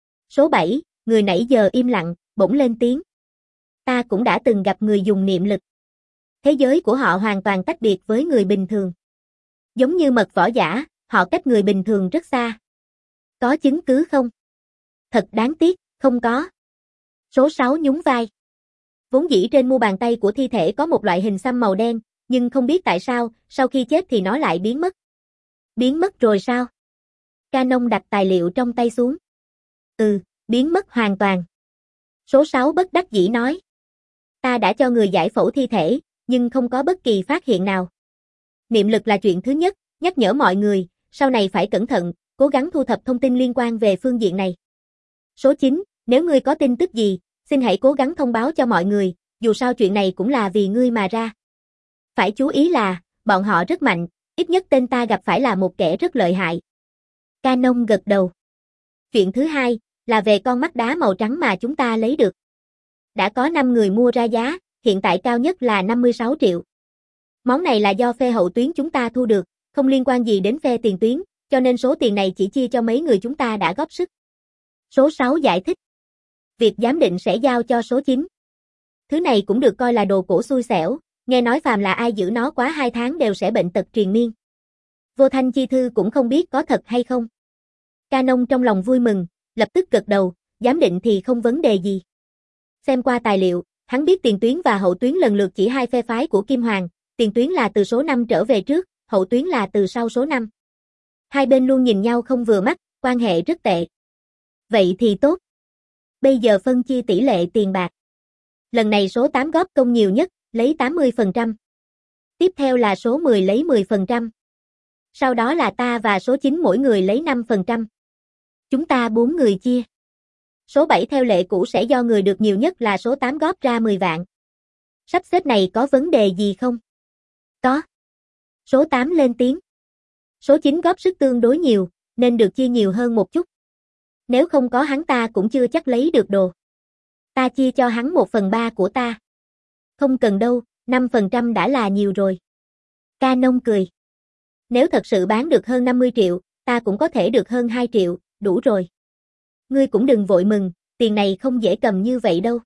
Số bảy, người nãy giờ im lặng, bỗng lên tiếng. Ta cũng đã từng gặp người dùng niệm lực. Thế giới của họ hoàn toàn tách biệt với người bình thường. Giống như mật võ giả, họ cách người bình thường rất xa. Có chứng cứ không? Thật đáng tiếc, không có. Số sáu nhún vai. Vốn dĩ trên mu bàn tay của thi thể có một loại hình xăm màu đen, nhưng không biết tại sao, sau khi chết thì nó lại biến mất. Biến mất rồi sao? Canon đặt tài liệu trong tay xuống. Ừ, biến mất hoàn toàn. Số sáu bất đắc dĩ nói. Ta đã cho người giải phẫu thi thể, nhưng không có bất kỳ phát hiện nào. Niệm lực là chuyện thứ nhất, nhắc nhở mọi người, sau này phải cẩn thận, cố gắng thu thập thông tin liên quan về phương diện này. Số chín, nếu ngươi có tin tức gì, xin hãy cố gắng thông báo cho mọi người, dù sao chuyện này cũng là vì ngươi mà ra. Phải chú ý là, bọn họ rất mạnh, Ít nhất tên ta gặp phải là một kẻ rất lợi hại. Canon gật đầu. Chuyện thứ hai, là về con mắt đá màu trắng mà chúng ta lấy được. Đã có năm người mua ra giá, hiện tại cao nhất là năm mươi sáu triệu. Món này là do phe hậu tuyến chúng ta thu được, không liên quan gì đến phe tiền tuyến, cho nên số tiền này chỉ chia cho mấy người chúng ta đã góp sức. Số sáu giải thích. Việc giám định sẽ giao cho số chín. Thứ này cũng được coi là đồ cổ xui xẻo, nghe nói phàm là ai giữ nó quá hai tháng đều sẽ bệnh tật triền miên. Vô Thanh Chi Thư cũng không biết có thật hay không. Canon trong lòng vui mừng, lập tức gật đầu, giám định thì không vấn đề gì. Xem qua tài liệu, hắn biết tiền tuyến và hậu tuyến lần lượt chỉ hai phe phái của Kim Hoàng, tiền tuyến là từ số năm trở về trước, hậu tuyến là từ sau số năm. Hai bên luôn nhìn nhau không vừa mắt, quan hệ rất tệ. Vậy thì tốt. Bây giờ phân chia tỷ lệ tiền bạc. Lần này số tám góp công nhiều nhất, lấy tám mươi phần trăm. Tiếp theo là số mười lấy mười phần trăm. Sau đó là ta và số chín mỗi người lấy năm phần trăm. Chúng ta bốn người chia. Số bảy theo lệ cũ sẽ do người được nhiều nhất là số tám góp ra mười vạn. Sắp xếp này có vấn đề gì không? Có. Số tám lên tiếng. Số chín góp sức tương đối nhiều, nên được chia nhiều hơn một chút. Nếu không có hắn ta cũng chưa chắc lấy được đồ. Ta chia cho hắn một phần ba của ta. Không cần đâu, năm phần trăm đã là nhiều rồi. Canon cười. Nếu thật sự bán được hơn năm mươi triệu, ta cũng có thể được hơn hai triệu, đủ rồi. Ngươi cũng đừng vội mừng, tiền này không dễ cầm như vậy đâu.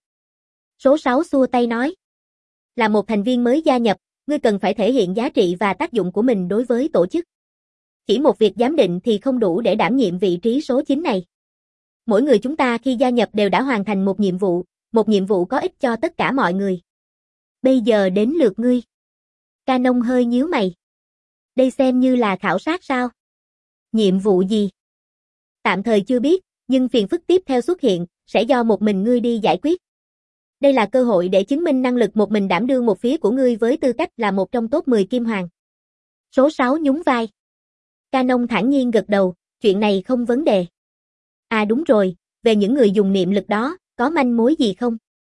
Số sáu xua tay nói. Là một thành viên mới gia nhập, ngươi cần phải thể hiện giá trị và tác dụng của mình đối với tổ chức. Chỉ một việc giám định thì không đủ để đảm nhiệm vị trí số chín này. Mỗi người chúng ta khi gia nhập đều đã hoàn thành một nhiệm vụ, một nhiệm vụ có ích cho tất cả mọi người. Bây giờ đến lượt ngươi. Canon hơi nhíu mày. Đây xem như là khảo sát sao? Nhiệm vụ gì? Tạm thời chưa biết, nhưng phiền phức tiếp theo xuất hiện, sẽ do một mình ngươi đi giải quyết. Đây là cơ hội để chứng minh năng lực một mình đảm đương một phía của ngươi với tư cách là một trong top mười Kim Hoàng. Số sáu nhún vai. Canon thản nhiên gật đầu, chuyện này không vấn đề. À đúng rồi, về những người dùng niệm lực đó, có manh mối gì không?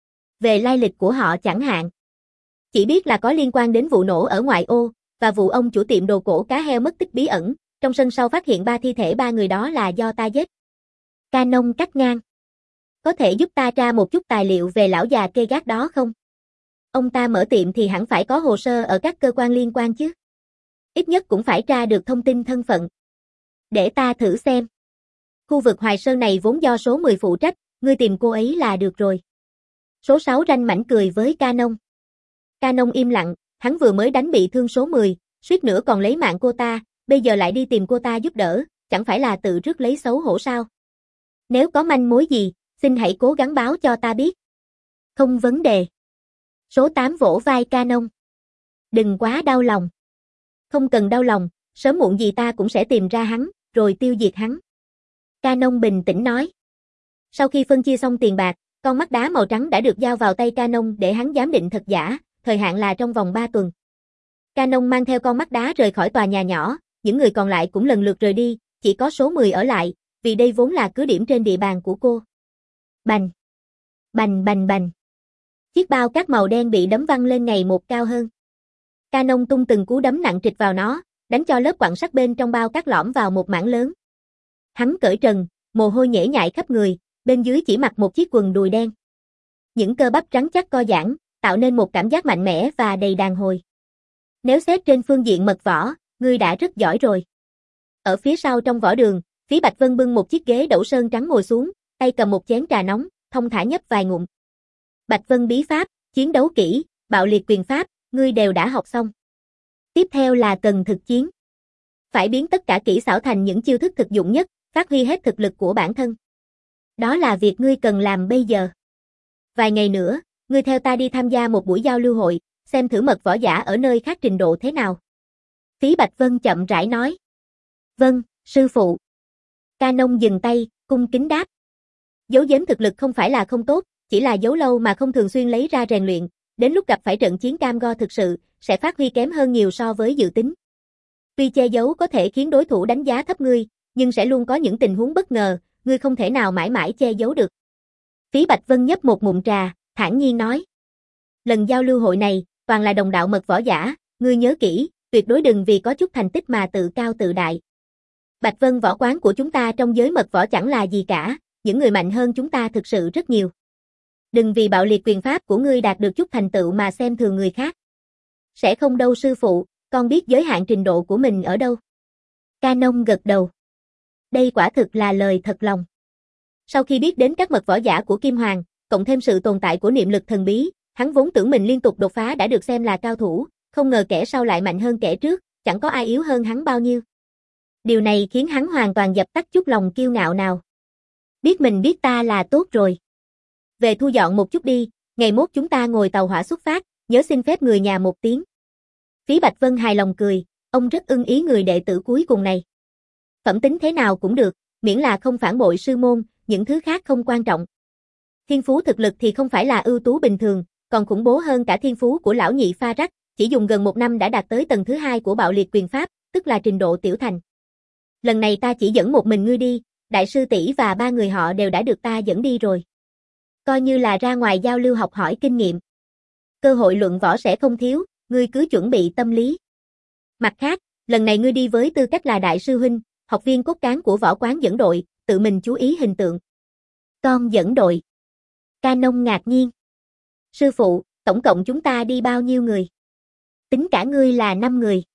Về lai lịch của họ chẳng hạn. Chỉ biết là có liên quan đến vụ nổ ở ngoại ô, và vụ ông chủ tiệm đồ cổ cá heo mất tích bí ẩn, trong sân sau phát hiện ba thi thể ba người đó là do ta giết. Canon cắt ngang. Có thể giúp ta tra một chút tài liệu về lão già kê gác đó không? Ông ta mở tiệm thì hẳn phải có hồ sơ ở các cơ quan liên quan chứ. Ít nhất cũng phải tra được thông tin thân phận. Để ta thử xem. Khu vực Hoài Sơn này vốn do số mười phụ trách, ngươi tìm cô ấy là được rồi. Số sáu ranh mảnh cười với Canon. Canon im lặng, hắn vừa mới đánh bị thương số mười, suýt nữa còn lấy mạng cô ta, bây giờ lại đi tìm cô ta giúp đỡ, chẳng phải là tự rước lấy xấu hổ sao? Nếu có manh mối gì, xin hãy cố gắng báo cho ta biết. Không vấn đề. Số tám vỗ vai Canon. Đừng quá đau lòng. Không cần đau lòng, sớm muộn gì ta cũng sẽ tìm ra hắn, rồi tiêu diệt hắn. Canon bình tĩnh nói. Sau khi phân chia xong tiền bạc, con mắt đá màu trắng đã được giao vào tay Canon để hắn giám định thật giả, thời hạn là trong vòng ba tuần. Canon mang theo con mắt đá rời khỏi tòa nhà nhỏ, những người còn lại cũng lần lượt rời đi, chỉ có số mười ở lại, vì đây vốn là cứ điểm trên địa bàn của cô. Bành! Bành bành bành! Chiếc bao cát màu đen bị đấm văng lên ngày một cao hơn. Canon tung từng cú đấm nặng trịch vào nó, đánh cho lớp quặng sắt bên trong bao cát lõm vào một mảng lớn. Hắn cởi trần, mồ hôi nhễ nhại khắp người, bên dưới chỉ mặc một chiếc quần đùi đen. Những cơ bắp rắn chắc co giãn, tạo nên một cảm giác mạnh mẽ và đầy đàn hồi. Nếu xét trên phương diện mật võ, ngươi đã rất giỏi rồi. Ở phía sau trong võ đường, Phí Bạch Vân bưng một chiếc ghế đẩu sơn trắng ngồi xuống, tay cầm một chén trà nóng, thông thả nhấp vài ngụm. Bạch Vân bí pháp, chiến đấu kỹ, bạo liệt quyền pháp, ngươi đều đã học xong. Tiếp theo là cần thực chiến. Phải biến tất cả kỹ xảo thành những chiêu thức thực dụng nhất, phát huy hết thực lực của bản thân. Đó là việc ngươi cần làm bây giờ. Vài ngày nữa, ngươi theo ta đi tham gia một buổi giao lưu hội, xem thử mật võ giả ở nơi khác trình độ thế nào. Phí Bạch Vân chậm rãi nói. Vâng, sư phụ. Canon dừng tay, cung kính đáp. Giấu giếm thực lực không phải là không tốt, chỉ là giấu lâu mà không thường xuyên lấy ra rèn luyện, đến lúc gặp phải trận chiến cam go thực sự, sẽ phát huy kém hơn nhiều so với dự tính. Tuy che giấu có thể khiến đối thủ đánh giá thấp ngươi, nhưng sẽ luôn có những tình huống bất ngờ, ngươi không thể nào mãi mãi che giấu được. Phí Bạch Vân nhấp một ngụm trà, thản nhiên nói. Lần giao lưu hội này, toàn là đồng đạo mật võ giả, ngươi nhớ kỹ, tuyệt đối đừng vì có chút thành tích mà tự cao tự đại. Bạch Vân võ quán của chúng ta trong giới mật võ chẳng là gì cả, những người mạnh hơn chúng ta thực sự rất nhiều. Đừng vì bạo liệt quyền pháp của ngươi đạt được chút thành tựu mà xem thường người khác. Sẽ không đâu sư phụ, con biết giới hạn trình độ của mình ở đâu. Canon gật đầu. Đây quả thực là lời thật lòng. Sau khi biết đến các mật võ giả của Kim Hoàng, cộng thêm sự tồn tại của niệm lực thần bí, hắn vốn tưởng mình liên tục đột phá đã được xem là cao thủ, không ngờ kẻ sau lại mạnh hơn kẻ trước, chẳng có ai yếu hơn hắn bao nhiêu. Điều này khiến hắn hoàn toàn dập tắt chút lòng kiêu ngạo nào. Biết mình biết ta là tốt rồi. Về thu dọn một chút đi, ngày mốt chúng ta ngồi tàu hỏa xuất phát, nhớ xin phép người nhà một tiếng. Phí Bạch Vân hài lòng cười, ông rất ưng ý người đệ tử cuối cùng này. Phẩm tính thế nào cũng được, miễn là không phản bội sư môn, những thứ khác không quan trọng. Thiên phú thực lực thì không phải là ưu tú bình thường, còn khủng bố hơn cả thiên phú của lão nhị Pha Rắc, chỉ dùng gần một năm đã đạt tới tầng thứ hai của bạo liệt quyền pháp, tức là trình độ tiểu thành. Lần này ta chỉ dẫn một mình ngươi đi, đại sư tỷ và ba người họ đều đã được ta dẫn đi rồi. Coi như là ra ngoài giao lưu học hỏi kinh nghiệm. Cơ hội luận võ sẽ không thiếu, ngươi cứ chuẩn bị tâm lý. Mặt khác, lần này ngươi đi với tư cách là đại sư huynh, học viên cốt cán của võ quán dẫn đội, tự mình chú ý hình tượng. Con dẫn đội. Canon ngạc nhiên. Sư phụ, tổng cộng chúng ta đi bao nhiêu người? Tính cả ngươi là năm người.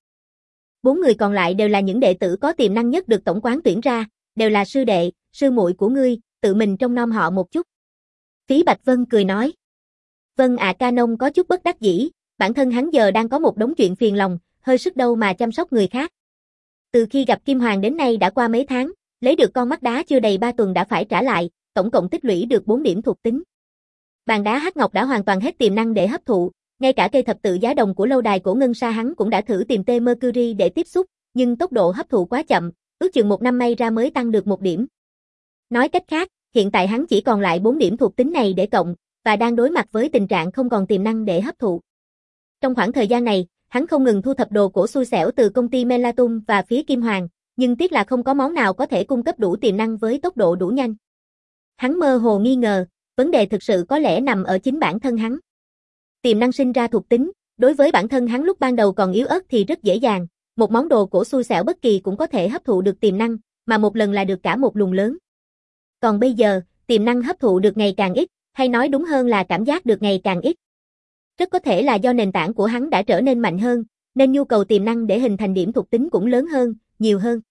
Bốn người còn lại đều là những đệ tử có tiềm năng nhất được tổng quán tuyển ra, đều là sư đệ, sư muội của ngươi, tự mình trông nom họ một chút. Phí Bạch Vân cười nói. Vân ạ, Canon có chút bất đắc dĩ, bản thân hắn giờ đang có một đống chuyện phiền lòng, hơi sức đâu mà chăm sóc người khác. Từ khi gặp Kim Hoàng đến nay đã qua mấy tháng, lấy được con mắt đá chưa đầy ba tuần đã phải trả lại, tổng cộng tích lũy được bốn điểm thuộc tính. Bàn đá hắc ngọc đã hoàn toàn hết tiềm năng để hấp thụ, ngay cả cây thập tự giá đồng của lâu đài cổ ngân sa hắn cũng đã thử tìm tê Mercury để tiếp xúc, nhưng tốc độ hấp thụ quá chậm, ước chừng một năm may ra mới tăng được một điểm. Nói cách khác, hiện tại hắn chỉ còn lại bốn điểm thuộc tính này để cộng, và đang đối mặt với tình trạng không còn tiềm năng để hấp thụ. Trong khoảng thời gian này, hắn không ngừng thu thập đồ cổ xui xẻo từ công ty Melatum và phía Kim Hoàng, nhưng tiếc là không có món nào có thể cung cấp đủ tiềm năng với tốc độ đủ nhanh. Hắn mơ hồ nghi ngờ, vấn đề thực sự có lẽ nằm ở chính bản thân hắn. Tiềm năng sinh ra thuộc tính, đối với bản thân hắn lúc ban đầu còn yếu ớt thì rất dễ dàng, một món đồ cổ xui xẻo bất kỳ cũng có thể hấp thụ được tiềm năng, mà một lần là được cả một luồng lớn. Còn bây giờ, tiềm năng hấp thụ được ngày càng ít, hay nói đúng hơn là cảm giác được ngày càng ít. Rất có thể là do nền tảng của hắn đã trở nên mạnh hơn, nên nhu cầu tiềm năng để hình thành điểm thuộc tính cũng lớn hơn, nhiều hơn.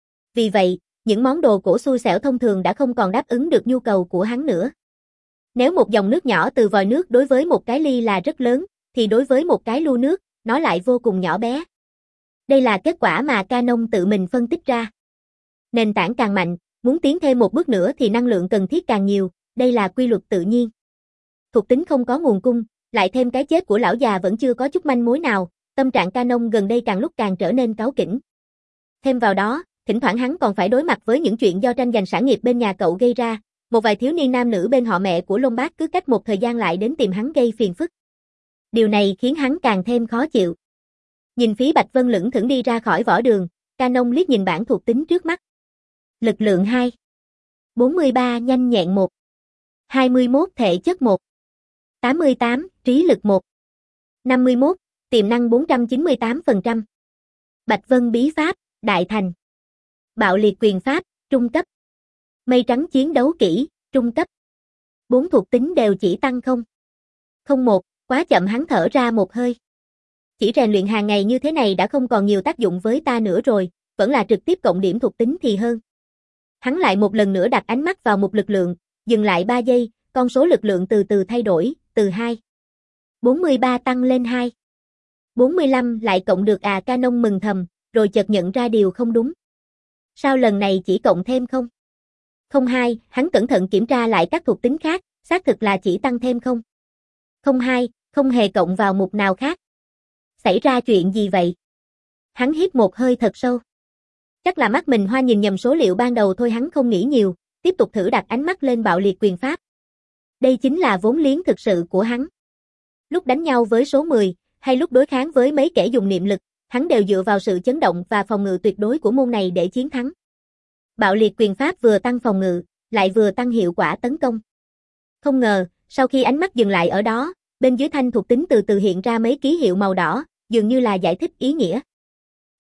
Vì vậy, những món đồ cổ xui xẻo thông thường đã không còn đáp ứng được nhu cầu của hắn nữa. Nếu một dòng nước nhỏ từ vòi nước đối với một cái ly là rất lớn, thì đối với một cái lu nước, nó lại vô cùng nhỏ bé. Đây là kết quả mà Canon tự mình phân tích ra. Nền tảng càng mạnh, muốn tiến thêm một bước nữa thì năng lượng cần thiết càng nhiều, đây là quy luật tự nhiên. Thuộc tính không có nguồn cung, lại thêm cái chết của lão già vẫn chưa có chút manh mối nào, tâm trạng Canon gần đây càng lúc càng trở nên cáu kỉnh. Thêm vào đó, thỉnh thoảng hắn còn phải đối mặt với những chuyện do tranh giành sản nghiệp bên nhà cậu gây ra, một vài thiếu niên nam nữ bên họ mẹ của Lông Bác cứ cách một thời gian lại đến tìm hắn gây phiền phức. Điều này khiến hắn càng thêm khó chịu. Nhìn Phí Bạch Vân lững thững đi ra khỏi võ đường, Canon liếc nhìn bảng thuộc tính trước mắt. Lực lượng hai, bốn mươi ba nhanh nhẹn một, hai mươi mốt thể chất một, tám mươi tám trí lực một, năm mươi mốt tiềm năng bốn trăm chín mươi tám phần trăm. Bạch Vân bí pháp, đại thành. Bạo liệt quyền pháp, trung cấp. Mây trắng chiến đấu kỹ, trung cấp. Bốn thuộc tính đều chỉ tăng không. Không một, quá chậm, hắn thở ra một hơi. Chỉ rèn luyện hàng ngày như thế này đã không còn nhiều tác dụng với ta nữa rồi, vẫn là trực tiếp cộng điểm thuộc tính thì hơn. Hắn lại một lần nữa đặt ánh mắt vào một lực lượng, dừng lại ba giây, con số lực lượng từ từ thay đổi, từ hai, bốn mươi ba tăng lên hai, bốn mươi lăm lại cộng được à. Canon mừng thầm, rồi chợt nhận ra điều không đúng. Sao lần này chỉ cộng thêm không? Không hai, hắn cẩn thận kiểm tra lại các thuộc tính khác, xác thực là chỉ tăng thêm không. Không hai, không hề cộng vào mục nào khác. Xảy ra chuyện gì vậy? Hắn hít một hơi thật sâu. Chắc là mắt mình hoa nhìn nhầm số liệu ban đầu thôi, hắn không nghĩ nhiều, tiếp tục thử đặt ánh mắt lên bạo liệt quyền pháp. Đây chính là vốn liếng thực sự của hắn. Lúc đánh nhau với số mười, hay lúc đối kháng với mấy kẻ dùng niệm lực, hắn đều dựa vào sự chấn động và phòng ngự tuyệt đối của môn này để chiến thắng. Bạo liệt quyền pháp vừa tăng phòng ngự, lại vừa tăng hiệu quả tấn công. Không ngờ, sau khi ánh mắt dừng lại ở đó, bên dưới thanh thuộc tính từ từ hiện ra mấy ký hiệu màu đỏ, dường như là giải thích ý nghĩa.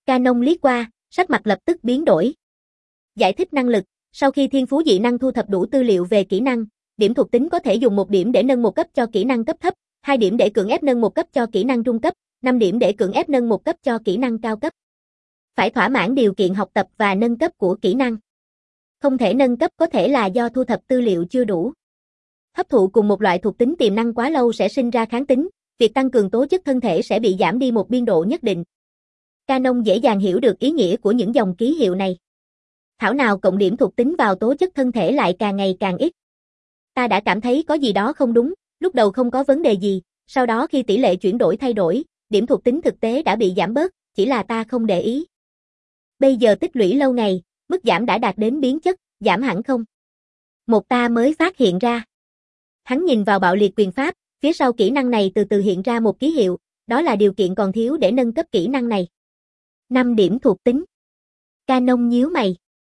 Canon liếc qua, sắc mặt lập tức biến đổi. Giải thích năng lực, sau khi thiên phú dị năng thu thập đủ tư liệu về kỹ năng, điểm thuộc tính có thể dùng một điểm để nâng một cấp cho kỹ năng cấp thấp, hai điểm để cưỡng ép nâng một cấp cho kỹ năng trung cấp, năm điểm để cưỡng ép nâng một cấp cho kỹ năng cao cấp. Phải thỏa mãn điều kiện học tập và nâng cấp của kỹ năng. Không thể nâng cấp có thể là do thu thập tư liệu chưa đủ. Hấp thụ cùng một loại thuộc tính tiềm năng quá lâu sẽ sinh ra kháng tính, việc tăng cường tố chất thân thể sẽ bị giảm đi một biên độ nhất định. Canon dễ dàng hiểu được ý nghĩa của những dòng ký hiệu này. Thảo nào cộng điểm thuộc tính vào tố chất thân thể lại càng ngày càng ít. Ta đã cảm thấy có gì đó không đúng, lúc đầu không có vấn đề gì, sau đó khi tỷ lệ chuyển đổi thay đổi, điểm thuộc tính thực tế đã bị giảm bớt, chỉ là ta không để ý. Bây giờ tích lũy lâu ngày, mức giảm đã đạt đến biến chất, giảm hẳn không? Một ta mới phát hiện ra. Hắn nhìn vào bạo liệt quyền pháp, phía sau kỹ năng này từ từ hiện ra một ký hiệu, đó là điều kiện còn thiếu để nâng cấp kỹ năng này. năm điểm thuộc tính. Canon nhíu mày.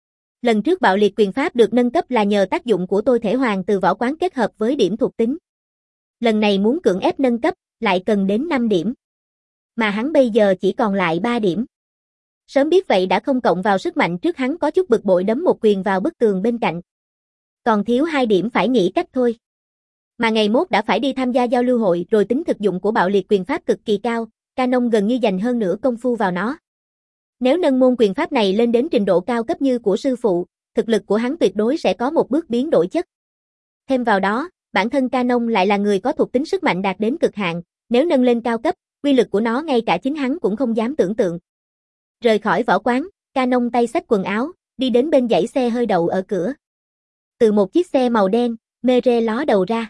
Lần trước bạo liệt quyền pháp được nâng cấp là nhờ tác dụng của tôi thể hoàng từ võ quán kết hợp với điểm thuộc tính. Lần này muốn cưỡng ép nâng cấp, lại cần đến năm điểm. Mà hắn bây giờ chỉ còn lại ba điểm. Sớm biết vậy đã không cộng vào sức mạnh trước, hắn có chút bực bội đấm một quyền vào bức tường bên cạnh. Còn thiếu hai điểm phải nghĩ cách thôi. Mà ngày mốt đã phải đi tham gia giao lưu hội rồi, tính thực dụng của bạo liệt quyền pháp cực kỳ cao, Canon gần như dành hơn nửa công phu vào nó. Nếu nâng môn quyền pháp này lên đến trình độ cao cấp như của sư phụ, thực lực của hắn tuyệt đối sẽ có một bước biến đổi chất. Thêm vào đó, bản thân Canon lại là người có thuộc tính sức mạnh đạt đến cực hạn, nếu nâng lên cao cấp, uy lực của nó ngay cả chính hắn cũng không dám tưởng tượng. Rời khỏi võ quán, Canon tay xách quần áo, đi đến bên dãy xe hơi đậu ở cửa. Từ một chiếc xe màu đen, Mere ló đầu ra.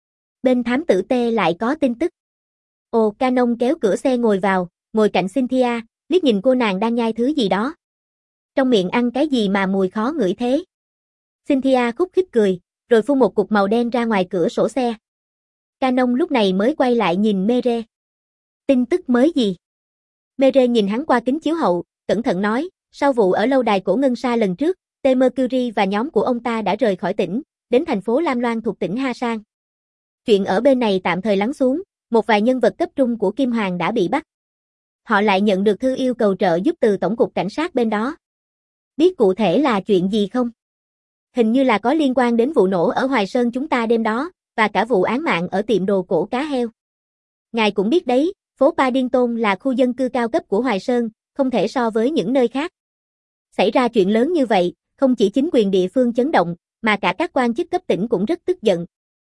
Bên thám tử T lại có tin tức. Ồ, Canon kéo cửa xe ngồi vào, ngồi cạnh Cynthia, liếc nhìn cô nàng đang nhai thứ gì đó. Trong miệng ăn cái gì mà mùi khó ngửi thế? Cynthia khúc khích cười, rồi phun một cục màu đen ra ngoài cửa sổ xe. Canon lúc này mới quay lại nhìn Mere. Tin tức mới gì? Mere nhìn hắn qua kính chiếu hậu, cẩn thận nói, sau vụ ở lâu đài cổ Ngân Sa lần trước, T. Mercury và nhóm của ông ta đã rời khỏi tỉnh, đến thành phố Lam Loan thuộc tỉnh Ha Sang. Chuyện ở bên này tạm thời lắng xuống, một vài nhân vật cấp trung của Kim Hoàng đã bị bắt. Họ lại nhận được thư yêu cầu trợ giúp từ Tổng cục Cảnh sát bên đó. Biết cụ thể là chuyện gì không? Hình như là có liên quan đến vụ nổ ở Hoài Sơn chúng ta đêm đó, và cả vụ án mạng ở tiệm đồ cổ cá heo. Ngài cũng biết đấy, phố Paddington là khu dân cư cao cấp của Hoài Sơn, không thể so với những nơi khác. Xảy ra chuyện lớn như vậy, không chỉ chính quyền địa phương chấn động, mà cả các quan chức cấp tỉnh cũng rất tức giận.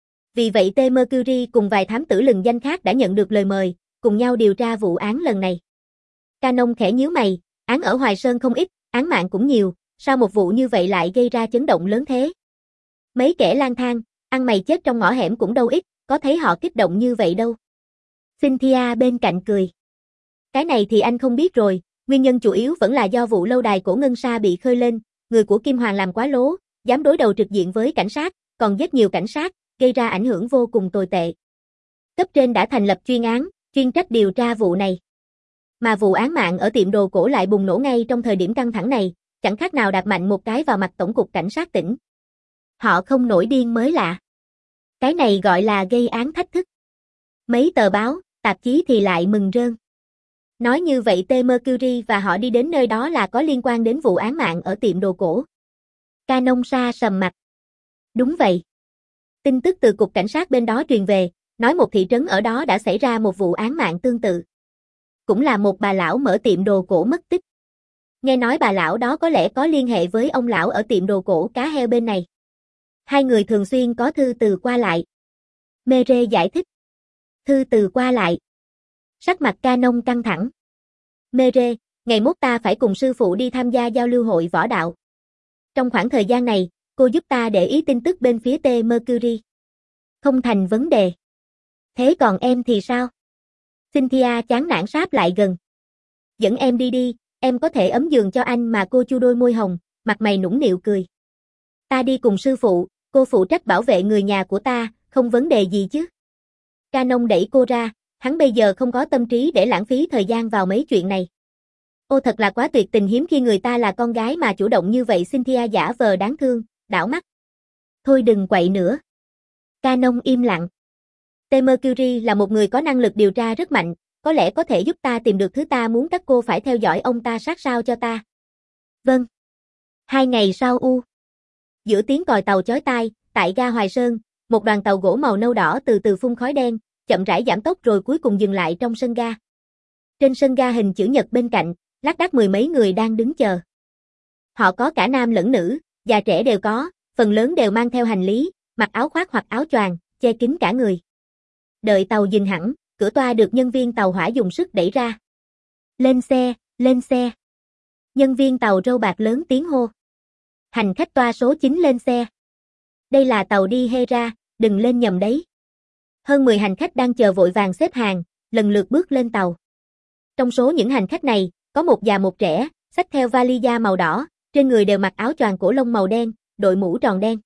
Vì vậy T. Mercury cùng vài thám tử lừng danh khác đã nhận được lời mời, cùng nhau điều tra vụ án lần này. Canon khẽ nhíu mày, án ở Hoài Sơn không ít, án mạng cũng nhiều, sao một vụ như vậy lại gây ra chấn động lớn thế? Mấy kẻ lang thang, ăn mày chết trong ngõ hẻm cũng đâu ít, có thấy họ kích động như vậy đâu. Cynthia bên cạnh cười. Cái này thì anh không biết rồi, nguyên nhân chủ yếu vẫn là do vụ lâu đài cổ Ngân Sa bị khơi lên, người của Kim Hoàng làm quá lố, dám đối đầu trực diện với cảnh sát, còn giết nhiều cảnh sát, gây ra ảnh hưởng vô cùng tồi tệ. Cấp trên đã thành lập chuyên án, chuyên trách điều tra vụ này. Mà vụ án mạng ở tiệm đồ cổ lại bùng nổ ngay trong thời điểm căng thẳng này, chẳng khác nào đạp mạnh một cái vào mặt Tổng cục Cảnh sát tỉnh. Họ không nổi điên mới lạ. Cái này gọi là gây án thách thức. Mấy tờ báo, tạp chí thì lại mừng rơn. Nói như vậy T. Mercury và họ đi đến nơi đó là có liên quan đến vụ án mạng ở tiệm đồ cổ. Canon sa sầm mặt. Đúng vậy. Tin tức từ cục cảnh sát bên đó truyền về, nói một thị trấn ở đó đã xảy ra một vụ án mạng tương tự. Cũng là một bà lão mở tiệm đồ cổ mất tích. Nghe nói bà lão đó có lẽ có liên hệ với ông lão ở tiệm đồ cổ cá heo bên này. Hai người thường xuyên có thư từ qua lại. Mere giải thích. Thư từ qua lại. Sắc mặt Canon căng thẳng. Mere, ngày mốt ta phải cùng sư phụ đi tham gia giao lưu hội võ đạo. Trong khoảng thời gian này, cô giúp ta để ý tin tức bên phía T. Mercury. Không thành vấn đề. Thế còn em thì sao? Cynthia chán nản sáp lại gần. Dẫn em đi đi, em có thể ấm giường cho anh mà. Cô chu đôi môi hồng, mặt mày nũng nịu cười. Ta đi cùng sư phụ, cô phụ trách bảo vệ người nhà của ta, không vấn đề gì chứ. Canon đẩy cô ra, hắn bây giờ không có tâm trí để lãng phí thời gian vào mấy chuyện này. Ô thật là quá tuyệt tình, hiếm khi người ta là con gái mà chủ động như vậy. Cynthia giả vờ đáng thương, đảo mắt. Thôi đừng quậy nữa. Canon im lặng. T. Mercury là một người có năng lực điều tra rất mạnh, có lẽ có thể giúp ta tìm được thứ ta muốn, các cô phải theo dõi ông ta sát sao cho ta. Vâng. Hai ngày sau u. Giữa tiếng còi tàu chói tai, tại ga Hoài Sơn, một đoàn tàu gỗ màu nâu đỏ từ từ phun khói đen, chậm rãi giảm tốc rồi cuối cùng dừng lại trong sân ga. Trên sân ga hình chữ nhật bên cạnh, lác đác mười mấy người đang đứng chờ. Họ có cả nam lẫn nữ, già trẻ đều có, phần lớn đều mang theo hành lý, mặc áo khoác hoặc áo choàng, che kín cả người. Đợi tàu dừng hẳn, cửa toa được nhân viên tàu hỏa dùng sức đẩy ra. Lên xe, lên xe. Nhân viên tàu râu bạc lớn tiếng hô. Hành khách toa số chín lên xe. Đây là tàu đi Hera, đừng lên nhầm đấy. Hơn mười hành khách đang chờ vội vàng xếp hàng, lần lượt bước lên tàu. Trong số những hành khách này, có một già một trẻ, xách theo vali da màu đỏ, trên người đều mặc áo choàng cổ lông màu đen, đội mũ tròn đen.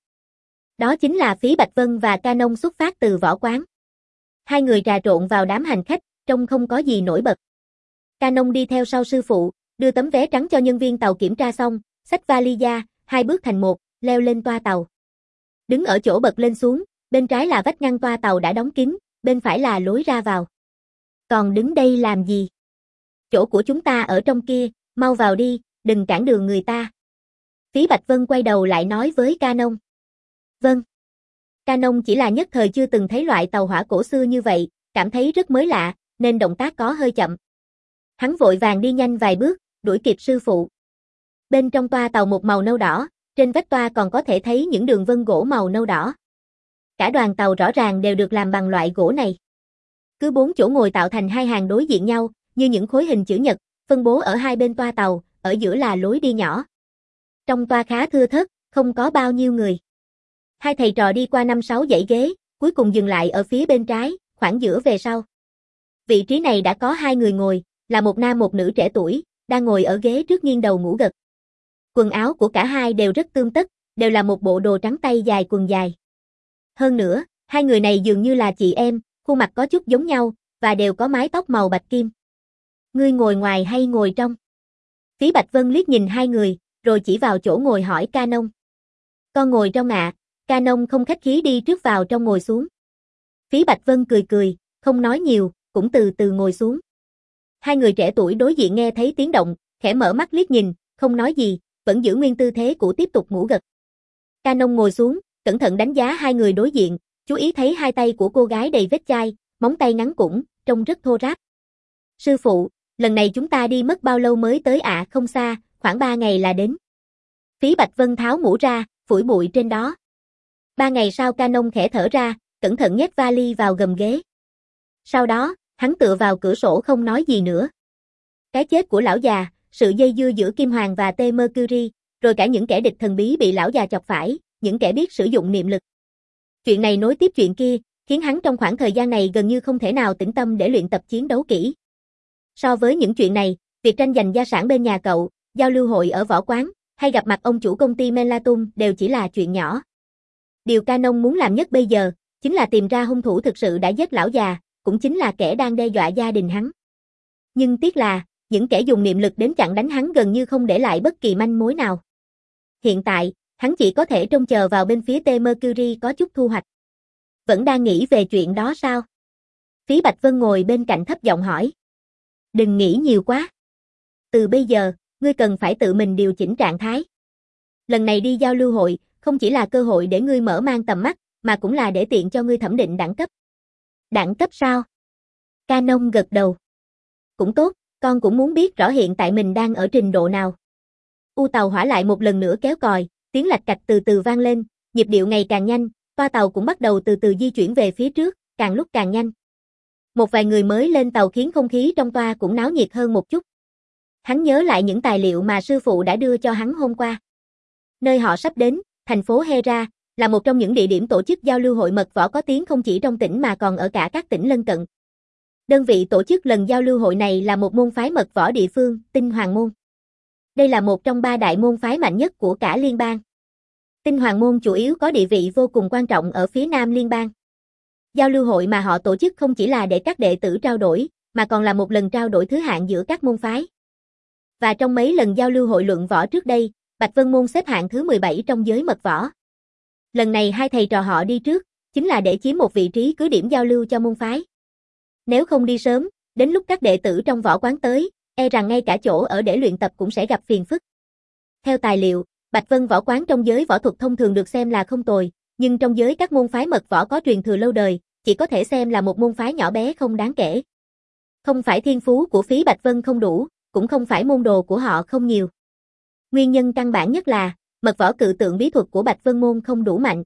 Đó chính là Phí Bạch Vân và Ca Nông xuất phát từ võ quán. Hai người trà trộn vào đám hành khách, trông không có gì nổi bật. Ca Nông đi theo sau sư phụ, đưa tấm vé trắng cho nhân viên tàu kiểm tra xong, xách vali da, hai bước thành một, leo lên toa tàu. Đứng ở chỗ bật lên xuống, bên trái là vách ngăn toa tàu đã đóng kín, bên phải là lối ra vào. Còn đứng đây làm gì? Chỗ của chúng ta ở trong kia, mau vào đi, đừng cản đường người ta. Phí Bạch Vân quay đầu lại nói với Ca Nông. Vâng. Ca Nông chỉ là nhất thời chưa từng thấy loại tàu hỏa cổ xưa như vậy, cảm thấy rất mới lạ, nên động tác có hơi chậm. Hắn vội vàng đi nhanh vài bước, đuổi kịp sư phụ. Bên trong toa tàu một màu nâu đỏ, trên vách toa còn có thể thấy những đường vân gỗ màu nâu đỏ. Cả đoàn tàu rõ ràng đều được làm bằng loại gỗ này. Cứ bốn chỗ ngồi tạo thành hai hàng đối diện nhau, như những khối hình chữ nhật, phân bố ở hai bên toa tàu, ở giữa là lối đi nhỏ. Trong toa khá thưa thớt, không có bao nhiêu người. Hai thầy trò đi qua năm sáu dãy ghế, cuối cùng dừng lại ở phía bên trái, khoảng giữa về sau. Vị trí này đã có hai người ngồi, là một nam một nữ trẻ tuổi, đang ngồi ở ghế trước nghiêng đầu ngủ gật. Quần áo của cả hai đều rất tươm tất, đều là một bộ đồ trắng tay dài quần dài. Hơn nữa, hai người này dường như là chị em, khuôn mặt có chút giống nhau, và đều có mái tóc màu bạch kim. Ngươi ngồi ngoài hay ngồi trong? Phí Bạch Vân liếc nhìn hai người, rồi chỉ vào chỗ ngồi hỏi Ca Nông. Con ngồi trong ạ. À. Ca Nông không khách khí đi trước vào trong ngồi xuống. Phí Bạch Vân cười cười, không nói nhiều, cũng từ từ ngồi xuống. Hai người trẻ tuổi đối diện nghe thấy tiếng động, khẽ mở mắt liếc nhìn, không nói gì, vẫn giữ nguyên tư thế cũ tiếp tục ngủ gật. Ca Nông ngồi xuống, cẩn thận đánh giá hai người đối diện, chú ý thấy hai tay của cô gái đầy vết chai, móng tay ngắn củng, trông rất thô ráp. Sư phụ, lần này chúng ta đi mất bao lâu mới tới ạ? À? Không xa, khoảng ba ngày là đến. Phí Bạch Vân tháo mũ ra, phủi bụi trên đó. Ba ngày sau Ca Nông khẽ thở ra, cẩn thận nhét vali vào gầm ghế. Sau đó, hắn tựa vào cửa sổ không nói gì nữa. Cái chết của lão già, sự dây dưa giữa Kim Hoàng và T Mercury, rồi cả những kẻ địch thần bí bị lão già chọc phải, những kẻ biết sử dụng niệm lực. Chuyện này nối tiếp chuyện kia, khiến hắn trong khoảng thời gian này gần như không thể nào tĩnh tâm để luyện tập chiến đấu kỹ. So với những chuyện này, việc tranh giành gia sản bên nhà cậu, giao lưu hội ở võ quán, hay gặp mặt ông chủ công ty Melatum đều chỉ là chuyện nhỏ. Điều Ca Nông muốn làm nhất bây giờ, chính là tìm ra hung thủ thực sự đã giết lão già, cũng chính là kẻ đang đe dọa gia đình hắn. Nhưng tiếc là, những kẻ dùng niệm lực đến chặn đánh hắn gần như không để lại bất kỳ manh mối nào. Hiện tại, hắn chỉ có thể trông chờ vào bên phía T Mercury có chút thu hoạch. Vẫn đang nghĩ về chuyện đó sao? Phí Bạch Vân ngồi bên cạnh thấp giọng hỏi. Đừng nghĩ nhiều quá. Từ bây giờ, ngươi cần phải tự mình điều chỉnh trạng thái. Lần này đi giao lưu hội, không chỉ là cơ hội để ngươi mở mang tầm mắt, mà cũng là để tiện cho ngươi thẩm định đẳng cấp. Đẳng cấp sao? Ca Nông gật đầu. Cũng tốt, con cũng muốn biết rõ hiện tại mình đang ở trình độ nào. U tàu hỏa lại một lần nữa kéo còi, tiếng lạch cạch từ từ vang lên, nhịp điệu ngày càng nhanh, toa tàu cũng bắt đầu từ từ di chuyển về phía trước, càng lúc càng nhanh. Một vài người mới lên tàu khiến không khí trong toa cũng náo nhiệt hơn một chút. Hắn nhớ lại những tài liệu mà sư phụ đã đưa cho hắn hôm qua. Nơi họ sắp đến, thành phố Hera, là một trong những địa điểm tổ chức giao lưu hội mật võ có tiếng không chỉ trong tỉnh mà còn ở cả các tỉnh lân cận. Đơn vị tổ chức lần giao lưu hội này là một môn phái mật võ địa phương, Tinh Hoàng Môn. Đây là một trong ba đại môn phái mạnh nhất của cả liên bang. Tinh Hoàng Môn chủ yếu có địa vị vô cùng quan trọng ở phía nam liên bang. Giao lưu hội mà họ tổ chức không chỉ là để các đệ tử trao đổi, mà còn là một lần trao đổi thứ hạng giữa các môn phái. Và trong mấy lần giao lưu hội luận võ trước đây, Bạch Vân Môn xếp hạng thứ mười bảy trong giới mật võ. Lần này hai thầy trò họ đi trước, chính là để chiếm một vị trí cứ điểm giao lưu cho môn phái. Nếu không đi sớm, Đến lúc các đệ tử trong võ quán tới, e rằng ngay cả chỗ ở để luyện tập cũng sẽ gặp phiền phức. Theo tài liệu, Bạch Vân võ quán trong giới võ thuật thông thường được xem là không tồi, nhưng trong giới các môn phái mật võ có truyền thừa lâu đời, chỉ có thể xem là một môn phái nhỏ bé không đáng kể. Không phải thiên phú của Phí Bạch Vân không đủ, cũng không phải môn đồ của họ không nhiều. Nguyên nhân căn bản nhất là, mật võ cự tượng bí thuật của Bạch Vân môn không đủ mạnh.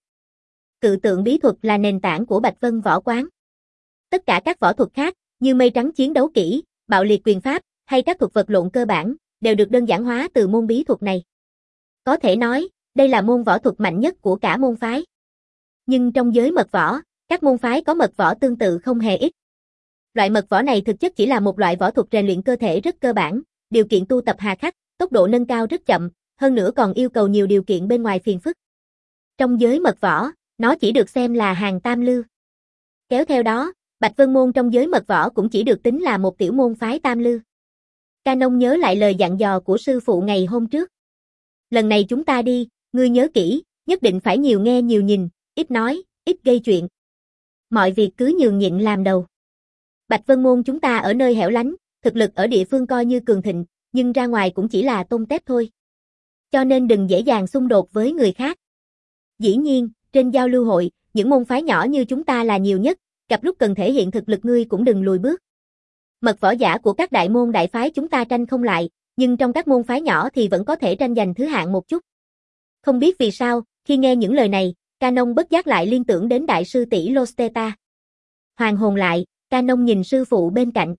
Cự tượng bí thuật là nền tảng của Bạch Vân võ quán. Tất cả các võ thuật khác, như mây trắng chiến đấu kỹ, bạo liệt quyền pháp, hay các thuật vật lộn cơ bản, đều được đơn giản hóa từ môn bí thuật này. Có thể nói, đây là môn võ thuật mạnh nhất của cả môn phái. Nhưng trong giới mật võ, các môn phái có mật võ tương tự không hề ít. Loại mật võ này thực chất chỉ là một loại võ thuật rèn luyện cơ thể rất cơ bản, điều kiện tu tập hà khắc, tốc độ nâng cao rất chậm, hơn nữa còn yêu cầu nhiều điều kiện bên ngoài phiền phức. Trong giới mật võ, nó chỉ được xem là hàng tam lưu. Kéo theo đó, Bạch Vân môn trong giới mật võ cũng chỉ được tính là một tiểu môn phái tam lưu. Canon nhớ lại lời dặn dò của sư phụ ngày hôm trước. Lần này chúng ta đi, ngươi nhớ kỹ, nhất định phải nhiều nghe nhiều nhìn, ít nói, ít gây chuyện. Mọi việc cứ nhường nhịn làm đầu. Bạch Vân môn chúng ta ở nơi hẻo lánh, thực lực ở địa phương coi như cường thịnh, nhưng ra ngoài cũng chỉ là tôm tép thôi. Cho nên đừng dễ dàng xung đột với người khác. Dĩ nhiên, trên giao lưu hội, những môn phái nhỏ như chúng ta là nhiều nhất, gặp lúc cần thể hiện thực lực ngươi cũng đừng lùi bước. Mật võ giả của các đại môn đại phái chúng ta tranh không lại, nhưng trong các môn phái nhỏ thì vẫn có thể tranh giành thứ hạng một chút. Không biết vì sao, khi nghe những lời này, Canon bất giác lại liên tưởng đến đại sư tỷ Losteta. Hoàn hồn lại, Canon nhìn sư phụ bên cạnh.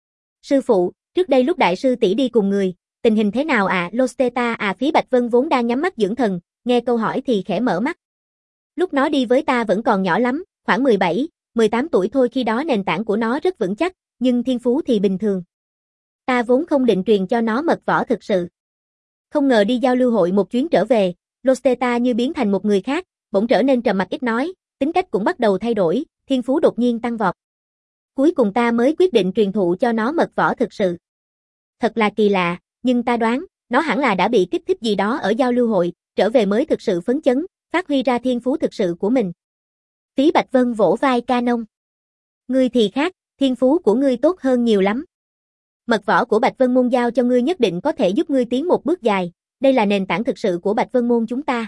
Sư phụ, trước đây lúc đại sư tỷ đi cùng người, tình hình thế nào à? Losteta à? Phí Bạch Vân vốn đang nhắm mắt dưỡng thần, nghe câu hỏi thì khẽ mở mắt. Lúc nó đi với ta vẫn còn nhỏ lắm, khoảng mười bảy, mười tám tuổi thôi, khi đó nền tảng của nó rất vững chắc, nhưng thiên phú thì bình thường. Ta vốn không định truyền cho nó mật võ thực sự. Không ngờ đi giao lưu hội một chuyến trở về, Losteta như biến thành một người khác, bỗng trở nên trầm mặc ít nói, tính cách cũng bắt đầu thay đổi, thiên phú đột nhiên tăng vọt. Cuối cùng ta mới quyết định truyền thụ cho nó mật võ thực sự. Thật là kỳ lạ, nhưng ta đoán, nó hẳn là đã bị kích thích gì đó ở giao lưu hội, trở về mới thực sự phấn chấn, phát huy ra thiên phú thực sự của mình. Phí Bạch Vân vỗ vai Canon. Ngươi thì khác, thiên phú của ngươi tốt hơn nhiều lắm. Mật võ của Bạch Vân môn giao cho ngươi nhất định có thể giúp ngươi tiến một bước dài, đây là nền tảng thực sự của Bạch Vân môn chúng ta.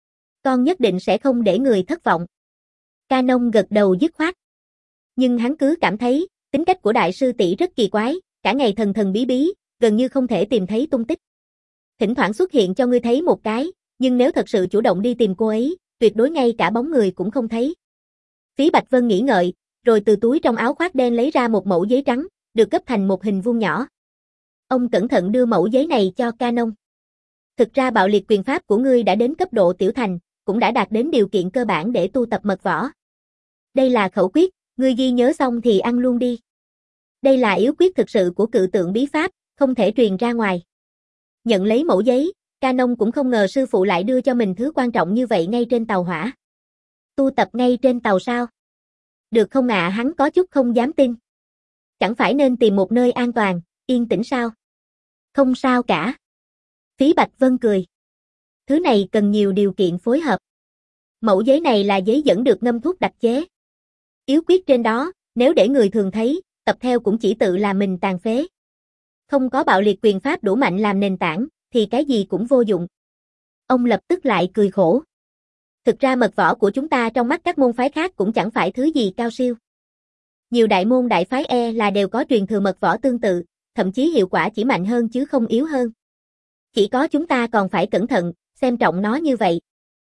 Con nhất định sẽ không để người thất vọng. Canon gật đầu dứt khoát. Nhưng hắn cứ cảm thấy, tính cách của đại sư tỷ rất kỳ quái, cả ngày thần thần bí bí, gần như không thể tìm thấy tung tích. Thỉnh thoảng xuất hiện cho ngươi thấy một cái, nhưng nếu thật sự chủ động đi tìm cô ấy, tuyệt đối ngay cả bóng người cũng không thấy. Phí Bạch Vân nghĩ ngợi, rồi từ túi trong áo khoác đen lấy ra một mẫu giấy trắng, được gấp thành một hình vuông nhỏ. Ông cẩn thận đưa mẫu giấy này cho Canon. Thực ra bạo liệt quyền pháp của ngươi đã đến cấp độ tiểu thành, cũng đã đạt đến điều kiện cơ bản để tu tập mật võ. Đây là khẩu quyết, ngươi ghi nhớ xong thì ăn luôn đi. Đây là yếu quyết thực sự của cự tượng bí pháp, không thể truyền ra ngoài. Nhận lấy mẫu giấy, Canon cũng không ngờ sư phụ lại đưa cho mình thứ quan trọng như vậy ngay trên tàu hỏa. Tu tập ngay trên tàu sao? Được không ạ? À, hắn có chút không dám tin. Chẳng phải nên tìm một nơi an toàn, yên tĩnh sao? Không sao cả. Phí Bạch Vân cười. Thứ này cần nhiều điều kiện phối hợp. Mẫu giấy này là giấy dẫn được ngâm thuốc đặc chế. Yếu quyết trên đó, nếu để người thường thấy, tập theo cũng chỉ tự làm mình tàn phế. Không có bạo liệt quyền pháp đủ mạnh làm nền tảng, thì cái gì cũng vô dụng. Ông lập tức lại cười khổ. Thực ra mật võ của chúng ta trong mắt các môn phái khác cũng chẳng phải thứ gì cao siêu. Nhiều đại môn đại phái e là đều có truyền thừa mật võ tương tự, thậm chí hiệu quả chỉ mạnh hơn chứ không yếu hơn. Chỉ có chúng ta còn phải cẩn thận, xem trọng nó như vậy.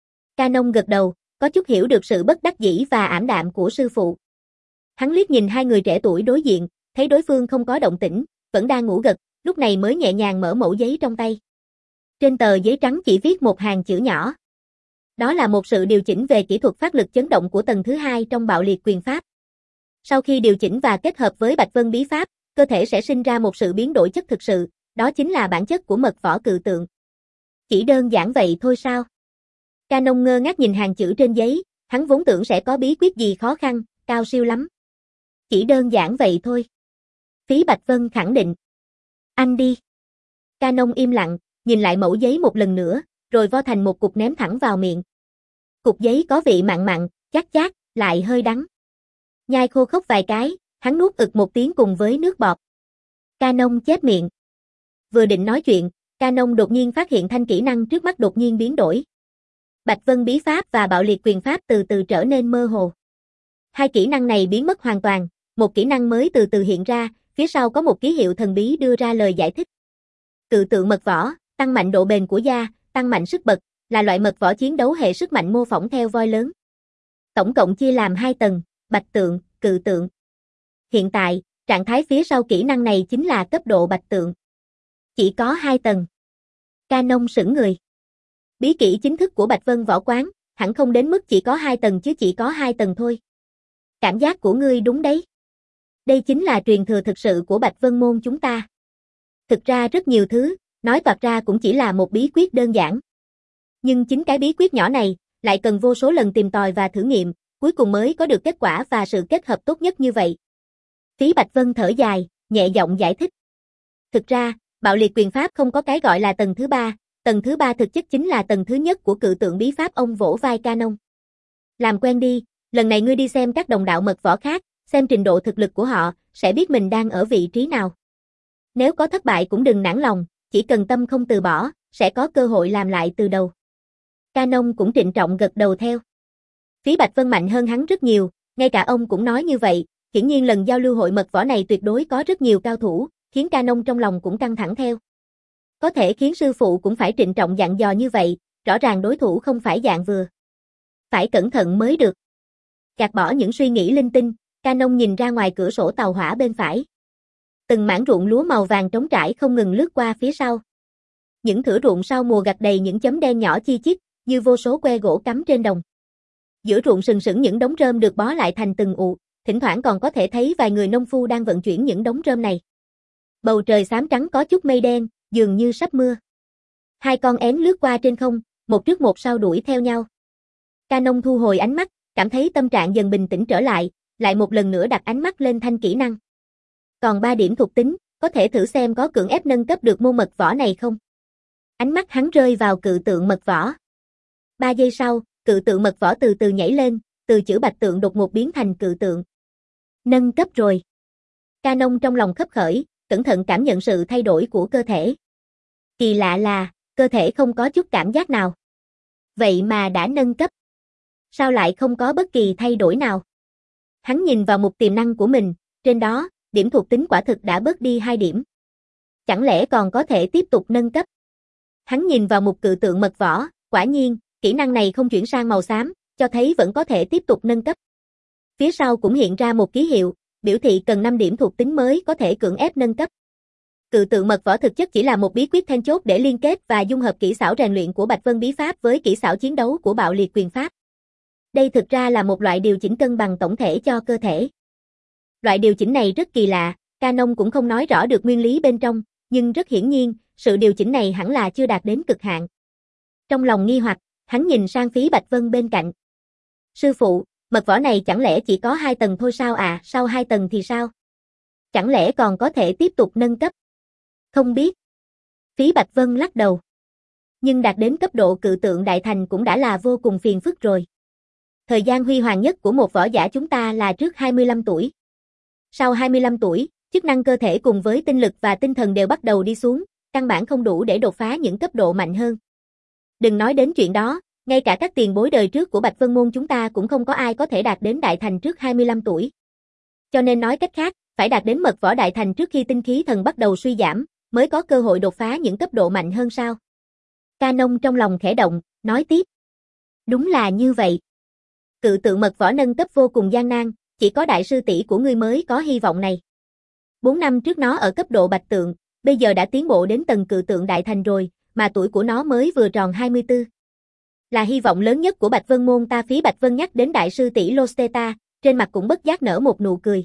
Canon gật đầu, có chút hiểu được sự bất đắc dĩ và ảm đạm của sư phụ. Hắn liếc nhìn hai người trẻ tuổi đối diện, thấy đối phương không có động tĩnh, vẫn đang ngủ gật, lúc này mới nhẹ nhàng mở mẫu giấy trong tay. Trên tờ giấy trắng chỉ viết một hàng chữ nhỏ. Đó là một sự điều chỉnh về kỹ thuật phát lực chấn động của tầng thứ hai trong bạo liệt quyền pháp. Sau khi điều chỉnh và kết hợp với Bạch Vân bí pháp, cơ thể sẽ sinh ra một sự biến đổi chất thực sự, đó chính là bản chất của mật võ cự tượng. Chỉ đơn giản vậy thôi sao? Canon ngơ ngác nhìn hàng chữ trên giấy, hắn vốn tưởng sẽ có bí quyết gì khó khăn, cao siêu lắm. Chỉ đơn giản vậy thôi. Phí Bạch Vân khẳng định. Anh đi. Canon im lặng, nhìn lại mẫu giấy một lần nữa, rồi vo thành một cục ném thẳng vào miệng. Cục giấy có vị mặn mặn, chát chát, lại hơi đắng. Nhai khô khốc vài cái, Hắn nuốt ực một tiếng cùng với nước bọt. Canon chép miệng. Vừa định nói chuyện, Canon đột nhiên phát hiện thanh kỹ năng trước mắt đột nhiên biến đổi. Bạch Vân bí pháp và bạo liệt quyền pháp từ từ trở nên mơ hồ. Hai kỹ năng này biến mất hoàn toàn, một kỹ năng mới từ từ hiện ra, phía sau có một ký hiệu thần bí đưa ra lời giải thích. Cự tượng mật võ, tăng mạnh độ bền của da, tăng mạnh sức bật, là loại mật võ chiến đấu hệ sức mạnh mô phỏng theo voi lớn. Tổng cộng chia làm hai tầng, bạch tượng, cự tượng. Hiện tại, trạng thái phía sau kỹ năng này chính là cấp độ bạch tượng. Chỉ có hai tầng. Canon sững người. Bí kỹ chính thức của Bạch Vân Võ Quán, hẳn không đến mức chỉ có hai tầng chứ chỉ có hai tầng thôi. Cảm giác của ngươi đúng đấy. Đây chính là truyền thừa thực sự của Bạch Vân môn chúng ta. Thực ra rất nhiều thứ, nói toạc ra cũng chỉ là một bí quyết đơn giản. Nhưng chính cái bí quyết nhỏ này, lại cần vô số lần tìm tòi và thử nghiệm, cuối cùng mới có được kết quả và sự kết hợp tốt nhất như vậy. Phí Bạch Vân thở dài, nhẹ giọng giải thích. Thực ra, bạo liệt quyền pháp không có cái gọi là tầng thứ ba, tầng thứ ba thực chất chính là tầng thứ nhất của cự tượng bí pháp. Ông vỗ vai Canon. Làm quen đi, lần này ngươi đi xem các đồng đạo mật võ khác, xem trình độ thực lực của họ, sẽ biết mình đang ở vị trí nào. Nếu có thất bại cũng đừng nản lòng, chỉ cần tâm không từ bỏ, sẽ có cơ hội làm lại từ đầu. Canon cũng trịnh trọng gật đầu theo. Phí Bạch Vân mạnh hơn hắn rất nhiều, ngay cả ông cũng nói như vậy, hiển nhiên lần giao lưu hội mật võ này tuyệt đối có rất nhiều cao thủ, khiến Canon trong lòng cũng căng thẳng theo. Có thể khiến sư phụ cũng phải trịnh trọng dặn dò như vậy, rõ ràng đối thủ không phải dạng vừa. Phải cẩn thận mới được. Gạt bỏ những suy nghĩ linh tinh, Canon nhìn ra ngoài cửa sổ tàu hỏa bên phải. Từng mảng ruộng lúa màu vàng trống trải không ngừng lướt qua phía sau. Những thửa ruộng sau mùa gặt đầy những chấm đen nhỏ chi chít, như vô số que gỗ cắm trên đồng. Giữa ruộng sừng sững những đống rơm được bó lại thành từng ụ, thỉnh thoảng còn có thể thấy vài người nông phu đang vận chuyển những đống rơm này. Bầu trời xám trắng có chút mây đen, dường như sắp mưa. Hai con én lướt qua trên không, một trước một sau đuổi theo nhau. Canon thu hồi ánh mắt, cảm thấy tâm trạng dần bình tĩnh trở lại, lại một lần nữa đặt ánh mắt lên thanh kỹ năng. Còn ba điểm thuộc tính, có thể thử xem có cưỡng ép nâng cấp được môn mật võ này không? Ánh mắt hắn rơi vào cự tượng mật võ. Ba giây sau, cự tượng mật võ từ từ nhảy lên, từ chữ bạch tượng đột ngột biến thành cự tượng. Nâng cấp rồi. Canon trong lòng khấp khởi, cẩn thận cảm nhận sự thay đổi của cơ thể. Kỳ lạ là, cơ thể không có chút cảm giác nào. Vậy mà đã nâng cấp. Sao lại không có bất kỳ thay đổi nào? Hắn nhìn vào mục tiềm năng của mình, trên đó, điểm thuộc tính quả thực đã bớt đi hai điểm. Chẳng lẽ còn có thể tiếp tục nâng cấp? Hắn nhìn vào mục cự tượng mật võ, quả nhiên, kỹ năng này không chuyển sang màu xám, cho thấy vẫn có thể tiếp tục nâng cấp. Phía sau cũng hiện ra một ký hiệu, biểu thị cần năm điểm thuộc tính mới có thể cưỡng ép nâng cấp. Cự tượng mật võ thực chất chỉ là một bí quyết then chốt để liên kết và dung hợp kỹ xảo rèn luyện của Bạch Vân bí pháp với kỹ xảo chiến đấu của bạo liệt quyền pháp. Đây thực ra là một loại điều chỉnh cân bằng tổng thể cho cơ thể. Loại điều chỉnh này rất kỳ lạ, Canon cũng không nói rõ được nguyên lý bên trong, nhưng rất hiển nhiên, sự điều chỉnh này hẳn là chưa đạt đến cực hạn. Trong lòng nghi hoặc, hắn nhìn sang Phí Bạch Vân bên cạnh. Sư phụ, mật võ này chẳng lẽ chỉ có hai tầng thôi sao à, sau hai tầng thì sao? Chẳng lẽ còn có thể tiếp tục nâng cấp? Không biết. Phí Bạch Vân lắc đầu. Nhưng đạt đến cấp độ cự tượng đại thành cũng đã là vô cùng phiền phức rồi. Thời gian huy hoàng nhất của một võ giả chúng ta là trước hai mươi lăm tuổi. Sau hai mươi lăm tuổi, chức năng cơ thể cùng với tinh lực và tinh thần đều bắt đầu đi xuống, căn bản không đủ để đột phá những cấp độ mạnh hơn. Đừng nói đến chuyện đó, ngay cả các tiền bối đời trước của Bạch Vân môn chúng ta cũng không có ai có thể đạt đến đại thành trước hai mươi lăm tuổi. Cho nên nói cách khác, phải đạt đến mật võ đại thành trước khi tinh khí thần bắt đầu suy giảm, mới có cơ hội đột phá những cấp độ mạnh hơn sao? Canon trong lòng khẽ động, nói tiếp. Đúng là như vậy. Cự tượng mật võ nâng cấp vô cùng gian nan, chỉ có đại sư tỷ của ngươi mới có hy vọng này. Bốn năm trước nó ở cấp độ bạch tượng, bây giờ đã tiến bộ đến tầng cự tượng đại thành rồi, mà tuổi của nó mới vừa tròn hai mươi tư. Là hy vọng lớn nhất của Bạch Vân môn ta. Phí Bạch Vân nhắc đến đại sư tỷ Losteta, trên mặt cũng bất giác nở một nụ cười.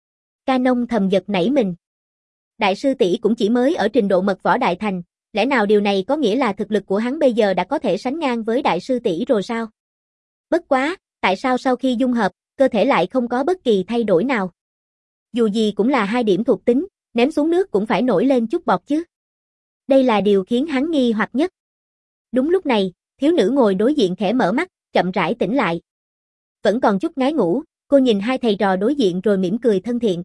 Canon thầm giật nảy mình. Đại sư tỷ cũng chỉ mới ở trình độ mật võ đại thành, lẽ nào điều này có nghĩa là thực lực của hắn bây giờ đã có thể sánh ngang với đại sư tỷ rồi sao? Bất quá, tại sao sau khi dung hợp, cơ thể lại không có bất kỳ thay đổi nào? Dù gì cũng là hai điểm thuộc tính, ném xuống nước cũng phải nổi lên chút bọt chứ. Đây là điều khiến hắn nghi hoặc nhất. Đúng lúc này, thiếu nữ ngồi đối diện khẽ mở mắt, chậm rãi tỉnh lại. Vẫn còn chút ngái ngủ, Cô nhìn hai thầy trò đối diện rồi mỉm cười thân thiện.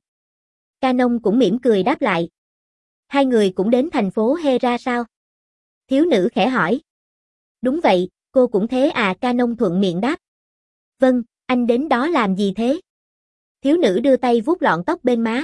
Canon cũng mỉm cười đáp lại. Hai người cũng đến thành phố Hera sao? Thiếu nữ khẽ hỏi. Đúng vậy, cô cũng thế à, Canon thuận miệng đáp. Vâng, anh đến đó làm gì thế? Thiếu nữ đưa tay vuốt lọn tóc bên má.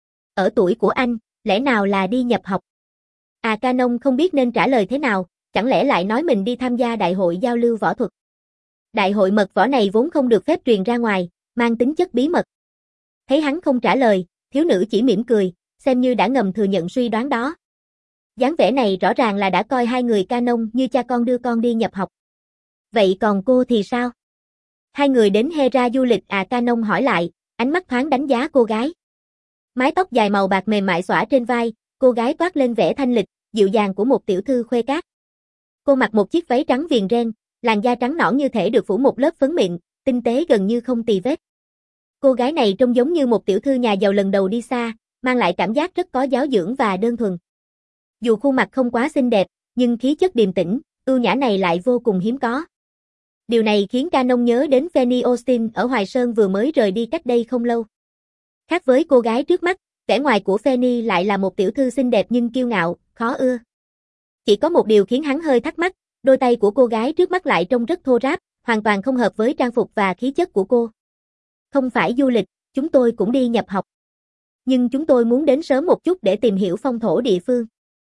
Ở tuổi của anh, lẽ nào là đi nhập học? À, Canon không biết nên trả lời thế nào, chẳng lẽ lại nói mình đi tham gia đại hội giao lưu võ thuật. Đại hội mật võ này vốn không được phép truyền ra ngoài, mang tính chất bí mật. Thấy hắn không trả lời, thiếu nữ chỉ mỉm cười, xem như đã ngầm thừa nhận suy đoán đó. Dáng vẻ này rõ ràng là đã coi hai người Canon như cha con đưa con đi nhập học. Vậy còn cô thì sao? Hai người đến Hera du lịch à, Canon hỏi lại, ánh mắt thoáng đánh giá cô gái. Mái tóc dài màu bạc mềm mại xõa trên vai, cô gái toát lên vẻ thanh lịch, dịu dàng của một tiểu thư khuê cát. Cô mặc một chiếc váy trắng viền ren, làn da trắng nõn như thể được phủ một lớp phấn mịn, tinh tế gần như không tì vết. Cô gái này trông giống như một tiểu thư nhà giàu lần đầu đi xa, mang lại cảm giác rất có giáo dưỡng và đơn thuần. Dù khuôn mặt không quá xinh đẹp, nhưng khí chất điềm tĩnh, ưu nhã này lại vô cùng hiếm có. Điều này khiến Canon nhớ đến Fanny Austin ở Hoài Sơn vừa mới rời đi cách đây không lâu. Khác với cô gái trước mắt, vẻ ngoài của Fanny lại là một tiểu thư xinh đẹp nhưng kiêu ngạo, khó ưa. Chỉ có một điều khiến hắn hơi thắc mắc, đôi tay của cô gái trước mắt lại trông rất thô ráp, hoàn toàn không hợp với trang phục và khí chất của cô. Không phải du lịch, chúng tôi cũng đi nhập học. Nhưng chúng tôi muốn đến sớm một chút để tìm hiểu phong thổ địa phương.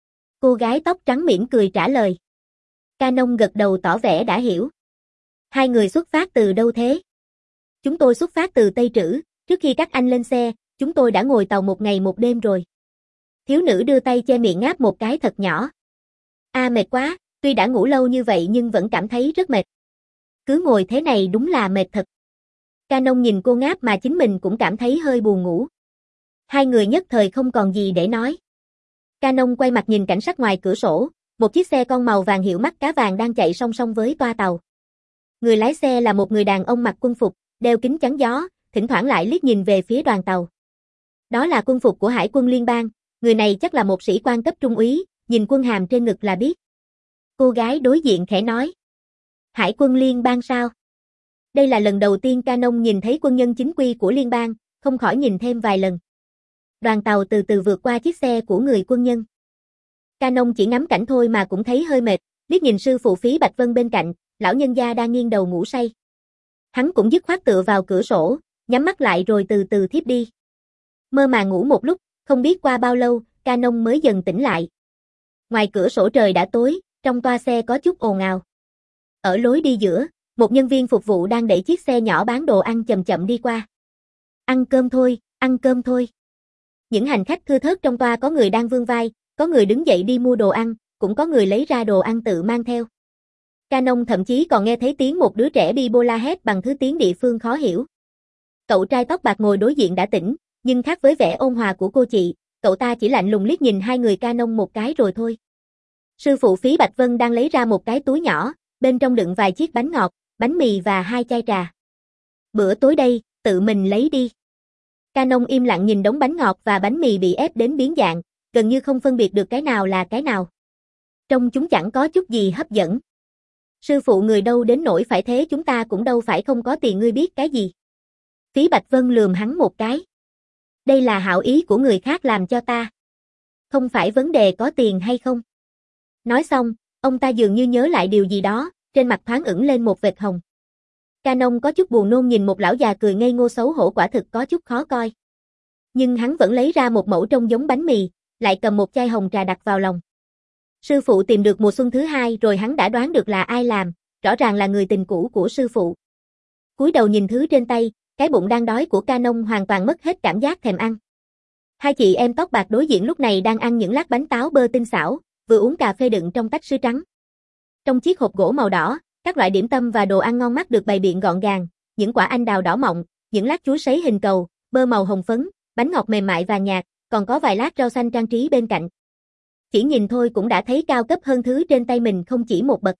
Cô gái tóc trắng mỉm cười trả lời. Canon gật đầu tỏ vẻ đã hiểu. Hai người xuất phát từ đâu thế? Chúng tôi xuất phát từ Tây Trữ, trước khi các anh lên xe, chúng tôi đã ngồi tàu một ngày một đêm rồi. Thiếu nữ đưa tay che miệng ngáp một cái thật nhỏ. À, mệt quá, tuy đã ngủ lâu như vậy nhưng vẫn cảm thấy rất mệt. Cứ ngồi thế này đúng là mệt thật. Canon nhìn cô ngáp mà chính mình cũng cảm thấy hơi buồn ngủ. Hai người nhất thời không còn gì để nói. Canon quay mặt nhìn cảnh sắc ngoài cửa sổ, một chiếc xe con màu vàng hiệu mắt cá vàng đang chạy song song với toa tàu. Người lái xe là một người đàn ông mặc quân phục, đeo kính chắn gió, thỉnh thoảng lại liếc nhìn về phía đoàn tàu. Đó là quân phục của Hải quân Liên bang, người này chắc là một sĩ quan cấp trung úy, nhìn quân hàm trên ngực là biết. Cô gái đối diện khẽ nói. Hải quân Liên bang sao? Đây là lần đầu tiên Canon nhìn thấy quân nhân chính quy của Liên bang, không khỏi nhìn thêm vài lần. Đoàn tàu từ từ vượt qua chiếc xe của người quân nhân. Canon chỉ ngắm cảnh thôi mà cũng thấy hơi mệt, liếc nhìn sư phụ Phí Bạch Vân bên cạnh, lão nhân gia đang nghiêng đầu ngủ say. Hắn cũng dứt khoát tựa vào cửa sổ, nhắm mắt lại rồi từ từ thiếp đi. Mơ màng ngủ một lúc, không biết qua bao lâu, Canon mới dần tỉnh lại. Ngoài cửa sổ trời đã tối, trong toa xe có chút ồn ào. Ở lối đi giữa, một nhân viên phục vụ đang đẩy chiếc xe nhỏ bán đồ ăn chậm chậm đi qua. Ăn cơm thôi, ăn cơm thôi. Những hành khách thưa thớt trong toa có người đang vươn vai, có người đứng dậy đi mua đồ ăn, cũng có người lấy ra đồ ăn tự mang theo. Canon thậm chí còn nghe thấy tiếng một đứa trẻ bi bô la hét bằng thứ tiếng địa phương khó hiểu. Cậu trai tóc bạc ngồi đối diện đã tỉnh, nhưng khác với vẻ ôn hòa của cô chị, cậu ta chỉ lạnh lùng liếc nhìn hai người Canon một cái rồi thôi. Sư phụ Phí Bạch Vân đang lấy ra một cái túi nhỏ, bên trong đựng vài chiếc bánh ngọt, bánh mì và hai chai trà. Bữa tối đây, tự mình lấy đi. Canon im lặng nhìn đống bánh ngọt và bánh mì bị ép đến biến dạng, gần như không phân biệt được cái nào là cái nào. Trông chúng chẳng có chút gì hấp dẫn. Sư phụ người đâu đến nỗi phải thế, chúng ta cũng đâu phải không có tiền, ngươi biết cái gì. Phí Bạch Vân lườm hắn một cái. Đây là hảo ý của người khác làm cho ta. Không phải vấn đề có tiền hay không. Nói xong, ông ta dường như nhớ lại điều gì đó, trên mặt thoáng ửng lên một vệt hồng. Canon có chút buồn nôn nhìn một lão già cười ngây ngô xấu hổ, quả thực có chút khó coi. Nhưng hắn vẫn lấy ra một mẫu trông giống bánh mì, lại cầm một chai hồng trà đặt vào lòng. Sư phụ tìm được mùa xuân thứ hai rồi, hắn đã đoán được là ai làm, rõ ràng là người tình cũ của sư phụ. Cúi đầu nhìn thứ trên tay, cái bụng đang đói của Canon hoàn toàn mất hết cảm giác thèm ăn. Hai chị em tóc bạc đối diện lúc này đang ăn những lát bánh táo bơ tinh xảo, vừa uống cà phê đựng trong tách sứ trắng. Trong chiếc hộp gỗ màu đỏ, các loại điểm tâm và đồ ăn ngon mắt được bày biện gọn gàng, những quả anh đào đỏ mọng, những lát chuối sấy hình cầu, bơ màu hồng phấn, bánh ngọt mềm mại và nhạt, còn có vài lát rau xanh trang trí bên cạnh. Chỉ nhìn thôi cũng đã thấy cao cấp hơn thứ trên tay mình không chỉ một bậc.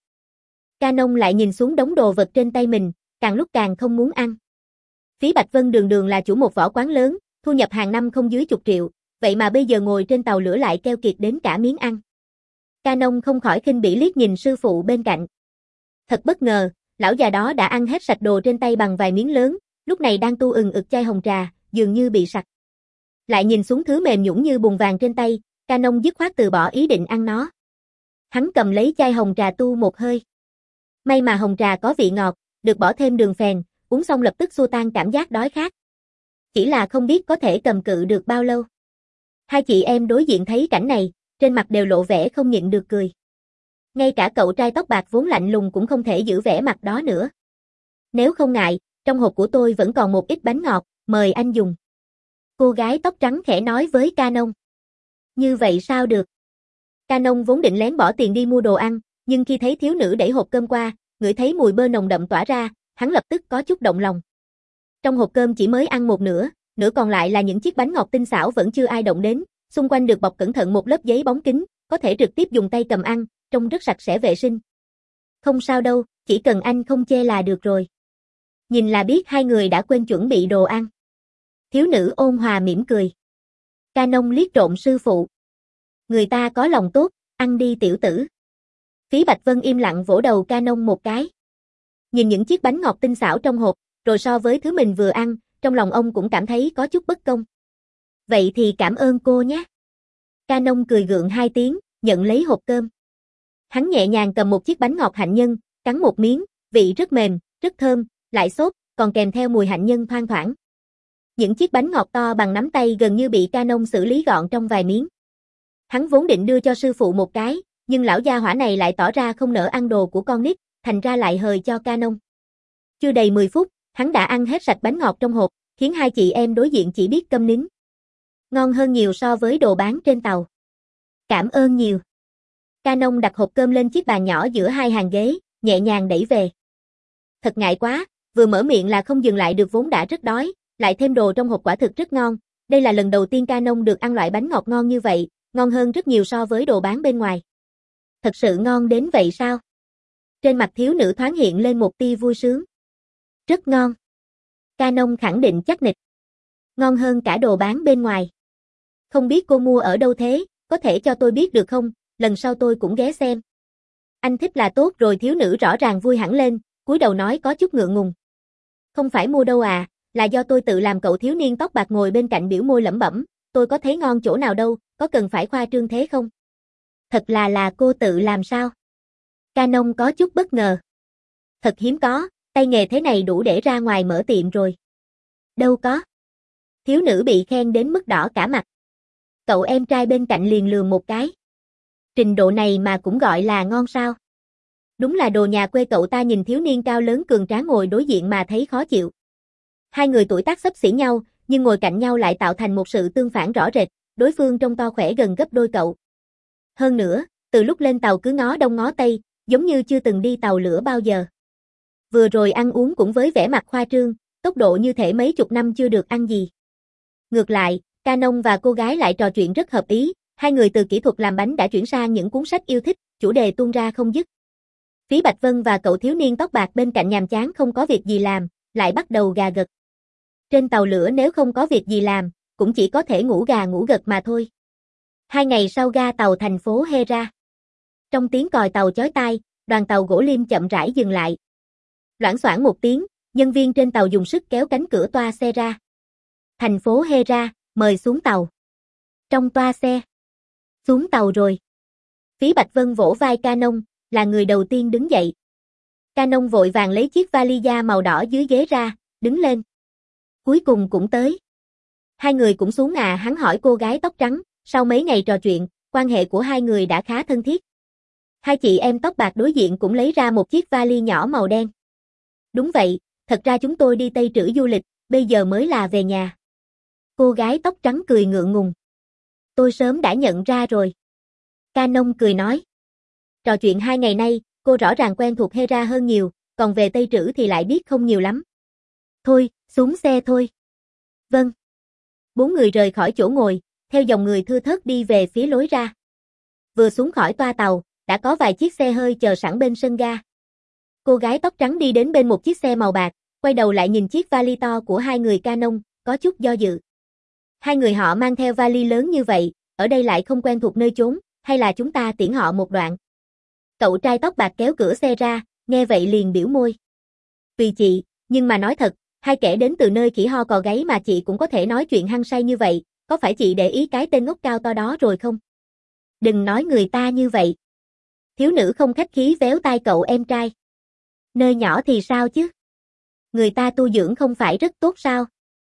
Canon lại nhìn xuống đống đồ vật trên tay mình, càng lúc càng không muốn ăn. Phí Bạch Vân đường đường là chủ một võ quán lớn, thu nhập hàng năm không dưới chục triệu, vậy mà bây giờ ngồi trên tàu lửa lại keo kiệt đến cả miếng ăn. Canon không khỏi khinh bỉ liếc nhìn sư phụ bên cạnh. Thật bất ngờ, lão già đó đã ăn hết sạch đồ trên tay bằng vài miếng lớn, lúc này đang tu ừng ực chai hồng trà, dường như bị sặc. Lại nhìn xuống thứ mềm nhũn như bùn vàng trên tay, Canon dứt khoát từ bỏ ý định ăn nó. Hắn cầm lấy chai hồng trà tu một hơi. May mà hồng trà có vị ngọt, được bỏ thêm đường phèn, uống xong lập tức xua tan cảm giác đói khát. Chỉ là không biết có thể cầm cự được bao lâu. Hai chị em đối diện thấy cảnh này, trên mặt đều lộ vẻ không nhịn được cười. Ngay cả cậu trai tóc bạc vốn lạnh lùng cũng không thể giữ vẻ mặt đó nữa. Nếu không ngại, trong hộp của tôi vẫn còn một ít bánh ngọt, mời anh dùng. Cô gái tóc trắng khẽ nói với Canon. Như vậy sao được? Canon vốn định lén bỏ tiền đi mua đồ ăn, nhưng khi thấy thiếu nữ đẩy hộp cơm qua, ngửi thấy mùi bơ nồng đậm tỏa ra, hắn lập tức có chút động lòng. Trong hộp cơm chỉ mới ăn một nửa, nửa còn lại là những chiếc bánh ngọt tinh xảo vẫn chưa ai động đến, xung quanh được bọc cẩn thận một lớp giấy bóng kính, có thể trực tiếp dùng tay cầm ăn, trông rất sạch sẽ vệ sinh. Không sao đâu, chỉ cần anh không chê là được rồi. Nhìn là biết hai người đã quên chuẩn bị đồ ăn. Thiếu nữ ôn hòa mỉm cười. Canon liếc trộm sư phụ. Người ta có lòng tốt, ăn đi tiểu tử. Phí Bạch Vân im lặng vỗ đầu Canon một cái. Nhìn những chiếc bánh ngọt tinh xảo trong hộp, rồi so với thứ mình vừa ăn, trong lòng ông cũng cảm thấy có chút bất công. Vậy thì cảm ơn cô nhé. Canon cười gượng hai tiếng, nhận lấy hộp cơm. Hắn nhẹ nhàng cầm một chiếc bánh ngọt hạnh nhân, cắn một miếng, vị rất mềm, rất thơm, lại xốp, còn kèm theo mùi hạnh nhân thoang thoảng. Những chiếc bánh ngọt to bằng nắm tay gần như bị Canon xử lý gọn trong vài miếng. Hắn vốn định đưa cho sư phụ một cái, nhưng lão gia hỏa này lại tỏ ra không nỡ ăn đồ của con nít, thành ra lại hời cho Canon. Chưa đầy mười phút, hắn đã ăn hết sạch bánh ngọt trong hộp, khiến hai chị em đối diện chỉ biết câm nín. Ngon hơn nhiều so với đồ bán trên tàu. Cảm ơn nhiều. Canon đặt hộp cơm lên chiếc bàn nhỏ giữa hai hàng ghế, nhẹ nhàng đẩy về. Thật ngại quá, vừa mở miệng là không dừng lại được vốn đã rất đói, lại thêm đồ trong hộp quả thực rất ngon. Đây là lần đầu tiên Canon được ăn loại bánh ngọt ngon như vậy, ngon hơn rất nhiều so với đồ bán bên ngoài. Thật sự ngon đến vậy sao? Trên mặt thiếu nữ thoáng hiện lên một tia vui sướng. Rất ngon. Canon khẳng định chắc nịch. Ngon hơn cả đồ bán bên ngoài. Không biết cô mua ở đâu thế, có thể cho tôi biết được không, lần sau tôi cũng ghé xem. Anh thích là tốt rồi. Thiếu nữ rõ ràng vui hẳn lên, cúi đầu nói có chút ngượng ngùng. Không phải mua đâu à, là do tôi tự làm. Cậu thiếu niên tóc bạc ngồi bên cạnh biểu môi lẩm bẩm, tôi có thấy ngon chỗ nào đâu, có cần phải khoa trương thế không? Thật là là cô tự làm sao? Canon có chút bất ngờ. Thật hiếm có, tay nghề thế này đủ để ra ngoài mở tiệm rồi. Đâu có. Thiếu nữ bị khen đến mức đỏ cả mặt. Cậu em trai bên cạnh liền lườm một cái. Trình độ này mà cũng gọi là ngon sao? Đúng là đồ nhà quê. Cậu ta nhìn thiếu niên cao lớn cường tráng ngồi đối diện mà thấy khó chịu. Hai người tuổi tác xấp xỉ nhau, nhưng ngồi cạnh nhau lại tạo thành một sự tương phản rõ rệt, đối phương trông to khỏe gần gấp đôi cậu. Hơn nữa, từ lúc lên tàu cứ ngó đông ngó tây, giống như chưa từng đi tàu lửa bao giờ. Vừa rồi ăn uống cũng với vẻ mặt khoa trương, tốc độ như thể mấy chục năm chưa được ăn gì. Ngược lại, Canon và cô gái lại trò chuyện rất hợp ý, hai người từ kỹ thuật làm bánh đã chuyển sang những cuốn sách yêu thích, chủ đề tuôn ra không dứt. Phí Bạch Vân và cậu thiếu niên tóc bạc bên cạnh nhàm chán không có việc gì làm, lại bắt đầu gà gật. Trên tàu lửa nếu không có việc gì làm, cũng chỉ có thể ngủ gà ngủ gật mà thôi. Hai ngày sau ga tàu thành phố Hera. Trong tiếng còi tàu chói tai, đoàn tàu gỗ lim chậm rãi dừng lại. Loảng xoảng một tiếng, nhân viên trên tàu dùng sức kéo cánh cửa toa xe ra. Thành phố Hera, mời xuống tàu. Trong toa xe. Xuống tàu rồi. Phí Bạch Vân vỗ vai Canon, là người đầu tiên đứng dậy. Canon vội vàng lấy chiếc vali da màu đỏ dưới ghế ra, đứng lên. Cuối cùng cũng tới. Hai người cũng xuống à? Hắn hỏi cô gái tóc trắng, sau mấy ngày trò chuyện, quan hệ của hai người đã khá thân thiết. Hai chị em tóc bạc đối diện cũng lấy ra một chiếc vali nhỏ màu đen. Đúng vậy, thật ra chúng tôi đi Tây Trữ du lịch, bây giờ mới là về nhà. Cô gái tóc trắng cười ngượng ngùng. Tôi sớm đã nhận ra rồi. Canon cười nói. Trò chuyện hai ngày nay, cô rõ ràng quen thuộc Hera hơn nhiều, còn về Tây Trữ thì lại biết không nhiều lắm. Thôi, xuống xe thôi. Vâng. Bốn người rời khỏi chỗ ngồi, theo dòng người thưa thớt đi về phía lối ra. Vừa xuống khỏi toa tàu, đã có vài chiếc xe hơi chờ sẵn bên sân ga. Cô gái tóc trắng đi đến bên một chiếc xe màu bạc, quay đầu lại nhìn chiếc vali to của hai người Canon, có chút do dự. Hai người họ mang theo vali lớn như vậy, ở đây lại không quen thuộc nơi chốn, hay là chúng ta tiễn họ một đoạn. Cậu trai tóc bạc kéo cửa xe ra, nghe vậy liền biểu môi. Tùy chị, nhưng mà nói thật, Hai kẻ đến từ nơi khỉ ho cò gáy mà chị cũng có thể nói chuyện hăng say như vậy, có phải chị để ý cái tên ngốc cao to đó rồi không? Đừng nói người ta như vậy. Thiếu nữ không khách khí véo tai cậu em trai. Nơi nhỏ thì sao chứ? Người ta tu dưỡng không phải rất tốt sao?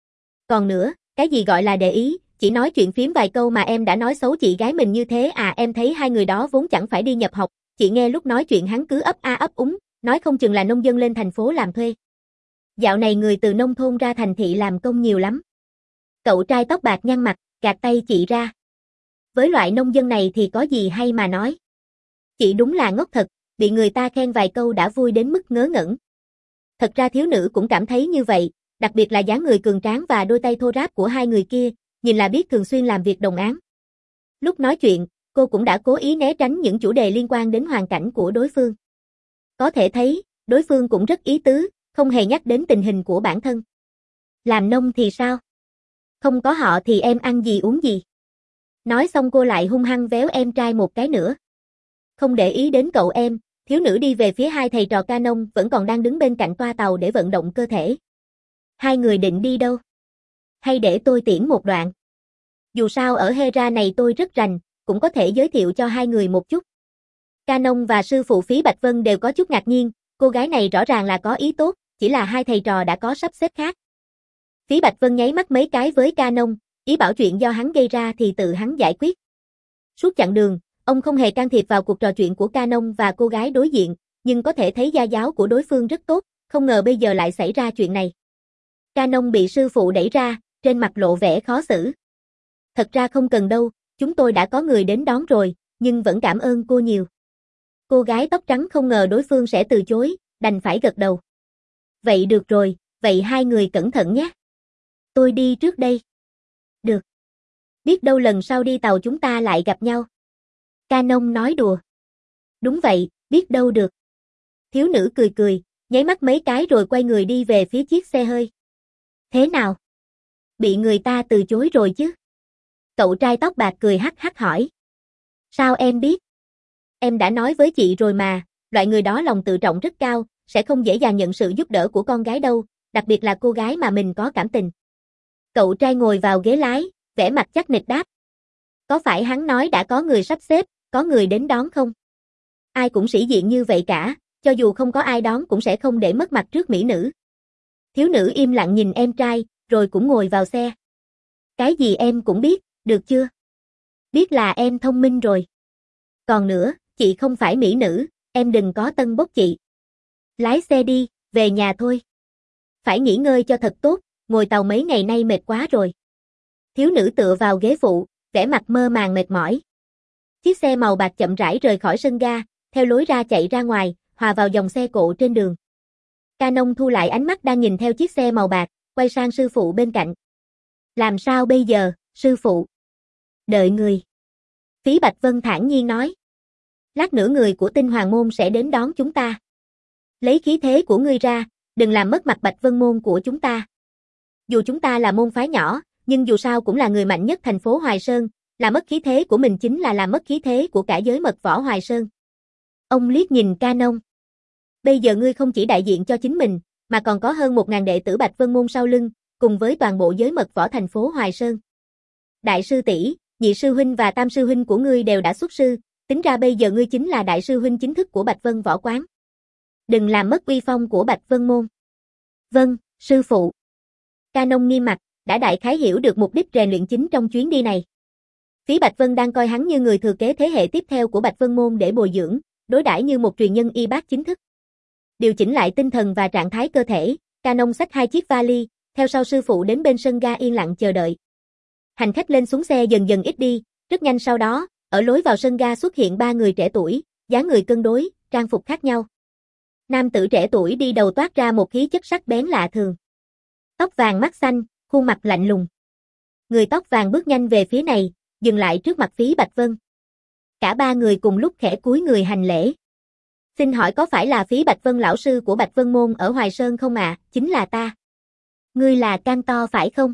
Còn nữa, cái gì gọi là để ý, chỉ nói chuyện phím vài câu mà em đã nói xấu chị gái mình như thế à? Em thấy hai người đó vốn chẳng phải đi nhập học, chị nghe lúc nói chuyện hắn cứ ấp a ấp úng, nói không chừng là nông dân lên thành phố làm thuê. Dạo này người từ nông thôn ra thành thị làm công nhiều lắm. Cậu trai tóc bạc nhăn mặt, gạt tay chị ra. Với loại nông dân này thì có gì hay mà nói. Chị đúng là ngốc thật, bị người ta khen vài câu đã vui đến mức ngớ ngẩn. Thật ra thiếu nữ cũng cảm thấy như vậy, đặc biệt là dáng người cường tráng và đôi tay thô ráp của hai người kia, nhìn là biết thường xuyên làm việc đồng áng. Lúc nói chuyện, cô cũng đã cố ý né tránh những chủ đề liên quan đến hoàn cảnh của đối phương. Có thể thấy, đối phương cũng rất ý tứ, không hề nhắc đến tình hình của bản thân. Làm nông thì sao? Không có họ thì em ăn gì uống gì? Nói xong cô lại hung hăng véo em trai một cái nữa. Không để ý đến cậu em, thiếu nữ đi về phía hai thầy trò ca nông vẫn còn đang đứng bên cạnh toa tàu để vận động cơ thể. Hai người định đi đâu? Hay để tôi tiễn một đoạn? Dù sao ở Hera này tôi rất rành, cũng có thể giới thiệu cho hai người một chút. Ca nông và sư phụ Phí Bạch Vân đều có chút ngạc nhiên, cô gái này rõ ràng là có ý tốt, chỉ là hai thầy trò đã có sắp xếp khác. Phí Bạch Vân nháy mắt mấy cái với ca nông, ý bảo chuyện do hắn gây ra thì tự hắn giải quyết. Suốt chặng đường, ông không hề can thiệp vào cuộc trò chuyện của ca nông và cô gái đối diện, nhưng có thể thấy gia giáo của đối phương rất tốt, không ngờ bây giờ lại xảy ra chuyện này. Ca nông bị sư phụ đẩy ra, trên mặt lộ vẻ khó xử. Thật ra không cần đâu, chúng tôi đã có người đến đón rồi, nhưng vẫn cảm ơn cô nhiều. Cô gái tóc trắng không ngờ đối phương sẽ từ chối, đành phải gật đầu. Vậy được rồi, vậy hai người cẩn thận nhé. Tôi đi trước đây. Được. Biết đâu lần sau đi tàu chúng ta lại gặp nhau. Ca nông nói đùa. Đúng vậy, biết đâu được. Thiếu nữ cười cười, nháy mắt mấy cái rồi quay người đi về phía chiếc xe hơi. Thế nào? Bị người ta từ chối rồi chứ? Cậu trai tóc bạc cười hắc hắc hỏi. Sao em biết? Em đã nói với chị rồi mà, loại người đó lòng tự trọng rất cao, sẽ không dễ dàng nhận sự giúp đỡ của con gái đâu, đặc biệt là cô gái mà mình có cảm tình. Cậu trai ngồi vào ghế lái, vẻ mặt chắc nịch đáp. Có phải hắn nói đã có người sắp xếp, có người đến đón không? Ai cũng sĩ diện như vậy cả, cho dù không có ai đón cũng sẽ không để mất mặt trước mỹ nữ. Thiếu nữ im lặng nhìn em trai, rồi cũng ngồi vào xe. Cái gì em cũng biết, được chưa? Biết là em thông minh rồi. Còn nữa, chị không phải mỹ nữ, em đừng có tân bốc chị. Lái xe đi, về nhà thôi. Phải nghỉ ngơi cho thật tốt, ngồi tàu mấy ngày nay mệt quá rồi. Thiếu nữ tựa vào ghế phụ, vẻ mặt mơ màng mệt mỏi. Chiếc xe màu bạc chậm rãi rời khỏi sân ga, theo lối ra chạy ra ngoài, hòa vào dòng xe cộ trên đường. Ca nông thu lại ánh mắt đang nhìn theo chiếc xe màu bạc, quay sang sư phụ bên cạnh. Làm sao bây giờ, sư phụ? Đợi người. Phí Bạch Vân thản nhiên nói. Lát nữa người của Tinh Hoàng Môn sẽ đến đón chúng ta. Lấy khí thế của ngươi ra, đừng làm mất mặt Bạch Vân Môn của chúng ta. Dù chúng ta là môn phái nhỏ, nhưng dù sao cũng là người mạnh nhất thành phố Hoài Sơn, làm mất khí thế của mình chính là làm mất khí thế của cả giới mật võ Hoài Sơn. Ông liếc nhìn Ca nông. Bây giờ ngươi không chỉ đại diện cho chính mình, mà còn có hơn một ngàn đệ tử Bạch Vân Môn sau lưng, cùng với toàn bộ giới mật võ thành phố Hoài Sơn. Đại sư tỷ, nhị sư huynh và tam sư huynh của ngươi đều đã xuất sư, tính ra bây giờ ngươi chính là đại sư huynh chính thức của Bạch Vân Võ Quán. Đừng làm mất uy phong của Bạch Vân Môn. Vâng, sư phụ. Ca nông nghiêm mặt, đã đại khái hiểu được mục đích rèn luyện chính trong chuyến đi này. Phí Bạch Vân đang coi hắn như người thừa kế thế hệ tiếp theo của Bạch Vân Môn để bồi dưỡng, đối đãi như một truyền nhân y bác chính thức. Điều chỉnh lại tinh thần và trạng thái cơ thể, Ca nông xách hai chiếc vali, theo sau sư phụ đến bên sân ga yên lặng chờ đợi. Hành khách lên xuống xe dần dần ít đi, rất nhanh sau đó, ở lối vào sân ga xuất hiện ba người trẻ tuổi, dáng người cân đối, trang phục khác nhau. Nam tử trẻ tuổi đi đầu toát ra một khí chất sắc bén lạ thường. Tóc vàng mắt xanh, khuôn mặt lạnh lùng. Người tóc vàng bước nhanh về phía này, dừng lại trước mặt Phí Bạch Vân. Cả ba người cùng lúc khẽ cúi người hành lễ. Xin hỏi có phải là Phí Bạch Vân lão sư của Bạch Vân Môn ở Hoài Sơn không ạ? À? Chính là ta. Ngươi là Can To phải không?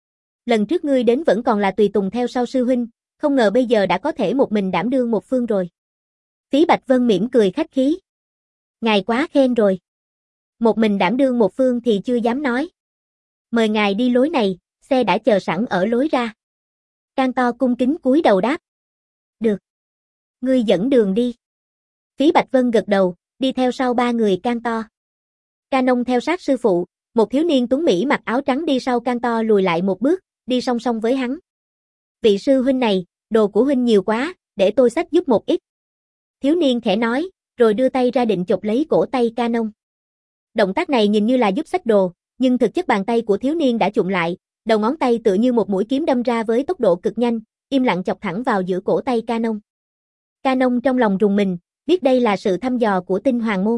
Lần trước ngươi đến vẫn còn là tùy tùng theo sau sư huynh, không ngờ bây giờ đã có thể một mình đảm đương một phương rồi. Phí Bạch Vân mỉm cười khách khí. Ngài quá khen rồi. Một mình đảm đương một phương thì chưa dám nói. Mời ngài đi lối này, xe đã chờ sẵn ở lối ra. Cantor cung kính cúi đầu đáp. Được. Ngươi dẫn đường đi. Phí Bạch Vân gật đầu, đi theo sau ba người Cantor. Canon theo sát sư phụ, một thiếu niên tuấn mỹ mặc áo trắng đi sau Cantor lùi lại một bước, đi song song với hắn. Vị sư huynh này, đồ của huynh nhiều quá, để tôi xách giúp một ít. Thiếu niên khẽ nói, rồi đưa tay ra định chộp lấy cổ tay Canon. Động tác này nhìn như là giúp xách đồ, nhưng thực chất bàn tay của thiếu niên đã chụm lại, đầu ngón tay tựa như một mũi kiếm đâm ra với tốc độ cực nhanh, im lặng chọc thẳng vào giữa cổ tay Canon. Canon trong lòng rùng mình, biết đây là sự thăm dò của Tinh Hoàng môn.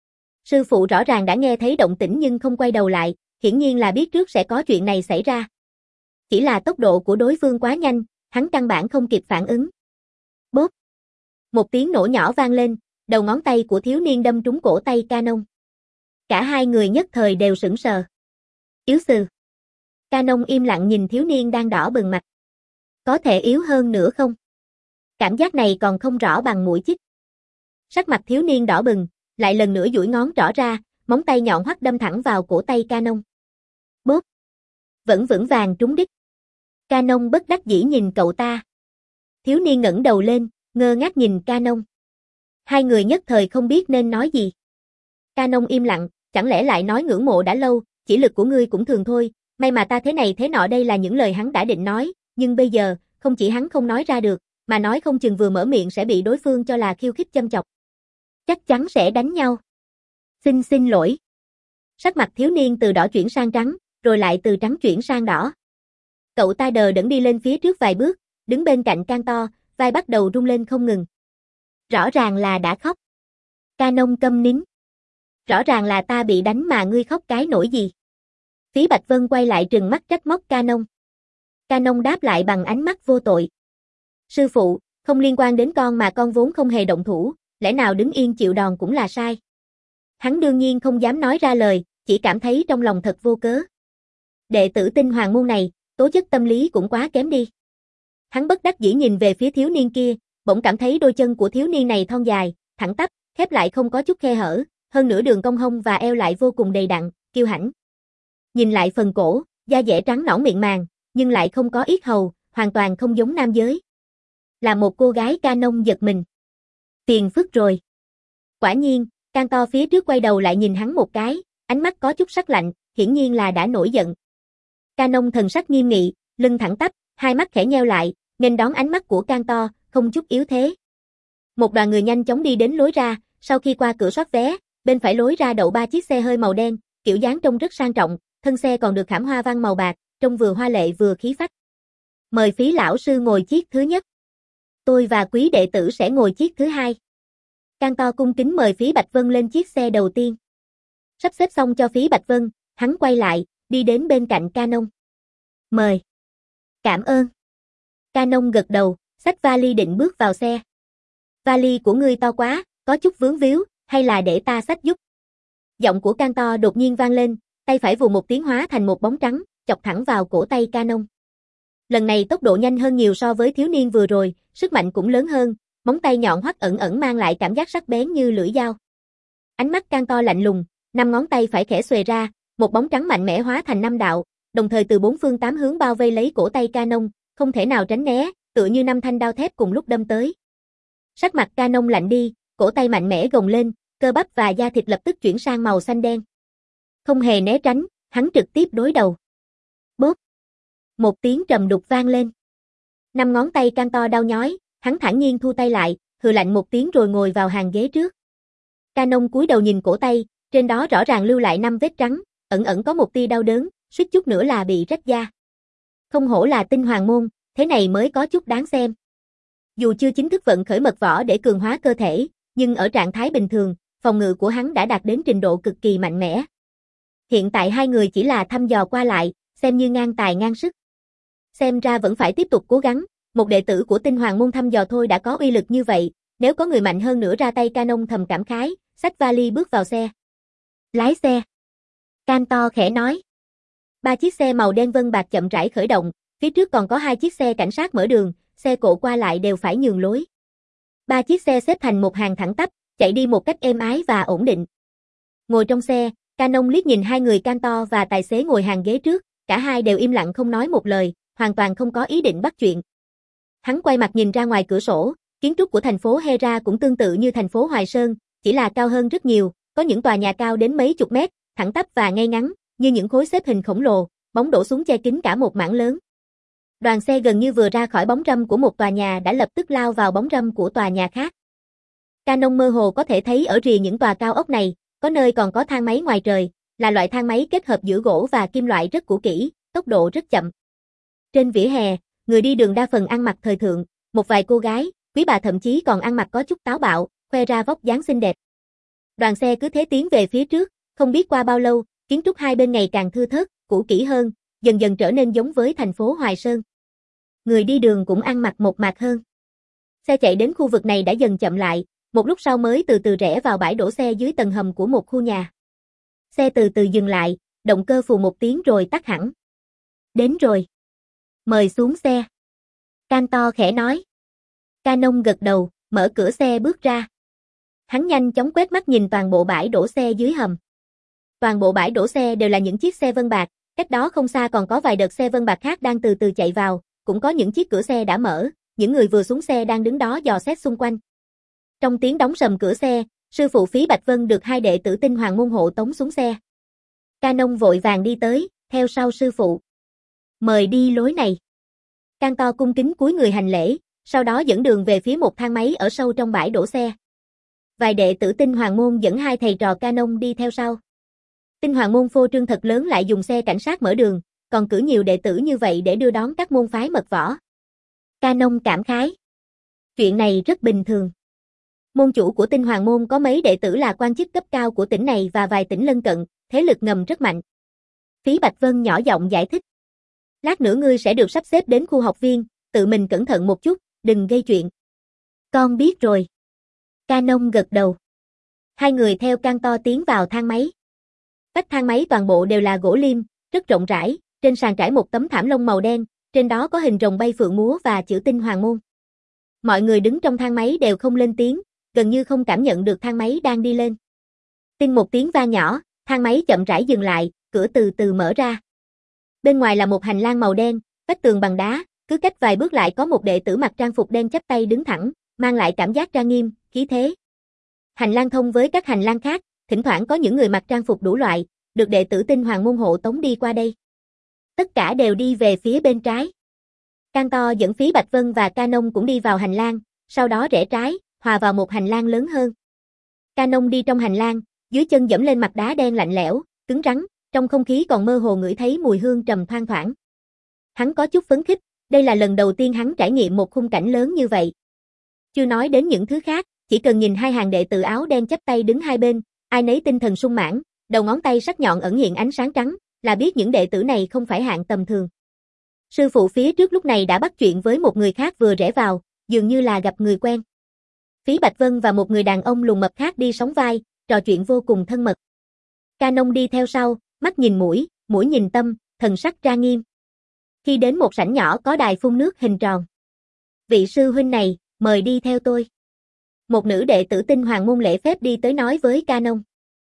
Sư phụ rõ ràng đã nghe thấy động tĩnh nhưng không quay đầu lại, hiển nhiên là biết trước sẽ có chuyện này xảy ra. Chỉ là tốc độ của đối phương quá nhanh, hắn căn bản không kịp phản ứng. Bốp! Một tiếng nổ nhỏ vang lên, đầu ngón tay của thiếu niên đâm trúng cổ tay Canon. Cả hai người nhất thời đều sững sờ. Yếu sừ. Canon im lặng nhìn thiếu niên đang đỏ bừng mặt. Có thể yếu hơn nữa không? Cảm giác này còn không rõ bằng mũi chích. Sắc mặt thiếu niên đỏ bừng, lại lần nữa duỗi ngón trỏ ra, móng tay nhọn hoắt đâm thẳng vào cổ tay Canon. Bốp! Vẫn vững vàng trúng đích. Canon bất đắc dĩ nhìn cậu ta. Thiếu niên ngẩng đầu lên, ngơ ngác nhìn Canon. Hai người nhất thời không biết nên nói gì. Canon im lặng, chẳng lẽ lại nói ngưỡng mộ đã lâu, chỉ lực của ngươi cũng thường thôi, may mà ta thế này thế nọ, đây là những lời hắn đã định nói, nhưng bây giờ, không chỉ hắn không nói ra được, mà nói không chừng vừa mở miệng sẽ bị đối phương cho là khiêu khích châm chọc. Chắc chắn sẽ đánh nhau. Xin xin lỗi. Sắc mặt thiếu niên từ đỏ chuyển sang trắng, rồi lại từ trắng chuyển sang đỏ. Cậu ta đờ đẫn đi lên phía trước vài bước, đứng bên cạnh Cantor, vai bắt đầu rung lên không ngừng. Rõ ràng là đã khóc. Canon câm nín. Rõ ràng là ta bị đánh mà ngươi khóc cái nỗi gì. Phí Bạch Vân quay lại trừng mắt trách móc Canon. Canon đáp lại bằng ánh mắt vô tội. Sư phụ, không liên quan đến con mà con vốn không hề động thủ, lẽ nào đứng yên chịu đòn cũng là sai. Hắn đương nhiên không dám nói ra lời, chỉ cảm thấy trong lòng thật vô cớ. Đệ tử Tinh Hoàng môn này, tố chất tâm lý cũng quá kém đi. Hắn bất đắc dĩ nhìn về phía thiếu niên kia, bỗng cảm thấy đôi chân của thiếu niên này thon dài, thẳng tắp, khép lại không có chút khe hở, hơn nữa đường cong hông và eo lại vô cùng đầy đặn, kiêu hãnh. Nhìn lại phần cổ, da dẻ trắng nõn miệng màng, nhưng lại không có yết hầu, hoàn toàn không giống nam giới. Là một cô gái Canon giật mình. Phiền phức rồi. Quả nhiên, Cantor phía trước quay đầu lại nhìn hắn một cái, ánh mắt có chút sắc lạnh, hiển nhiên là đã nổi giận. Canon thần sắc nghiêm nghị, lưng thẳng tắp, hai mắt khẽ nheo lại, nghênh đón ánh mắt của Cantor, không chút yếu thế. Một đoàn người nhanh chóng đi đến lối ra, sau khi qua cửa soát vé, bên phải lối ra đậu ba chiếc xe hơi màu đen, kiểu dáng trông rất sang trọng, thân xe còn được khảm hoa văn màu bạc, trông vừa hoa lệ vừa khí phách. Mời Phí lão sư ngồi chiếc thứ nhất. Tôi và quý đệ tử sẽ ngồi chiếc thứ hai. Cantor cung kính mời Phí Bạch Vân lên chiếc xe đầu tiên. Sắp xếp xong cho Phí Bạch Vân, hắn quay lại, đi đến bên cạnh Canon. Mời. Cảm ơn. Canon gật đầu, xách vali định bước vào xe. Vali của ngươi to quá, có chút vướng víu, hay là để ta xách giúp. Giọng của Cantor đột nhiên vang lên, tay phải vù một tiếng hóa thành một bóng trắng, chọc thẳng vào cổ tay Canon. Lần này tốc độ nhanh hơn nhiều so với thiếu niên vừa rồi, sức mạnh cũng lớn hơn, móng tay nhọn hoắt ẩn ẩn mang lại cảm giác sắc bén như lưỡi dao. Ánh mắt Cantor lạnh lùng, năm ngón tay phải khẽ xuề ra, một bóng trắng mạnh mẽ hóa thành năm đạo, đồng thời từ bốn phương tám hướng bao vây lấy cổ tay Canon, không thể nào tránh né, tựa như năm thanh đao thép cùng lúc đâm tới. Sắc mặt Canon lạnh đi, cổ tay mạnh mẽ gồng lên, cơ bắp và da thịt lập tức chuyển sang màu xanh đen. Không hề né tránh, hắn trực tiếp đối đầu. Bốp! Một tiếng trầm đục vang lên. Năm ngón tay Cantor đau nhói, hắn thản nhiên thu tay lại, hừ lạnh một tiếng rồi ngồi vào hàng ghế trước. Canon cúi đầu nhìn cổ tay, trên đó rõ ràng lưu lại năm vết trắng, ẩn ẩn có một tia đau đớn, suýt chút nữa là bị rách da. Không hổ là Tinh Hoàng môn, thế này mới có chút đáng xem. Dù chưa chính thức vận khởi mật võ để cường hóa cơ thể, nhưng ở trạng thái bình thường, phòng ngự của hắn đã đạt đến trình độ cực kỳ mạnh mẽ. Hiện tại hai người chỉ là thăm dò qua lại, xem như ngang tài ngang sức. Xem ra vẫn phải tiếp tục cố gắng, một đệ tử của Tinh Hoàng môn thăm dò thôi đã có uy lực như vậy, nếu có người mạnh hơn nữa ra tay. Canon thầm cảm khái, xách vali bước vào xe. Lái xe. Cantor khẽ nói. Ba chiếc xe màu đen vân bạc chậm rãi khởi động, phía trước còn có hai chiếc xe cảnh sát mở đường, xe cộ qua lại đều phải nhường lối. Ba chiếc xe xếp thành một hàng thẳng tắp, chạy đi một cách êm ái và ổn định. Ngồi trong xe, Canon liếc nhìn hai người Cantor và tài xế ngồi hàng ghế trước, cả hai đều im lặng không nói một lời, hoàn toàn không có ý định bắt chuyện. Hắn quay mặt nhìn ra ngoài cửa sổ, kiến trúc của thành phố Hera cũng tương tự như thành phố Hoài Sơn, chỉ là cao hơn rất nhiều, có những tòa nhà cao đến mấy chục mét, thẳng tắp và ngay ngắn, như những khối xếp hình khổng lồ, bóng đổ xuống che kín cả một mảng lớn. Đoàn xe gần như vừa ra khỏi bóng râm của một tòa nhà đã lập tức lao vào bóng râm của tòa nhà khác. Canon mơ hồ có thể thấy ở rìa những tòa cao ốc này, có nơi còn có thang máy ngoài trời, là loại thang máy kết hợp giữa gỗ và kim loại rất cũ kỹ, tốc độ rất chậm. Trên vỉa hè, người đi đường đa phần ăn mặc thời thượng, một vài cô gái, quý bà thậm chí còn ăn mặc có chút táo bạo, khoe ra vóc dáng xinh đẹp. Đoàn xe cứ thế tiến về phía trước, không biết qua bao lâu, kiến trúc hai bên ngày càng thưa thớt, cũ kỹ hơn, dần dần trở nên giống với thành phố Hoài Sơn. Người đi đường cũng ăn mặc mộc mạc hơn. Xe chạy đến khu vực này đã dần chậm lại, một lúc sau mới từ từ rẽ vào bãi đổ xe dưới tầng hầm của một khu nhà. Xe từ từ dừng lại, động cơ phù một tiếng rồi tắt hẳn. Đến rồi. Mời xuống xe. Cantor khẽ nói. Canon gật đầu, mở cửa xe bước ra. Hắn nhanh chóng quét mắt nhìn toàn bộ bãi đổ xe dưới hầm. Toàn bộ bãi đổ xe đều là những chiếc xe vân bạc, cách đó không xa còn có vài đợt xe vân bạc khác đang từ từ chạy vào, cũng có những chiếc cửa xe đã mở, những người vừa xuống xe đang đứng đó dò xét xung quanh. Trong tiếng đóng sầm cửa xe, sư phụ Phí Bạch Vân được hai đệ tử Tinh Hoàng môn hộ tống xuống xe. Canon vội vàng đi tới, theo sau sư phụ. Mời đi lối này. Cantor cung kính cúi người hành lễ, sau đó dẫn đường về phía một thang máy ở sâu trong bãi đổ xe. Vài đệ tử Tinh Hoàng môn dẫn hai thầy trò Canon đi theo sau. Tinh Hoàng môn phô trương thật lớn lại dùng xe cảnh sát mở đường, còn cử nhiều đệ tử như vậy để đưa đón các môn phái mật võ. Canon cảm khái. Chuyện này rất bình thường. Môn chủ của Tinh Hoàng môn có mấy đệ tử là quan chức cấp cao của tỉnh này và vài tỉnh lân cận, thế lực ngầm rất mạnh. Phí Bạch Vân nhỏ giọng giải thích. Lát nữa ngươi sẽ được sắp xếp đến khu học viên, tự mình cẩn thận một chút, đừng gây chuyện. Con biết rồi. Canon gật đầu. Hai người theo Cantor tiến vào thang máy. Vách thang máy toàn bộ đều là gỗ liêm, rất rộng rãi, trên sàn trải một tấm thảm lông màu đen, trên đó có hình rồng bay phượng múa và chữ Tinh Hoàng môn. Mọi người đứng trong thang máy đều không lên tiếng, gần như không cảm nhận được thang máy đang đi lên. Tinh một tiếng vang nhỏ, thang máy chậm rãi dừng lại, cửa từ từ mở ra. Bên ngoài là một hành lang màu đen, vách tường bằng đá, cứ cách vài bước lại có một đệ tử mặc trang phục đen chắp tay đứng thẳng, mang lại cảm giác trang nghiêm, khí thế. Hành lang thông với các hành lang khác, thỉnh thoảng có những người mặc trang phục đủ loại, được đệ tử Tinh Hoàng môn hộ tống đi qua đây. Tất cả đều đi về phía bên trái. Cantor dẫn Phí Bạch Vân và Canon cũng đi vào hành lang, sau đó rẽ trái, hòa vào một hành lang lớn hơn. Canon đi trong hành lang, dưới chân dẫm lên mặt đá đen lạnh lẽo, cứng rắn, trong không khí còn mơ hồ ngửi thấy mùi hương trầm thoang thoảng. Hắn có chút phấn khích, đây là lần đầu tiên hắn trải nghiệm một khung cảnh lớn như vậy. Chưa nói đến những thứ khác, chỉ cần nhìn hai hàng đệ tử áo đen chắp tay đứng hai bên, ai nấy tinh thần sung mãn, đầu ngón tay sắc nhọn ẩn hiện ánh sáng trắng, là biết những đệ tử này không phải hạng tầm thường. Sư phụ phía trước lúc này đã bắt chuyện với một người khác vừa rẽ vào, dường như là gặp người quen. Phí Bạch Vân và một người đàn ông lùn mập khác đi sóng vai, trò chuyện vô cùng thân mật. Canon đi theo sau, mắt nhìn mũi, mũi nhìn tâm, thần sắc trang nghiêm. Khi đến một sảnh nhỏ có đài phun nước hình tròn. Vị sư huynh này, mời đi theo tôi. Một nữ đệ tử Tinh Hoàng môn lễ phép đi tới nói với Canon.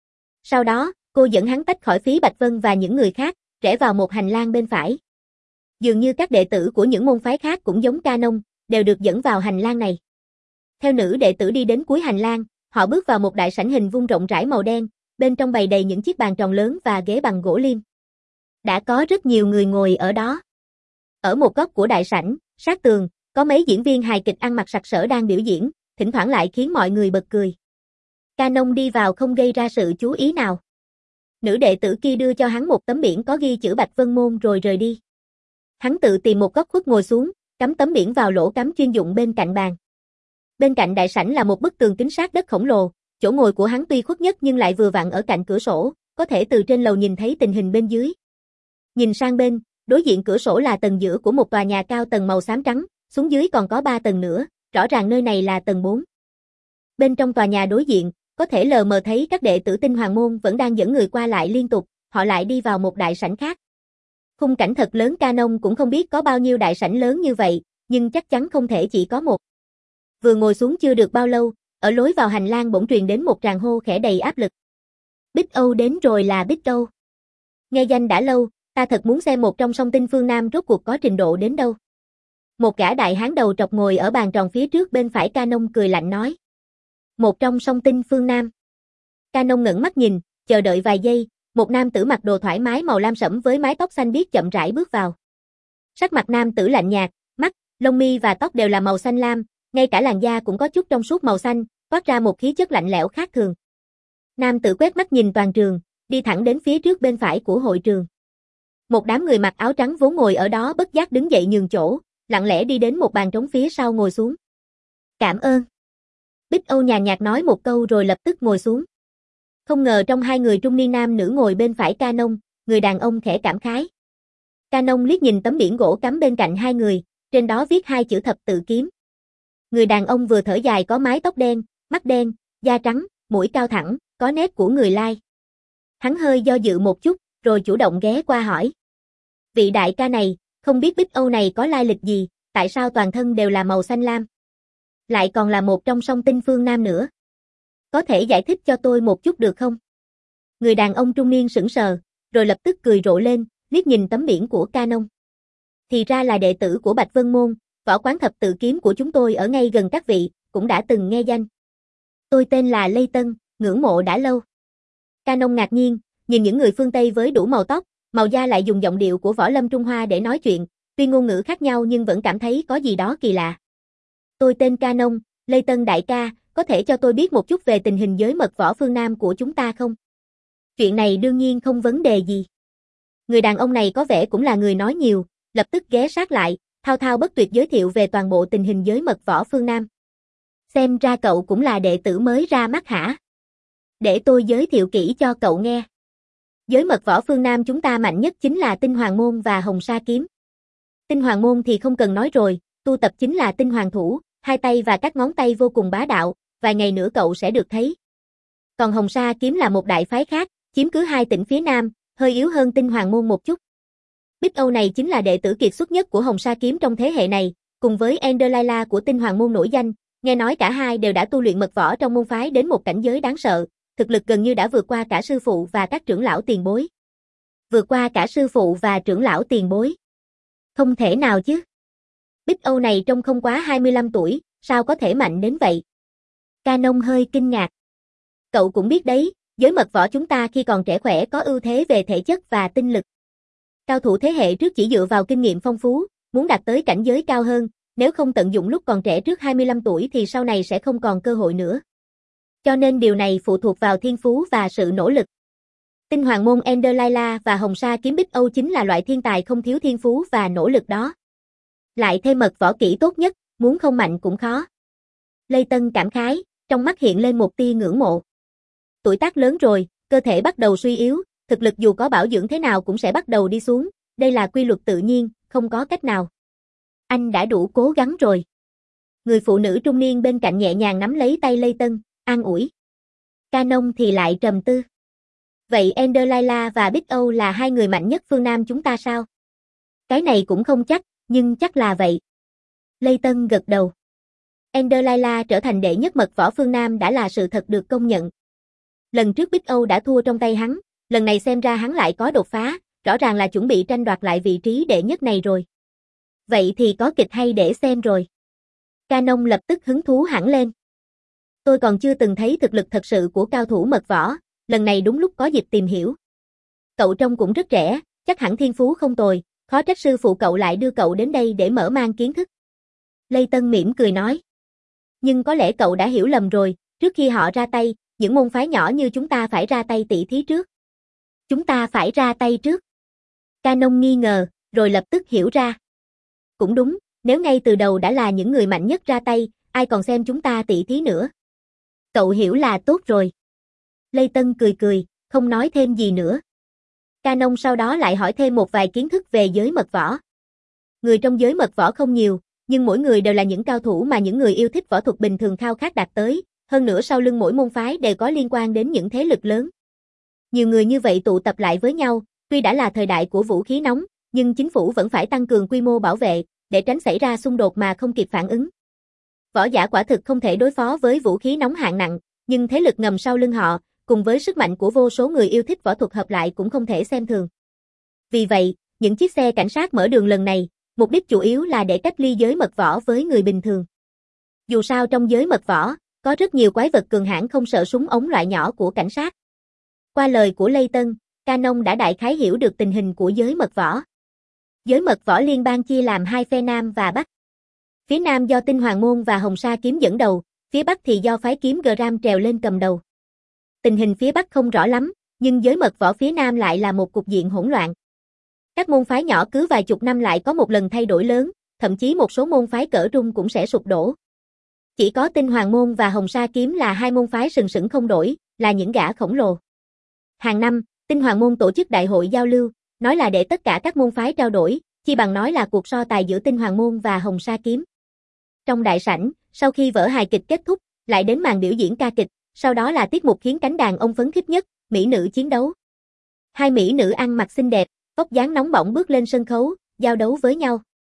Sau đó, cô dẫn hắn tách khỏi Phí Bạch Vân và những người khác, rẽ vào một hành lang bên phải. Dường như các đệ tử của những môn phái khác cũng giống Canon, đều được dẫn vào hành lang này. Theo nữ đệ tử đi đến cuối hành lang, họ bước vào một đại sảnh hình vuông rộng rãi màu đen, bên trong bày đầy những chiếc bàn tròn lớn và ghế bằng gỗ liêm. Đã có rất nhiều người ngồi ở đó. Ở một góc của đại sảnh, sát tường, có mấy diễn viên hài kịch ăn mặc sặc sỡ đang biểu diễn, thỉnh thoảng lại khiến mọi người bật cười. Canon đi vào không gây ra sự chú ý nào. Nữ đệ tử kia đưa cho hắn một tấm biển có ghi chữ Bạch Vân Môn rồi rời đi. Hắn tự tìm một góc khuất ngồi xuống, cắm tấm biển vào lỗ cắm chuyên dụng bên cạnh bàn. Bên cạnh đại sảnh là một bức tường kính sát đất khổng lồ, chỗ ngồi của hắn tuy khuất nhất nhưng lại vừa vặn ở cạnh cửa sổ, có thể từ trên lầu nhìn thấy tình hình bên dưới. Nhìn sang bên, đối diện cửa sổ là tầng giữa của một tòa nhà cao tầng màu xám trắng, xuống dưới còn có ba tầng nữa, rõ ràng nơi này là tầng bốn. Bên trong tòa nhà đối diện, có thể lờ mờ thấy các đệ tử Tinh Hoàng môn vẫn đang dẫn người qua lại liên tục, họ lại đi vào một đại sảnh khác. Khung cảnh thật lớn, Canon cũng không biết có bao nhiêu đại sảnh lớn như vậy, nhưng chắc chắn không thể chỉ có một. Vừa ngồi xuống chưa được bao lâu, ở lối vào hành lang bỗng truyền đến một tràng hô khẽ đầy áp lực. Bích Âu đến rồi là Bích Âu. Nghe danh đã lâu, ta thật muốn xem một trong song tinh phương Nam rốt cuộc có trình độ đến đâu. Một gã đại hán đầu trọc ngồi ở bàn tròn phía trước bên phải Canon cười lạnh nói. Một trong song tinh phương Nam. Canon ngẩng mắt nhìn, chờ đợi vài giây, một nam tử mặc đồ thoải mái màu lam sẫm với mái tóc xanh biếc chậm rãi bước vào. Sắc mặt nam tử lạnh nhạt, mắt, lông mi và tóc đều là màu xanh lam, ngay cả làn da cũng có chút trong suốt màu xanh, toát ra một khí chất lạnh lẽo khác thường. Nam tử quét mắt nhìn toàn trường, đi thẳng đến phía trước bên phải của hội trường. Một đám người mặc áo trắng vốn ngồi ở đó bất giác đứng dậy nhường chỗ, lặng lẽ đi đến một bàn trống phía sau ngồi xuống. Cảm ơn. Bích Âu nhàn nhạt nói một câu rồi lập tức ngồi xuống. Không ngờ trong hai người trung niên nam nữ ngồi bên phải Canon, người đàn ông khẽ cảm khái. Canon liếc nhìn tấm biển gỗ cắm bên cạnh hai người, trên đó viết hai chữ thập tự kiếm. Người đàn ông vừa thở dài có mái tóc đen, mắt đen, da trắng, mũi cao thẳng, có nét của người Lai. Hắn hơi do dự một chút, rồi chủ động ghé qua hỏi. Vị đại ca này, không biết Bích Âu này có lai lịch gì, tại sao toàn thân đều là màu xanh lam? Lại còn là một trong song tinh phương Nam nữa. Có thể giải thích cho tôi một chút được không? Người đàn ông trung niên sững sờ, rồi lập tức cười rộ lên, liếc nhìn tấm biển của Canon. Thì ra là đệ tử của Bạch Vân Môn, võ quán thập tự kiếm của chúng tôi ở ngay gần các vị, cũng đã từng nghe danh. Tôi tên là Lê Tân, ngưỡng mộ đã lâu. Canon ngạc nhiên, nhìn những người phương Tây với đủ màu tóc, màu da lại dùng giọng điệu của võ lâm Trung Hoa để nói chuyện, tuy ngôn ngữ khác nhau nhưng vẫn cảm thấy có gì đó kỳ lạ. Tôi tên Canon, Lê Tân đại ca, có thể cho tôi biết một chút về tình hình giới mật võ phương Nam của chúng ta không? Chuyện này đương nhiên không vấn đề gì. Người đàn ông này có vẻ cũng là người nói nhiều, lập tức ghé sát lại, thao thao bất tuyệt giới thiệu về toàn bộ tình hình giới mật võ phương Nam. Xem ra cậu cũng là đệ tử mới ra mắt hả? Để tôi giới thiệu kỹ cho cậu nghe. Giới mật võ phương Nam chúng ta mạnh nhất chính là Tinh Hoàng Môn và Hồng Sa Kiếm. Tinh Hoàng Môn thì không cần nói rồi, tu tập chính là Tinh Hoàng Thủ, hai tay và các ngón tay vô cùng bá đạo, vài ngày nữa cậu sẽ được thấy. Còn Hồng Sa Kiếm là một đại phái khác, chiếm cứ hai tỉnh phía Nam, hơi yếu hơn Tinh Hoàng Môn một chút. Bích Âu này chính là đệ tử kiệt xuất nhất của Hồng Sa Kiếm trong thế hệ này, cùng với Enderlaila của Tinh Hoàng Môn nổi danh, nghe nói cả hai đều đã tu luyện mật võ trong môn phái đến một cảnh giới đáng sợ, thực lực gần như đã vượt qua cả sư phụ và các trưởng lão tiền bối. Vượt qua cả sư phụ và trưởng lão tiền bối. Không thể nào chứ. Bích Âu này trông không quá hai mươi lăm tuổi, sao có thể mạnh đến vậy? Canon hơi kinh ngạc. Cậu cũng biết đấy, giới mật võ chúng ta khi còn trẻ khỏe có ưu thế về thể chất và tinh lực. Cao thủ thế hệ trước chỉ dựa vào kinh nghiệm phong phú, muốn đạt tới cảnh giới cao hơn, nếu không tận dụng lúc còn trẻ trước hai mươi lăm tuổi thì sau này sẽ không còn cơ hội nữa. Cho nên điều này phụ thuộc vào thiên phú và sự nỗ lực. Tinh Hoàng Môn Enderlaila và Hồng Sa Kiếm Bích Âu chính là loại thiên tài không thiếu thiên phú và nỗ lực đó. Lại thêm mật võ kỹ tốt nhất, muốn không mạnh cũng khó. Lê Tân cảm khái, trong mắt hiện lên một tia ngưỡng mộ. Tuổi tác lớn rồi, cơ thể bắt đầu suy yếu, thực lực dù có bảo dưỡng thế nào cũng sẽ bắt đầu đi xuống, đây là quy luật tự nhiên, không có cách nào. Anh đã đủ cố gắng rồi. Người phụ nữ trung niên bên cạnh nhẹ nhàng nắm lấy tay Lê Tân, an ủi. Canon thì lại trầm tư. Vậy Enderlaila và Bích Âu là hai người mạnh nhất phương Nam chúng ta sao? Cái này cũng không chắc, nhưng chắc là vậy. Lê Tân gật đầu. Enderlaila trở thành đệ nhất mật võ phương Nam đã là sự thật được công nhận. Lần trước Bích Âu đã thua trong tay hắn, lần này xem ra hắn lại có đột phá, rõ ràng là chuẩn bị tranh đoạt lại vị trí đệ nhất này rồi. Vậy thì có kịch hay để xem rồi. Canon lập tức hứng thú hẳn lên. Tôi còn chưa từng thấy thực lực thật sự của cao thủ mật võ, lần này đúng lúc có dịp tìm hiểu. Cậu trông cũng rất trẻ, chắc hẳn thiên phú không tồi, khó trách sư phụ cậu lại đưa cậu đến đây để mở mang kiến thức. Lê Tân mỉm cười nói. Nhưng có lẽ cậu đã hiểu lầm rồi, trước khi họ ra tay, những môn phái nhỏ như chúng ta phải ra tay tỷ thí trước. Chúng ta phải ra tay trước. Canon nghi ngờ, rồi lập tức hiểu ra. Cũng đúng, nếu ngay từ đầu đã là những người mạnh nhất ra tay, ai còn xem chúng ta tỷ thí nữa. Cậu hiểu là tốt rồi. Lê Tân cười cười, không nói thêm gì nữa. Canon sau đó lại hỏi thêm một vài kiến thức về giới mật võ. Người trong giới mật võ không nhiều, nhưng mỗi người đều là những cao thủ mà những người yêu thích võ thuật bình thường khao khát đạt tới, hơn nữa sau lưng mỗi môn phái đều có liên quan đến những thế lực lớn. Nhiều người như vậy tụ tập lại với nhau, tuy đã là thời đại của vũ khí nóng, nhưng chính phủ vẫn phải tăng cường quy mô bảo vệ, để tránh xảy ra xung đột mà không kịp phản ứng. Võ giả quả thực không thể đối phó với vũ khí nóng hạng nặng, nhưng thế lực ngầm sau lưng họ, cùng với sức mạnh của vô số người yêu thích võ thuật hợp lại cũng không thể xem thường. Vì vậy, những chiếc xe cảnh sát mở đường lần này, mục đích chủ yếu là để cách ly giới mật võ với người bình thường. Dù sao trong giới mật võ, có rất nhiều quái vật cường hãn không sợ súng ống loại nhỏ của cảnh sát. Qua lời của Layton, Canon đã đại khái hiểu được tình hình của giới mật võ. Giới mật võ liên bang chia làm hai phe Nam và Bắc. Phía Nam do Tinh Hoàng Môn và Hồng Sa Kiếm dẫn đầu, phía Bắc thì do phái kiếm Gram trèo lên cầm đầu. Tình hình phía Bắc không rõ lắm, nhưng giới mật võ phía Nam lại là một cục diện hỗn loạn. Các môn phái nhỏ cứ vài chục năm lại có một lần thay đổi lớn, thậm chí một số môn phái cỡ trung cũng sẽ sụp đổ. Chỉ có Tinh Hoàng Môn và Hồng Sa Kiếm là hai môn phái sừng sững không đổi, là những gã khổng lồ. Hàng năm, Tinh Hoàng Môn tổ chức đại hội giao lưu, nói là để tất cả các môn phái trao đổi, chi bằng nói là cuộc so tài giữa Tinh Hoàng Môn và Hồng Sa Kiếm. Trong đại sảnh, sau khi vở hài kịch kết thúc, lại đến màn biểu diễn ca kịch, sau đó là tiết mục khiến cánh đàn ông phấn khích nhất, mỹ nữ chiến đấu. Hai mỹ nữ ăn mặc xinh đẹp, vóc dáng nóng bỏng bước lên sân khấu, giao đấu với nhau.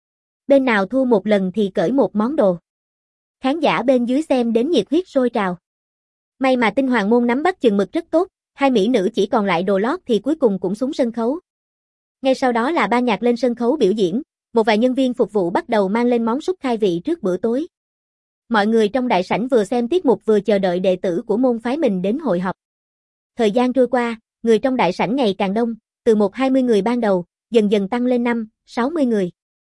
Bên nào thua một lần thì cởi một món đồ. Khán giả bên dưới xem đến nhiệt huyết sôi trào. May mà Tinh Hoàng Môn nắm bắt chừng mực rất tốt, hai mỹ nữ chỉ còn lại đồ lót thì cuối cùng cũng xuống sân khấu. Ngay sau đó là ban nhạc lên sân khấu biểu diễn, một vài nhân viên phục vụ bắt đầu mang lên món súp khai vị trước bữa tối. Mọi người trong đại sảnh vừa xem tiết mục vừa chờ đợi đệ tử của môn phái mình đến hội họp. Thời gian trôi qua, người trong đại sảnh ngày càng đông, từ một hai mươi người ban đầu, dần dần tăng lên năm, sáu mươi người.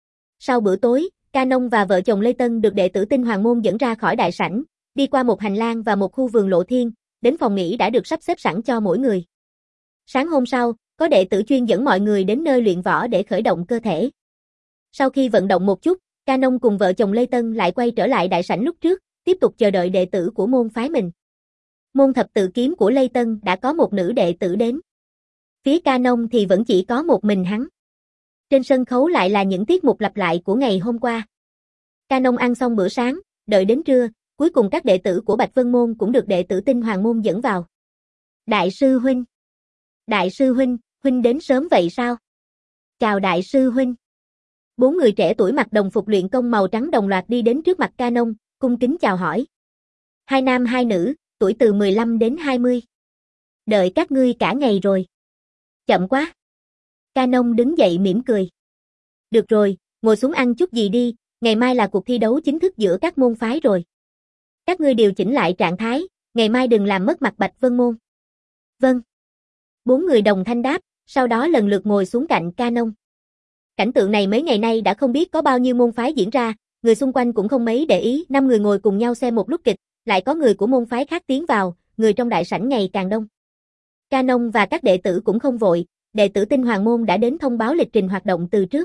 Sau bữa tối, Canon và vợ chồng Lê Tân được đệ tử Tinh Hoàng Môn dẫn ra khỏi đại sảnh, đi qua một hành lang và một khu vườn lộ thiên, đến phòng nghỉ đã được sắp xếp sẵn cho mỗi người. Sáng hôm sau, có đệ tử chuyên dẫn mọi người đến nơi luyện võ để khởi động cơ thể. Sau khi vận động một chút, Canon cùng vợ chồng Lê Tân lại quay trở lại đại sảnh lúc trước, tiếp tục chờ đợi đệ tử của môn phái mình. Môn thập tự kiếm của Lê Tân đã có một nữ đệ tử đến. Phía Canon thì vẫn chỉ có một mình hắn. Trên sân khấu lại là những tiết mục lặp lại của ngày hôm qua. Canon ăn xong bữa sáng, đợi đến trưa, cuối cùng các đệ tử của Bạch Vân Môn cũng được đệ tử Tinh Hoàng Môn dẫn vào. Đại sư huynh. Đại sư huynh, huynh đến sớm vậy sao? Chào đại sư huynh. Bốn người trẻ tuổi mặc đồng phục luyện công màu trắng đồng loạt đi đến trước mặt Canon, cung kính chào hỏi. Hai nam hai nữ, tuổi từ mười lăm đến hai mươi. Đợi các ngươi cả ngày rồi. Chậm quá. Canon đứng dậy mỉm cười. Được rồi, ngồi xuống ăn chút gì đi, ngày mai là cuộc thi đấu chính thức giữa các môn phái rồi. Các ngươi điều chỉnh lại trạng thái, ngày mai đừng làm mất mặt Bạch Vân Môn. Vâng. Bốn người đồng thanh đáp, sau đó lần lượt ngồi xuống cạnh Canon. Cảnh tượng này mấy ngày nay đã không biết có bao nhiêu môn phái diễn ra, người xung quanh cũng không mấy để ý, năm người ngồi cùng nhau xem một lúc kịch, lại có người của môn phái khác tiến vào, người trong đại sảnh ngày càng đông. Canon và các đệ tử cũng không vội, đệ tử Tinh Hoàng Môn đã đến thông báo lịch trình hoạt động từ trước.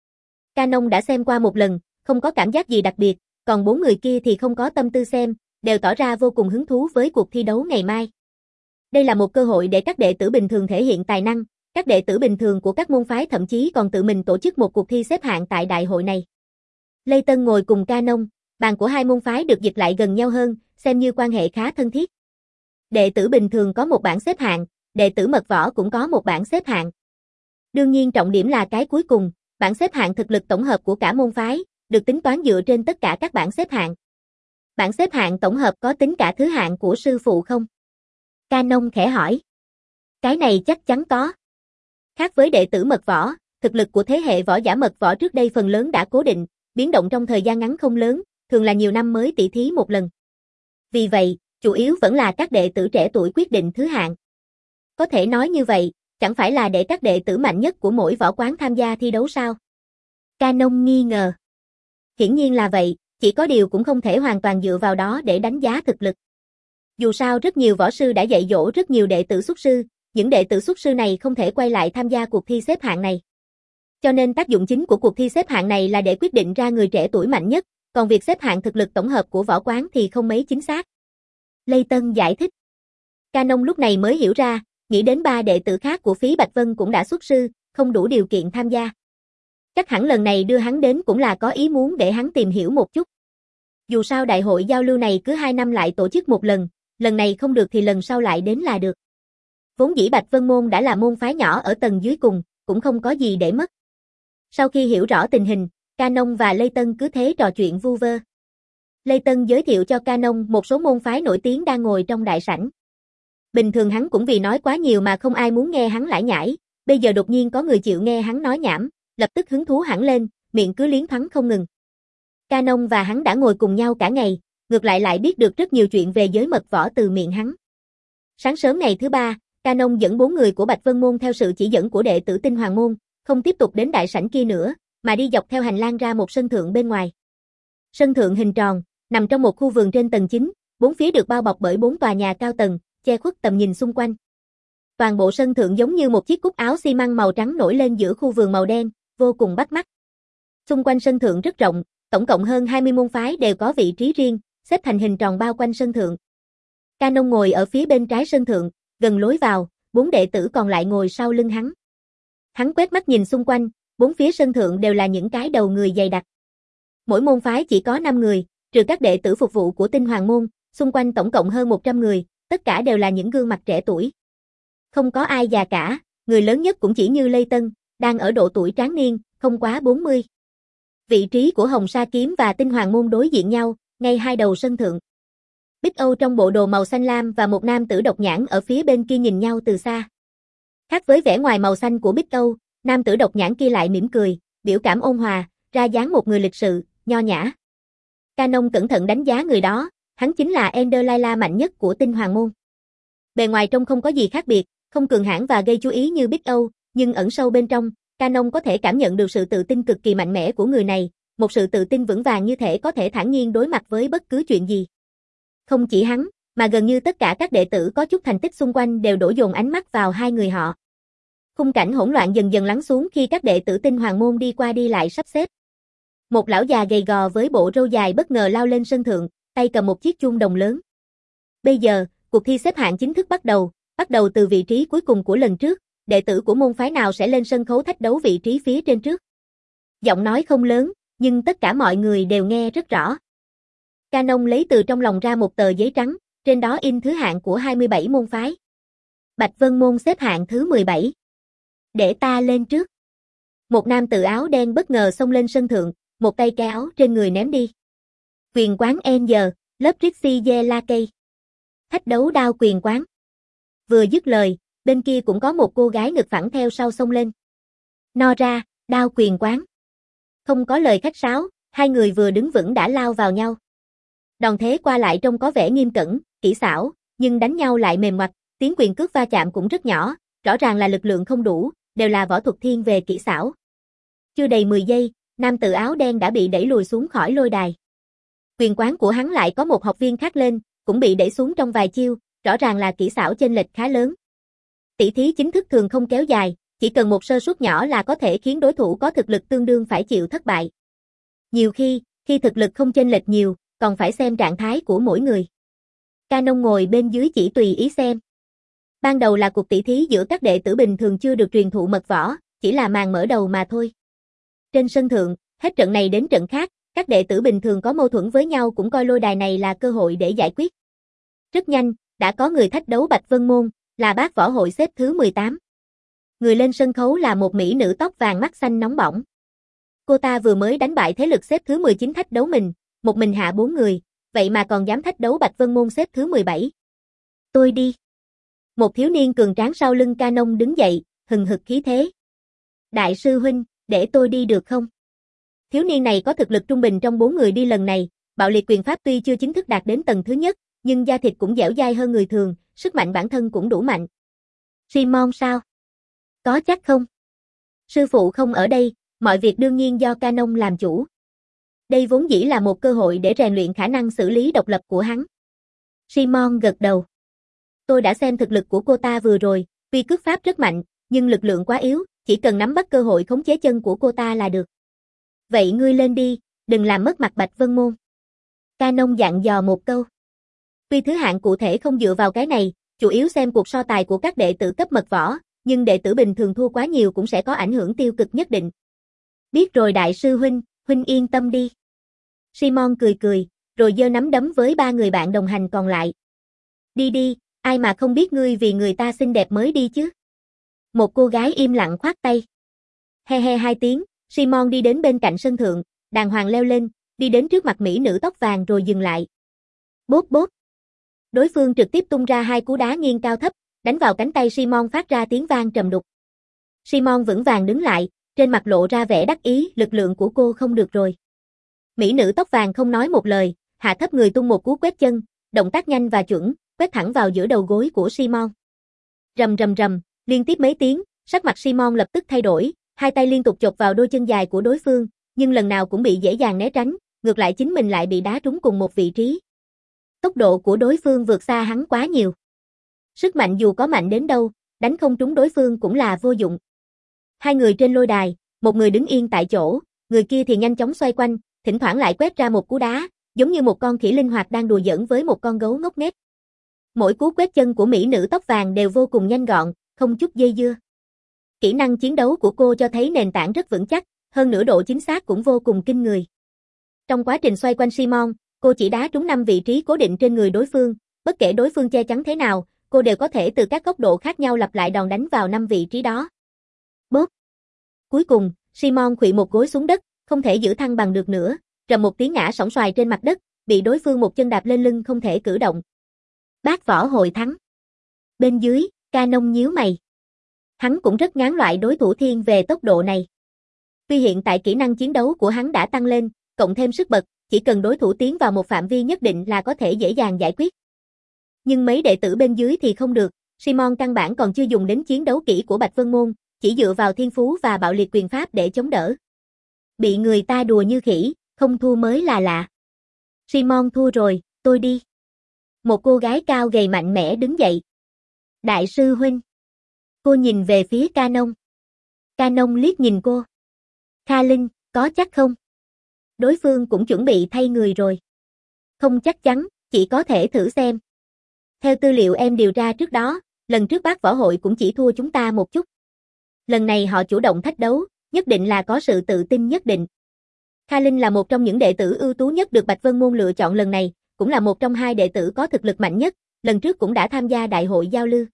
Canon đã xem qua một lần, không có cảm giác gì đặc biệt, còn bốn người kia thì không có tâm tư xem, đều tỏ ra vô cùng hứng thú với cuộc thi đấu ngày mai. Đây là một cơ hội để các đệ tử bình thường thể hiện tài năng, các đệ tử bình thường của các môn phái thậm chí còn tự mình tổ chức một cuộc thi xếp hạng tại đại hội này. Lê Tân ngồi cùng Canon, bàn của hai môn phái được dịch lại gần nhau hơn, xem như quan hệ khá thân thiết. Đệ tử bình thường có một bảng xếp hạng, đệ tử mật võ cũng có một bảng xếp hạng. Đương nhiên trọng điểm là cái cuối cùng, bảng xếp hạng thực lực tổng hợp của cả môn phái, được tính toán dựa trên tất cả các bảng xếp hạng. Bảng xếp hạng tổng hợp có tính cả thứ hạng của sư phụ không? Canon khẽ hỏi. Cái này chắc chắn có. Khác với đệ tử mật võ, thực lực của thế hệ võ giả mật võ trước đây phần lớn đã cố định, biến động trong thời gian ngắn không lớn, thường là nhiều năm mới tỷ thí một lần. Vì vậy, chủ yếu vẫn là các đệ tử trẻ tuổi quyết định thứ hạng. Có thể nói như vậy, chẳng phải là để các đệ tử mạnh nhất của mỗi võ quán tham gia thi đấu sao? Canon nghi ngờ. Hiển nhiên là vậy, chỉ có điều cũng không thể hoàn toàn dựa vào đó để đánh giá thực lực. Dù sao rất nhiều võ sư đã dạy dỗ rất nhiều đệ tử xuất sư, những đệ tử xuất sư này không thể quay lại tham gia cuộc thi xếp hạng này. Cho nên tác dụng chính của cuộc thi xếp hạng này là để quyết định ra người trẻ tuổi mạnh nhất, còn việc xếp hạng thực lực tổng hợp của võ quán thì không mấy chính xác. Lê Tân giải thích. Canon lúc này mới hiểu ra, nghĩ đến ba đệ tử khác của phí Bạch Vân cũng đã xuất sư, không đủ điều kiện tham gia. Chắc hẳn lần này đưa hắn đến cũng là có ý muốn để hắn tìm hiểu một chút. Dù sao đại hội giao lưu này cứ hai năm lại tổ chức một lần, lần này không được thì lần sau lại đến là được. Vốn dĩ Bạch Vân Môn đã là môn phái nhỏ ở tầng dưới cùng, cũng không có gì để mất. Sau khi hiểu rõ tình hình, Canon và Lê Tân cứ thế trò chuyện vu vơ. Lê Tân giới thiệu cho Canon một số môn phái nổi tiếng đang ngồi trong đại sảnh. Bình thường hắn cũng vì nói quá nhiều mà không ai muốn nghe hắn lải nhải, bây giờ đột nhiên có người chịu nghe hắn nói nhảm, lập tức hứng thú hẳn lên, miệng cứ liến thoáng không ngừng. Canon và hắn đã ngồi cùng nhau cả ngày, ngược lại lại biết được rất nhiều chuyện về giới mật võ từ miệng hắn. Sáng sớm ngày thứ ba, Canon dẫn bốn người của Bạch Vân Môn theo sự chỉ dẫn của đệ tử Tinh Hoàng Môn, không tiếp tục đến đại sảnh kia nữa, mà đi dọc theo hành lang ra một sân thượng bên ngoài. Sân thượng hình tròn, nằm trong một khu vườn trên tầng chín, bốn phía được bao bọc bởi bốn tòa nhà cao tầng, che khuất tầm nhìn xung quanh. Toàn bộ sân thượng giống như một chiếc cúc áo xi măng màu trắng nổi lên giữa khu vườn màu đen, vô cùng bắt mắt. Xung quanh sân thượng rất rộng, tổng cộng hơn hai mươi môn phái đều có vị trí riêng, xếp thành hình tròn bao quanh sân thượng. Canon ngồi ở phía bên trái sân thượng, gần lối vào, bốn đệ tử còn lại ngồi sau lưng hắn. Hắn quét mắt nhìn xung quanh, bốn phía sân thượng đều là những cái đầu người dày đặc. Mỗi môn phái chỉ có năm người, trừ các đệ tử phục vụ của Tinh Hoàng Môn, xung quanh tổng cộng hơn một trăm người, tất cả đều là những gương mặt trẻ tuổi. Không có ai già cả, người lớn nhất cũng chỉ như Lê Tân, đang ở độ tuổi tráng niên, không quá bốn mươi. Vị trí của Hồng Sa Kiếm và Tinh Hoàng Môn đối diện nhau, ngay hai đầu sân thượng. Bích Âu trong bộ đồ màu xanh lam và một nam tử độc nhãn ở phía bên kia nhìn nhau từ xa. Khác với vẻ ngoài màu xanh của Bích Âu, nam tử độc nhãn kia lại mỉm cười, biểu cảm ôn hòa, ra dáng một người lịch sự, nho nhã. Canon cẩn thận đánh giá người đó, hắn chính là Ender Layla mạnh nhất của Tinh Hoàng Môn. Bề ngoài trông không có gì khác biệt, không cường hãn và gây chú ý như Bích Âu, nhưng ẩn sâu bên trong, Canon có thể cảm nhận được sự tự tin cực kỳ mạnh mẽ của người này, một sự tự tin vững vàng như thể có thể thản nhiên đối mặt với bất cứ chuyện gì. Không chỉ hắn, mà gần như tất cả các đệ tử có chút thành tích xung quanh đều đổ dồn ánh mắt vào hai người họ. Khung cảnh hỗn loạn dần dần lắng xuống khi các đệ tử Tinh Hoàng Môn đi qua đi lại sắp xếp. Một lão già gầy gò với bộ râu dài bất ngờ lao lên sân thượng, tay cầm một chiếc chuông đồng lớn. Bây giờ, cuộc thi xếp hạng chính thức bắt đầu, bắt đầu từ vị trí cuối cùng của lần trước, đệ tử của môn phái nào sẽ lên sân khấu thách đấu vị trí phía trên trước. Giọng nói không lớn, nhưng tất cả mọi người đều nghe rất rõ. Canon lấy từ trong lòng ra một tờ giấy trắng, trên đó in thứ hạng của hai mươi bảy môn phái. Bạch Vân Môn xếp hạng thứ mười bảy. Để ta lên trước. Một nam tử áo đen bất ngờ xông lên sân thượng, một tay cái áo trên người ném đi. Quyền quán N G, lớp Trixie Ye La Cây. Thách đấu đao quyền quán. Vừa dứt lời, bên kia cũng có một cô gái ngực phẳng theo sau xông lên. Nora, đao quyền quán. Không có lời khách sáo, hai người vừa đứng vững đã lao vào nhau. Đòn thế qua lại trông có vẻ nghiêm cẩn, kỹ xảo, nhưng đánh nhau lại mềm ngoặt, tiếng quyền cước va chạm cũng rất nhỏ, rõ ràng là lực lượng không đủ, đều là võ thuật thiên về kỹ xảo. Chưa đầy mười giây, nam tử áo đen đã bị đẩy lùi xuống khỏi lôi đài. Quyền quán của hắn lại có một học viên khác lên, cũng bị đẩy xuống trong vài chiêu, rõ ràng là kỹ xảo chênh lệch khá lớn. Tỷ thí chính thức thường không kéo dài, chỉ cần một sơ suất nhỏ là có thể khiến đối thủ có thực lực tương đương phải chịu thất bại. Nhiều khi, khi thực lực không chênh lệch nhiều, còn phải xem trạng thái của mỗi người. Canon ngồi bên dưới chỉ tùy ý xem. Ban đầu là cuộc tỷ thí giữa các đệ tử bình thường chưa được truyền thụ mật võ, chỉ là màn mở đầu mà thôi. Trên sân thượng, hết trận này đến trận khác, các đệ tử bình thường có mâu thuẫn với nhau cũng coi lôi đài này là cơ hội để giải quyết. Rất nhanh, đã có người thách đấu Bạch Vân Môn, là bác võ hội xếp thứ mười tám. Người lên sân khấu là một mỹ nữ tóc vàng mắt xanh nóng bỏng. Cô ta vừa mới đánh bại thế lực xếp thứ mười chín thách đấu mình, một mình hạ bốn người, vậy mà còn dám thách đấu Bạch Vân Môn xếp thứ mười bảy. Tôi đi. Một thiếu niên cường tráng sau lưng Canon đứng dậy, hừng hực khí thế. Đại sư huynh, để tôi đi được không? Thiếu niên này có thực lực trung bình trong bốn người đi lần này, bạo liệt quyền pháp tuy chưa chính thức đạt đến tầng thứ nhất, nhưng da thịt cũng dẻo dai hơn người thường, sức mạnh bản thân cũng đủ mạnh. Simon sao? Có chắc không? Sư phụ không ở đây, mọi việc đương nhiên do Canon làm chủ. Đây vốn dĩ là một cơ hội để rèn luyện khả năng xử lý độc lập của hắn. Simon gật đầu. Tôi đã xem thực lực của cô ta vừa rồi, tuy cước pháp rất mạnh, nhưng lực lượng quá yếu, chỉ cần nắm bắt cơ hội khống chế chân của cô ta là được. Vậy ngươi lên đi, đừng làm mất mặt Bạch Vân Môn. Canon dặn dò một câu. Tuy thứ hạng cụ thể không dựa vào cái này, chủ yếu xem cuộc so tài của các đệ tử cấp mật võ, nhưng đệ tử bình thường thua quá nhiều cũng sẽ có ảnh hưởng tiêu cực nhất định. Biết rồi đại sư huynh, huynh yên tâm đi. Simon cười cười, rồi giơ nắm đấm với ba người bạn đồng hành còn lại. Đi đi, ai mà không biết ngươi vì người ta xinh đẹp mới đi chứ. Một cô gái im lặng khoát tay. He he hai tiếng, Simon đi đến bên cạnh sân thượng, đàng hoàng leo lên, đi đến trước mặt mỹ nữ tóc vàng rồi dừng lại. Bốp bốp. Đối phương trực tiếp tung ra hai cú đá nghiêng cao thấp, đánh vào cánh tay Simon phát ra tiếng vang trầm đục. Simon vững vàng đứng lại, trên mặt lộ ra vẻ đắc ý, lực lượng của cô không được rồi. Mỹ nữ tóc vàng không nói một lời, hạ thấp người tung một cú quét chân, động tác nhanh và chuẩn, quét thẳng vào giữa đầu gối của Simon. Rầm rầm rầm, liên tiếp mấy tiếng, sắc mặt Simon lập tức thay đổi, hai tay liên tục chộp vào đôi chân dài của đối phương, nhưng lần nào cũng bị dễ dàng né tránh, ngược lại chính mình lại bị đá trúng cùng một vị trí. Tốc độ của đối phương vượt xa hắn quá nhiều. Sức mạnh dù có mạnh đến đâu, đánh không trúng đối phương cũng là vô dụng. Hai người trên lôi đài, một người đứng yên tại chỗ, người kia thì nhanh chóng xoay quanh, thỉnh thoảng lại quét ra một cú đá, giống như một con khỉ linh hoạt đang đùa giỡn với một con gấu ngốc nghếch. Mỗi cú quét chân của mỹ nữ tóc vàng đều vô cùng nhanh gọn, không chút dây dưa. Kỹ năng chiến đấu của cô cho thấy nền tảng rất vững chắc, hơn nữa độ chính xác cũng vô cùng kinh người. Trong quá trình xoay quanh Simon, cô chỉ đá trúng năm vị trí cố định trên người đối phương, bất kể đối phương che chắn thế nào, cô đều có thể từ các góc độ khác nhau lặp lại đòn đánh vào năm vị trí đó. Bốp. Cuối cùng, Simon khuỵu một gối xuống đất, không thể giữ thăng bằng được nữa, rầm một tiếng ngã sóng xoài trên mặt đất, bị đối phương một chân đạp lên lưng không thể cử động. Bác võ hội thắng. Bên dưới, Canon nhíu mày. Hắn cũng rất ngán loại đối thủ thiên về tốc độ này. Tuy hiện tại kỹ năng chiến đấu của hắn đã tăng lên, cộng thêm sức bật, chỉ cần đối thủ tiến vào một phạm vi nhất định là có thể dễ dàng giải quyết. Nhưng mấy đệ tử bên dưới thì không được, Simon căn bản còn chưa dùng đến chiến đấu kỹ của Bạch Vân Môn, chỉ dựa vào thiên phú và bạo liệt quyền pháp để chống đỡ. Bị người ta đùa như khỉ, không thua mới là lạ. Simon thua rồi, tôi đi. Một cô gái cao gầy mạnh mẽ đứng dậy. Đại sư huynh. Cô nhìn về phía Canon. Canon liếc nhìn cô. Kha Linh, có chắc không? Đối phương cũng chuẩn bị thay người rồi. Không chắc chắn, chỉ có thể thử xem. Theo tư liệu em điều tra trước đó, lần trước bác võ hội cũng chỉ thua chúng ta một chút. Lần này họ chủ động thách đấu, nhất định là có sự tự tin nhất định. Kha Linh là một trong những đệ tử ưu tú nhất được Bạch Vân Môn lựa chọn lần này, cũng là một trong hai đệ tử có thực lực mạnh nhất, lần trước cũng đã tham gia đại hội giao lưu.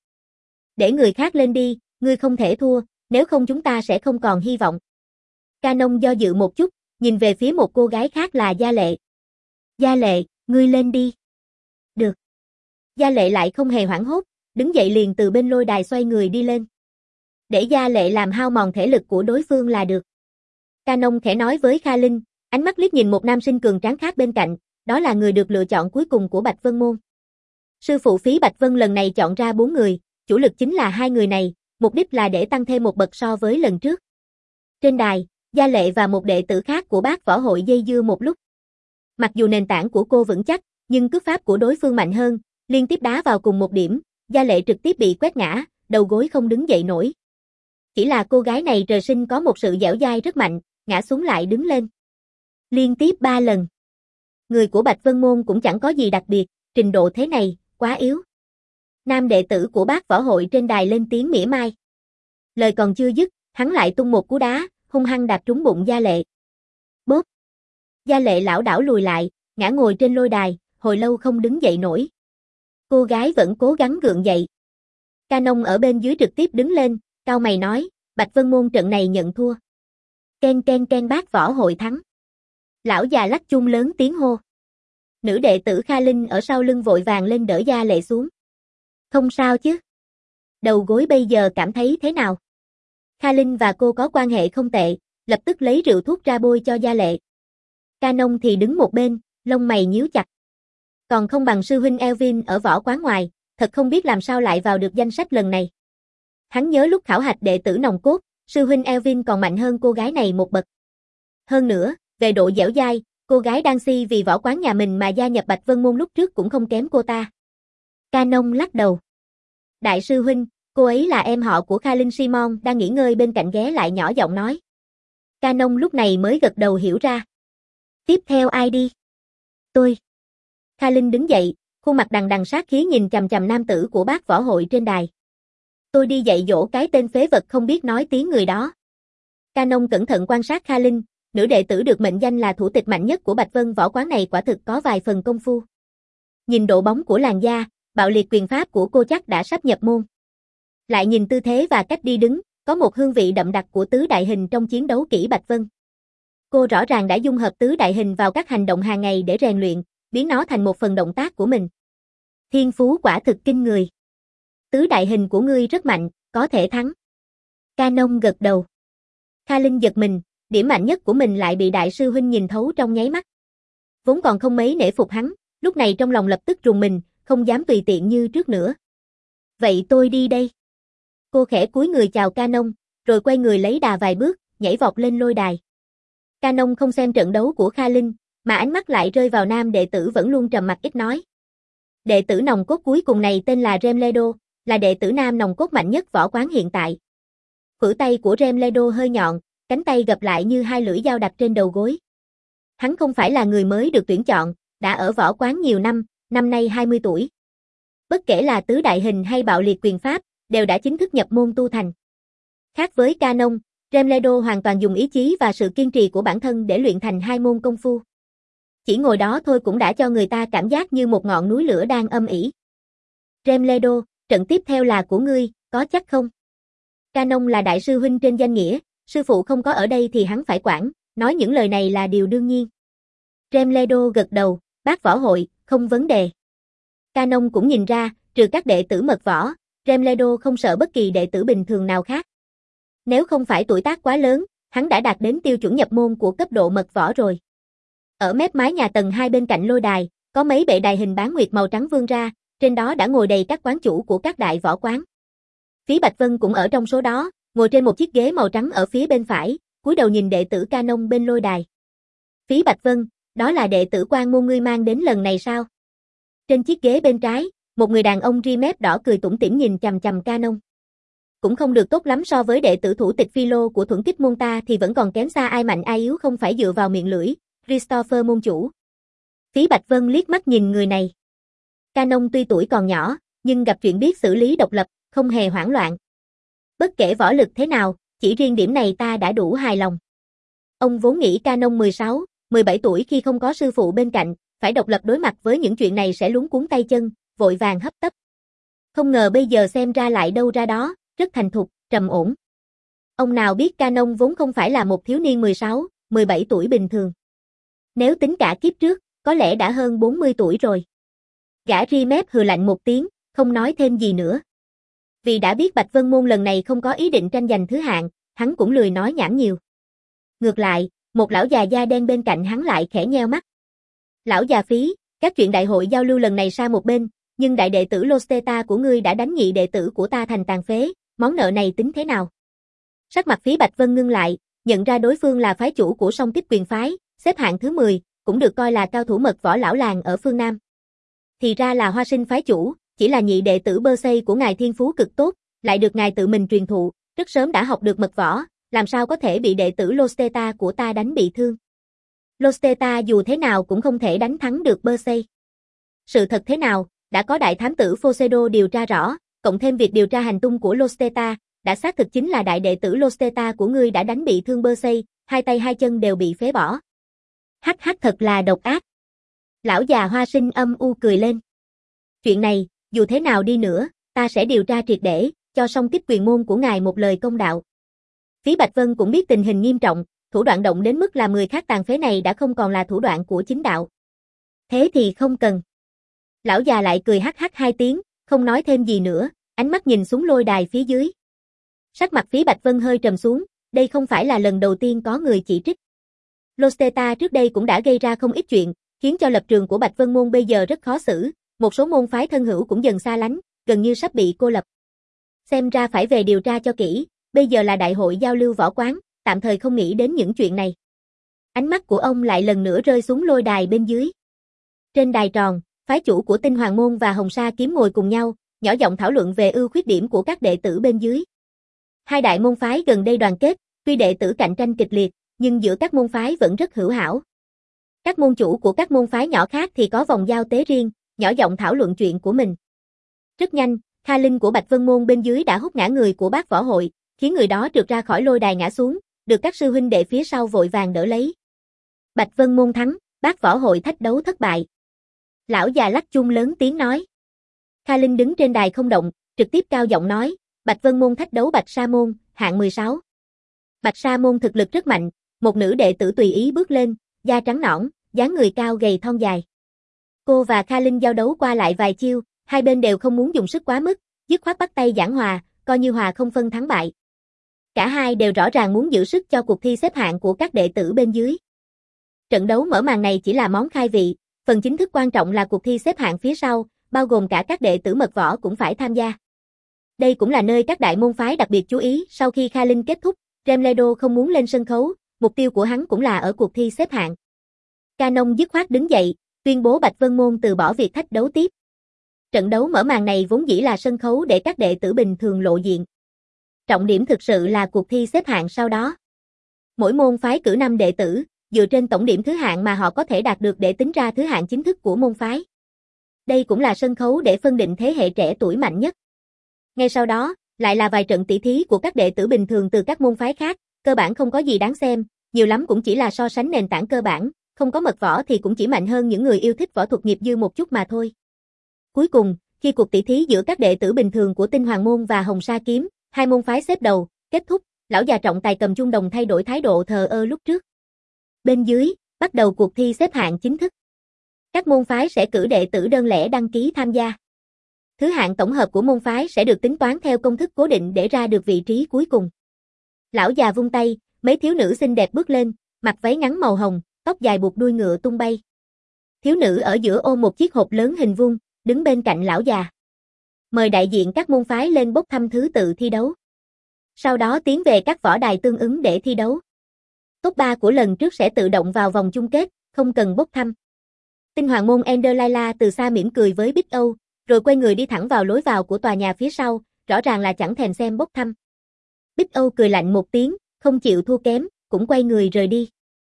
Để người khác lên đi, ngươi không thể thua, nếu không chúng ta sẽ không còn hy vọng. Canon do dự một chút, nhìn về phía một cô gái khác là Gia Lệ. Gia Lệ, ngươi lên đi. Được. Gia Lệ lại không hề hoảng hốt, đứng dậy liền từ bên lôi đài xoay người đi lên. Để Gia Lệ làm hao mòn thể lực của đối phương là được. Canon khẽ nói với Kha Linh, ánh mắt liếc nhìn một nam sinh cường tráng khác bên cạnh, đó là người được lựa chọn cuối cùng của Bạch Vân Môn. Sư phụ Phí Bạch Vân lần này chọn ra bốn người, chủ lực chính là hai người này, mục đích là để tăng thêm một bậc so với lần trước. Trên đài, Gia Lệ và một đệ tử khác của bác võ hội dây dưa một lúc. Mặc dù nền tảng của cô vững chắc, nhưng cước pháp của đối phương mạnh hơn, liên tiếp đá vào cùng một điểm, Gia Lệ trực tiếp bị quét ngã, đầu gối không đứng dậy nổi. Chỉ là cô gái này trời sinh có một sự dẻo dai rất mạnh, ngã xuống lại đứng lên. Liên tiếp ba lần. Người của Bạch Vân Môn cũng chẳng có gì đặc biệt, trình độ thế này, quá yếu. Nam đệ tử của bác võ hội trên đài lên tiếng mỉa mai. Lời còn chưa dứt, hắn lại tung một cú đá, hung hăng đạp trúng bụng Gia Lệ. Bốp. Gia Lệ lảo đảo lùi lại, ngã ngồi trên lôi đài, hồi lâu không đứng dậy nổi. Cô gái vẫn cố gắng gượng dậy. Canon ở bên dưới trực tiếp đứng lên, cau mày nói, Bạch Vân Môn trận này nhận thua. Ken ken ken bác võ hội thắng. Lão già lắc chung lớn tiếng hô. Nữ đệ tử Kha Linh ở sau lưng vội vàng lên đỡ Gia Lệ xuống. Không sao chứ? Đầu gối bây giờ cảm thấy thế nào? Kha Linh và cô có quan hệ không tệ, lập tức lấy rượu thuốc ra bôi cho Gia Lệ. Canon thì đứng một bên, lông mày nhíu chặt. Còn không bằng sư huynh Elvin ở võ quán ngoài, thật không biết làm sao lại vào được danh sách lần này. Hắn nhớ lúc khảo hạch đệ tử nòng cốt, sư huynh Elvin còn mạnh hơn cô gái này một bậc. Hơn nữa, về độ dẻo dai, cô gái đang si vì võ quán nhà mình mà gia nhập Bạch Vân Môn lúc trước cũng không kém cô ta. Canon lắc đầu. Đại sư huynh, cô ấy là em họ của Kha Linh. Simon đang nghỉ ngơi bên cạnh ghé lại nhỏ giọng nói. Canon lúc này mới gật đầu hiểu ra. Tiếp theo ai đi? Tôi. Kha Linh đứng dậy, khuôn mặt đằng đằng sát khí nhìn chằm chằm nam tử của bác võ hội trên đài. Tôi đi dạy dỗ cái tên phế vật không biết nói tiếng người đó. Canon cẩn thận quan sát Kha Linh, nữ đệ tử được mệnh danh là thủ tịch mạnh nhất của Bạch Vân võ quán này quả thực có vài phần công phu. Nhìn độ bóng của làn da, bạo liệt quyền pháp của cô chắc đã sắp nhập môn. Lại nhìn tư thế và cách đi đứng, có một hương vị đậm đặc của tứ đại hình trong chiến đấu kỹ Bạch Vân. Cô rõ ràng đã dung hợp tứ đại hình vào các hành động hàng ngày để rèn luyện, biến nó thành một phần động tác của mình. Thiên phú quả thực kinh người. Tứ đại hình của ngươi rất mạnh, có thể thắng. Canon gật đầu. Kha Linh giật mình, điểm mạnh nhất của mình lại bị đại sư huynh nhìn thấu trong nháy mắt. Vốn còn không mấy nể phục hắn, lúc này trong lòng lập tức rùng mình, không dám tùy tiện như trước nữa. Vậy tôi đi đây. Cô khẽ cúi người chào Canon, rồi quay người lấy đà vài bước, nhảy vọt lên lôi đài. Canon không xem trận đấu của Kha Linh, mà ánh mắt lại rơi vào nam đệ tử vẫn luôn trầm mặc ít nói. Đệ tử nòng cốt cuối cùng này tên là Remledo, là đệ tử nam nòng cốt mạnh nhất võ quán hiện tại. Khuỷu tay của Remledo hơi nhọn, cánh tay gập lại như hai lưỡi dao đặt trên đầu gối. Hắn không phải là người mới được tuyển chọn, đã ở võ quán nhiều năm, năm nay hai mươi tuổi. Bất kể là tứ đại hình hay bạo liệt quyền pháp, đều đã chính thức nhập môn tu thành. Khác với Canon, Remledo hoàn toàn dùng ý chí và sự kiên trì của bản thân để luyện thành hai môn công phu. Chỉ ngồi đó thôi cũng đã cho người ta cảm giác như một ngọn núi lửa đang âm ỉ. Remledo, trận tiếp theo là của ngươi, có chắc không? Canon là đại sư huynh trên danh nghĩa, sư phụ không có ở đây thì hắn phải quản, nói những lời này là điều đương nhiên. Remledo gật đầu, bác võ hội, không vấn đề. Canon cũng nhìn ra, trừ các đệ tử mật võ, Remledo không sợ bất kỳ đệ tử bình thường nào khác. Nếu không phải tuổi tác quá lớn, hắn đã đạt đến tiêu chuẩn nhập môn của cấp độ mật võ rồi. Ở mép mái nhà tầng hai bên cạnh lôi đài, có mấy bệ đài hình bán nguyệt màu trắng vươn ra, trên đó đã ngồi đầy các quán chủ của các đại võ quán. Phí Bạch Vân cũng ở trong số đó, ngồi trên một chiếc ghế màu trắng ở phía bên phải, cúi đầu nhìn đệ tử Canon bên lôi đài. Phí Bạch Vân, đó là đệ tử quan môn ngươi mang đến lần này sao? Trên chiếc ghế bên trái, một người đàn ông ri mép đỏ cười tủm tỉm nhìn chằm chằm Canon. Cũng không được tốt lắm so với đệ tử thủ tịch Philo của Thuẫn Kích môn ta thì vẫn còn kém xa, ai mạnh ai yếu không phải dựa vào miệng lưỡi, Christopher môn chủ. Phí Bạch Vân liếc mắt nhìn người này. Canon tuy tuổi còn nhỏ, nhưng gặp chuyện biết xử lý độc lập, không hề hoảng loạn. Bất kể võ lực thế nào, chỉ riêng điểm này ta đã đủ hài lòng. Ông vốn nghĩ Canon mười sáu, mười bảy tuổi khi không có sư phụ bên cạnh, phải độc lập đối mặt với những chuyện này sẽ luống cuống tay chân, vội vàng hấp tấp. Không ngờ bây giờ xem ra lại đâu ra đó, rất thành thục, trầm ổn. Ông nào biết Canon vốn không phải là một thiếu niên mười sáu, mười bảy tuổi bình thường. Nếu tính cả kiếp trước, có lẽ đã hơn bốn mươi tuổi rồi. Gã ri mép hừ lạnh một tiếng, không nói thêm gì nữa. Vì đã biết Bạch Vân Môn lần này không có ý định tranh giành thứ hạng, hắn cũng lười nói nhảm nhiều. Ngược lại, một lão già da đen bên cạnh hắn lại khẽ nheo mắt. Lão già Phí, các chuyện đại hội giao lưu lần này sang một bên, nhưng đại đệ tử Losteta của ngươi đã đánh nhị đệ tử của ta thành tàn phế, món nợ này tính thế nào? Sắc mặt Phí Bạch Vân ngưng lại, nhận ra đối phương là phái chủ của Song Kích quyền phái, xếp hạng thứ mười, cũng được coi là cao thủ mật võ lão làng ở phương Nam. Thì ra là Hoa Sinh phái chủ, chỉ là nhị đệ tử bơ xây của ngài thiên phú cực tốt, lại được ngài tự mình truyền thụ, rất sớm đã học được mật võ, làm sao có thể bị đệ tử Losteta của ta đánh bị thương. Losteta dù thế nào cũng không thể đánh thắng được bơ xây. Sự thật thế nào, đã có đại thám tử Focedo điều tra rõ, cộng thêm việc điều tra hành tung của Losteta, đã xác thực chính là đại đệ tử Losteta của ngươi đã đánh bị thương bơ xây, hai tay hai chân đều bị phế bỏ. Hắc hắc, thật là độc ác. Lão già Hoa Sinh âm u cười lên. Chuyện này, dù thế nào đi nữa, ta sẽ điều tra triệt để, cho Song Kích quyền môn của ngài một lời công đạo. Phí Bạch Vân cũng biết tình hình nghiêm trọng, thủ đoạn động đến mức làm người khác tàn phế này đã không còn là thủ đoạn của chính đạo. Thế thì không cần. Lão già lại cười hắc hắc hai tiếng, không nói thêm gì nữa, ánh mắt nhìn xuống lôi đài phía dưới. Sắc mặt Phí Bạch Vân hơi trầm xuống, đây không phải là lần đầu tiên có người chỉ trích. Losteta trước đây cũng đã gây ra không ít chuyện, khiến cho lập trường của Bạch Vân Môn bây giờ rất khó xử, một số môn phái thân hữu cũng dần xa lánh, gần như sắp bị cô lập. Xem ra phải về điều tra cho kỹ, bây giờ là đại hội giao lưu võ quán, tạm thời không nghĩ đến những chuyện này. Ánh mắt của ông lại lần nữa rơi xuống lôi đài bên dưới. Trên đài tròn, phái chủ của Tinh Hoàng Môn và Hồng Sa Kiếm ngồi cùng nhau, nhỏ giọng thảo luận về ưu khuyết điểm của các đệ tử bên dưới. Hai đại môn phái gần đây đoàn kết, tuy đệ tử cạnh tranh kịch liệt, nhưng giữa các môn phái vẫn rất hữu hảo. Các môn chủ của các môn phái nhỏ khác thì có vòng giao tế riêng, nhỏ giọng thảo luận chuyện của mình. Rất nhanh, Kha Linh của Bạch Vân Môn bên dưới đã hút ngã người của bác võ hội, khiến người đó trượt ra khỏi lôi đài ngã xuống, được các sư huynh đệ phía sau vội vàng đỡ lấy. Bạch Vân Môn thắng, bác võ hội thách đấu thất bại. Lão già lắc chung lớn tiếng nói. Kha Linh đứng trên đài không động, trực tiếp cao giọng nói, Bạch Vân Môn thách đấu Bạch Sa Môn, hạng mười sáu. Bạch Sa Môn thực lực rất mạnh, một nữ đệ tử tùy ý bước lên, da trắng nõn, dáng người cao gầy thon dài. Cô và Kha Linh giao đấu qua lại vài chiêu, Hai bên đều không muốn dùng sức quá mức, dứt khoát bắt tay giảng hòa, coi như hòa không phân thắng bại. Cả hai đều rõ ràng muốn giữ sức cho cuộc thi xếp hạng của các đệ tử bên dưới. Trận đấu mở màn này chỉ là món khai vị, phần chính thức quan trọng là cuộc thi xếp hạng phía sau, bao gồm cả các đệ tử mật võ cũng phải tham gia. Đây cũng là nơi các đại môn phái đặc biệt chú ý. Sau khi khai linh kết thúc, Remledo không muốn lên sân khấu, mục tiêu của hắn cũng là ở cuộc thi xếp hạng. Canon dứt khoát đứng dậy, tuyên bố Bạch Vân Môn từ bỏ việc thách đấu tiếp. Trận đấu mở màn này vốn dĩ là sân khấu để các đệ tử bình thường lộ diện. Trọng điểm thực sự là cuộc thi xếp hạng sau đó. Mỗi môn phái cử năm đệ tử, dựa trên tổng điểm thứ hạng mà họ có thể đạt được để tính ra thứ hạng chính thức của môn phái. Đây cũng là sân khấu để phân định thế hệ trẻ tuổi mạnh nhất. Ngay sau đó, lại là vài trận tỷ thí của các đệ tử bình thường từ các môn phái khác, cơ bản không có gì đáng xem, nhiều lắm cũng chỉ là so sánh nền tảng cơ bản, không có mật võ thì cũng chỉ mạnh hơn những người yêu thích võ thuật nghiệp dư một chút mà thôi. Cuối cùng, khi cuộc tỷ thí giữa các đệ tử bình thường của Tinh Hoàng Môn và Hồng Sa Kiếm, hai môn phái xếp đầu, kết thúc, lão già trọng tài cầm chuông đồng thay đổi thái độ thờ ơ lúc trước. Bên dưới, bắt đầu cuộc thi xếp hạng chính thức. Các môn phái sẽ cử đệ tử đơn lẻ đăng ký tham gia. Thứ hạng tổng hợp của môn phái sẽ được tính toán theo công thức cố định để ra được vị trí cuối cùng. Lão già vung tay, mấy thiếu nữ xinh đẹp bước lên, mặc váy ngắn màu hồng, tóc dài buộc đuôi ngựa tung bay. Thiếu nữ ở giữa ôm một chiếc hộp lớn hình vuông, đứng bên cạnh lão già. Mời đại diện các môn phái lên bốc thăm thứ tự thi đấu. Sau đó tiến về các võ đài tương ứng để thi đấu. Top ba của lần trước sẽ tự động vào vòng chung kết, không cần bốc thăm. Tinh Hoàng Môn Ender Laila từ xa mỉm cười với Bích Âu, rồi quay người đi thẳng vào lối vào của tòa nhà phía sau, rõ ràng là chẳng thèm xem bốc thăm. Bích Âu cười lạnh một tiếng, không chịu thua kém, cũng quay người rời đi.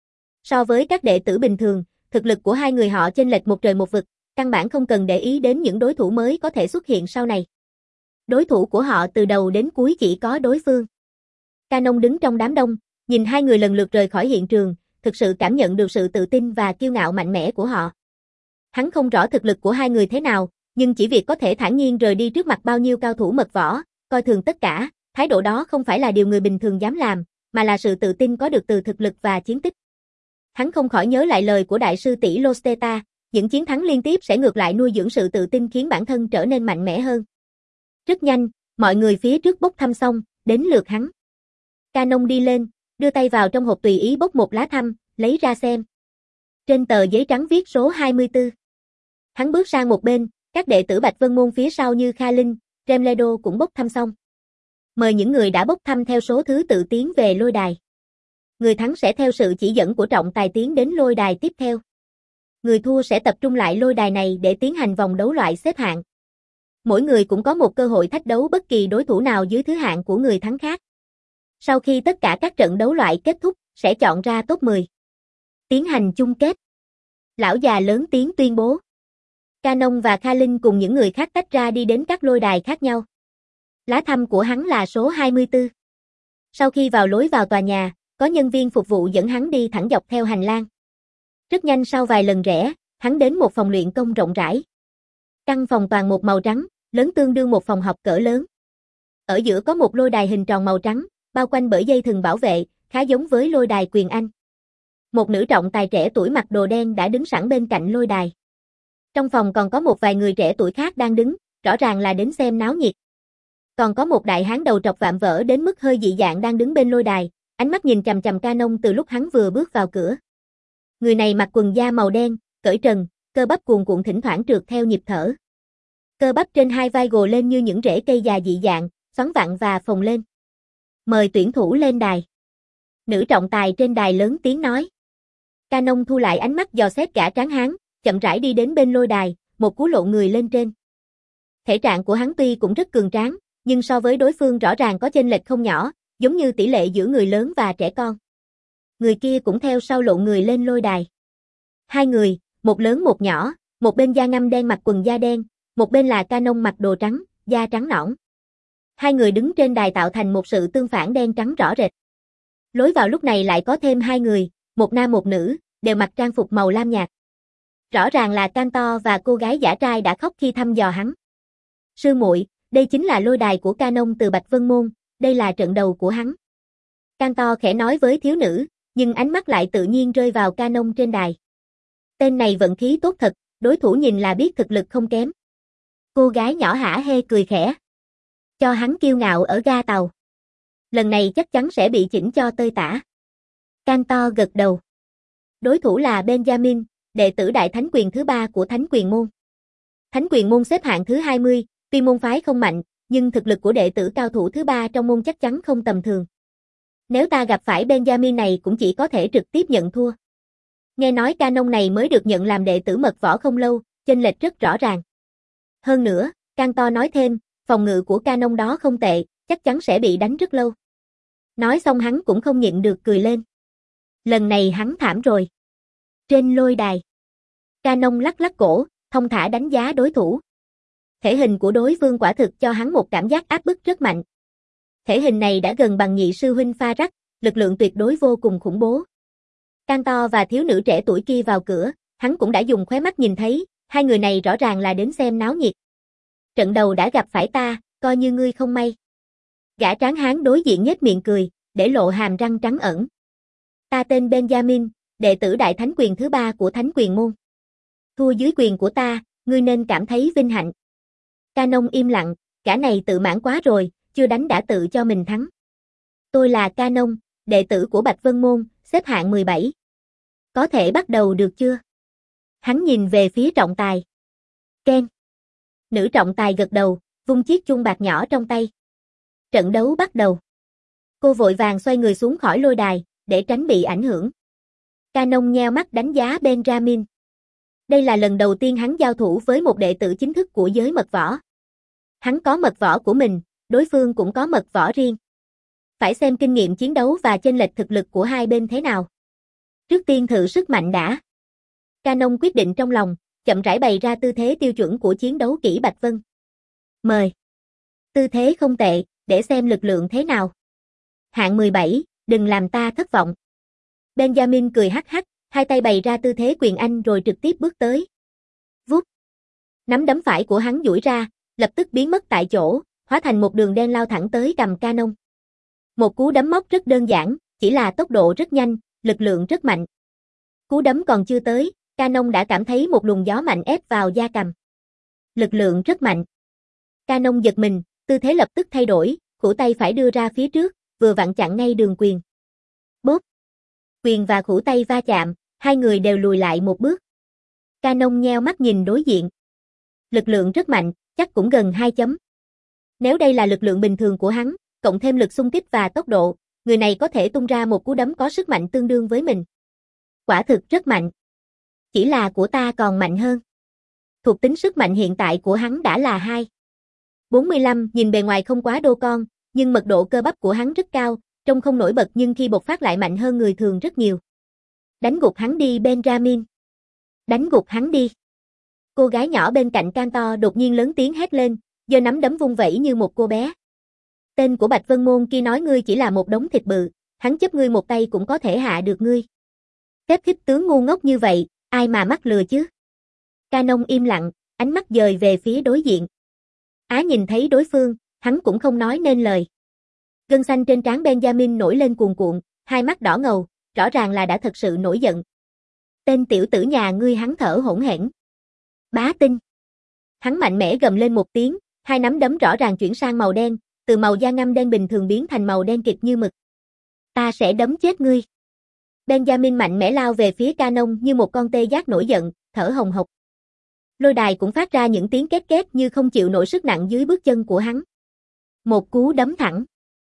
So với các đệ tử bình thường, thực lực của hai người họ chênh lệch một trời một vực, căn bản không cần để ý đến những đối thủ mới có thể xuất hiện sau này. Đối thủ của họ từ đầu đến cuối chỉ có đối phương. Canon đứng trong đám đông, nhìn hai người lần lượt rời khỏi hiện trường, thực sự cảm nhận được sự tự tin và kiêu ngạo mạnh mẽ của họ. Hắn không rõ thực lực của hai người thế nào, nhưng chỉ việc có thể thản nhiên rời đi trước mặt bao nhiêu cao thủ mật võ, coi thường tất cả, thái độ đó không phải là điều người bình thường dám làm, mà là sự tự tin có được từ thực lực và chiến tích. Hắn không khỏi nhớ lại lời của đại sư tỷ Losteta, những chiến thắng liên tiếp sẽ ngược lại nuôi dưỡng sự tự tin khiến bản thân trở nên mạnh mẽ hơn. Rất nhanh, mọi người phía trước bốc thăm xong, đến lượt hắn. Canon đi lên, đưa tay vào trong hộp tùy ý bốc một lá thăm, lấy ra xem. Trên tờ giấy trắng viết số hai mươi tư. Hắn bước sang một bên, các đệ tử Bạch Vân Môn phía sau như Kha Linh, Remledo cũng bốc thăm xong. Mời những người đã bốc thăm theo số thứ tự tiến về lôi đài. Người thắng sẽ theo sự chỉ dẫn của trọng tài tiến đến lôi đài tiếp theo. Người thua sẽ tập trung lại lôi đài này để tiến hành vòng đấu loại xếp hạng. Mỗi người cũng có một cơ hội thách đấu bất kỳ đối thủ nào dưới thứ hạng của người thắng khác. Sau khi tất cả các trận đấu loại kết thúc, sẽ chọn ra top mười. Tiến hành chung kết. Lão già lớn tiếng tuyên bố. Canon và Kha Linh cùng những người khác tách ra đi đến các lôi đài khác nhau. Lá thăm của hắn là số hai mươi tư. Sau khi vào lối vào tòa nhà, có nhân viên phục vụ dẫn hắn đi thẳng dọc theo hành lang. Rất nhanh sau vài lần rẽ, hắn đến một phòng luyện công rộng rãi. Căn phòng toàn một màu trắng, lớn tương đương một phòng học cỡ lớn. Ở giữa có một lôi đài hình tròn màu trắng, bao quanh bởi dây thừng bảo vệ, khá giống với lôi đài quyền Anh. Một nữ trọng tài trẻ tuổi mặc đồ đen đã đứng sẵn bên cạnh lôi đài. Trong phòng còn có một vài người trẻ tuổi khác đang đứng, rõ ràng là đến xem náo nhiệt. Còn có một đại hán đầu trọc vạm vỡ đến mức hơi dị dạng đang đứng bên lôi đài, ánh mắt nhìn chằm chằm Canon từ lúc hắn vừa bước vào cửa. Người này mặc quần da màu đen, cởi trần, cơ bắp cuồn cuộn thỉnh thoảng trượt theo nhịp thở. Cơ bắp trên hai vai gồ lên như những rễ cây già dị dạng, xoắn vặn và phồng lên. Mời tuyển thủ lên đài. Nữ trọng tài trên đài lớn tiếng nói. Canon thu lại ánh mắt dò xét gã tráng hán, chậm rãi đi đến bên lôi đài, một cú lộ người lên trên. Thể trạng của hắn tuy cũng rất cường tráng, nhưng so với đối phương rõ ràng có chênh lệch không nhỏ, giống như tỷ lệ giữa người lớn và trẻ con. Người kia cũng theo sau lộ người lên lôi đài. Hai người, một lớn một nhỏ, một bên da ngăm đen mặc quần da đen, một bên là Canon mặc đồ trắng, da trắng nõn. Hai người đứng trên đài tạo thành một sự tương phản đen trắng rõ rệt. Lối vào lúc này lại có thêm hai người, một nam một nữ, đều mặc trang phục màu lam nhạt. Rõ ràng là Cantor và cô gái giả trai đã khóc khi thăm dò hắn. Sư muội, đây chính là lôi đài của Canon từ Bạch Vân Môn, đây là trận đầu của hắn. Cantor khẽ nói với thiếu nữ, nhưng ánh mắt lại tự nhiên rơi vào Canon trên đài. Tên này vận khí tốt thật, đối thủ nhìn là biết thực lực không kém. Cô gái nhỏ hả hê cười khẽ. Cho hắn kiêu ngạo ở ga tàu. Lần này chắc chắn sẽ bị chỉnh cho tơi tả. Cantor gật đầu. Đối thủ là Benjamin, đệ tử đại thánh quyền thứ ba của thánh quyền môn. Thánh quyền môn xếp hạng thứ hai mươi, tuy môn phái không mạnh, nhưng thực lực của đệ tử cao thủ thứ ba trong môn chắc chắn không tầm thường. Nếu ta gặp phải Benjamin này cũng chỉ có thể trực tiếp nhận thua. Nghe nói Canon này mới được nhận làm đệ tử mật võ không lâu, chênh lệch rất rõ ràng. Hơn nữa, Cantor nói thêm, phòng ngự của Canon đó không tệ, chắc chắn sẽ bị đánh rất lâu. Nói xong hắn cũng không nhịn được cười lên. Lần này hắn thảm rồi. Trên lôi đài, Canon lắc lắc cổ, thông thả đánh giá đối thủ. Thể hình của đối phương quả thực cho hắn một cảm giác áp bức rất mạnh. Thể hình này đã gần bằng nhị sư huynh Pha Rắc, lực lượng tuyệt đối vô cùng khủng bố. Cantor và thiếu nữ trẻ tuổi kia vào cửa, hắn cũng đã dùng khóe mắt nhìn thấy, hai người này rõ ràng là đến xem náo nhiệt. Trận đầu đã gặp phải ta, coi như ngươi không may. Gã tráng hán đối diện nhếch miệng cười, để lộ hàm răng trắng ẩn. Ta tên Benjamin, đệ tử đại thánh quyền thứ ba của thánh quyền môn. Thua dưới quyền của ta, ngươi nên cảm thấy vinh hạnh. Canon im lặng, gã này tự mãn quá rồi, chưa đánh đã tự cho mình thắng. Tôi là Canon, đệ tử của Bạch Vân Môn, xếp hạng mười bảy. Có thể bắt đầu được chưa? Hắn nhìn về phía trọng tài. Ken. Nữ trọng tài gật đầu, vung chiếc chuông bạc nhỏ trong tay. Trận đấu bắt đầu. Cô vội vàng xoay người xuống khỏi lôi đài, để tránh bị ảnh hưởng. Canon nheo mắt đánh giá Benjamin. Đây là lần đầu tiên hắn giao thủ với một đệ tử chính thức của giới mật võ. Hắn có mật võ của mình, đối phương cũng có mật võ riêng. Phải xem kinh nghiệm chiến đấu và chênh lệch thực lực của hai bên thế nào. Trước tiên thử sức mạnh đã. Canon quyết định trong lòng, chậm rãi bày ra tư thế tiêu chuẩn của chiến đấu kỹ Bạch Vân. Mời. Tư thế không tệ, để xem lực lượng thế nào. Hạng mười bảy, đừng làm ta thất vọng. Benjamin cười hắc hắc, hai tay bày ra tư thế quyền anh rồi trực tiếp bước tới. Vút. Nắm đấm phải của hắn duỗi ra, lập tức biến mất tại chỗ, hóa thành một đường đen lao thẳng tới cằm Canon. Một cú đấm móc rất đơn giản, chỉ là tốc độ rất nhanh, lực lượng rất mạnh. Cú đấm còn chưa tới, Canon đã cảm thấy một luồng gió mạnh ép vào da cằm. Lực lượng rất mạnh. Canon giật mình, tư thế lập tức thay đổi, khuỷu tay phải đưa ra phía trước, vừa vặn chặn ngay đường quyền. Bốp. Quyền và khuỷu tay va chạm, hai người đều lùi lại một bước. Canon nheo mắt nhìn đối diện. Lực lượng rất mạnh, chắc cũng gần hai chấm. Nếu đây là lực lượng bình thường của hắn, cộng thêm lực xung kích và tốc độ, người này có thể tung ra một cú đấm có sức mạnh tương đương với mình. Quả thực rất mạnh. Chỉ là của ta còn mạnh hơn. Thuộc tính sức mạnh hiện tại của hắn đã là hai. bốn mươi lăm, nhìn bề ngoài không quá đô con, nhưng mật độ cơ bắp của hắn rất cao, trông không nổi bật nhưng khi bộc phát lại mạnh hơn người thường rất nhiều. Đánh gục hắn đi Benjamin. Đánh gục hắn đi. Cô gái nhỏ bên cạnh Cantor đột nhiên lớn tiếng hét lên, giơ nắm đấm vung vẩy như một cô bé. Tên của Bạch Vân Môn kia nói ngươi chỉ là một đống thịt bự, hắn chấp ngươi một tay cũng có thể hạ được ngươi. Phép khích tướng ngu ngốc như vậy, ai mà mắc lừa chứ? Canon im lặng, ánh mắt dời về phía đối diện. Á nhìn thấy đối phương, hắn cũng không nói nên lời. Gân xanh trên trán Benjamin nổi lên cuồn cuộn, hai mắt đỏ ngầu, rõ ràng là đã thật sự nổi giận. Tên tiểu tử nhà ngươi, hắn thở hổn hển. Bá tinh. Hắn mạnh mẽ gầm lên một tiếng, hai nắm đấm rõ ràng chuyển sang màu đen, từ màu da ngăm đen bình thường biến thành màu đen kịt như mực. Ta sẽ đấm chết ngươi. Benjamin mạnh mẽ lao về phía Canon như một con tê giác nổi giận, thở hồng hộc. Lôi đài cũng phát ra những tiếng két két như không chịu nổi sức nặng dưới bước chân của hắn. Một cú đấm thẳng.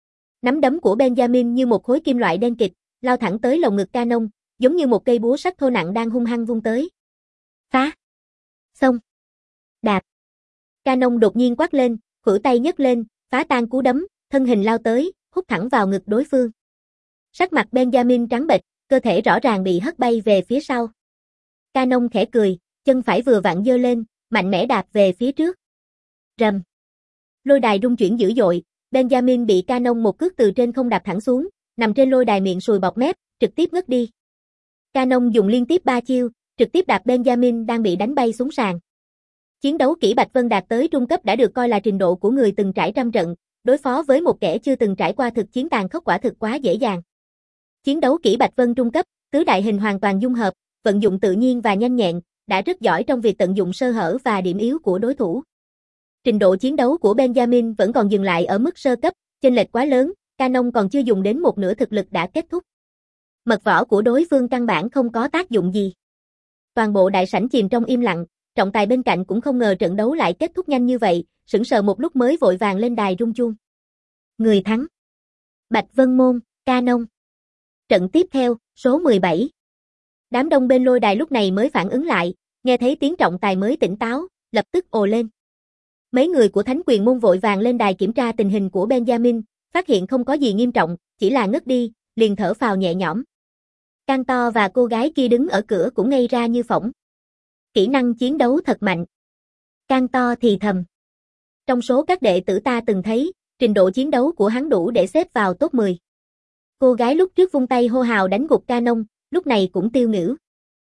Nắm đấm của Benjamin như một khối kim loại đen kịt, lao thẳng tới lồng ngực Canon, giống như một cây búa sắt thô nặng đang hung hăng vung tới. Phá. Xông. Đạp. Canon đột nhiên quát lên, khuỷu tay nhấc lên, phá tan cú đấm, thân hình lao tới, hút thẳng vào ngực đối phương. Sắc mặt Benjamin trắng bệch, cơ thể rõ ràng bị hất bay về phía sau. Canon khẽ cười, chân phải vừa vặn giơ lên, mạnh mẽ đạp về phía trước. Rầm. Lôi đài rung chuyển dữ dội, Benjamin bị Canon một cước từ trên không đạp thẳng xuống, nằm trên lôi đài miệng sùi bọt mép, trực tiếp ngất đi. Canon dùng liên tiếp ba chiêu, trực tiếp đạp Benjamin đang bị đánh bay xuống sàn. Chiến đấu kỹ Bạch Vân đạt tới trung cấp đã được coi là trình độ của người từng trải trăm trận, đối phó với một kẻ chưa từng trải qua thực chiến tàn khốc quả thực quá dễ dàng. Chiến đấu kỹ Bạch Vân trung cấp, tứ đại hình hoàn toàn dung hợp, vận dụng tự nhiên và nhanh nhẹn, đã rất giỏi trong việc tận dụng sơ hở và điểm yếu của đối thủ. Trình độ chiến đấu của Benjamin vẫn còn dừng lại ở mức sơ cấp, chênh lệch quá lớn, Canon còn chưa dùng đến một nửa thực lực đã kết thúc. Mật võ của đối phương căn bản không có tác dụng gì. Toàn bộ đại sảnh chìm trong im lặng, trọng tài bên cạnh cũng không ngờ trận đấu lại kết thúc nhanh như vậy, sững sờ một lúc mới vội vàng lên đài rung chuông. Người thắng. Bạch Vân Môn, Canon. Trận tiếp theo, số mười bảy. Đám đông bên lôi đài lúc này mới phản ứng lại, nghe thấy tiếng trọng tài mới tỉnh táo, lập tức ồ lên. Mấy người của Thánh Quyền Môn vội vàng lên đài kiểm tra tình hình của Benjamin, phát hiện không có gì nghiêm trọng, chỉ là ngất đi, liền thở phào nhẹ nhõm. Cantor và cô gái kia đứng ở cửa cũng ngây ra như phỗng. Kỹ năng chiến đấu thật mạnh. Cantor thì thầm. Trong số các đệ tử ta từng thấy, trình độ chiến đấu của hắn đủ để xếp vào top mười. Cô gái lúc trước vung tay hô hào đánh gục Canon, lúc này cũng tiêu nghỉu.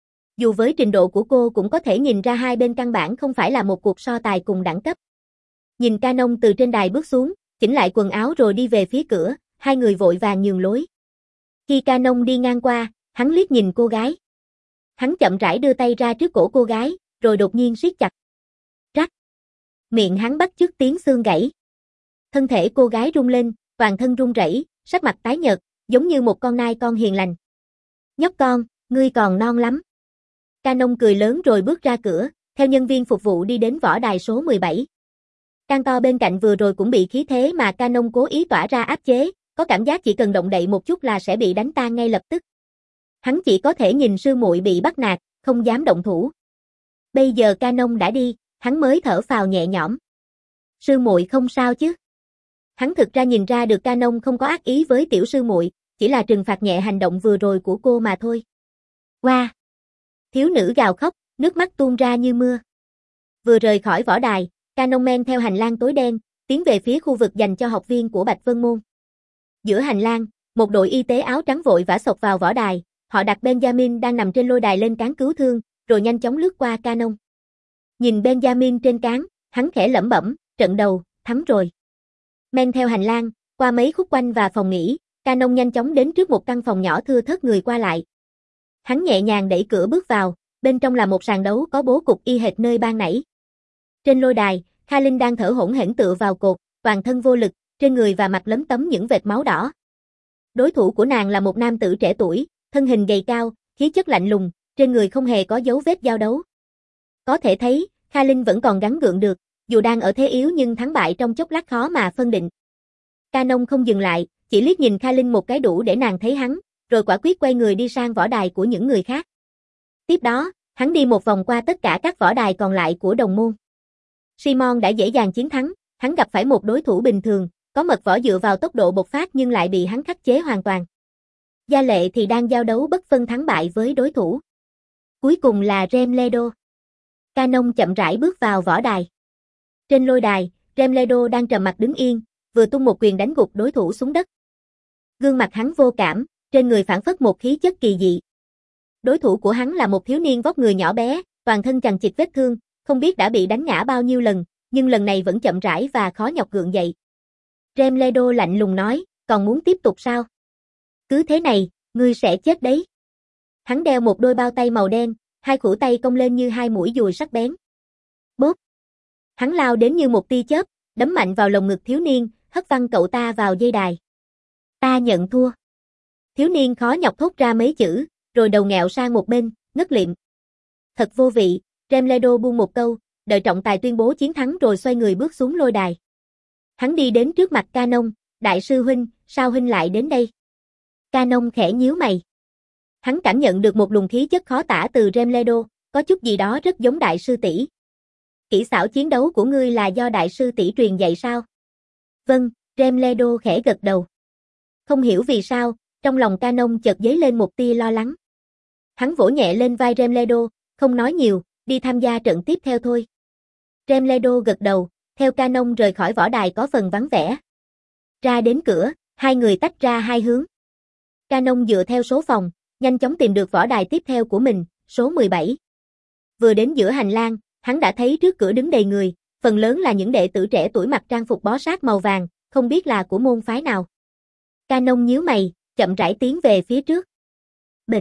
Dù với trình độ của cô cũng có thể nhìn ra hai bên căn bản không phải là một cuộc so tài cùng đẳng cấp. Nhìn Canon từ trên đài bước xuống, chỉnh lại quần áo rồi đi về phía cửa, hai người vội vàng nhường lối. Khi Canon đi ngang qua, hắn liếc nhìn cô gái. Hắn chậm rãi đưa tay ra trước cổ cô gái, rồi đột nhiên siết chặt. Rắc. Miệng hắn bắt chước tiếng xương gãy. Thân thể cô gái rung lên, toàn thân run rẩy, sắc mặt tái nhợt, giống như một con nai con hiền lành. Nhóc con, ngươi còn non lắm. Canon cười lớn rồi bước ra cửa, theo nhân viên phục vụ đi đến võ đài số mười bảy. Cantor bên cạnh vừa rồi cũng bị khí thế mà Canon cố ý tỏa ra áp chế, có cảm giác chỉ cần động đậy một chút là sẽ bị đánh tan ngay lập tức. Hắn chỉ có thể nhìn sư muội bị bắt nạt, không dám động thủ. Bây giờ Canon đã đi, hắn mới thở phào nhẹ nhõm. Sư muội không sao chứ? Hắn thực ra nhìn ra được Canon không có ác ý với tiểu sư muội, chỉ là trừng phạt nhẹ hành động vừa rồi của cô mà thôi. Qua! Wow. Thiếu nữ gào khóc, nước mắt tuôn ra như mưa. Vừa rời khỏi võ đài, Canon men theo hành lang tối đen, tiến về phía khu vực dành cho học viên của Bạch Vân Môn. Giữa hành lang, một đội y tế áo trắng vội vã xộc vào võ đài, họ đặt Benjamin đang nằm trên lôi đài lên cán cứu thương, rồi nhanh chóng lướt qua Canon. Nhìn Benjamin trên cán, hắn khẽ lẩm bẩm, trận đầu, thắng rồi. Men theo hành lang, qua mấy khúc quanh và phòng nghỉ, Canon nhanh chóng đến trước một căn phòng nhỏ thưa thớt người qua lại. Hắn nhẹ nhàng đẩy cửa bước vào, bên trong là một sàn đấu có bố cục y hệt nơi ban nãy. Trên lôi đài, Kha Linh đang thở hổn hển tựa vào cột, toàn thân vô lực, trên người và mặt lấm tấm những vệt máu đỏ. Đối thủ của nàng là một nam tử trẻ tuổi, thân hình gầy cao, khí chất lạnh lùng, trên người không hề có dấu vết giao đấu. Có thể thấy, Kha Linh vẫn còn gắng gượng được, dù đang ở thế yếu nhưng thắng bại trong chốc lát khó mà phân định. Canon không dừng lại, chỉ liếc nhìn Kha Linh một cái đủ để nàng thấy hắn, rồi quả quyết quay người đi sang võ đài của những người khác. Tiếp đó, hắn đi một vòng qua tất cả các võ đài còn lại của đồng môn. Simon đã dễ dàng chiến thắng, hắn gặp phải một đối thủ bình thường, có mật võ dựa vào tốc độ bộc phát nhưng lại bị hắn khắc chế hoàn toàn. Gia Lệ thì đang giao đấu bất phân thắng bại với đối thủ. Cuối cùng là Remledo. Canon chậm rãi bước vào võ đài. Trên lôi đài, Remledo đang trầm mặt đứng yên, vừa tung một quyền đánh gục đối thủ xuống đất. Gương mặt hắn vô cảm, trên người phảng phất một khí chất kỳ dị. Đối thủ của hắn là một thiếu niên vóc người nhỏ bé, toàn thân chằng chịt vết thương, không biết đã bị đánh ngã bao nhiêu lần, nhưng lần này vẫn chậm rãi và khó nhọc gượng dậy. Remledo lạnh lùng nói, còn muốn tiếp tục sao? Cứ thế này, ngươi sẽ chết đấy. Hắn đeo một đôi bao tay màu đen, hai khuỷu tay cong lên như hai mũi dùi sắc bén. Bốp! Hắn lao đến như một tia chớp, đấm mạnh vào lồng ngực thiếu niên, hất văng cậu ta vào dây đài. Ta nhận thua. Thiếu niên khó nhọc thốt ra mấy chữ, rồi đầu nghẹo sang một bên, ngất liệm. Thật vô vị, Remledo buông một câu, đợi trọng tài tuyên bố chiến thắng rồi xoay người bước xuống lôi đài. Hắn đi đến trước mặt Canon, đại sư huynh, sao huynh lại đến đây? Canon khẽ nhíu mày. Hắn cảm nhận được một luồng khí chất khó tả từ Remledo, có chút gì đó rất giống đại sư tỷ. Kỹ xảo chiến đấu của ngươi là do đại sư tỷ truyền dạy sao? Vâng, Remledo khẽ gật đầu. Không hiểu vì sao, trong lòng Canon chợt dấy lên một tia lo lắng. Hắn vỗ nhẹ lên vai Remledo, không nói nhiều, đi tham gia trận tiếp theo thôi. Remledo gật đầu, theo Canon rời khỏi võ đài có phần vắng vẻ. Ra đến cửa, hai người tách ra hai hướng. Canon dựa theo số phòng, nhanh chóng tìm được võ đài tiếp theo của mình, số mười bảy. Vừa đến giữa hành lang, hắn đã thấy trước cửa đứng đầy người, phần lớn là những đệ tử trẻ tuổi mặc trang phục bó sát màu vàng, không biết là của môn phái nào. Canon nhíu mày, chậm rãi tiến về phía trước. Bịch!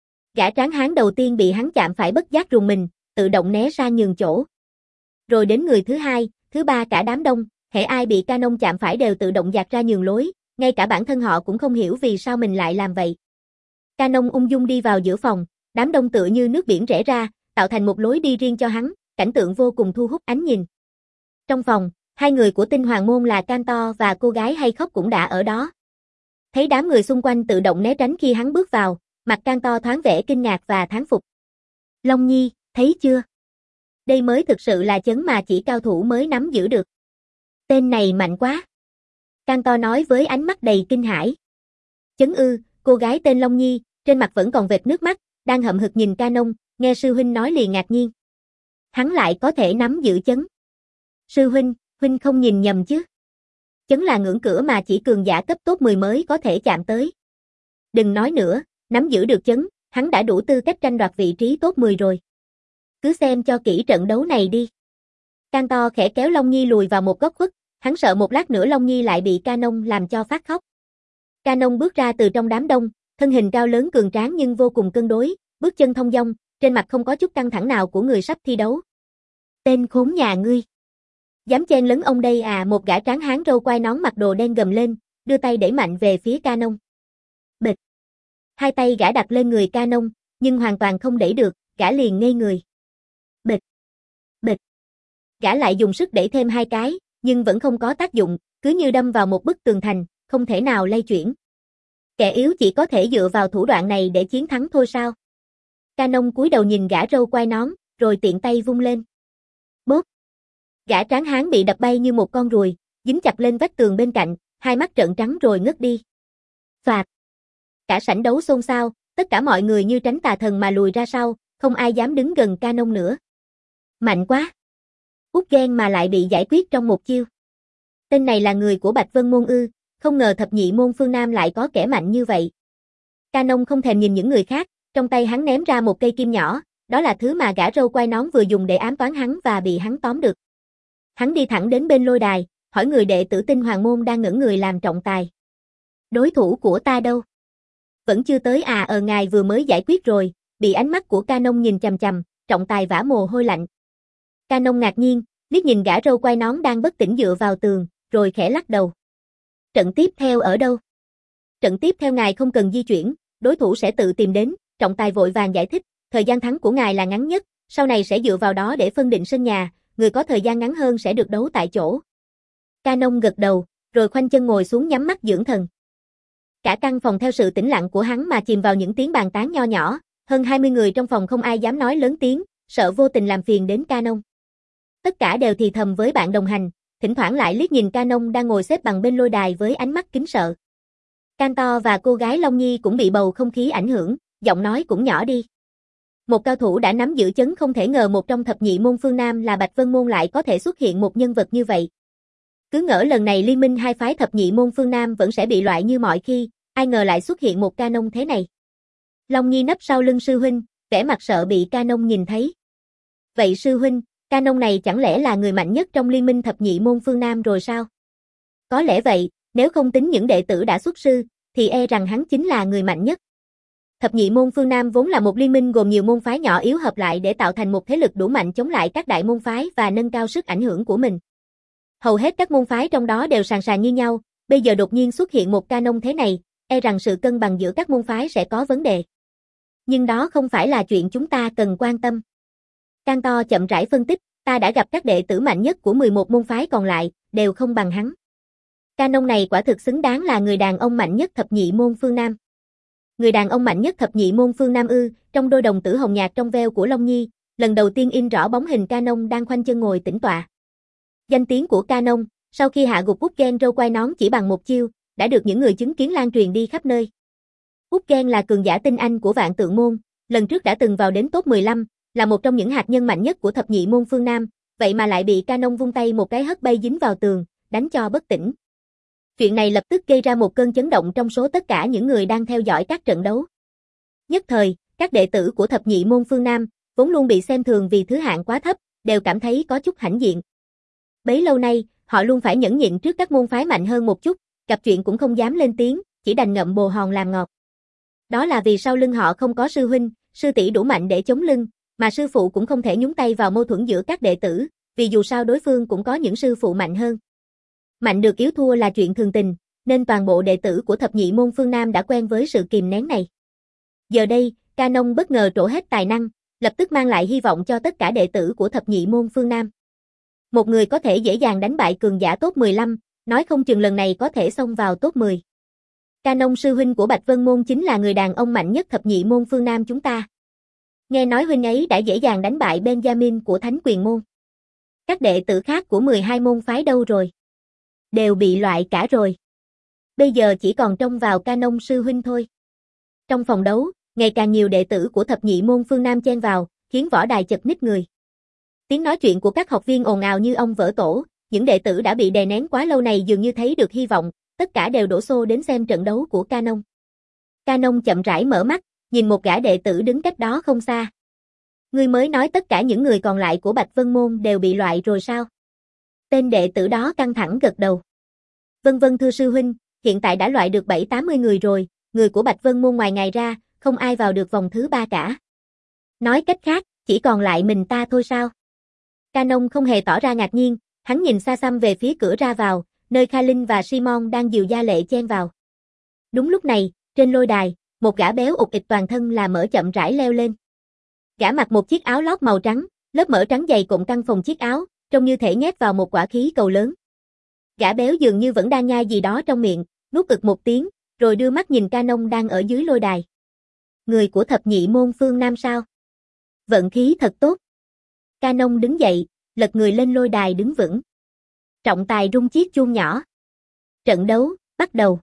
Gã tráng hán đầu tiên bị hắn chạm phải bất giác rùng mình, tự động né ra nhường chỗ. Rồi đến người thứ hai, thứ Thứ ba cả đám đông, hễ ai bị Canon chạm phải đều tự động dạt ra nhường lối, ngay cả bản thân họ cũng không hiểu vì sao mình lại làm vậy. Canon ung dung đi vào giữa phòng, đám đông tựa như nước biển rẽ ra, tạo thành một lối đi riêng cho hắn, cảnh tượng vô cùng thu hút ánh nhìn. Trong phòng, hai người của Tinh Hoàng môn là Cantor và cô gái hay khóc cũng đã ở đó. Thấy đám người xung quanh tự động né tránh khi hắn bước vào, mặt Cantor thoáng vẻ kinh ngạc và thán phục. Long Nhi, thấy chưa? Đây mới thực sự là chấn mà chỉ cao thủ mới nắm giữ được. Tên này mạnh quá. Cantor nói với ánh mắt đầy kinh hãi. Chấn ư, cô gái tên Long Nhi, trên mặt vẫn còn vệt nước mắt, đang hậm hực nhìn Canon, nghe sư huynh nói liền ngạc nhiên. Hắn lại có thể nắm giữ chấn. Sư huynh, huynh không nhìn nhầm chứ? Chấn là ngưỡng cửa mà chỉ cường giả cấp top mười mới có thể chạm tới. Đừng nói nữa, nắm giữ được chấn, hắn đã đủ tư cách tranh đoạt vị trí top mười rồi. Cứ xem cho kỹ trận đấu này đi. Cantor khẽ kéo Long Nhi lùi vào một góc khuất, hắn sợ một lát nữa Long Nhi lại bị Canon làm cho phát khóc. Canon bước ra từ trong đám đông, thân hình cao lớn cường tráng nhưng vô cùng cân đối, bước chân thong dong, trên mặt không có chút căng thẳng nào của người sắp thi đấu. Tên khốn nhà ngươi. Dám chen lấn ông đây à, một gã tráng hán râu quai nón mặc đồ đen gầm lên, đưa tay đẩy mạnh về phía Canon. Bịch. Hai tay gã đặt lên người Canon, nhưng hoàn toàn không đẩy được, gã liền ngây người. Bịch. Bịch. Gã lại dùng sức đẩy thêm hai cái, nhưng vẫn không có tác dụng, cứ như đâm vào một bức tường thành, không thể nào lay chuyển. Kẻ yếu chỉ có thể dựa vào thủ đoạn này để chiến thắng thôi sao? Canon cúi đầu nhìn gã râu quai nón, rồi tiện tay vung lên. Bốp. Gã tráng hán bị đập bay như một con ruồi, dính chặt lên vách tường bên cạnh, hai mắt trợn trắng rồi ngất đi. Phạt. Cả sảnh đấu xôn xao, tất cả mọi người như tránh tà thần mà lùi ra sau, không ai dám đứng gần Canon nữa. Mạnh quá. Út ghen mà lại bị giải quyết trong một chiêu. Tên này là người của Bạch Vân môn ư, không ngờ thập nhị môn phương Nam lại có kẻ mạnh như vậy. Canon không thèm nhìn những người khác, trong tay hắn ném ra một cây kim nhỏ, đó là thứ mà gã râu quai nón vừa dùng để ám toán hắn và bị hắn tóm được. Hắn đi thẳng đến bên lôi đài, hỏi người đệ tử Tinh Hoàng môn đang ngẩn người làm trọng tài. Đối thủ của ta đâu? Vẫn chưa tới à, ờ ngài vừa mới giải quyết rồi, bị ánh mắt của Canon nhìn chằm chằm, trọng tài vã mồ hôi lạnh. Canon ngạc nhiên, liếc nhìn gã râu quai nón đang bất tỉnh dựa vào tường, rồi khẽ lắc đầu. Trận tiếp theo ở đâu? Trận tiếp theo ngài không cần di chuyển, đối thủ sẽ tự tìm đến, trọng tài vội vàng giải thích, thời gian thắng của ngài là ngắn nhất, sau này sẽ dựa vào đó để phân định sân nhà, người có thời gian ngắn hơn sẽ được đấu tại chỗ. Canon gật đầu, rồi khoanh chân ngồi xuống nhắm mắt dưỡng thần. Cả căn phòng theo sự tĩnh lặng của hắn mà chìm vào những tiếng bàn tán nho nhỏ, hơn hai mươi người trong phòng không ai dám nói lớn tiếng, sợ vô tình làm phiền đến Canon. Tất cả đều thì thầm với bạn đồng hành, thỉnh thoảng lại liếc nhìn Canon đang ngồi xếp bằng bên lôi đài với ánh mắt kính sợ. Cantor và cô gái Long Nhi cũng bị bầu không khí ảnh hưởng, giọng nói cũng nhỏ đi. Một cao thủ đã nắm giữ chấn, không thể ngờ một trong thập nhị môn phương Nam là Bạch Vân môn lại có thể xuất hiện một nhân vật như vậy. Cứ ngỡ lần này liên minh hai phái thập nhị môn phương Nam vẫn sẽ bị loại như mọi khi, ai ngờ lại xuất hiện một Canon thế này. Long Nhi nấp sau lưng sư huynh, vẻ mặt sợ bị Canon nhìn thấy. Vậy sư huynh, Canon này chẳng lẽ là người mạnh nhất trong liên minh thập nhị môn phương Nam rồi sao? Có lẽ vậy, nếu không tính những đệ tử đã xuất sư, thì e rằng hắn chính là người mạnh nhất. Thập nhị môn phương Nam vốn là một liên minh gồm nhiều môn phái nhỏ yếu hợp lại để tạo thành một thế lực đủ mạnh chống lại các đại môn phái và nâng cao sức ảnh hưởng của mình. Hầu hết các môn phái trong đó đều sàn sàn như nhau, bây giờ đột nhiên xuất hiện một Canon thế này, e rằng sự cân bằng giữa các môn phái sẽ có vấn đề. Nhưng đó không phải là chuyện chúng ta cần quan tâm. Cantor chậm rãi phân tích, ta đã gặp các đệ tử mạnh nhất của mười một môn phái còn lại, đều không bằng hắn. Canon này quả thực xứng đáng là người đàn ông mạnh nhất thập nhị môn phương Nam. Người đàn ông mạnh nhất thập nhị môn phương Nam ư? Trong đôi đồng tử hồng nhạt trong veo của Long Nhi, lần đầu tiên in rõ bóng hình Canon đang khoanh chân ngồi tĩnh tọa. Danh tiếng của Canon, sau khi hạ gục Út Ghen râu quai nón chỉ bằng một chiêu, đã được những người chứng kiến lan truyền đi khắp nơi. Út Ghen là cường giả tinh anh của Vạn Tượng môn, lần trước đã từng vào đến top mười lăm, là một trong những hạt nhân mạnh nhất của thập nhị môn phương Nam, vậy mà lại bị Canon vung tay một cái hất bay dính vào tường, đánh cho bất tỉnh. Chuyện này lập tức gây ra một cơn chấn động trong số tất cả những người đang theo dõi các trận đấu. Nhất thời, các đệ tử của thập nhị môn phương Nam, vốn luôn bị xem thường vì thứ hạng quá thấp, đều cảm thấy có chút hãnh diện. Bấy lâu nay, họ luôn phải nhẫn nhịn trước các môn phái mạnh hơn một chút, gặp chuyện cũng không dám lên tiếng, chỉ đành ngậm bồ hòn làm ngọt. Đó là vì sau lưng họ không có sư huynh, sư tỷ đủ mạnh để chống lưng, mà sư phụ cũng không thể nhúng tay vào mâu thuẫn giữa các đệ tử, vì dù sao đối phương cũng có những sư phụ mạnh hơn. Mạnh được yếu thua là chuyện thường tình, nên toàn bộ đệ tử của thập nhị môn phương Nam đã quen với sự kìm nén này. Giờ đây, Canon bất ngờ trổ hết tài năng, lập tức mang lại hy vọng cho tất cả đệ tử của thập nhị môn phương Nam. Một người có thể dễ dàng đánh bại cường giả top mười lăm, nói không chừng lần này có thể xông vào top mười. Canon sư huynh của Bạch Vân Môn chính là người đàn ông mạnh nhất thập nhị môn phương Nam chúng ta. Nghe nói huynh ấy đã dễ dàng đánh bại Benjamin của Thánh Quyền Môn. Các đệ tử khác của mười hai môn phái đâu rồi? Đều bị loại cả rồi. Bây giờ chỉ còn trông vào Canon sư huynh thôi. Trong phòng đấu, ngày càng nhiều đệ tử của thập nhị môn phương Nam chen vào, khiến võ đài chật ních người. Tiếng nói chuyện của các học viên ồn ào như ong vỡ tổ, những đệ tử đã bị đè nén quá lâu này dường như thấy được hy vọng, tất cả đều đổ xô đến xem trận đấu của Canon. Canon chậm rãi mở mắt, nhìn một gã đệ tử đứng cách đó không xa. Ngươi mới nói tất cả những người còn lại của Bạch Vân Môn đều bị loại rồi sao? Tên đệ tử đó căng thẳng gật đầu. Vân vân thưa sư huynh, hiện tại đã loại được bảy tám mươi người rồi, người của Bạch Vân Môn ngoài ngài ra, không ai vào được vòng thứ ba cả. Nói cách khác, chỉ còn lại mình ta thôi sao? Canon không hề tỏ ra ngạc nhiên, hắn nhìn xa xăm về phía cửa ra vào, nơi Kha Linh và Simon đang dìu gia lệ chen vào. Đúng lúc này, trên lôi đài, một gã béo ụt ịch toàn thân là mỡ chậm rãi leo lên. Gã mặc một chiếc áo lót màu trắng, lớp mỡ trắng dày cộm căng phồng chiếc áo, trông như thể nhét vào một quả khí cầu lớn. Gã béo dường như vẫn đang nhai gì đó trong miệng, nuốt ực một tiếng, rồi đưa mắt nhìn Canon đang ở dưới lôi đài. Người của thập nhị môn phương Nam sao? Vận khí thật tốt. Canon đứng dậy, lật người lên lôi đài đứng vững. Trọng tài rung chiếc chuông nhỏ. Trận đấu, bắt đầu.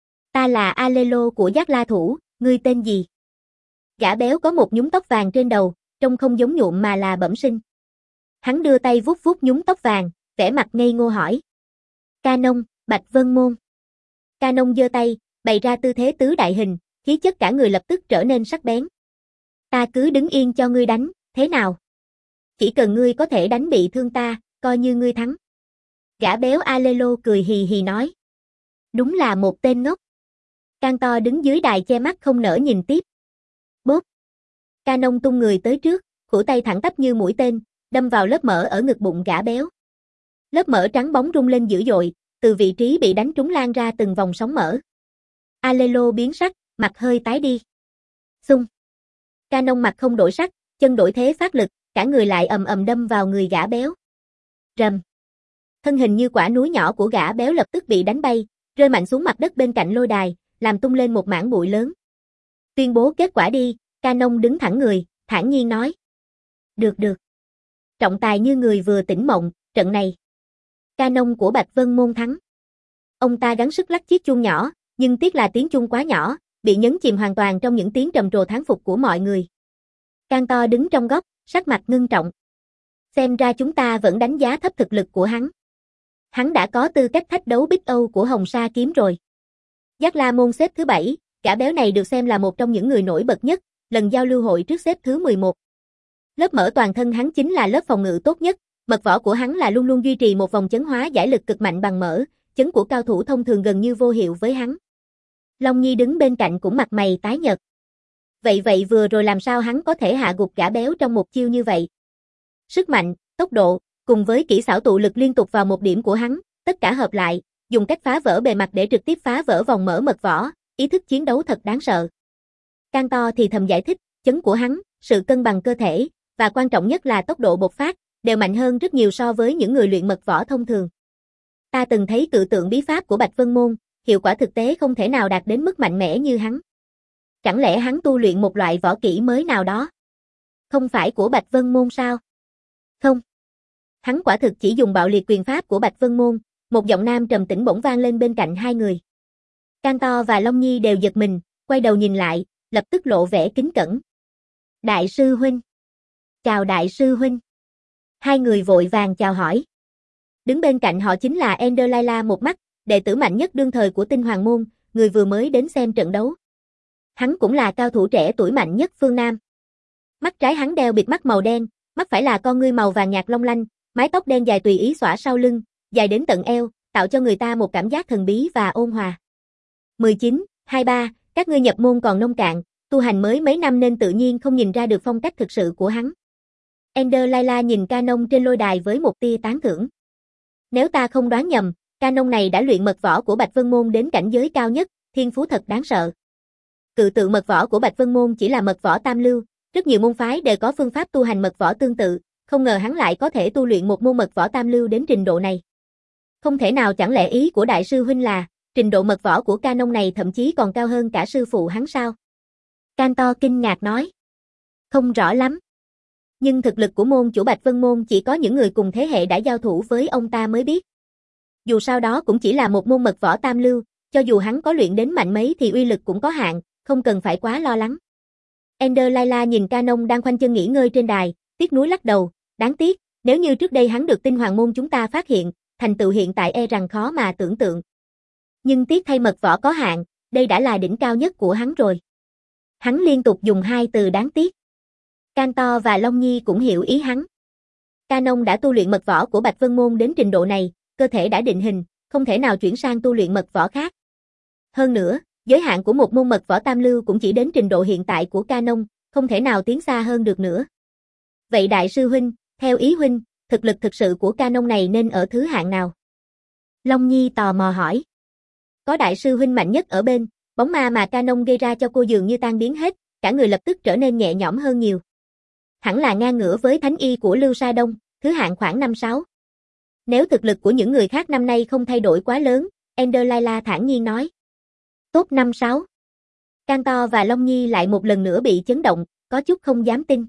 Ta là Alelo của Giác La Thủ, ngươi tên gì? Gã béo có một nhúm tóc vàng trên đầu, trông không giống nhuộm mà là bẩm sinh. Hắn đưa tay vuốt vuốt nhúm tóc vàng, vẻ mặt ngây ngô hỏi. Canon, Bạch Vân Môn. Canon giơ tay, bày ra tư thế tứ đại hình, khí chất cả người lập tức trở nên sắc bén. Ta cứ đứng yên cho ngươi đánh, thế nào? Chỉ cần ngươi có thể đánh bị thương ta, coi như ngươi thắng. Gã béo Alelo cười hì hì nói. Đúng là một tên ngốc. Can to đứng dưới đài che mắt không nỡ nhìn tiếp. Bốp. Canon tung người tới trước, khuỷu tay thẳng tắp như mũi tên, đâm vào lớp mỡ ở ngực bụng gã béo. Lớp mỡ trắng bóng rung lên dữ dội, từ vị trí bị đánh trúng lan ra từng vòng sóng mỡ. Alelo biến sắc, mặt hơi tái đi. Xung. Canon mặt không đổi sắc, chân đổi thế phát lực, cả người lại ầm ầm đâm vào người gã béo. Rầm. Thân hình như quả núi nhỏ của gã béo lập tức bị đánh bay, rơi mạnh xuống mặt đất bên cạnh lôi đài, làm tung lên một mảng bụi lớn. Tuyên bố kết quả đi, Canon đứng thẳng người, thản nhiên nói. Được được. Trọng tài như người vừa tỉnh mộng, trận này. Canon của Bạch Vân Môn thắng. Ông ta gắng sức lắc chiếc chuông nhỏ, nhưng tiếc là tiếng chuông quá nhỏ, bị nhấn chìm hoàn toàn trong những tiếng trầm trồ thán phục của mọi người. Can to đứng trong góc, sắc mặt ngưng trọng. Xem ra chúng ta vẫn đánh giá thấp thực lực của hắn. Hắn đã có tư cách thách đấu Bích Âu của Hồng Sa Kiếm rồi. Giác La Môn xếp thứ bảy, gã béo này được xem là một trong những người nổi bật nhất, lần giao lưu hội trước xếp thứ mười một. Lớp mỡ toàn thân hắn chính là lớp phòng ngự tốt nhất, mật võ của hắn là luôn luôn duy trì một vòng chấn hóa giải lực cực mạnh bằng mỡ, chấn của cao thủ thông thường gần như vô hiệu với hắn. Long Nhi đứng bên cạnh cũng mặt mày tái nhợt. Vậy vậy vừa rồi làm sao hắn có thể hạ gục gã béo trong một chiêu như vậy? Sức mạnh, tốc độ, cùng với kỹ xảo tụ lực liên tục vào một điểm của hắn, tất cả hợp lại, dùng cách phá vỡ bề mặt để trực tiếp phá vỡ vòng mỡ mật võ, ý thức chiến đấu thật đáng sợ. Can to thì thầm giải thích, chấn của hắn, sự cân bằng cơ thể, và quan trọng nhất là tốc độ bộc phát, đều mạnh hơn rất nhiều so với những người luyện mật võ thông thường. Ta từng thấy cự tượng bí pháp của Bạch Vân Môn, hiệu quả thực tế không thể nào đạt đến mức mạnh mẽ như hắn. Chẳng lẽ hắn tu luyện một loại võ kỹ mới nào đó? Không phải của Bạch Vân Môn sao? Không. Hắn quả thực chỉ dùng bạo liệt quyền pháp của Bạch Vân Môn, một giọng nam trầm tĩnh bỗng vang lên bên cạnh hai người. Can to và Long Nhi đều giật mình, quay đầu nhìn lại, lập tức lộ vẻ kính cẩn. Đại sư huynh. Chào đại sư huynh. Hai người vội vàng chào hỏi. Đứng bên cạnh họ chính là Ender Laila một mắt, đệ tử mạnh nhất đương thời của Tinh Hoàng Môn, người vừa mới đến xem trận đấu. Hắn cũng là cao thủ trẻ tuổi mạnh nhất phương Nam. Mắt trái hắn đeo bịt mắt màu đen, mắt phải là con ngươi màu vàng nhạt long lanh, mái tóc đen dài tùy ý xõa sau lưng, dài đến tận eo, tạo cho người ta một cảm giác thần bí và ôn hòa. mười chín, hai mươi ba, các ngươi nhập môn còn nông cạn, tu hành mới mấy năm nên tự nhiên không nhìn ra được phong cách thực sự của hắn. Ender Layla nhìn Canon trên lôi đài với một tia tán thưởng. Nếu ta không đoán nhầm, Canon này đã luyện mật võ của Bạch Vân Môn đến cảnh giới cao nhất, thiên phú thật đáng sợ. Cự tự mật võ của Bạch Vân Môn chỉ là mật võ tam lưu, rất nhiều môn phái đều có phương pháp tu hành mật võ tương tự, không ngờ hắn lại có thể tu luyện một môn mật võ tam lưu đến trình độ này. Không thể nào, chẳng lẽ ý của đại sư huynh là, trình độ mật võ của Canon này thậm chí còn cao hơn cả sư phụ hắn sao? Cantor kinh ngạc nói. Không rõ lắm. Nhưng thực lực của môn chủ Bạch Vân Môn chỉ có những người cùng thế hệ đã giao thủ với ông ta mới biết. Dù sao đó cũng chỉ là một môn mật võ tam lưu, cho dù hắn có luyện đến mạnh mấy thì uy lực cũng có hạn, không cần phải quá lo lắng. Ender Layla nhìn Canon đang khoanh chân nghỉ ngơi trên đài, tiếc nuối lắc đầu, đáng tiếc, nếu như trước đây hắn được tinh hoàng môn chúng ta phát hiện, thành tựu hiện tại e rằng khó mà tưởng tượng. Nhưng tiếc thay mật võ có hạn, đây đã là đỉnh cao nhất của hắn rồi. Hắn liên tục dùng hai từ đáng tiếc. Cantor và Long Nhi cũng hiểu ý hắn. Canon đã tu luyện mật võ của Bạch Vân Môn đến trình độ này, cơ thể đã định hình, không thể nào chuyển sang tu luyện mật võ khác. Hơn nữa, giới hạn của một môn mật võ tam lưu cũng chỉ đến trình độ hiện tại của Canon, không thể nào tiến xa hơn được nữa. Vậy đại sư huynh, theo ý huynh, thực lực thực sự của Canon này nên ở thứ hạng nào? Long Nhi tò mò hỏi. Có đại sư huynh mạnh nhất ở bên, bóng ma mà Canon gây ra cho cô dường như tan biến hết, cả người lập tức trở nên nhẹ nhõm hơn nhiều. Hẳn là ngang ngửa với thánh y của Lưu Sa Đông, thứ hạng khoảng năm sáu. Nếu thực lực của những người khác năm nay không thay đổi quá lớn, Ender Layla thản nhiên nói. Top năm sáu. Cantor và Long Nhi lại một lần nữa bị chấn động, có chút không dám tin.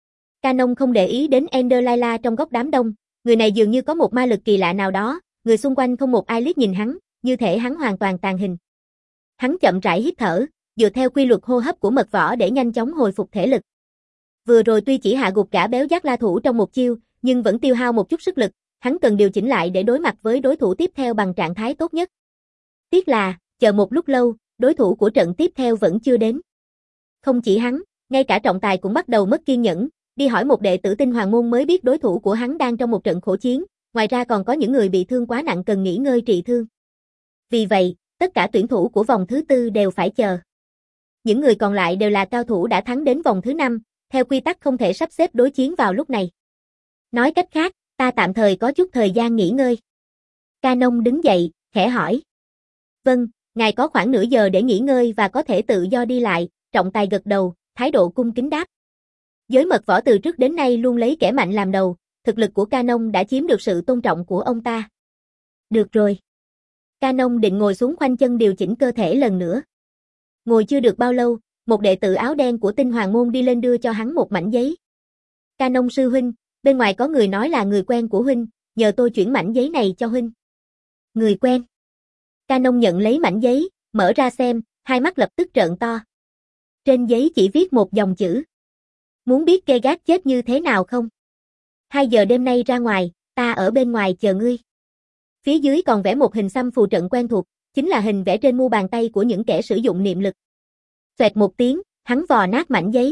Canon không để ý đến Ender Layla trong góc đám đông, người này dường như có một ma lực kỳ lạ nào đó, người xung quanh không một ai liếc nhìn hắn, như thể hắn hoàn toàn tàn hình. Hắn chậm rãi hít thở, dựa theo quy luật hô hấp của mật võ để nhanh chóng hồi phục thể lực. Vừa rồi tuy chỉ hạ gục gã béo giác la thủ trong một chiêu, nhưng vẫn tiêu hao một chút sức lực, hắn cần điều chỉnh lại để đối mặt với đối thủ tiếp theo bằng trạng thái tốt nhất. Tiếc là, chờ một lúc lâu, đối thủ của trận tiếp theo vẫn chưa đến. Không chỉ hắn, ngay cả trọng tài cũng bắt đầu mất kiên nhẫn, đi hỏi một đệ tử tinh hoàng môn mới biết đối thủ của hắn đang trong một trận khổ chiến, ngoài ra còn có những người bị thương quá nặng cần nghỉ ngơi trị thương. Vì vậy, tất cả tuyển thủ của vòng thứ tư đều phải chờ. Những người còn lại đều là cao thủ đã thắng đến vòng thứ năm, theo quy tắc không thể sắp xếp đối chiến vào lúc này. Nói cách khác, ta tạm thời có chút thời gian nghỉ ngơi. Canon đứng dậy, khẽ hỏi. Vâng, ngài có khoảng nửa giờ để nghỉ ngơi và có thể tự do đi lại, trọng tài gật đầu, thái độ cung kính đáp. Giới mật võ từ trước đến nay luôn lấy kẻ mạnh làm đầu, thực lực của Canon đã chiếm được sự tôn trọng của ông ta. Được rồi. Canon định ngồi xuống khoanh chân điều chỉnh cơ thể lần nữa. Ngồi chưa được bao lâu, một đệ tử áo đen của tinh hoàng môn đi lên đưa cho hắn một mảnh giấy. Canon sư huynh, bên ngoài có người nói là người quen của huynh, nhờ tôi chuyển mảnh giấy này cho huynh. Người quen. Canon nhận lấy mảnh giấy, mở ra xem, hai mắt lập tức trợn to. Trên giấy chỉ viết một dòng chữ. Muốn biết Kegat chết như thế nào không? Hai giờ đêm nay ra ngoài, ta ở bên ngoài chờ ngươi. Phía dưới còn vẽ một hình xăm phù trận quen thuộc, chính là hình vẽ trên mu bàn tay của những kẻ sử dụng niệm lực. Xoẹt một tiếng, hắn vò nát mảnh giấy.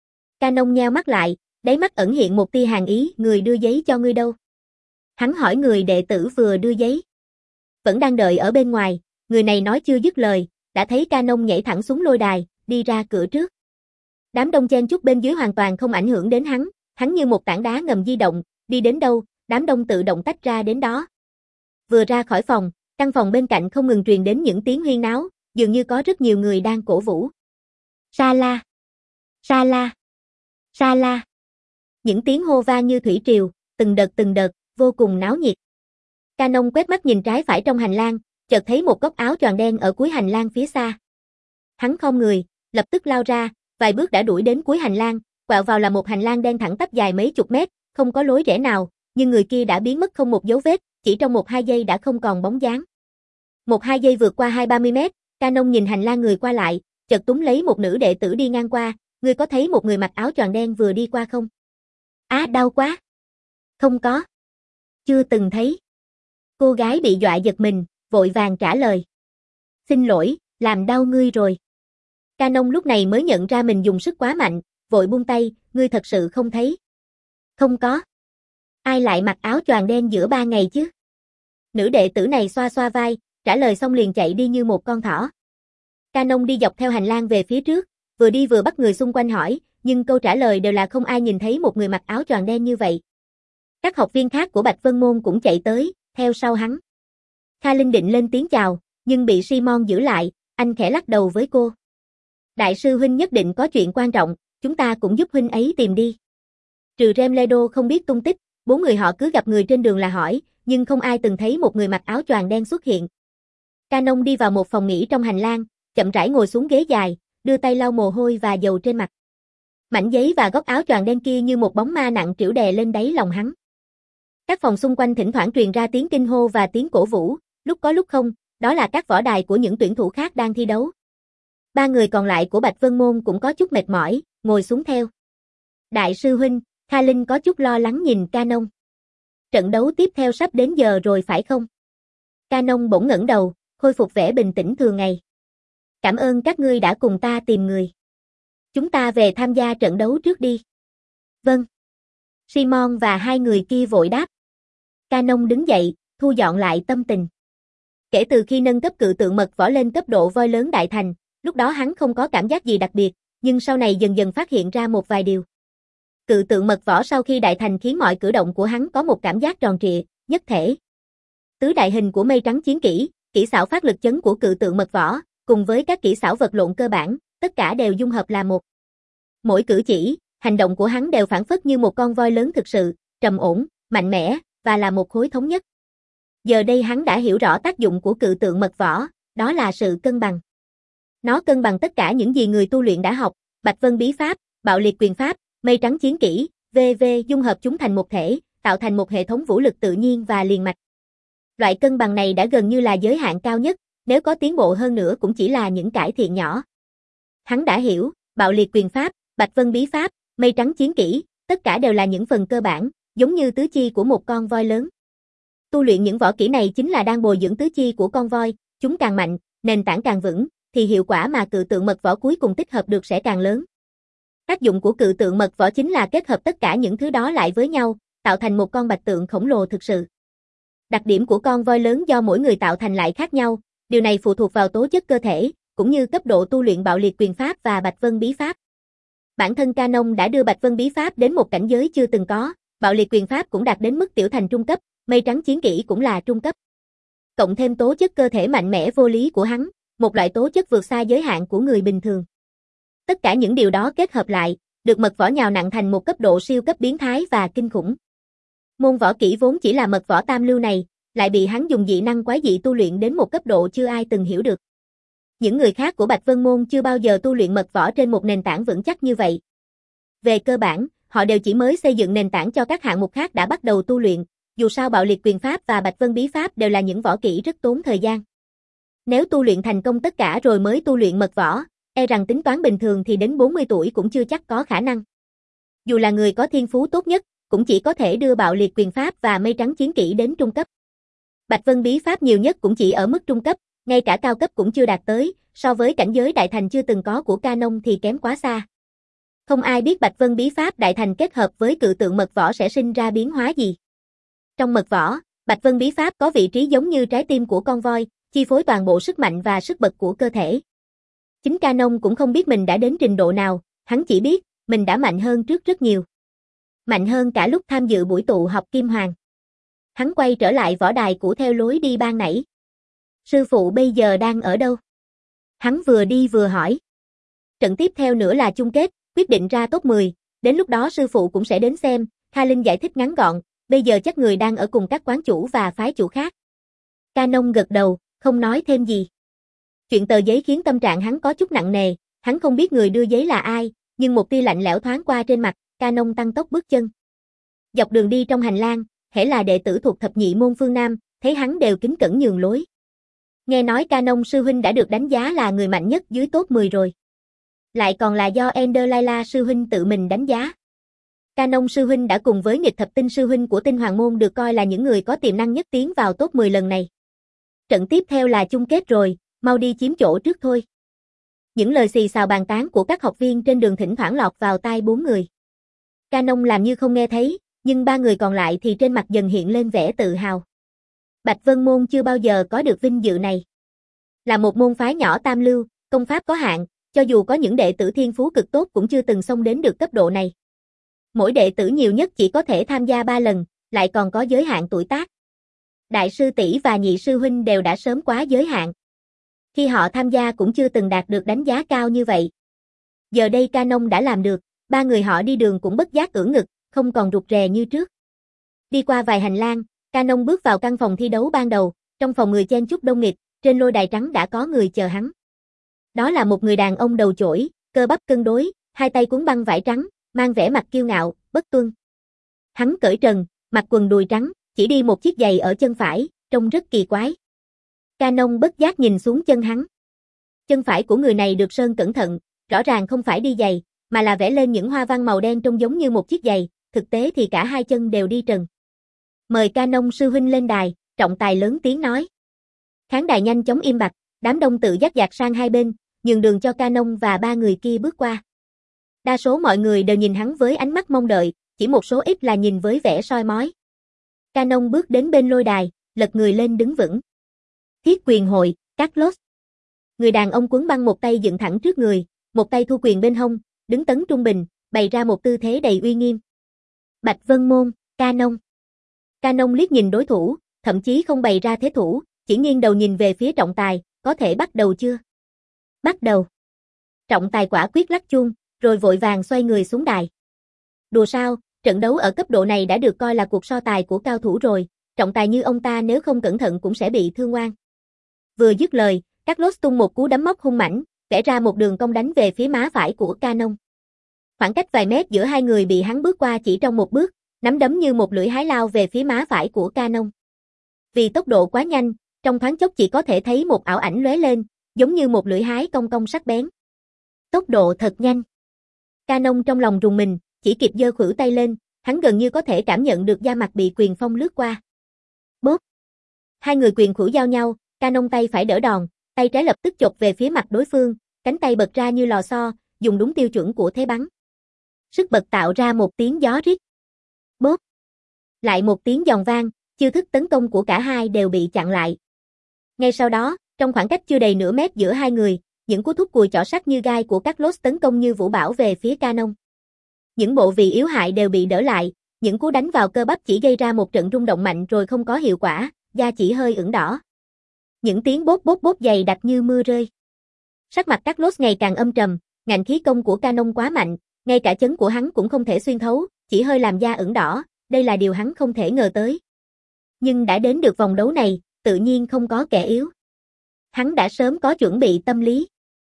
Canon nheo mắt lại, đáy mắt ẩn hiện một tia hàn ý, người đưa giấy cho ngươi đâu? Hắn hỏi người đệ tử vừa đưa giấy. Vẫn đang đợi ở bên ngoài, người này nói chưa dứt lời, đã thấy Canon nhảy thẳng xuống lôi đài, đi ra cửa trước. Đám đông chen chúc bên dưới hoàn toàn không ảnh hưởng đến hắn, hắn như một tảng đá ngầm di động, đi đến đâu, đám đông tự động tách ra đến đó. Vừa ra khỏi phòng, căn phòng bên cạnh không ngừng truyền đến những tiếng huyên náo, dường như có rất nhiều người đang cổ vũ. Sa la, sa la, sa la. Những tiếng hô vang như thủy triều, từng đợt từng đợt, vô cùng náo nhiệt. Canon quét mắt nhìn trái phải trong hành lang, chợt thấy một góc áo choàng đen ở cuối hành lang phía xa. Hắn khom người, lập tức lao ra, vài bước đã đuổi đến cuối hành lang, quẹo vào là một hành lang đen thẳng tắp dài mấy chục mét, không có lối rẽ nào, nhưng người kia đã biến mất không một dấu vết, chỉ trong một hai giây đã không còn bóng dáng. Một hai giây vượt qua hai ba mươi mét, Canon nhìn hành lang người qua lại, chợt túm lấy một nữ đệ tử đi ngang qua, ngươi có thấy một người mặc áo choàng đen vừa đi qua không? Á à, đau quá. Không có. Chưa từng thấy. Cô gái bị dọa giật mình, vội vàng trả lời. Xin lỗi, làm đau ngươi rồi. Canon lúc này mới nhận ra mình dùng sức quá mạnh, vội buông tay, ngươi thật sự không thấy. Không có. Ai lại mặc áo choàng đen giữa ba ngày chứ? Nữ đệ tử này xoa xoa vai, trả lời xong liền chạy đi như một con thỏ. Canon đi dọc theo hành lang về phía trước, vừa đi vừa bắt người xung quanh hỏi, nhưng câu trả lời đều là không ai nhìn thấy một người mặc áo choàng đen như vậy. Các học viên khác của Bạch Vân Môn cũng chạy tới, theo sau hắn. Kha Linh định lên tiếng chào, nhưng bị Simon giữ lại, anh khẽ lắc đầu với cô. Đại sư huynh nhất định có chuyện quan trọng, chúng ta cũng giúp huynh ấy tìm đi. Trừ Remledo không biết tung tích, bốn người họ cứ gặp người trên đường là hỏi, nhưng không ai từng thấy một người mặc áo choàng đen xuất hiện. Canon đi vào một phòng nghỉ trong hành lang, chậm rãi ngồi xuống ghế dài, đưa tay lau mồ hôi và dầu trên mặt. Mảnh giấy và góc áo choàng đen kia như một bóng ma nặng trĩu đè lên đáy lòng hắn. Các phòng xung quanh thỉnh thoảng truyền ra tiếng kinh hô và tiếng cổ vũ, lúc có lúc không, đó là các võ đài của những tuyển thủ khác đang thi đấu. Ba người còn lại của Bạch Vân Môn cũng có chút mệt mỏi, ngồi xuống theo. Đại sư huynh, Kha Linh có chút lo lắng nhìn Canon. Trận đấu tiếp theo sắp đến giờ rồi phải không? Canon bỗng ngẩng đầu, khôi phục vẻ bình tĩnh thường ngày. Cảm ơn các ngươi đã cùng ta tìm người. Chúng ta về tham gia trận đấu trước đi. Vâng. Simon và hai người kia vội đáp. Canon đứng dậy, thu dọn lại tâm tình. Kể từ khi nâng cấp cự tượng mật võ lên cấp độ voi lớn đại thành, lúc đó hắn không có cảm giác gì đặc biệt, nhưng sau này dần dần phát hiện ra một vài điều. Cự tượng mật võ sau khi đại thành khiến mọi cử động của hắn có một cảm giác tròn trịa, nhất thể. Tứ đại hình của mây trắng chiến kỹ, kỹ xảo phát lực chấn của cự tượng mật võ, cùng với các kỹ xảo vật lộn cơ bản, tất cả đều dung hợp là một. Mỗi cử chỉ, hành động của hắn đều phản phất như một con voi lớn thực sự, trầm ổn, mạnh mẽ, và là một khối thống nhất. Giờ đây hắn đã hiểu rõ tác dụng của cự tượng mật võ, đó là sự cân bằng. Nó cân bằng tất cả những gì người tu luyện đã học, Bạch Vân bí pháp, bạo liệt quyền pháp, mây trắng chiến kỹ, vân vân dung hợp chúng thành một thể, tạo thành một hệ thống vũ lực tự nhiên và liền mạch. Loại cân bằng này đã gần như là giới hạn cao nhất, nếu có tiến bộ hơn nữa cũng chỉ là những cải thiện nhỏ. Hắn đã hiểu, bạo liệt quyền pháp, Bạch Vân bí pháp, mây trắng chiến kỹ, tất cả đều là những phần cơ bản, giống như tứ chi của một con voi lớn. Tu luyện những võ kỹ này chính là đang bồi dưỡng tứ chi của con voi, chúng càng mạnh, nền tảng càng vững, thì hiệu quả mà cự tượng mật võ cuối cùng tích hợp được sẽ càng lớn. Tác dụng của cự tượng mật võ chính là kết hợp tất cả những thứ đó lại với nhau, tạo thành một con bạch tượng khổng lồ thực sự. Đặc điểm của con voi lớn do mỗi người tạo thành lại khác nhau, điều này phụ thuộc vào tố chất cơ thể, cũng như cấp độ tu luyện bạo liệt quyền pháp và Bạch Vân bí pháp. Bản thân Canon đã đưa Bạch Vân bí pháp đến một cảnh giới chưa từng có, bạo liệt quyền pháp cũng đạt đến mức tiểu thành trung cấp, mây trắng chiến kỹ cũng là trung cấp. Cộng thêm tố chất cơ thể mạnh mẽ vô lý của hắn, một loại tố chất vượt xa giới hạn của người bình thường. Tất cả những điều đó kết hợp lại, được mật võ nhào nặn thành một cấp độ siêu cấp biến thái và kinh khủng. Môn võ kỹ vốn chỉ là mật võ tam lưu này, lại bị hắn dùng dị năng quái dị tu luyện đến một cấp độ chưa ai từng hiểu được. Những người khác của Bạch Vân Môn chưa bao giờ tu luyện mật võ trên một nền tảng vững chắc như vậy. Về cơ bản, họ đều chỉ mới xây dựng nền tảng cho các hạng mục khác đã bắt đầu tu luyện, dù sao bạo liệt quyền pháp và Bạch Vân bí pháp đều là những võ kỹ rất tốn thời gian. Nếu tu luyện thành công tất cả rồi mới tu luyện mật võ, e rằng tính toán bình thường thì đến bốn mươi tuổi cũng chưa chắc có khả năng. Dù là người có thiên phú tốt nhất, cũng chỉ có thể đưa bạo liệt quyền pháp và mây trắng chiến kỹ đến trung cấp. Bạch Vân bí pháp nhiều nhất cũng chỉ ở mức trung cấp, ngay cả cao cấp cũng chưa đạt tới, so với cảnh giới đại thành chưa từng có của Canon thì kém quá xa. Không ai biết Bạch Vân bí pháp đại thành kết hợp với cự tượng mật võ sẽ sinh ra biến hóa gì. Trong mật võ, Bạch Vân bí pháp có vị trí giống như trái tim của con voi, chi phối toàn bộ sức mạnh và sức bật của cơ thể. Chính Canon cũng không biết mình đã đến trình độ nào, hắn chỉ biết, mình đã mạnh hơn trước rất nhiều. Mạnh hơn cả lúc tham dự buổi tụ họp Kim Hoàng. Hắn quay trở lại võ đài cũ theo lối đi ban nãy. Sư phụ bây giờ đang ở đâu? Hắn vừa đi vừa hỏi. Trận tiếp theo nữa là chung kết, quyết định ra top mười, đến lúc đó sư phụ cũng sẽ đến xem, Kha Linh giải thích ngắn gọn, bây giờ chắc người đang ở cùng các quán chủ và phái chủ khác. Canon gật đầu, không nói thêm gì. Chuyện tờ giấy khiến tâm trạng hắn có chút nặng nề, hắn không biết người đưa giấy là ai, nhưng một tia lạnh lẽo thoáng qua trên mặt, Canon tăng tốc bước chân. Dọc đường đi trong hành lang, hễ là đệ tử thuộc thập nhị môn phương Nam, thấy hắn đều kính cẩn nhường lối. Nghe nói Canon sư huynh đã được đánh giá là người mạnh nhất dưới top mười rồi. Lại còn là do Ender Layla sư huynh tự mình đánh giá. Canon sư huynh đã cùng với nghịch thập tinh sư huynh của tinh hoàng môn được coi là những người có tiềm năng nhất tiến vào top mười lần này. Trận tiếp theo là chung kết rồi, mau đi chiếm chỗ trước thôi. Những lời xì xào bàn tán của các học viên trên đường thỉnh thoảng lọt vào tai bốn người. Canon làm như không nghe thấy, nhưng ba người còn lại thì trên mặt dần hiện lên vẻ tự hào. Bạch Vân Môn chưa bao giờ có được vinh dự này. Là một môn phái nhỏ tam lưu, công pháp có hạn, Cho dù có những đệ tử thiên phú cực tốt cũng chưa từng xông đến được cấp độ này. Mỗi đệ tử nhiều nhất chỉ có thể tham gia ba lần, lại còn có giới hạn tuổi tác. Đại sư tỷ và nhị sư huynh đều đã sớm quá giới hạn. Khi họ tham gia cũng chưa từng đạt được đánh giá cao như vậy. Giờ đây Canon đã làm được, ba người họ đi đường cũng bất giác ưỡn ngực, không còn rụt rè như trước. Đi qua vài hành lang, Canon bước vào căn phòng thi đấu ban đầu, trong phòng người chen chúc đông nghịt, trên lôi đài trắng đã có người chờ hắn. Đó là một người đàn ông đầu chổi, cơ bắp cân đối, hai tay cuốn băng vải trắng, mang vẻ mặt kiêu ngạo, bất tuân. Hắn cởi trần, mặc quần đùi trắng, chỉ đi một chiếc giày ở chân phải, trông rất kỳ quái. Canon bất giác nhìn xuống chân hắn. Chân phải của người này được sơn cẩn thận, rõ ràng không phải đi giày, mà là vẽ lên những hoa văn màu đen trông giống như một chiếc giày, thực tế thì cả hai chân đều đi trần. Mời Canon sư huynh lên đài, trọng tài lớn tiếng nói. Khán đài nhanh chóng im bặt, đám đông tự dắt dạt sang hai bên, nhường đường cho Canon và ba người kia bước qua. Đa số mọi người đều nhìn hắn với ánh mắt mong đợi, chỉ một số ít là nhìn với vẻ soi mói. Canon bước đến bên lôi đài, lật người lên đứng vững. Thiết quyền hội, Carlos. Người đàn ông quấn băng một tay dựng thẳng trước người, một tay thu quyền bên hông, đứng tấn trung bình, bày ra một tư thế đầy uy nghiêm. Bạch Vân Môn, Canon. Canon liếc nhìn đối thủ, thậm chí không bày ra thế thủ, chỉ nghiêng đầu nhìn về phía trọng tài, có thể bắt đầu chưa? Bắt đầu. Trọng tài quả quyết lắc chuông, rồi vội vàng xoay người xuống đài. Đùa sao, trận đấu ở cấp độ này đã được coi là cuộc so tài của cao thủ rồi, trọng tài như ông ta nếu không cẩn thận cũng sẽ bị thương oan. Vừa dứt lời, Carlos tung một cú đấm móc hung mãnh, vẽ ra một đường cong đánh về phía má phải của Canon. Khoảng cách vài mét giữa hai người bị hắn bước qua chỉ trong một bước, nắm đấm như một lưỡi hái lao về phía má phải của Canon. Vì tốc độ quá nhanh, trong thoáng chốc chỉ có thể thấy một ảo ảnh lóe lên, giống như một lưỡi hái cong cong sắc bén. Tốc độ thật nhanh. Canon trong lòng rùng mình, chỉ kịp giơ khuỷu tay lên, hắn gần như có thể cảm nhận được da mặt bị quyền phong lướt qua. Bốp. Hai người quyền khuỷu giao nhau, Canon tay phải đỡ đòn, tay trái lập tức chộp về phía mặt đối phương, cánh tay bật ra như lò xo, dùng đúng tiêu chuẩn của thế bắn. Sức bật tạo ra một tiếng gió rít. Bốp. Lại một tiếng giòn vang, chiêu thức tấn công của cả hai đều bị chặn lại. Ngay sau đó, trong khoảng cách chưa đầy nửa mét giữa hai người, những cú thúc cùi chỏ sắt như gai của Carlos tấn công như vũ bão về phía Canon. Những bộ vị yếu hại đều bị đỡ lại, những cú đánh vào cơ bắp chỉ gây ra một trận rung động mạnh rồi không có hiệu quả, da chỉ hơi ửng đỏ. Những tiếng bốp bốp bốp dày đặc như mưa rơi. Sắc mặt Carlos ngày càng âm trầm, ngạnh khí công của Canon quá mạnh, ngay cả chấn của hắn cũng không thể xuyên thấu, chỉ hơi làm da ửng đỏ, đây là điều hắn không thể ngờ tới. Nhưng đã đến được vòng đấu này, tự nhiên không có kẻ yếu. Hắn đã sớm có chuẩn bị tâm lý.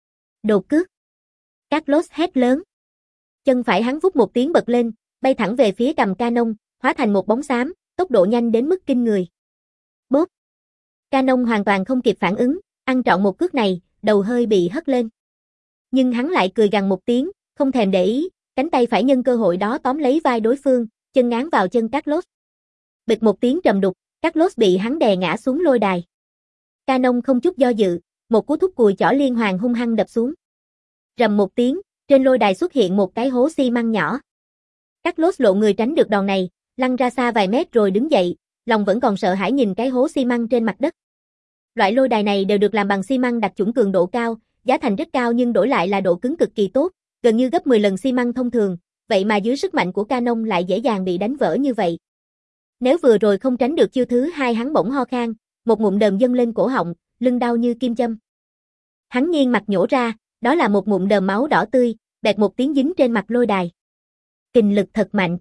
Đột cước. Carlos hét lớn. Chân phải hắn vút một tiếng bật lên, bay thẳng về phía cằm Canon, hóa thành một bóng xám, tốc độ nhanh đến mức kinh người. Bốp. Canon hoàn toàn không kịp phản ứng, ăn trọn một cước này, đầu hơi bị hất lên. Nhưng hắn lại cười gằn một tiếng, không thèm để ý, cánh tay phải nhân cơ hội đó tóm lấy vai đối phương, chân ngáng vào chân Carlos. Bịch một tiếng trầm đục, Carlos bị hắn đè ngã xuống lôi đài. Canon không chút do dự, một cú thúc cùi chỏ liên hoàn hung hăng đập xuống. Rầm một tiếng, trên lôi đài xuất hiện một cái hố xi măng nhỏ. Carlos lộ người tránh được đòn này, lăn ra xa vài mét rồi đứng dậy, lòng vẫn còn sợ hãi nhìn cái hố xi măng trên mặt đất. Loại lôi đài này đều được làm bằng xi măng đặc chuẩn cường độ cao, giá thành rất cao nhưng đổi lại là độ cứng cực kỳ tốt, gần như gấp mười lần xi măng thông thường, vậy mà dưới sức mạnh của Canon lại dễ dàng bị đánh vỡ như vậy. Nếu vừa rồi không tránh được chiêu thứ hai hắn bỗng ho khan, một ngụm đờm dâng lên cổ họng, lưng đau như kim châm. Hắn nghiêng mặt nhổ ra, đó là một ngụm đờm máu đỏ tươi, bẹt một tiếng dính trên mặt lôi đài. Kình lực thật mạnh.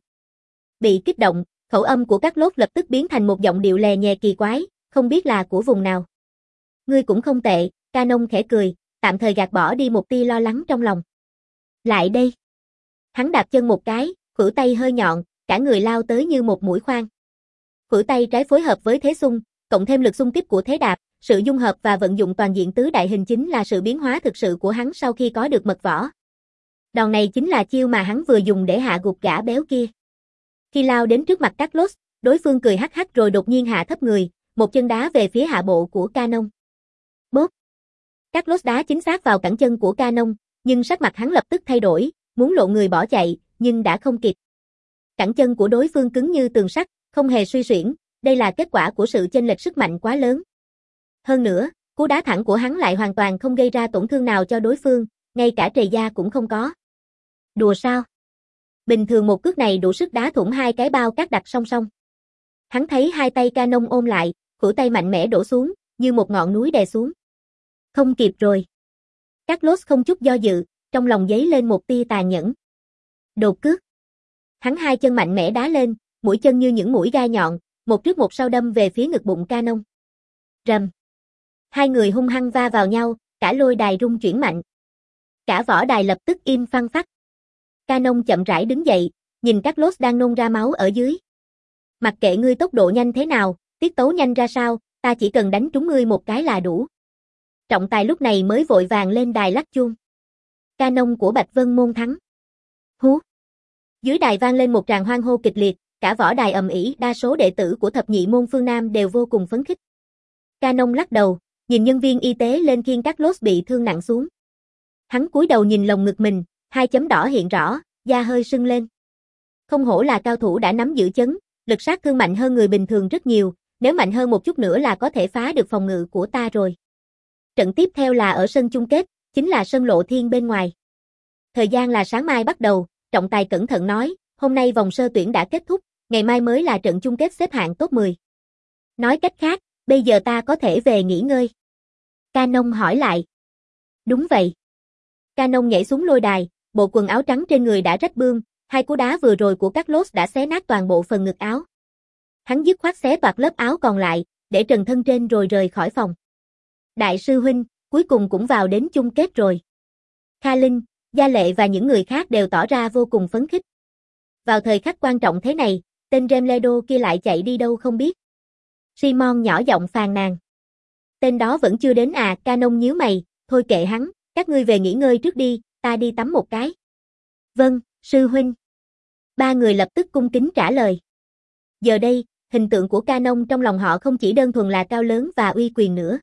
Bị kích động, khẩu âm của Carlos lập tức biến thành một giọng điệu lè nhè kỳ quái, không biết là của vùng nào. Ngươi cũng không tệ, Canon khẽ cười, tạm thời gạt bỏ đi một tia lo lắng trong lòng. Lại đây. Hắn đạp chân một cái, khuỷu tay hơi nhọn, cả người lao tới như một mũi khoan. Khuỷu tay trái phối hợp với thế xung, cộng thêm lực xung tiếp của thế đạp, sự dung hợp và vận dụng toàn diện tứ đại hình chính là sự biến hóa thực sự của hắn sau khi có được mật võ. Đòn này chính là chiêu mà hắn vừa dùng để hạ gục gã béo kia. Khi lao đến trước mặt Carlos, đối phương cười hắc hắc rồi đột nhiên hạ thấp người, một chân đá về phía hạ bộ của Canon. Bốp. Carlos đá chính xác vào cẳng chân của Canon, nhưng sắc mặt hắn lập tức thay đổi, muốn lộ người bỏ chạy, nhưng đã không kịp. Cẳng chân của đối phương cứng như tường sắt, không hề suy xuyển, đây là kết quả của sự chênh lệch sức mạnh quá lớn. Hơn nữa, cú đá thẳng của hắn lại hoàn toàn không gây ra tổn thương nào cho đối phương, ngay cả trầy da cũng không có. Đùa sao? Bình thường một cước này đủ sức đá thủng hai cái bao cát đặt song song. Hắn thấy hai tay Canon ôm lại, khuỷu tay mạnh mẽ đổ xuống, như một ngọn núi đè xuống. Không kịp rồi. Carlos không chút do dự, trong lòng dấy lên một tia tàn nhẫn. Đột cước. Hắn hai chân mạnh mẽ đá lên, mũi chân như những mũi gai nhọn, một trước một sau đâm về phía ngực bụng Canon. Rầm. Hai người hung hăng va vào nhau, cả lôi đài rung chuyển mạnh. Cả võ đài lập tức im phăng phắc. Canon chậm rãi đứng dậy, nhìn Carlos đang nôn ra máu ở dưới. Mặc kệ ngươi tốc độ nhanh thế nào, tiết tấu nhanh ra sao, ta chỉ cần đánh trúng ngươi một cái là đủ. Trọng tài lúc này mới vội vàng lên đài lắc chuông. Canon của Bạch Vân Môn thắng. Hú. Dưới đài vang lên một tràng hoan hô kịch liệt, cả võ đài ầm ĩ, đa số đệ tử của thập nhị môn phương Nam đều vô cùng phấn khích. Canon lắc đầu, nhìn nhân viên y tế lên khiêng Carlos bị thương nặng xuống. Hắn cúi đầu nhìn lồng ngực mình, hai chấm đỏ hiện rõ, da hơi sưng lên. Không hổ là cao thủ đã nắm giữ chấn, lực sát thương mạnh hơn người bình thường rất nhiều, nếu mạnh hơn một chút nữa là có thể phá được phòng ngự của ta rồi. Trận tiếp theo là ở sân chung kết, chính là sân Lộ Thiên bên ngoài. Thời gian là sáng mai bắt đầu, trọng tài cẩn thận nói, hôm nay vòng sơ tuyển đã kết thúc, ngày mai mới là trận chung kết xếp hạng top mười. Nói cách khác, bây giờ ta có thể về nghỉ ngơi. Canon hỏi lại. Đúng vậy. Canon nhảy xuống lôi đài, bộ quần áo trắng trên người đã rách bươm, hai cú đá vừa rồi của Carlos đã xé nát toàn bộ phần ngực áo. Hắn dứt khoát xé toạc lớp áo còn lại, để trần thân trên rồi rời khỏi phòng. Đại sư huynh, cuối cùng cũng vào đến chung kết rồi. Kha Linh, Gia Lệ và những người khác đều tỏ ra vô cùng phấn khích. Vào thời khắc quan trọng thế này, tên Remledo kia lại chạy đi đâu không biết. Simon nhỏ giọng phàn nàn. Tên đó vẫn chưa đến à, Canon nhíu mày, thôi kệ hắn, các ngươi về nghỉ ngơi trước đi, ta đi tắm một cái. Vâng, sư huynh. Ba người lập tức cung kính trả lời. Giờ đây, hình tượng của Canon trong lòng họ không chỉ đơn thuần là cao lớn và uy quyền nữa.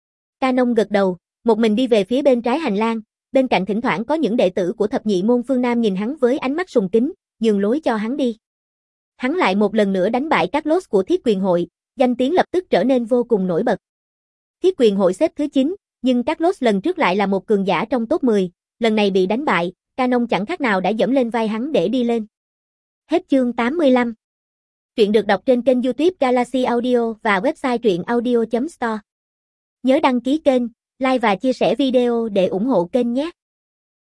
Canon gật đầu, một mình đi về phía bên trái hành lang, bên cạnh thỉnh thoảng có những đệ tử của thập nhị môn phương Nam nhìn hắn với ánh mắt sùng kính, nhường lối cho hắn đi. Hắn lại một lần nữa đánh bại Carlos của Thiết Quyền Hội, danh tiếng lập tức trở nên vô cùng nổi bật. Thiết Quyền Hội xếp thứ chín, nhưng Carlos lần trước lại là một cường giả trong top mười, lần này bị đánh bại, Canon chẳng khác nào đã dẫm lên vai hắn để đi lên. Hết chương tám mươi lăm. Truyện được đọc trên kênh YouTube Galaxy Audio và website truyện audio chấm store. Nhớ đăng ký kênh, like và chia sẻ video để ủng hộ kênh nhé.